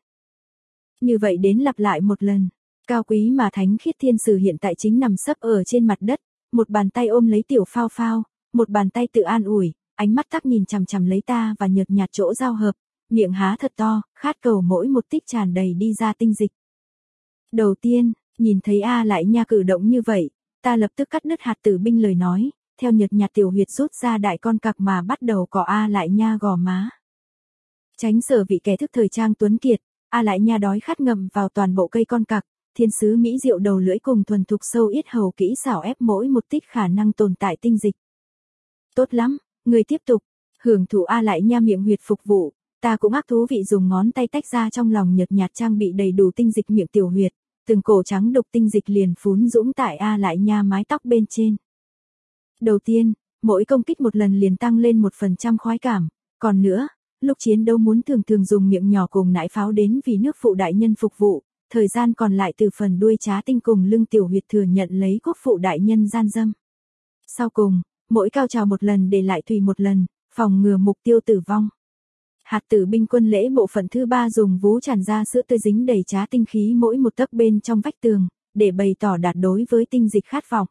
Như vậy đến lặp lại một lần, cao quý mà thánh khiết thiên sử hiện tại chính nằm sấp ở trên mặt đất, một bàn tay ôm lấy tiểu phao phao, một bàn tay tự an ủi, ánh mắt tắc nhìn chằm chằm lấy ta và nhợt nhạt chỗ giao hợp, miệng há thật to, khát cầu mỗi một tích tràn đầy đi ra tinh dịch. Đầu tiên, nhìn thấy A Lại Nha cử động như vậy, ta lập tức cắt đứt hạt tử binh lời nói, theo nhợt nhạt tiểu huyệt rút ra đại con cặc mà bắt đầu cọ A Lại Nha gò má. Tránh sở vị kẻ thức thời trang tuấn kiệt, A Lại Nha đói khát ngậm vào toàn bộ cây con cặc, thiên sứ mỹ diệu đầu lưỡi cùng thuần thục sâu yết hầu kỹ xảo ép mỗi một tích khả năng tồn tại tinh dịch. Tốt lắm, người tiếp tục, hưởng thụ A Lại Nha miệng huyệt phục vụ, ta cũng ác thú vị dùng ngón tay tách ra trong lòng nhợt nhạt trang bị đầy đủ tinh dịch miệng tiểu huyệt, từng cổ trắng đục tinh dịch liền phún dũng tại A Lại Nha mái tóc bên trên. Đầu tiên, mỗi công kích một lần liền tăng lên một phần trăm khoái cảm, còn nữa, lúc chiến đấu muốn thường thường dùng miệng nhỏ cùng nãi pháo đến vì nước phụ đại nhân phục vụ, thời gian còn lại từ phần đuôi trá tinh cùng lưng tiểu huyệt thừa nhận lấy quốc phụ đại nhân gian dâm. Sau cùng, mỗi cao trào một lần để lại tùy một lần, phòng ngừa mục tiêu tử vong. Hạt tử binh quân lễ bộ phận thứ ba dùng vú tràn ra sữa tươi dính đầy trá tinh khí mỗi một tấc bên trong vách tường, để bày tỏ đạt đối với tinh dịch khát vọng.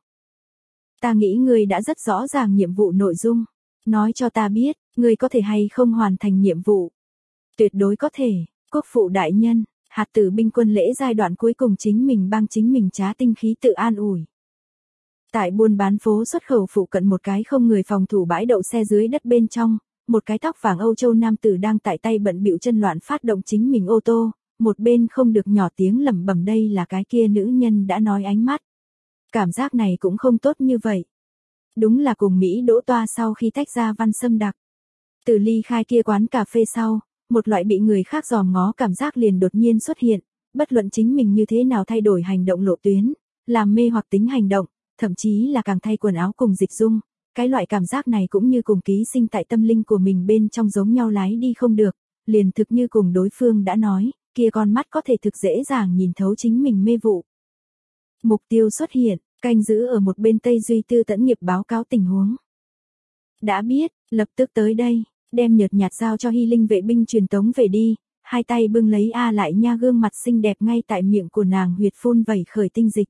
Ta nghĩ ngươi đã rất rõ ràng nhiệm vụ nội dung. Nói cho ta biết, ngươi có thể hay không hoàn thành nhiệm vụ. Tuyệt đối có thể, quốc phụ đại nhân, hạt tử binh quân lễ giai đoạn cuối cùng chính mình bang chính mình trá tinh khí tự an ủi. Tại buôn bán phố xuất khẩu phụ cận một cái không người phòng thủ bãi đậu xe dưới đất bên trong, một cái tóc vàng Âu Châu nam tử đang tại tay bận bịu chân loạn phát động chính mình ô tô, một bên không được nhỏ tiếng lẩm bẩm đây là cái kia nữ nhân đã nói ánh mắt. Cảm giác này cũng không tốt như vậy. Đúng là cùng Mỹ đỗ toa sau khi tách ra Văn Sâm Đặc. Từ ly khai kia quán cà phê sau, một loại bị người khác dòm ngó cảm giác liền đột nhiên xuất hiện, bất luận chính mình như thế nào thay đổi hành động lộ tuyến, làm mê hoặc tính hành động, thậm chí là càng thay quần áo cùng dịch dung, cái loại cảm giác này cũng như cùng ký sinh tại tâm linh của mình bên trong giống nhau lái đi không được, liền thực như cùng đối phương đã nói, kia con mắt có thể thực dễ dàng nhìn thấu chính mình mê vụ. Mục tiêu xuất hiện, canh giữ ở một bên Tây Duy Tư tẫn nghiệp báo cáo tình huống. Đã biết, lập tức tới đây, đem nhợt nhạt giao cho Hy Linh vệ binh truyền tống về đi, hai tay bưng lấy A Lại Nha gương mặt xinh đẹp ngay tại miệng của nàng huyệt phun vẩy khởi tinh dịch.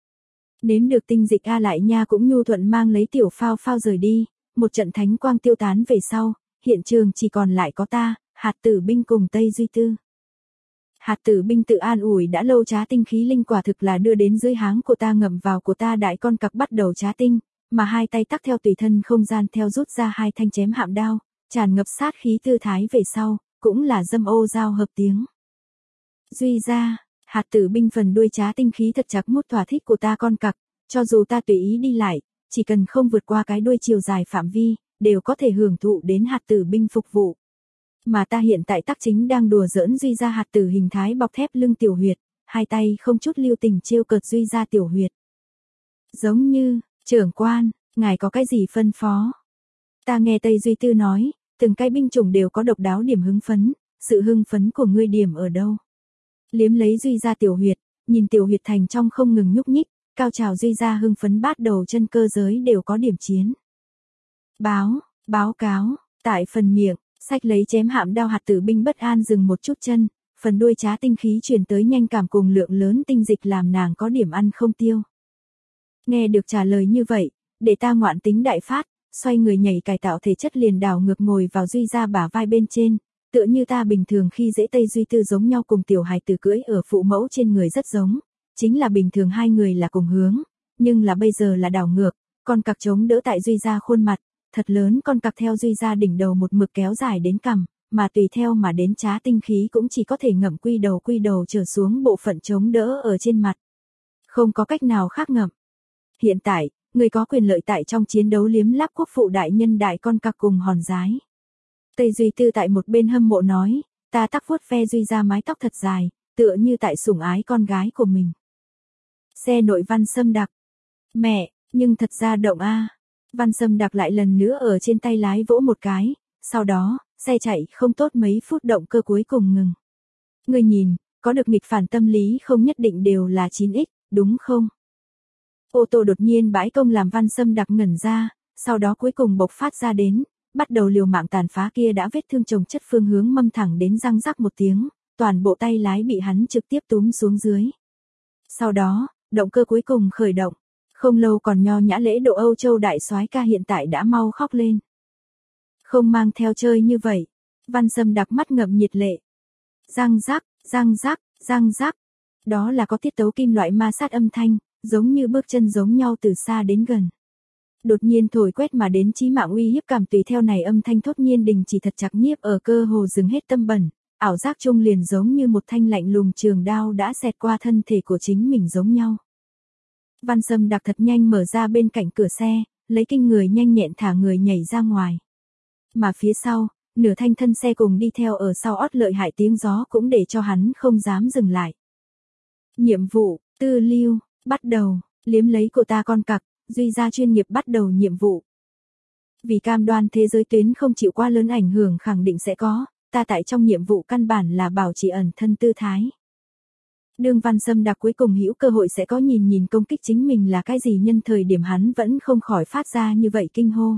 Nếm được tinh dịch A Lại Nha cũng nhu thuận mang lấy tiểu phao phao rời đi, một trận thánh quang tiêu tán về sau, hiện trường chỉ còn lại có ta, hạt tử binh cùng Tây Duy Tư. Hạt tử binh tự an ủi đã lâu trá tinh khí linh quả thực là đưa đến dưới háng của ta ngậm vào của ta đại con cặc bắt đầu trá tinh, mà hai tay tắc theo tùy thân không gian theo rút ra hai thanh chém hạm đao, tràn ngập sát khí tư thái về sau, cũng là dâm ô giao hợp tiếng. Duy ra, hạt tử binh phần đuôi trá tinh khí thật chặt mút thỏa thích của ta con cặc, cho dù ta tùy ý đi lại, chỉ cần không vượt qua cái đuôi chiều dài phạm vi, đều có thể hưởng thụ đến hạt tử binh phục vụ. Mà ta hiện tại tắc chính đang đùa giỡn Duy ra hạt tử hình thái bọc thép lưng tiểu huyệt, hai tay không chút lưu tình trêu cợt Duy ra tiểu huyệt. Giống như, trưởng quan, ngài có cái gì phân phó? Ta nghe Tây Duy Tư nói, từng cái binh chủng đều có độc đáo điểm hứng phấn, sự hưng phấn của ngươi điểm ở đâu? Liếm lấy Duy ra tiểu huyệt, nhìn tiểu huyệt thành trong không ngừng nhúc nhích, cao trào Duy ra hưng phấn bát đầu chân cơ giới đều có điểm chiến. Báo, báo cáo, tại phần miệng, sách lấy chém hạm đao hạt tử binh bất an dừng một chút chân, phần đuôi trá tinh khí truyền tới nhanh cảm cùng lượng lớn tinh dịch làm nàng có điểm ăn không tiêu. Nghe được trả lời như vậy, để ta ngoạn tính đại phát, xoay người nhảy cải tạo thể chất liền đảo ngược ngồi vào Duy ra bả vai bên trên, tựa như ta bình thường khi dễ Tây Duy Tư giống nhau cùng tiểu hài tử cưỡi ở phụ mẫu trên người rất giống, chính là bình thường hai người là cùng hướng, nhưng là bây giờ là đảo ngược, con cặc chống đỡ tại Duy ra khuôn mặt, thật lớn con cặc theo Duy ra đỉnh đầu một mực kéo dài đến cằm, mà tùy theo mà đến trá tinh khí cũng chỉ có thể ngậm quy đầu quy đầu trở xuống bộ phận chống đỡ ở trên mặt. Không có cách nào khác ngậm. Hiện tại, người có quyền lợi tại trong chiến đấu liếm láp quốc phụ đại nhân đại con cặc cùng hòn giái. Tây Duy Tư tại một bên hâm mộ nói, ta tắc vuốt ve Duy ra mái tóc thật dài, tựa như tại sủng ái con gái của mình. Xe nội Văn Sâm Đặc. Mẹ, nhưng thật ra động a. Văn Sâm Đặc lại lần nữa ở trên tay lái vỗ một cái, sau đó, xe chạy không tốt mấy phút động cơ cuối cùng ngừng. Ngươi nhìn, có được nghịch phản tâm lý không nhất định đều là chín x, đúng không? Ô tô đột nhiên bãi công làm Văn Sâm Đặc ngẩn ra, sau đó cuối cùng bộc phát ra đến, bắt đầu liều mạng tàn phá kia đã vết thương chồng chất phương hướng mâm thẳng đến răng rắc một tiếng, toàn bộ tay lái bị hắn trực tiếp túm xuống dưới. Sau đó, động cơ cuối cùng khởi động, không lâu còn nho nhã lễ độ Âu Châu đại soái ca hiện tại đã mau khóc lên. Không mang theo chơi như vậy, Văn Sâm Đặc mắt ngậm nhiệt lệ. Răng rắc, răng rắc, răng rắc, đó là có tiết tấu kim loại ma sát âm thanh, giống như bước chân giống nhau từ xa đến gần. Đột nhiên thổi quét mà đến chí mạng uy hiếp cảm tùy theo này âm thanh thốt nhiên đình chỉ thật chặt nhiếp ở cơ hồ dừng hết tâm bẩn, ảo giác chung liền giống như một thanh lạnh lùng trường đao đã xẹt qua thân thể của chính mình giống nhau. Văn Sâm Đặc thật nhanh mở ra bên cạnh cửa xe, lấy kinh người nhanh nhẹn thả người nhảy ra ngoài. Mà phía sau, nửa thanh thân xe cùng đi theo ở sau ót lợi hại tiếng gió cũng để cho hắn không dám dừng lại. Nhiệm vụ, tư lưu, bắt đầu, liếm lấy của ta con cặc, Duy gia chuyên nghiệp bắt đầu nhiệm vụ. Vì cam đoan thế giới tuyến không chịu quá lớn ảnh hưởng khẳng định sẽ có, ta tại trong nhiệm vụ căn bản là bảo trì ẩn thân tư thái. Đương Văn Sâm Đặc cuối cùng hữu cơ hội sẽ có nhìn nhìn công kích chính mình là cái gì nhân thời điểm hắn vẫn không khỏi phát ra như vậy kinh hô.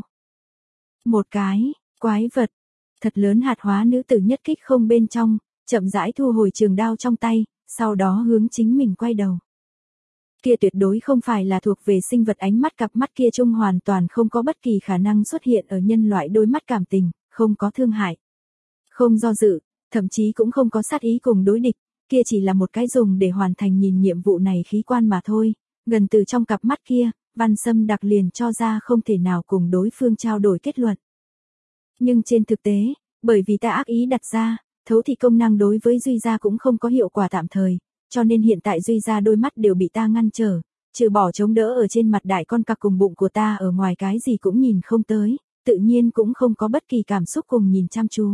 Một cái, quái vật, thật lớn hạt hóa nữ tử nhất kích không bên trong, chậm rãi thu hồi trường đao trong tay, sau đó hướng chính mình quay đầu. Kia tuyệt đối không phải là thuộc về sinh vật ánh mắt cặp mắt kia chung hoàn toàn không có bất kỳ khả năng xuất hiện ở nhân loại đôi mắt cảm tình, không có thương hại, không do dự, thậm chí cũng không có sát ý cùng đối địch, kia chỉ là một cái dùng để hoàn thành nhìn nhiệm vụ này khí quan mà thôi, gần từ trong cặp mắt kia, Văn Sâm Đặc liền cho ra không thể nào cùng đối phương trao đổi kết luận. Nhưng trên thực tế, bởi vì ta ác ý đặt ra, thấu thị công năng đối với Duy gia cũng không có hiệu quả tạm thời, cho nên hiện tại Duy gia đôi mắt đều bị ta ngăn trở, trừ bỏ chống đỡ ở trên mặt đại con cặc cùng bụng của ta ở ngoài cái gì cũng nhìn không tới, tự nhiên cũng không có bất kỳ cảm xúc cùng nhìn chăm chú.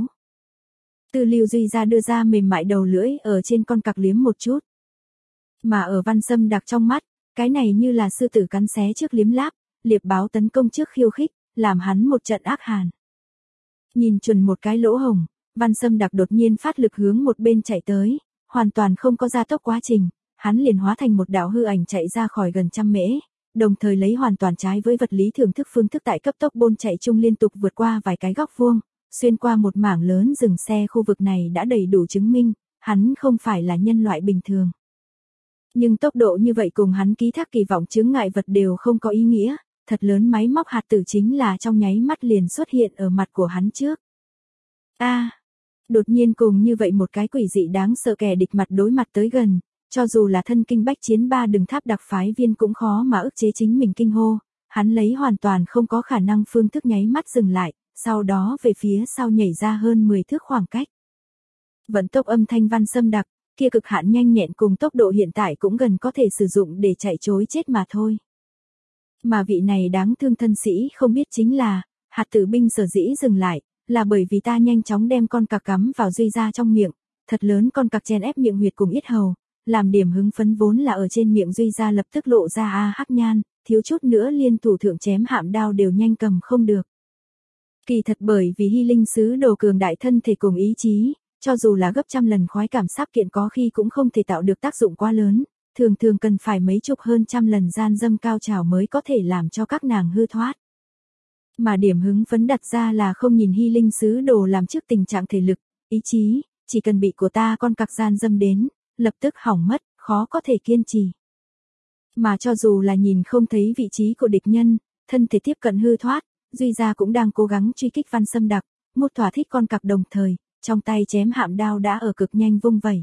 Tư lưu Duy gia đưa ra mềm mại đầu lưỡi ở trên con cặc liếm một chút. Mà ở Văn Sâm Đặc trong mắt, cái này như là sư tử cắn xé trước liếm láp, liệp báo tấn công trước khiêu khích, làm hắn một trận ác hàn. Nhìn chuẩn một cái lỗ hổng, Văn Sâm Đặc đột nhiên phát lực hướng một bên chạy tới, hoàn toàn không có gia tốc quá trình, hắn liền hóa thành một đạo hư ảnh chạy ra khỏi gần trăm mễ, đồng thời lấy hoàn toàn trái với vật lý thưởng thức phương thức tại cấp tốc bôn chạy chung liên tục vượt qua vài cái góc vuông, xuyên qua một mảng lớn dừng xe khu vực này đã đầy đủ chứng minh, hắn không phải là nhân loại bình thường. Nhưng tốc độ như vậy cùng hắn ký thác kỳ vọng chướng ngại vật đều không có ý nghĩa, thật lớn máy móc hạt tử chính là trong nháy mắt liền xuất hiện ở mặt của hắn trước. A, à, đột nhiên cùng như vậy một cái quỷ dị đáng sợ kẻ địch mặt đối mặt tới gần, cho dù là thân kinh bách chiến ba đường tháp đặc phái viên cũng khó mà ức chế chính mình kinh hô, hắn lấy hoàn toàn không có khả năng phương thức nháy mắt dừng lại, sau đó về phía sau nhảy ra hơn mười thước khoảng cách. Vận tốc âm thanh Văn Sâm Đặc, kia cực hạn nhanh nhẹn cùng tốc độ hiện tại cũng gần có thể sử dụng để chạy trối chết mà thôi. Mà vị này đáng thương thân sĩ không biết chính là, hạt tử binh sở dĩ dừng lại, là bởi vì ta nhanh chóng đem con cặc cắm vào Duy gia trong miệng, thật lớn con cặc chen ép miệng huyệt cùng yết hầu, làm điểm hứng phấn vốn là ở trên miệng Duy gia lập tức lộ ra a hắc nhan, thiếu chút nữa liên thủ thượng chém hạm đao đều nhanh cầm không được. Kỳ thật bởi vì hy linh sứ đồ cường đại thân thể cùng ý chí, cho dù là gấp trăm lần khoái cảm sáp kiện có khi cũng không thể tạo được tác dụng quá lớn, thường thường cần phải mấy chục hơn trăm lần gian dâm cao trào mới có thể làm cho các nàng hư thoát. Mà điểm hứng phấn đặt ra là không nhìn hy linh sứ đồ làm trước tình trạng thể lực, ý chí, chỉ cần bị của ta con cặc gian dâm đến, lập tức hỏng mất, khó có thể kiên trì. Mà cho dù là nhìn không thấy vị trí của địch nhân, thân thể tiếp cận hư thoát, Duy gia cũng đang cố gắng truy kích Văn Sâm Đặc, một thỏa thích con cặc đồng thời, trong tay chém hạm đao đã ở cực nhanh vung vẩy.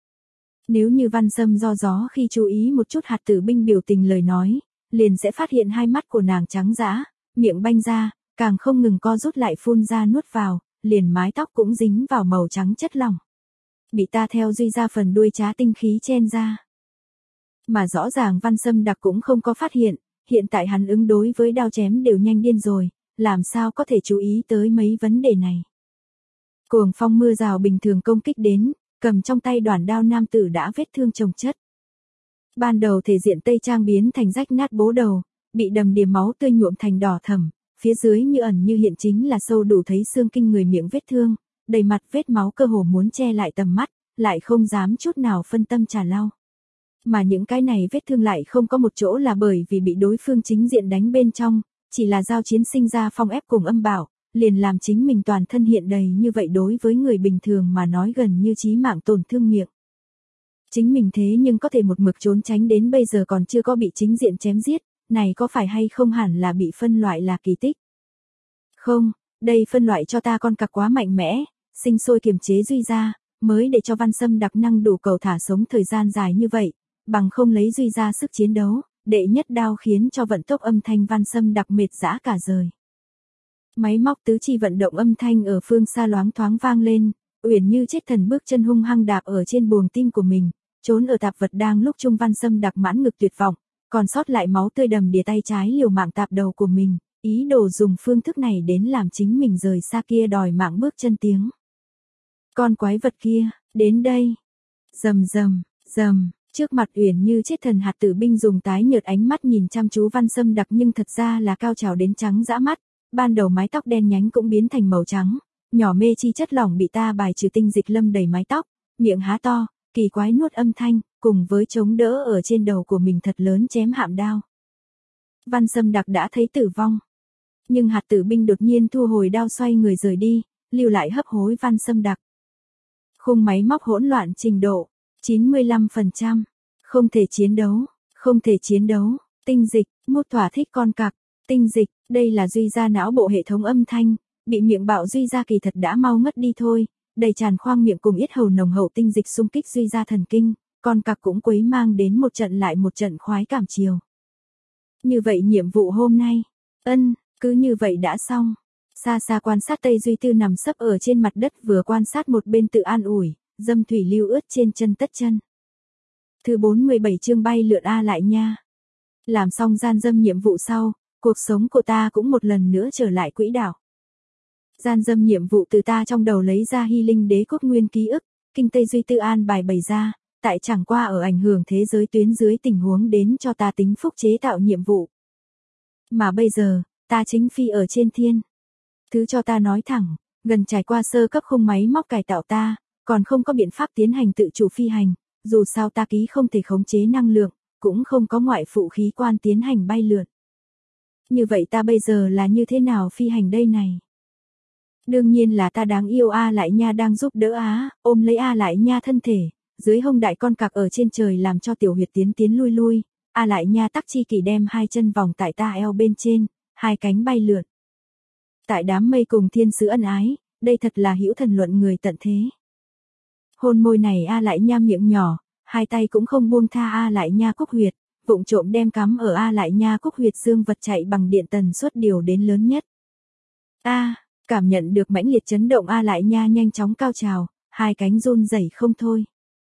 Nếu như Văn Sâm do gió khi chú ý một chút hạt tử binh biểu tình lời nói, liền sẽ phát hiện hai mắt của nàng trắng dã, miệng banh ra, càng không ngừng co rút lại phun ra nuốt vào, liền mái tóc cũng dính vào màu trắng chất lỏng. Bị ta theo Duy gia phần đuôi trá tinh khí chen ra. Mà rõ ràng Văn Sâm Đặc cũng không có phát hiện, hiện tại hắn ứng đối với đao chém đều nhanh điên rồi, làm sao có thể chú ý tới mấy vấn đề này. Cuồng phong mưa rào bình thường công kích đến, cầm trong tay đoản đao nam tử đã vết thương chồng chất. Ban đầu thể diện tây trang biến thành rách nát bố đầu, bị đầm đìa máu tươi nhuộm thành đỏ thẫm, phía dưới như ẩn như hiện chính là sâu đủ thấy xương kinh người miệng vết thương, đầy mặt vết máu cơ hồ muốn che lại tầm mắt, lại không dám chút nào phân tâm trà lau. Mà những cái này vết thương lại không có một chỗ là bởi vì bị đối phương chính diện đánh bên trong, chỉ là giao chiến sinh ra phong ép cùng âm bảo, liền làm chính mình toàn thân hiện đầy như vậy đối với người bình thường mà nói gần như chí mạng tổn thương miệng. Chính mình thế nhưng có thể một mực trốn tránh đến bây giờ còn chưa có bị chính diện chém giết, này có phải hay không hẳn là bị phân loại là kỳ tích. Không, đây phân loại cho ta con cặc quá mạnh mẽ, sinh sôi kiềm chế Duy gia, mới để cho Văn Sâm Đặc năng đủ cầu thả sống thời gian dài như vậy, bằng không lấy Duy gia sức chiến đấu, đệ nhất đao khiến cho vận tốc âm thanh Văn Sâm Đặc mệt dã cả rời. Máy móc tứ chi vận động âm thanh ở phương xa loáng thoáng vang lên, Uyển Như chết thần bước chân hung hăng đạp ở trên buồng tim của mình, trốn ở tạp vật đang lúc Trung Văn Sâm Đặc mãn ngực tuyệt vọng, còn sót lại máu tươi đầm đìa tay trái liều mạng tạp đầu của mình, ý đồ dùng phương thức này đến làm chính mình rời xa kia đòi mạng bước chân tiếng. Con quái vật kia, đến đây. Rầm rầm, rầm, trước mặt Uyển Như chết thần hạt tử binh dùng tái nhợt ánh mắt nhìn chăm chú Văn Sâm Đặc nhưng thật ra là cao trào đến trắng dã mắt, ban đầu mái tóc đen nhánh cũng biến thành màu trắng, nhỏ mê chi chất lỏng bị ta bài trừ tinh dịch lâm đầy mái tóc, miệng há to, kỳ quái nuốt âm thanh, cùng với chống đỡ ở trên đầu của mình thật lớn chém hạm đao. Văn Sâm Đặc đã thấy tử vong. Nhưng hạt tử binh đột nhiên thu hồi đao xoay người rời đi, lưu lại hấp hối Văn Sâm Đặc. Khung máy móc hỗn loạn trình độ, chín mươi lăm phần trăm. Không thể chiến đấu, không thể chiến đấu, tinh dịch, mốt thỏa thích con cặc, tinh dịch, đây là duy ra não bộ hệ thống âm thanh, bị miệng bạo duy ra kỳ thật đã mau ngất đi thôi, đầy tràn khoang miệng cùng yết hầu nồng hậu tinh dịch xung kích duy ra thần kinh, con cặc cũng quấy mang đến một trận lại một trận khoái cảm chiều. Như vậy nhiệm vụ hôm nay, ân, cứ như vậy đã xong. Xa xa quan sát Tây Duy Tư nằm sấp ở trên mặt đất vừa quan sát một bên tự an ủi, dâm thủy lưu ướt trên chân tất chân. Thứ bốn mươi bảy chương bay lượn A lại nha. Làm xong gian dâm nhiệm vụ sau, cuộc sống của ta cũng một lần nữa trở lại quỹ đạo. Gian dâm nhiệm vụ từ ta trong đầu lấy ra Hy Linh Đế Quốc nguyên ký ức, kinh Tây Duy Tư an bài bày ra, tại chẳng qua ở ảnh hưởng thế giới tuyến dưới tình huống đến cho ta tính phúc chế tạo nhiệm vụ. Mà bây giờ, ta chính phi ở trên thiên. Thứ cho ta nói thẳng, gần trải qua sơ cấp khung máy móc cải tạo ta, còn không có biện pháp tiến hành tự chủ phi hành, dù sao ta ký không thể khống chế năng lượng, cũng không có ngoại phụ khí quan tiến hành bay lượn. Như vậy ta bây giờ là như thế nào phi hành đây này? Đương nhiên là ta đáng yêu A lại nha đang giúp đỡ Á, ôm lấy A lại nha thân thể, dưới hông đại con cặc ở trên trời làm cho tiểu huyệt tiến tiến lui lui, A lại nha tắc chi kỳ đem hai chân vòng tại ta eo bên trên, hai cánh bay lượn. Tại đám mây cùng thiên sứ ân ái, đây thật là hữu thần luận người tận thế. Hôn môi này A lại nha miệng nhỏ, hai tay cũng không buông tha A lại nha cúc huyệt, vụng trộm đem cắm ở A lại nha cúc huyệt dương vật chạy bằng điện tần suất điều đến lớn nhất. A, cảm nhận được mãnh liệt chấn động A lại nha nhanh chóng cao trào, hai cánh run rẩy không thôi.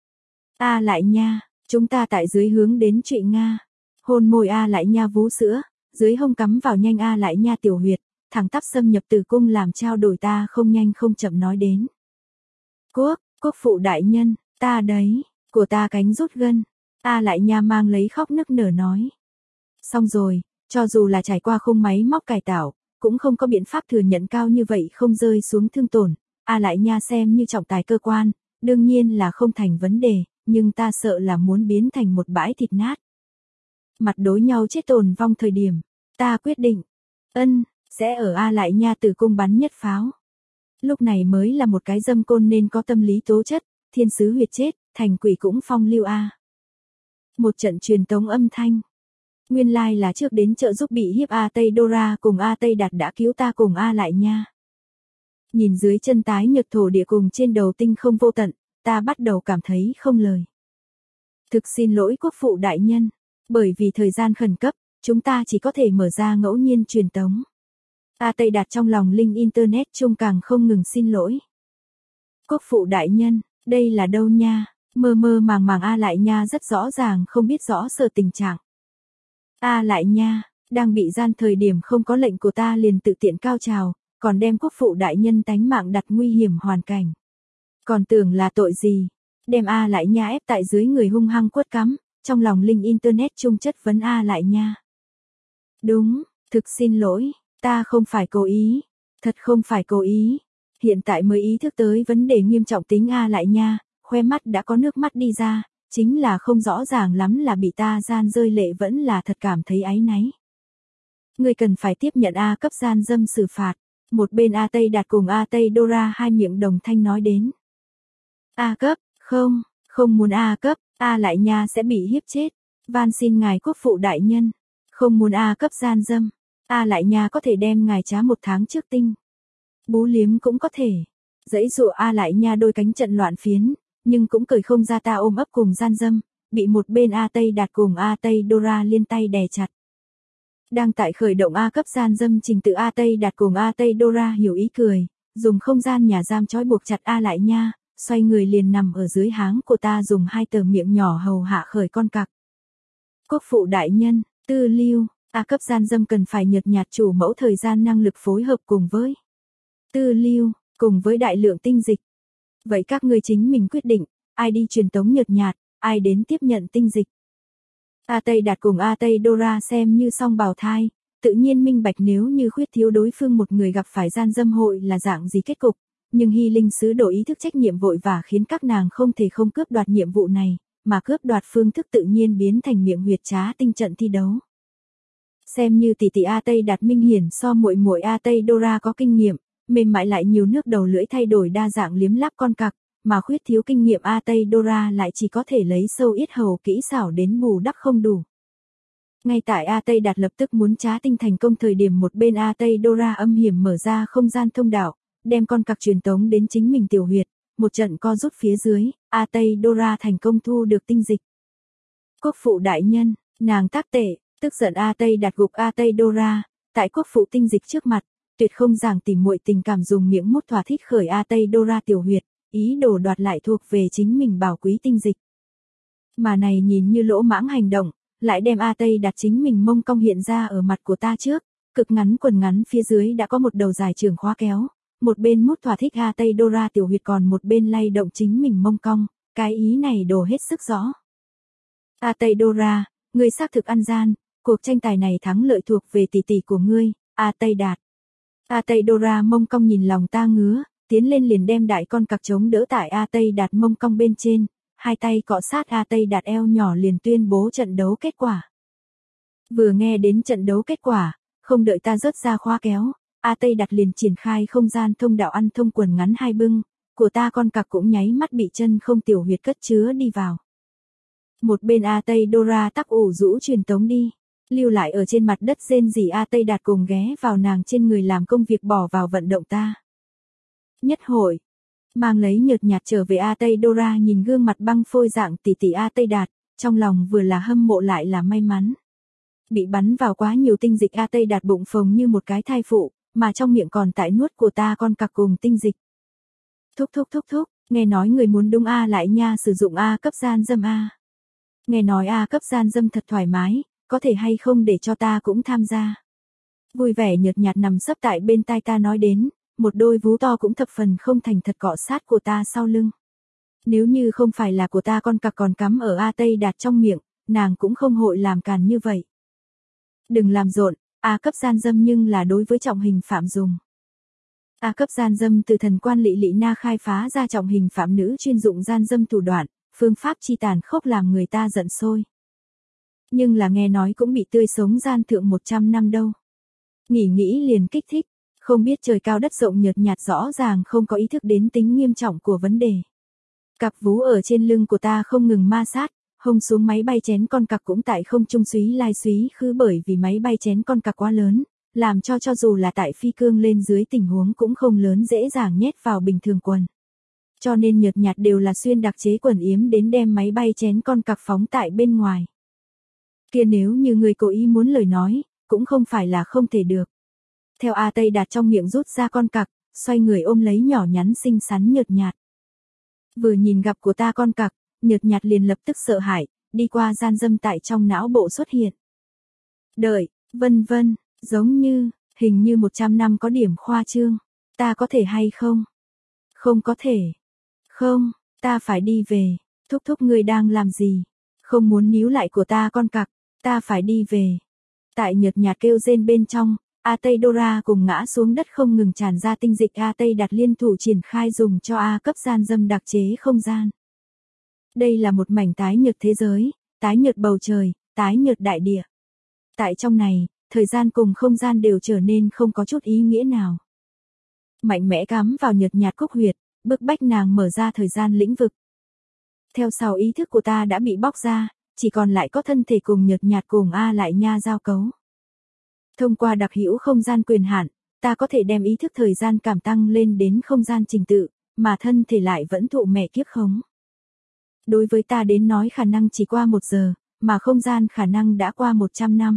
A lại nha, chúng ta tại dưới hướng đến trụy Nga. Hôn môi A lại nha vú sữa, dưới hông cắm vào nhanh A lại nha tiểu huyệt, thẳng tắp xâm nhập tử cung làm trao đổi ta không nhanh không chậm nói đến. Quốc, quốc phụ đại nhân, ta đấy, của ta cánh rút gân. A lại nha mang lấy khóc nức nở nói. Xong rồi, cho dù là trải qua khung máy móc cải tạo, cũng không có biện pháp thừa nhận cao như vậy không rơi xuống thương tổn. A lại nha xem như trọng tài cơ quan, đương nhiên là không thành vấn đề, nhưng ta sợ là muốn biến thành một bãi thịt nát. Mặt đối nhau chết tồn vong thời điểm, ta quyết định, ân, sẽ ở A lại nha tử cung bắn nhất pháo. Lúc này mới là một cái dâm côn nên có tâm lý tố chất, thiên sứ huyệt chết, thành quỷ cũng phong lưu A. Một trận truyền tống âm thanh. Nguyên lai là trước đến trợ giúp bị hiếp A Tây Dora cùng A Tây Đạt đã cứu ta cùng A lại nha. Nhìn dưới chân tái nhật thổ địa cùng trên đầu tinh không vô tận, ta bắt đầu cảm thấy không lời. Thực xin lỗi quốc phụ đại nhân, bởi vì thời gian khẩn cấp, chúng ta chỉ có thể mở ra ngẫu nhiên truyền tống. A Tây Đạt trong lòng link internet chung càng không ngừng xin lỗi. Quốc phụ đại nhân, đây là đâu nha? Mơ mơ màng màng A lại nha rất rõ ràng không biết rõ sở tình trạng. A lại nha, đang bị gian thời điểm không có lệnh của ta liền tự tiện cao trào, còn đem quốc phụ đại nhân tánh mạng đặt nguy hiểm hoàn cảnh. Còn tưởng là tội gì? Đem A lại nha ép tại dưới người hung hăng quất cắm, trong lòng link internet chung chất vấn A lại nha. Đúng, thực xin lỗi, ta không phải cố ý, thật không phải cố ý. Hiện tại mới ý thức tới vấn đề nghiêm trọng tính A lại nha, khoe mắt đã có nước mắt đi ra, chính là không rõ ràng lắm là bị ta gian rơi lệ vẫn là thật cảm thấy áy náy. Người cần phải tiếp nhận A cấp gian dâm xử phạt, một bên A Tây Đạt cùng A Tây Dora hai miệng đồng thanh nói đến. A cấp, không, không muốn A cấp, A lại nha sẽ bị hiếp chết, van xin ngài quốc phụ đại nhân, không muốn A cấp gian dâm, A lại nha có thể đem ngài trá một tháng trước tinh. Bú liếm cũng có thể, dãy dụ A lại nha đôi cánh trận loạn phiến, nhưng cũng cởi không ra ta ôm ấp cùng gian dâm, bị một bên A Tây Đạt cùng A Tây Dora liên tay đè chặt. Đang tại khởi động A cấp gian dâm trình tự A Tây Đạt cùng A Tây Dora hiểu ý cười, dùng không gian nhà giam trói buộc chặt A lại nha, xoay người liền nằm ở dưới háng của ta dùng hai tờ miệng nhỏ hầu hạ khởi con cặc. Quốc phụ đại nhân, tư lưu, A cấp gian dâm cần phải nhợt nhạt chủ mẫu thời gian năng lực phối hợp cùng với tư lưu, cùng với đại lượng tinh dịch. Vậy các ngươi chính mình quyết định, ai đi truyền tống nhợt nhạt, ai đến tiếp nhận tinh dịch. A Tây Đạt cùng A Tây Dora xem như song bào thai, tự nhiên minh bạch nếu như khuyết thiếu đối phương một người gặp phải gian dâm hội là dạng gì kết cục, nhưng Hy Linh sứ đồ ý thức trách nhiệm vội và khiến các nàng không thể không cướp đoạt nhiệm vụ này, mà cướp đoạt phương thức tự nhiên biến thành miệng huyệt trá tinh trận thi đấu. Xem như tỷ tỷ A Tây Đạt minh hiển so muội muội A Tây Dora có kinh nghiệm, mềm mại lại nhiều nước đầu lưỡi thay đổi đa dạng liếm láp con cặc, mà khuyết thiếu kinh nghiệm A Tây Dora lại chỉ có thể lấy sâu yết hầu kỹ xảo đến bù đắp không đủ. Ngay tại A Tây Đạt lập tức muốn trá tinh thành công thời điểm một bên A Tây Dora âm hiểm mở ra không gian thông đạo, đem con cặc truyền tống đến chính mình tiểu huyệt, một trận co rút phía dưới, A Tây Dora thành công thu được tinh dịch. Quốc phụ đại nhân, nàng tác tệ, tức giận A Tây Đạt gục A Tây Dora, tại quốc phụ tinh dịch trước mặt, tuyệt không giảng tỉ muội tình cảm dùng miệng mút thỏa thích khởi A Tây Dora tiểu huyệt, ý đồ đoạt lại thuộc về chính mình bảo quý tinh dịch. Mà này nhìn như lỗ mãng hành động, lại đem A Tây Đạt chính mình mông cong hiện ra ở mặt của ta trước, cực ngắn quần ngắn phía dưới đã có một đầu dài trường khóa kéo, một bên mút thỏa thích A Tây Dora tiểu huyệt còn một bên lay động chính mình mông cong, cái ý này đổ hết sức rõ. A Tây Dora, ngươi xác thực ăn gian, cuộc tranh tài này thắng lợi thuộc về tỷ tỷ của ngươi, A Tây Đạt. A Tây Dora mông cong nhìn lòng ta ngứa, tiến lên liền đem đại con cặc chống đỡ tại A Tây Đạt mông cong bên trên, hai tay cọ sát A Tây Đạt eo nhỏ liền tuyên bố trận đấu kết quả. Vừa nghe đến trận đấu kết quả, không đợi ta rớt ra khóa kéo, A Tây Đạt liền triển khai không gian thông đạo ăn thông quần ngắn hai bưng, của ta con cặc cũng nháy mắt bị chân không tiểu huyệt cất chứa đi vào. Một bên A Tây Dora tắc ủ rũ truyền tống đi, lưu lại ở trên mặt đất rên rỉ A Tây Đạt cùng ghé vào nàng trên người làm công việc bỏ vào vận động ta. Nhất hội, mang lấy nhợt nhạt trở về A Tây Dora nhìn gương mặt băng phôi dạng tỷ tỷ A Tây Đạt, trong lòng vừa là hâm mộ lại là may mắn. Bị bắn vào quá nhiều tinh dịch A Tây Đạt bụng phồng như một cái thai phụ, mà trong miệng còn tại nuốt của ta con cặc cùng tinh dịch. Thúc thúc thúc thúc, nghe nói người muốn đúng A lại nha sử dụng A cấp gian dâm A. Nghe nói A cấp gian dâm thật thoải mái, có thể hay không để cho ta cũng tham gia. Vui vẻ nhợt nhạt nằm sấp tại bên tai ta nói đến, một đôi vú to cũng thập phần không thành thật cọ sát của ta sau lưng. Nếu như không phải là của ta con cặc còn cắm ở A Tây Đạt trong miệng, nàng cũng không hội làm càn như vậy. Đừng làm rộn, A cấp gian dâm nhưng là đối với trọng hình phạm dùng. A cấp gian dâm từ thần quan Lị Lị Na khai phá ra trọng hình phạm nữ chuyên dụng gian dâm thủ đoạn, phương pháp chi tàn khốc làm người ta giận sôi. Nhưng là nghe nói cũng bị tươi sống gian thượng một trăm năm đâu. Nghĩ nghĩ liền kích thích, không biết trời cao đất rộng nhợt nhạt rõ ràng không có ý thức đến tính nghiêm trọng của vấn đề. Cặp vú ở trên lưng của ta không ngừng ma sát, hông xuống máy bay chén con cặc cũng tại không trung súy lai súy khứ bởi vì máy bay chén con cặc quá lớn, làm cho cho dù là tại phi cương lên dưới tình huống cũng không lớn dễ dàng nhét vào bình thường quần. Cho nên nhợt nhạt đều là xuyên đặc chế quần yếm đến đem máy bay chén con cặc phóng tại bên ngoài. Kia nếu như người cố ý muốn lời nói, cũng không phải là không thể được. Theo A Tây Đạt trong miệng rút ra con cặc, xoay người ôm lấy nhỏ nhắn xinh xắn nhợt nhạt. Vừa nhìn gặp của ta con cặc, nhợt nhạt liền lập tức sợ hãi, đi qua gian dâm tại trong não bộ xuất hiện. Đợi, vân vân, giống như, hình như một trăm năm có điểm khoa trương. Ta có thể hay không? Không có thể. Không, ta phải đi về. Thúc thúc ngươi đang làm gì? Không muốn níu lại của ta con cặc, ta phải đi về. Tại nhợt nhạt kêu rên bên trong, A Tây Dora cùng ngã xuống đất không ngừng tràn ra tinh dịch. A Tây Đạt liên thủ triển khai dùng cho A cấp gian dâm đặc chế không gian. Đây là một mảnh tái nhợt thế giới, tái nhợt bầu trời, tái nhợt đại địa. Tại trong này, thời gian cùng không gian đều trở nên không có chút ý nghĩa nào. Mạnh mẽ cắm vào nhợt nhạt cúc huyệt, bức bách nàng mở ra thời gian lĩnh vực. Theo sau ý thức của ta đã bị bóc ra, chỉ còn lại có thân thể cùng nhợt nhạt cùng A lại nha giao cấu. Thông qua đặc hữu không gian quyền hạn, ta có thể đem ý thức thời gian cảm tăng lên đến không gian trình tự, mà thân thể lại vẫn thụ mẹ kiếp khống. Đối với ta đến nói khả năng chỉ qua một giờ, mà không gian khả năng đã qua một trăm năm.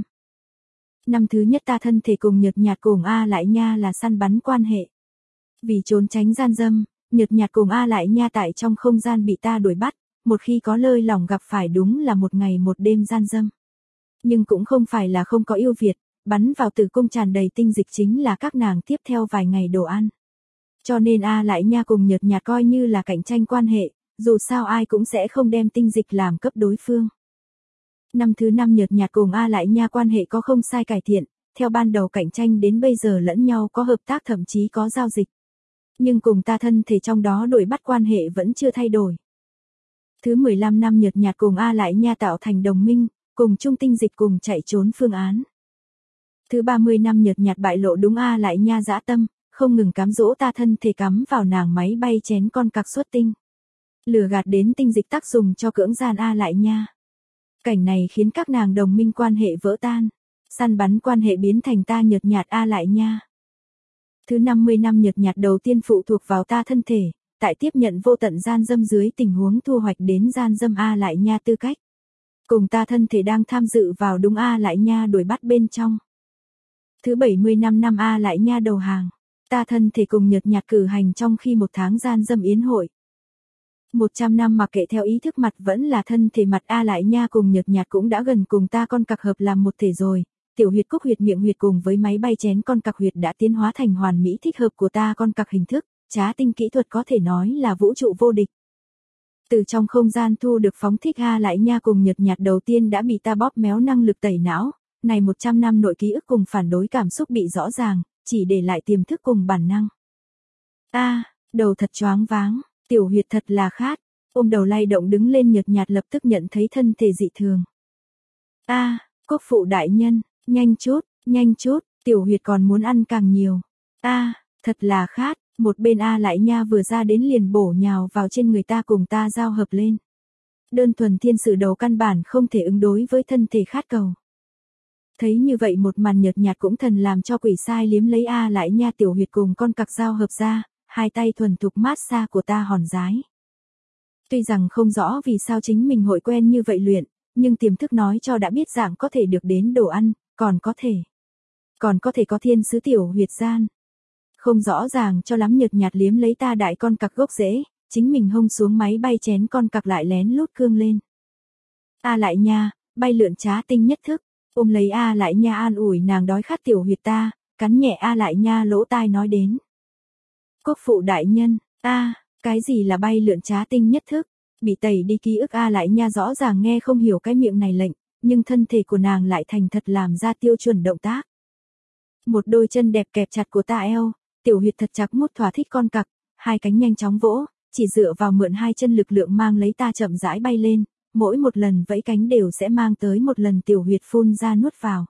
Năm thứ nhất ta thân thể cùng nhợt nhạt cùng A Lại Nha là săn bắn quan hệ. Vì trốn tránh gian dâm, nhợt nhạt cùng A Lại Nha tại trong không gian bị ta đuổi bắt, một khi có lơi lỏng gặp phải đúng là một ngày một đêm gian dâm. Nhưng cũng không phải là không có yêu Việt, bắn vào tử cung tràn đầy tinh dịch chính là các nàng tiếp theo vài ngày đồ ăn. Cho nên A Lại Nha cùng nhợt nhạt coi như là cạnh tranh quan hệ, dù sao ai cũng sẽ không đem tinh dịch làm cấp đối phương. Năm thứ năm nhợt nhạt cùng A Lại Nha quan hệ có không sai cải thiện, theo ban đầu cạnh tranh đến bây giờ lẫn nhau có hợp tác thậm chí có giao dịch. Nhưng cùng ta thân thể trong đó đuổi bắt quan hệ vẫn chưa thay đổi. Thứ mười lăm năm nhợt nhạt cùng A Lại Nha tạo thành đồng minh, cùng chung tinh dịch cùng chạy trốn phương án. Thứ ba mươi năm nhợt nhạt bại lộ đúng A Lại Nha dã tâm, không ngừng cám dỗ ta thân thể cắm vào nàng máy bay chén con cặc xuất tinh. Lừa gạt đến tinh dịch tác dùng cho cưỡng gian A Lại Nha. Cảnh này khiến các nàng đồng minh quan hệ vỡ tan, săn bắn quan hệ biến thành ta nhợt nhạt A Lại Nha. Thứ năm mươi năm nhợt nhạt đầu tiên phụ thuộc vào ta thân thể, tại tiếp nhận vô tận gian dâm dưới tình huống thu hoạch đến gian dâm A Lại Nha tư cách. Cùng ta thân thể đang tham dự vào đúng A Lại Nha đuổi bắt bên trong. Thứ bảy mươi năm năm A Lại Nha đầu hàng, ta thân thể cùng nhợt nhạt cử hành trong khi một tháng gian dâm yến hội. một trăm năm mặc kệ theo ý thức mặt vẫn là thân thể mặt A Lại Nha cùng nhợt nhạt cũng đã gần cùng ta con cặc hợp làm một thể rồi, tiểu huyệt cúc huyệt miệng huyệt cùng với máy bay chén con cặc huyệt đã tiến hóa thành hoàn mỹ thích hợp của ta con cặc hình thức, trá tinh kỹ thuật có thể nói là vũ trụ vô địch. Từ trong không gian thu được phóng thích A Lại Nha cùng nhợt nhạt đầu tiên đã bị ta bóp méo năng lực tẩy não, này một trăm năm nội ký ức cùng phản đối cảm xúc bị rõ ràng, chỉ để lại tiềm thức cùng bản năng. A, à, đầu thật choáng váng. Tiểu huyệt thật là khát, ôm đầu lay động đứng lên nhợt nhạt lập tức nhận thấy thân thể dị thường. A, à, quốc phụ đại nhân, nhanh chút, nhanh chút, tiểu huyệt còn muốn ăn càng nhiều. A, à, thật là khát, một bên A Lại Nha vừa ra đến liền bổ nhào vào trên người ta cùng ta giao hợp lên. Đơn thuần thiên sử đầu căn bản không thể ứng đối với thân thể khát cầu. Thấy như vậy một màn nhợt nhạt cũng thần làm cho quỷ sai liếm lấy A Lại Nha tiểu huyệt cùng con cặc giao hợp ra. Hai tay thuần thục mát xa của ta hòn rái. Tuy rằng không rõ vì sao chính mình hội quen như vậy luyện, nhưng tiềm thức nói cho đã biết dạng có thể được đến đồ ăn, còn có thể. Còn có thể có thiên sứ tiểu huyệt gian. Không rõ ràng cho lắm nhợt nhạt liếm lấy ta đại con cặc gốc rễ, chính mình hông xuống máy bay chén con cặc lại lén lút cương lên. A Lại Nha, bay lượn trá tinh nhất thức, ôm lấy A Lại Nha an ủi nàng đói khát tiểu huyệt ta, cắn nhẹ A Lại Nha lỗ tai nói đến. Quốc phụ đại nhân, a, à, cái gì là bay lượn trá tinh nhất thức, bị tẩy đi ký ức A Lại Nha rõ ràng nghe không hiểu cái miệng này lệnh, nhưng thân thể của nàng lại thành thật làm ra tiêu chuẩn động tác. Một đôi chân đẹp kẹp chặt của ta eo, tiểu huyệt thật chặt mút thỏa thích con cặc, hai cánh nhanh chóng vỗ, chỉ dựa vào mượn hai chân lực lượng mang lấy ta chậm rãi bay lên, mỗi một lần vẫy cánh đều sẽ mang tới một lần tiểu huyệt phun ra nuốt vào.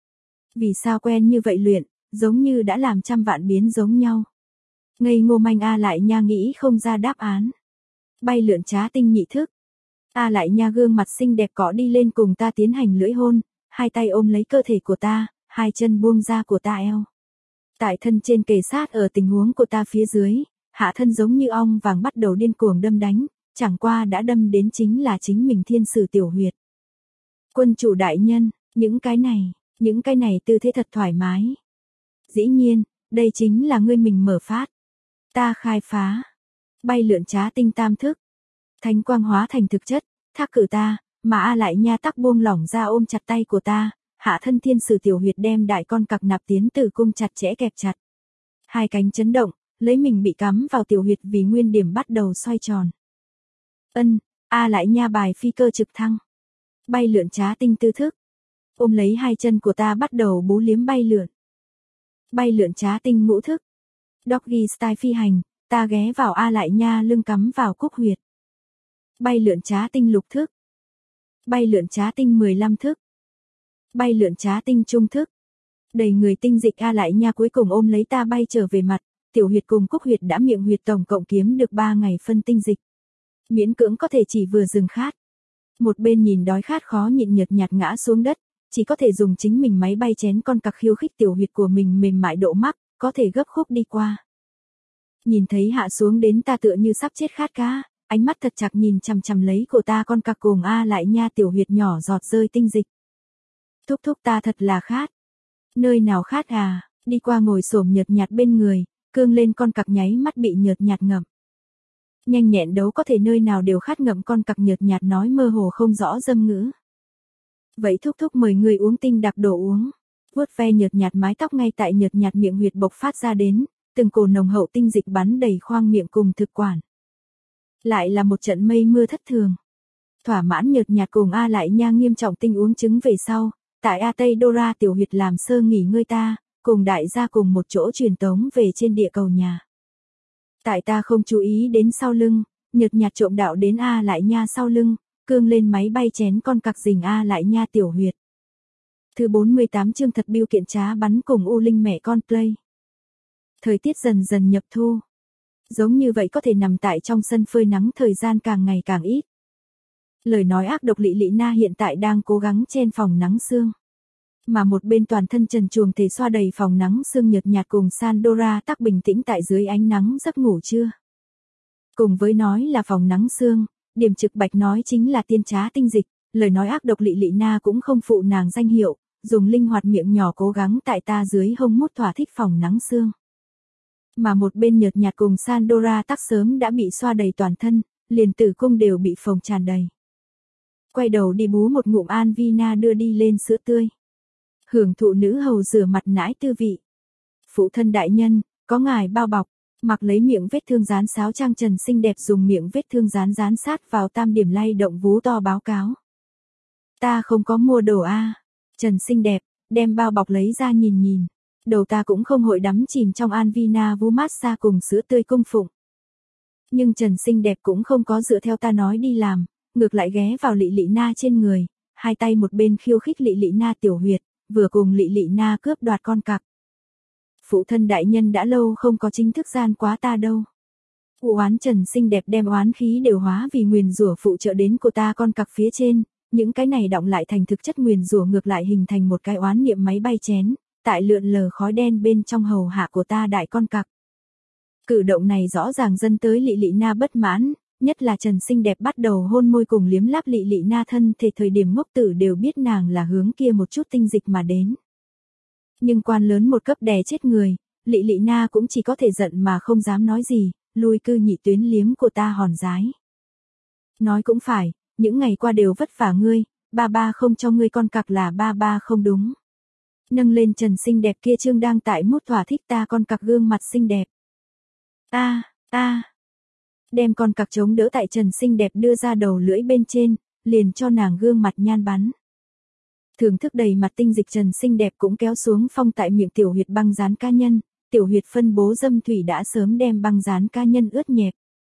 Vì sao quen như vậy luyện, giống như đã làm trăm vạn biến giống nhau. Ngây ngô manh A Lại Nha nghĩ không ra đáp án. Bay lượn trá tinh nhị thức. A Lại Nha gương mặt xinh đẹp cọ đi lên cùng ta tiến hành lưỡi hôn, hai tay ôm lấy cơ thể của ta, hai chân buông ra của ta eo. Tại thân trên kề sát ở tình huống của ta phía dưới, hạ thân giống như ong vàng bắt đầu điên cuồng đâm đánh, chẳng qua đã đâm đến chính là chính mình thiên sử tiểu huyệt. Quân chủ đại nhân, những cái này, những cái này tư thế thật thoải mái. Dĩ nhiên, đây chính là ngươi mình mở phát. Ta khai phá. Bay lượn trá tinh tam thức. Thánh quang hóa thành thực chất, thác cử ta, mà A Lại Nha tắc buông lỏng ra ôm chặt tay của ta, hạ thân thiên sử tiểu huyệt đem đại con cặc nạp tiến tử cung chặt chẽ kẹp chặt. Hai cánh chấn động, lấy mình bị cắm vào tiểu huyệt vì nguyên điểm bắt đầu xoay tròn. Ân, A Lại Nha bài phi cơ trực thăng. Bay lượn trá tinh tư thức. Ôm lấy hai chân của ta bắt đầu bú liếm bay lượn. Bay lượn trá tinh ngũ thức. Doggy style phi hành, ta ghé vào A Lại Nha lưng cắm vào cúc huyệt. Bay lượn trá tinh lục thức. Bay lượn trá tinh mười lăm thức. Bay lượn trá tinh trung thức. Đầy người tinh dịch A Lại Nha cuối cùng ôm lấy ta bay trở về mặt, tiểu huyệt cùng cúc huyệt đã miệng huyệt tổng cộng kiếm được ba ngày phân tinh dịch. Miễn cưỡng có thể chỉ vừa dừng khát. Một bên nhìn đói khát khó nhịn nhợt nhạt ngã xuống đất, chỉ có thể dùng chính mình máy bay chén con cặc khiêu khích tiểu huyệt của mình mềm mại độ mắc, có thể gấp khúc đi qua. Nhìn thấy hạ xuống đến ta tựa như sắp chết khát cá, ánh mắt thật chặt nhìn chằm chằm lấy cô ta con cặc cùng A lại nha tiểu huyệt nhỏ giọt rơi tinh dịch. Thúc thúc ta thật là khát. Nơi nào khát à, đi qua ngồi xổm nhợt nhạt bên người, cương lên con cặc nháy mắt bị nhợt nhạt ngậm. Nhanh nhẹn đấu có thể nơi nào đều khát ngậm con cặc nhợt nhạt nói mơ hồ không rõ dâm ngữ. Vậy thúc thúc mời người uống tinh đặc đồ uống. Vuốt ve nhợt nhạt mái tóc ngay tại nhợt nhạt miệng huyệt bộc phát ra đến, từng cổ nồng hậu tinh dịch bắn đầy khoang miệng cùng thực quản. Lại là một trận mây mưa thất thường. Thỏa mãn nhợt nhạt cùng A lại nha nghiêm trọng tinh uống trứng về sau, tại A Tây Dora tiểu huyệt làm sơ nghỉ ngơi ta, cùng đại gia cùng một chỗ truyền tống về trên địa cầu nhà. Tại ta không chú ý đến sau lưng, nhợt nhạt trộm đạo đến A lại nha sau lưng, cương lên máy bay chén con cặc rình A lại nha tiểu huyệt. Thứ bốn mươi tám chương thật biêu kiện trá bắn cùng U Linh mẹ con play. Thời tiết dần dần nhập thu. Giống như vậy có thể nằm tại trong sân phơi nắng thời gian càng ngày càng ít. Lời nói ác độc Lị Lị Na hiện tại đang cố gắng chen phòng nắng sương. Mà một bên toàn thân trần truồng thể xoa đầy phòng nắng sương nhợt nhạt cùng Sandora tắc bình tĩnh tại dưới ánh nắng giấc ngủ trưa. Cùng với nói là phòng nắng sương, điểm trực bạch nói chính là tiên trá tinh dịch, lời nói ác độc Lị Lị Na cũng không phụ nàng danh hiệu, dùng linh hoạt miệng nhỏ cố gắng tại ta dưới hông mút thỏa thích phòng nắng sương. Mà một bên nhợt nhạt cùng Sandora tắc sớm đã bị xoa đầy toàn thân, liền tử cung đều bị phồng tràn đầy. Quay đầu đi bú một ngụm Anvina đưa đi lên sữa tươi. Hưởng thụ nữ hầu rửa mặt nãi tư vị. Phụ thân đại nhân, có ngài bao bọc, mặc lấy miệng vết thương dán sáo trang trần xinh đẹp dùng miệng vết thương dán dán sát vào tam điểm lay động vú to báo cáo. Ta không có mua đồ a. Trần xinh đẹp, đem bao bọc lấy ra nhìn nhìn. Đầu ta cũng không hội đắm chìm trong Anvina vú massage cùng sữa tươi cung phụng. Nhưng Trần xinh đẹp cũng không có dựa theo ta nói đi làm, ngược lại ghé vào Lị Lị Na trên người, hai tay một bên khiêu khích Lị Lị Na tiểu huyệt, vừa cùng Lị Lị Na cướp đoạt con cặc. Phụ thân đại nhân đã lâu không có chính thức gian quá ta đâu. Oán Trần xinh đẹp đem oán khí đều hóa vì nguyền rủa phụ trợ đến cô ta con cặc phía trên, những cái này đọng lại thành thực chất nguyền rủa ngược lại hình thành một cái oán niệm máy bay chén, tại lượn lờ khói đen bên trong hầu hạ của ta đại con cặc. Cử động này rõ ràng dẫn tới Lị Lị Na bất mãn, nhất là Trần xinh đẹp bắt đầu hôn môi cùng liếm láp Lị Lị Na thân thể thời điểm ngốc tử đều biết nàng là hướng kia một chút tinh dịch mà đến. Nhưng quan lớn một cấp đè chết người, Lị Lị Na cũng chỉ có thể giận mà không dám nói gì, lui cư nhị tuyến liếm của ta hòn dái. Nói cũng phải, những ngày qua đều vất vả ngươi, ba ba không cho ngươi con cặc là ba ba không đúng. Nâng lên Trần xinh đẹp kia trương đang tại mút thỏa thích ta con cặc gương mặt xinh đẹp. A, a. Đem con cặc chống đỡ tại Trần xinh đẹp đưa ra đầu lưỡi bên trên, liền cho nàng gương mặt nhan bắn. Thưởng thức đầy mặt tinh dịch Trần xinh đẹp cũng kéo xuống phong tại miệng tiểu huyệt băng dán cá nhân, tiểu huyệt phân bố dâm thủy đã sớm đem băng dán cá nhân ướt nhẹp.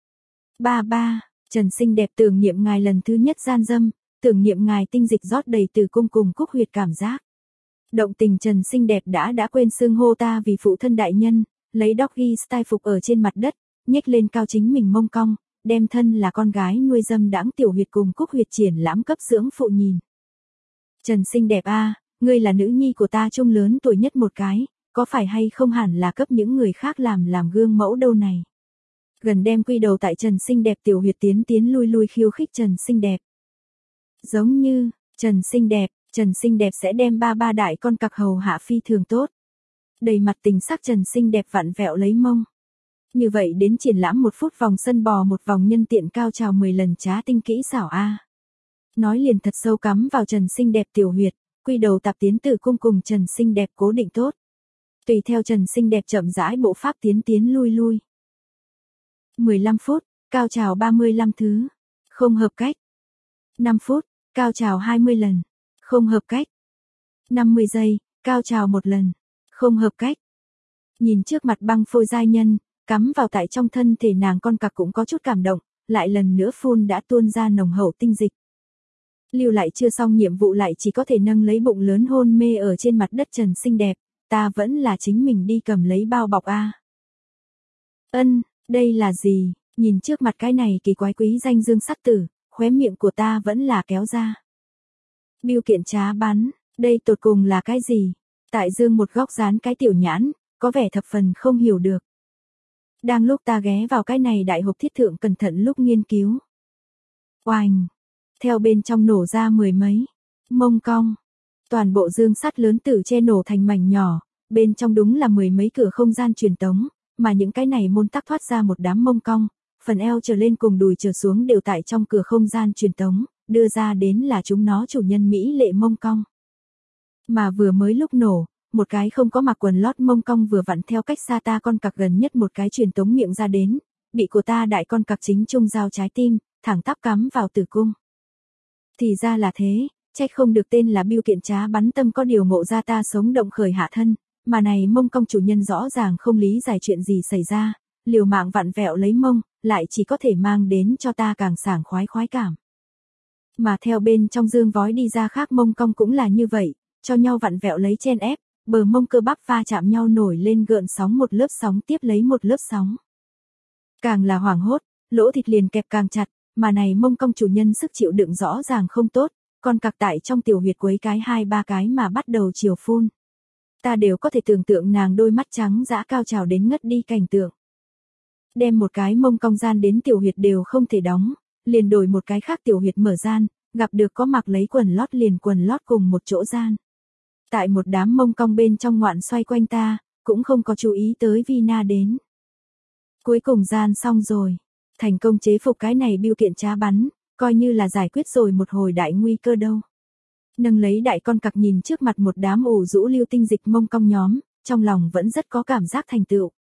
Ba ba, Trần xinh đẹp tưởng niệm ngài lần thứ nhất gian dâm, tưởng niệm ngài tinh dịch rót đầy từ cung cùng cúc huyệt cảm giác. Động tình Trần xinh đẹp đã đã quên xương hô ta vì phụ thân đại nhân, lấy doggy style phục ở trên mặt đất, nhếch lên cao chính mình mông cong, đem thân là con gái nuôi dâm đãng tiểu huyệt cùng cúc huyệt triển lãm cấp dưỡng phụ nhìn. Trần xinh đẹp a, ngươi là nữ nhi của ta trung lớn tuổi nhất một cái, có phải hay không hẳn là cấp những người khác làm làm gương mẫu đâu này. Gần đem quy đầu tại Trần xinh đẹp tiểu huyệt tiến tiến lui lui khiêu khích Trần xinh đẹp. Giống như, Trần xinh đẹp, Trần xinh đẹp sẽ đem ba ba đại con cặc hầu hạ phi thường tốt. Đầy mặt tình sắc Trần xinh đẹp vặn vẹo lấy mông. Như vậy đến triển lãm một phút vòng sân bò một vòng nhân tiện cao trào mười lần trá tinh kỹ xảo a. Nói liền thật sâu cắm vào Trần xinh đẹp tiểu huyệt, quy đầu tạp tiến tử cung cùng Trần xinh đẹp cố định tốt. Tùy theo Trần xinh đẹp chậm rãi bộ pháp tiến tiến lui lui. mười lăm phút, cao trào ba mươi lăm thứ, không hợp cách. năm phút, cao trào hai mươi lần, không hợp cách. năm mươi giây, cao trào một lần, không hợp cách. Nhìn trước mặt băng phôi giai nhân, cắm vào tại trong thân thể nàng con cặc cũng có chút cảm động, lại lần nữa phun đã tuôn ra nồng hậu tinh dịch. Lưu lại chưa xong nhiệm vụ lại chỉ có thể nâng lấy bụng lớn hôn mê ở trên mặt đất Trần xinh đẹp, ta vẫn là chính mình đi cầm lấy bao bọc a. Ân, đây là gì, nhìn trước mặt cái này kỳ quái quý danh dương sắc tử, khóe miệng của ta vẫn là kéo ra. Biêu kiện trá bắn, đây tột cùng là cái gì? Tại dương một góc dán cái tiểu nhãn, có vẻ thập phần không hiểu được. Đang lúc ta ghé vào cái này đại hộp thiết thượng cẩn thận lúc nghiên cứu. Oành! Theo bên trong nổ ra mười mấy mông cong. Toàn bộ dương sắt lớn tử che nổ thành mảnh nhỏ, bên trong đúng là mười mấy cửa không gian truyền tống, mà những cái này môn tắc thoát ra một đám mông cong, phần eo trở lên cùng đùi trở xuống đều tại trong cửa không gian truyền tống, đưa ra đến là chúng nó chủ nhân mỹ lệ mông cong. Mà vừa mới lúc nổ, một cái không có mặc quần lót mông cong vừa vặn theo cách xa ta con cặc gần nhất một cái truyền tống miệng ra đến, bị của ta đại con cặc chính trung giao trái tim, thẳng tắp cắm vào tử cung. Thì ra là thế, trách không được tên là Bưu Kiện Trá Bắn Tâm có điều ngộ ra ta sống động khởi hạ thân, mà này mông cong chủ nhân rõ ràng không lý giải chuyện gì xảy ra, liều mạng vặn vẹo lấy mông, lại chỉ có thể mang đến cho ta càng sảng khoái khoái cảm. Mà theo bên trong dương vói đi ra khác mông cong cũng là như vậy, cho nhau vặn vẹo lấy chen ép, bờ mông cơ bắp va chạm nhau nổi lên gợn sóng một lớp sóng tiếp lấy một lớp sóng. Càng là hoảng hốt, lỗ thịt liền kẹp càng chặt, mà này mông cong chủ nhân sức chịu đựng rõ ràng không tốt, còn cặc tại trong tiểu huyệt quấy cái hai ba cái mà bắt đầu chiều phun. Ta đều có thể tưởng tượng nàng đôi mắt trắng dã cao trào đến ngất đi cảnh tượng. Đem một cái mông cong gian đến tiểu huyệt đều không thể đóng, liền đổi một cái khác tiểu huyệt mở gian, gặp được có mặc lấy quần lót liền quần lót cùng một chỗ gian. Tại một đám mông cong bên trong ngoạn xoay quanh ta, cũng không có chú ý tới Vina đến. Cuối cùng gian xong rồi, thành công chế phục cái này Bưu Kiện Trá Bắn, coi như là giải quyết rồi một hồi đại nguy cơ đâu. Nâng lấy đại con cặc nhìn trước mặt một đám ủ rũ lưu tinh dịch mông cong nhóm, trong lòng vẫn rất có cảm giác thành tựu.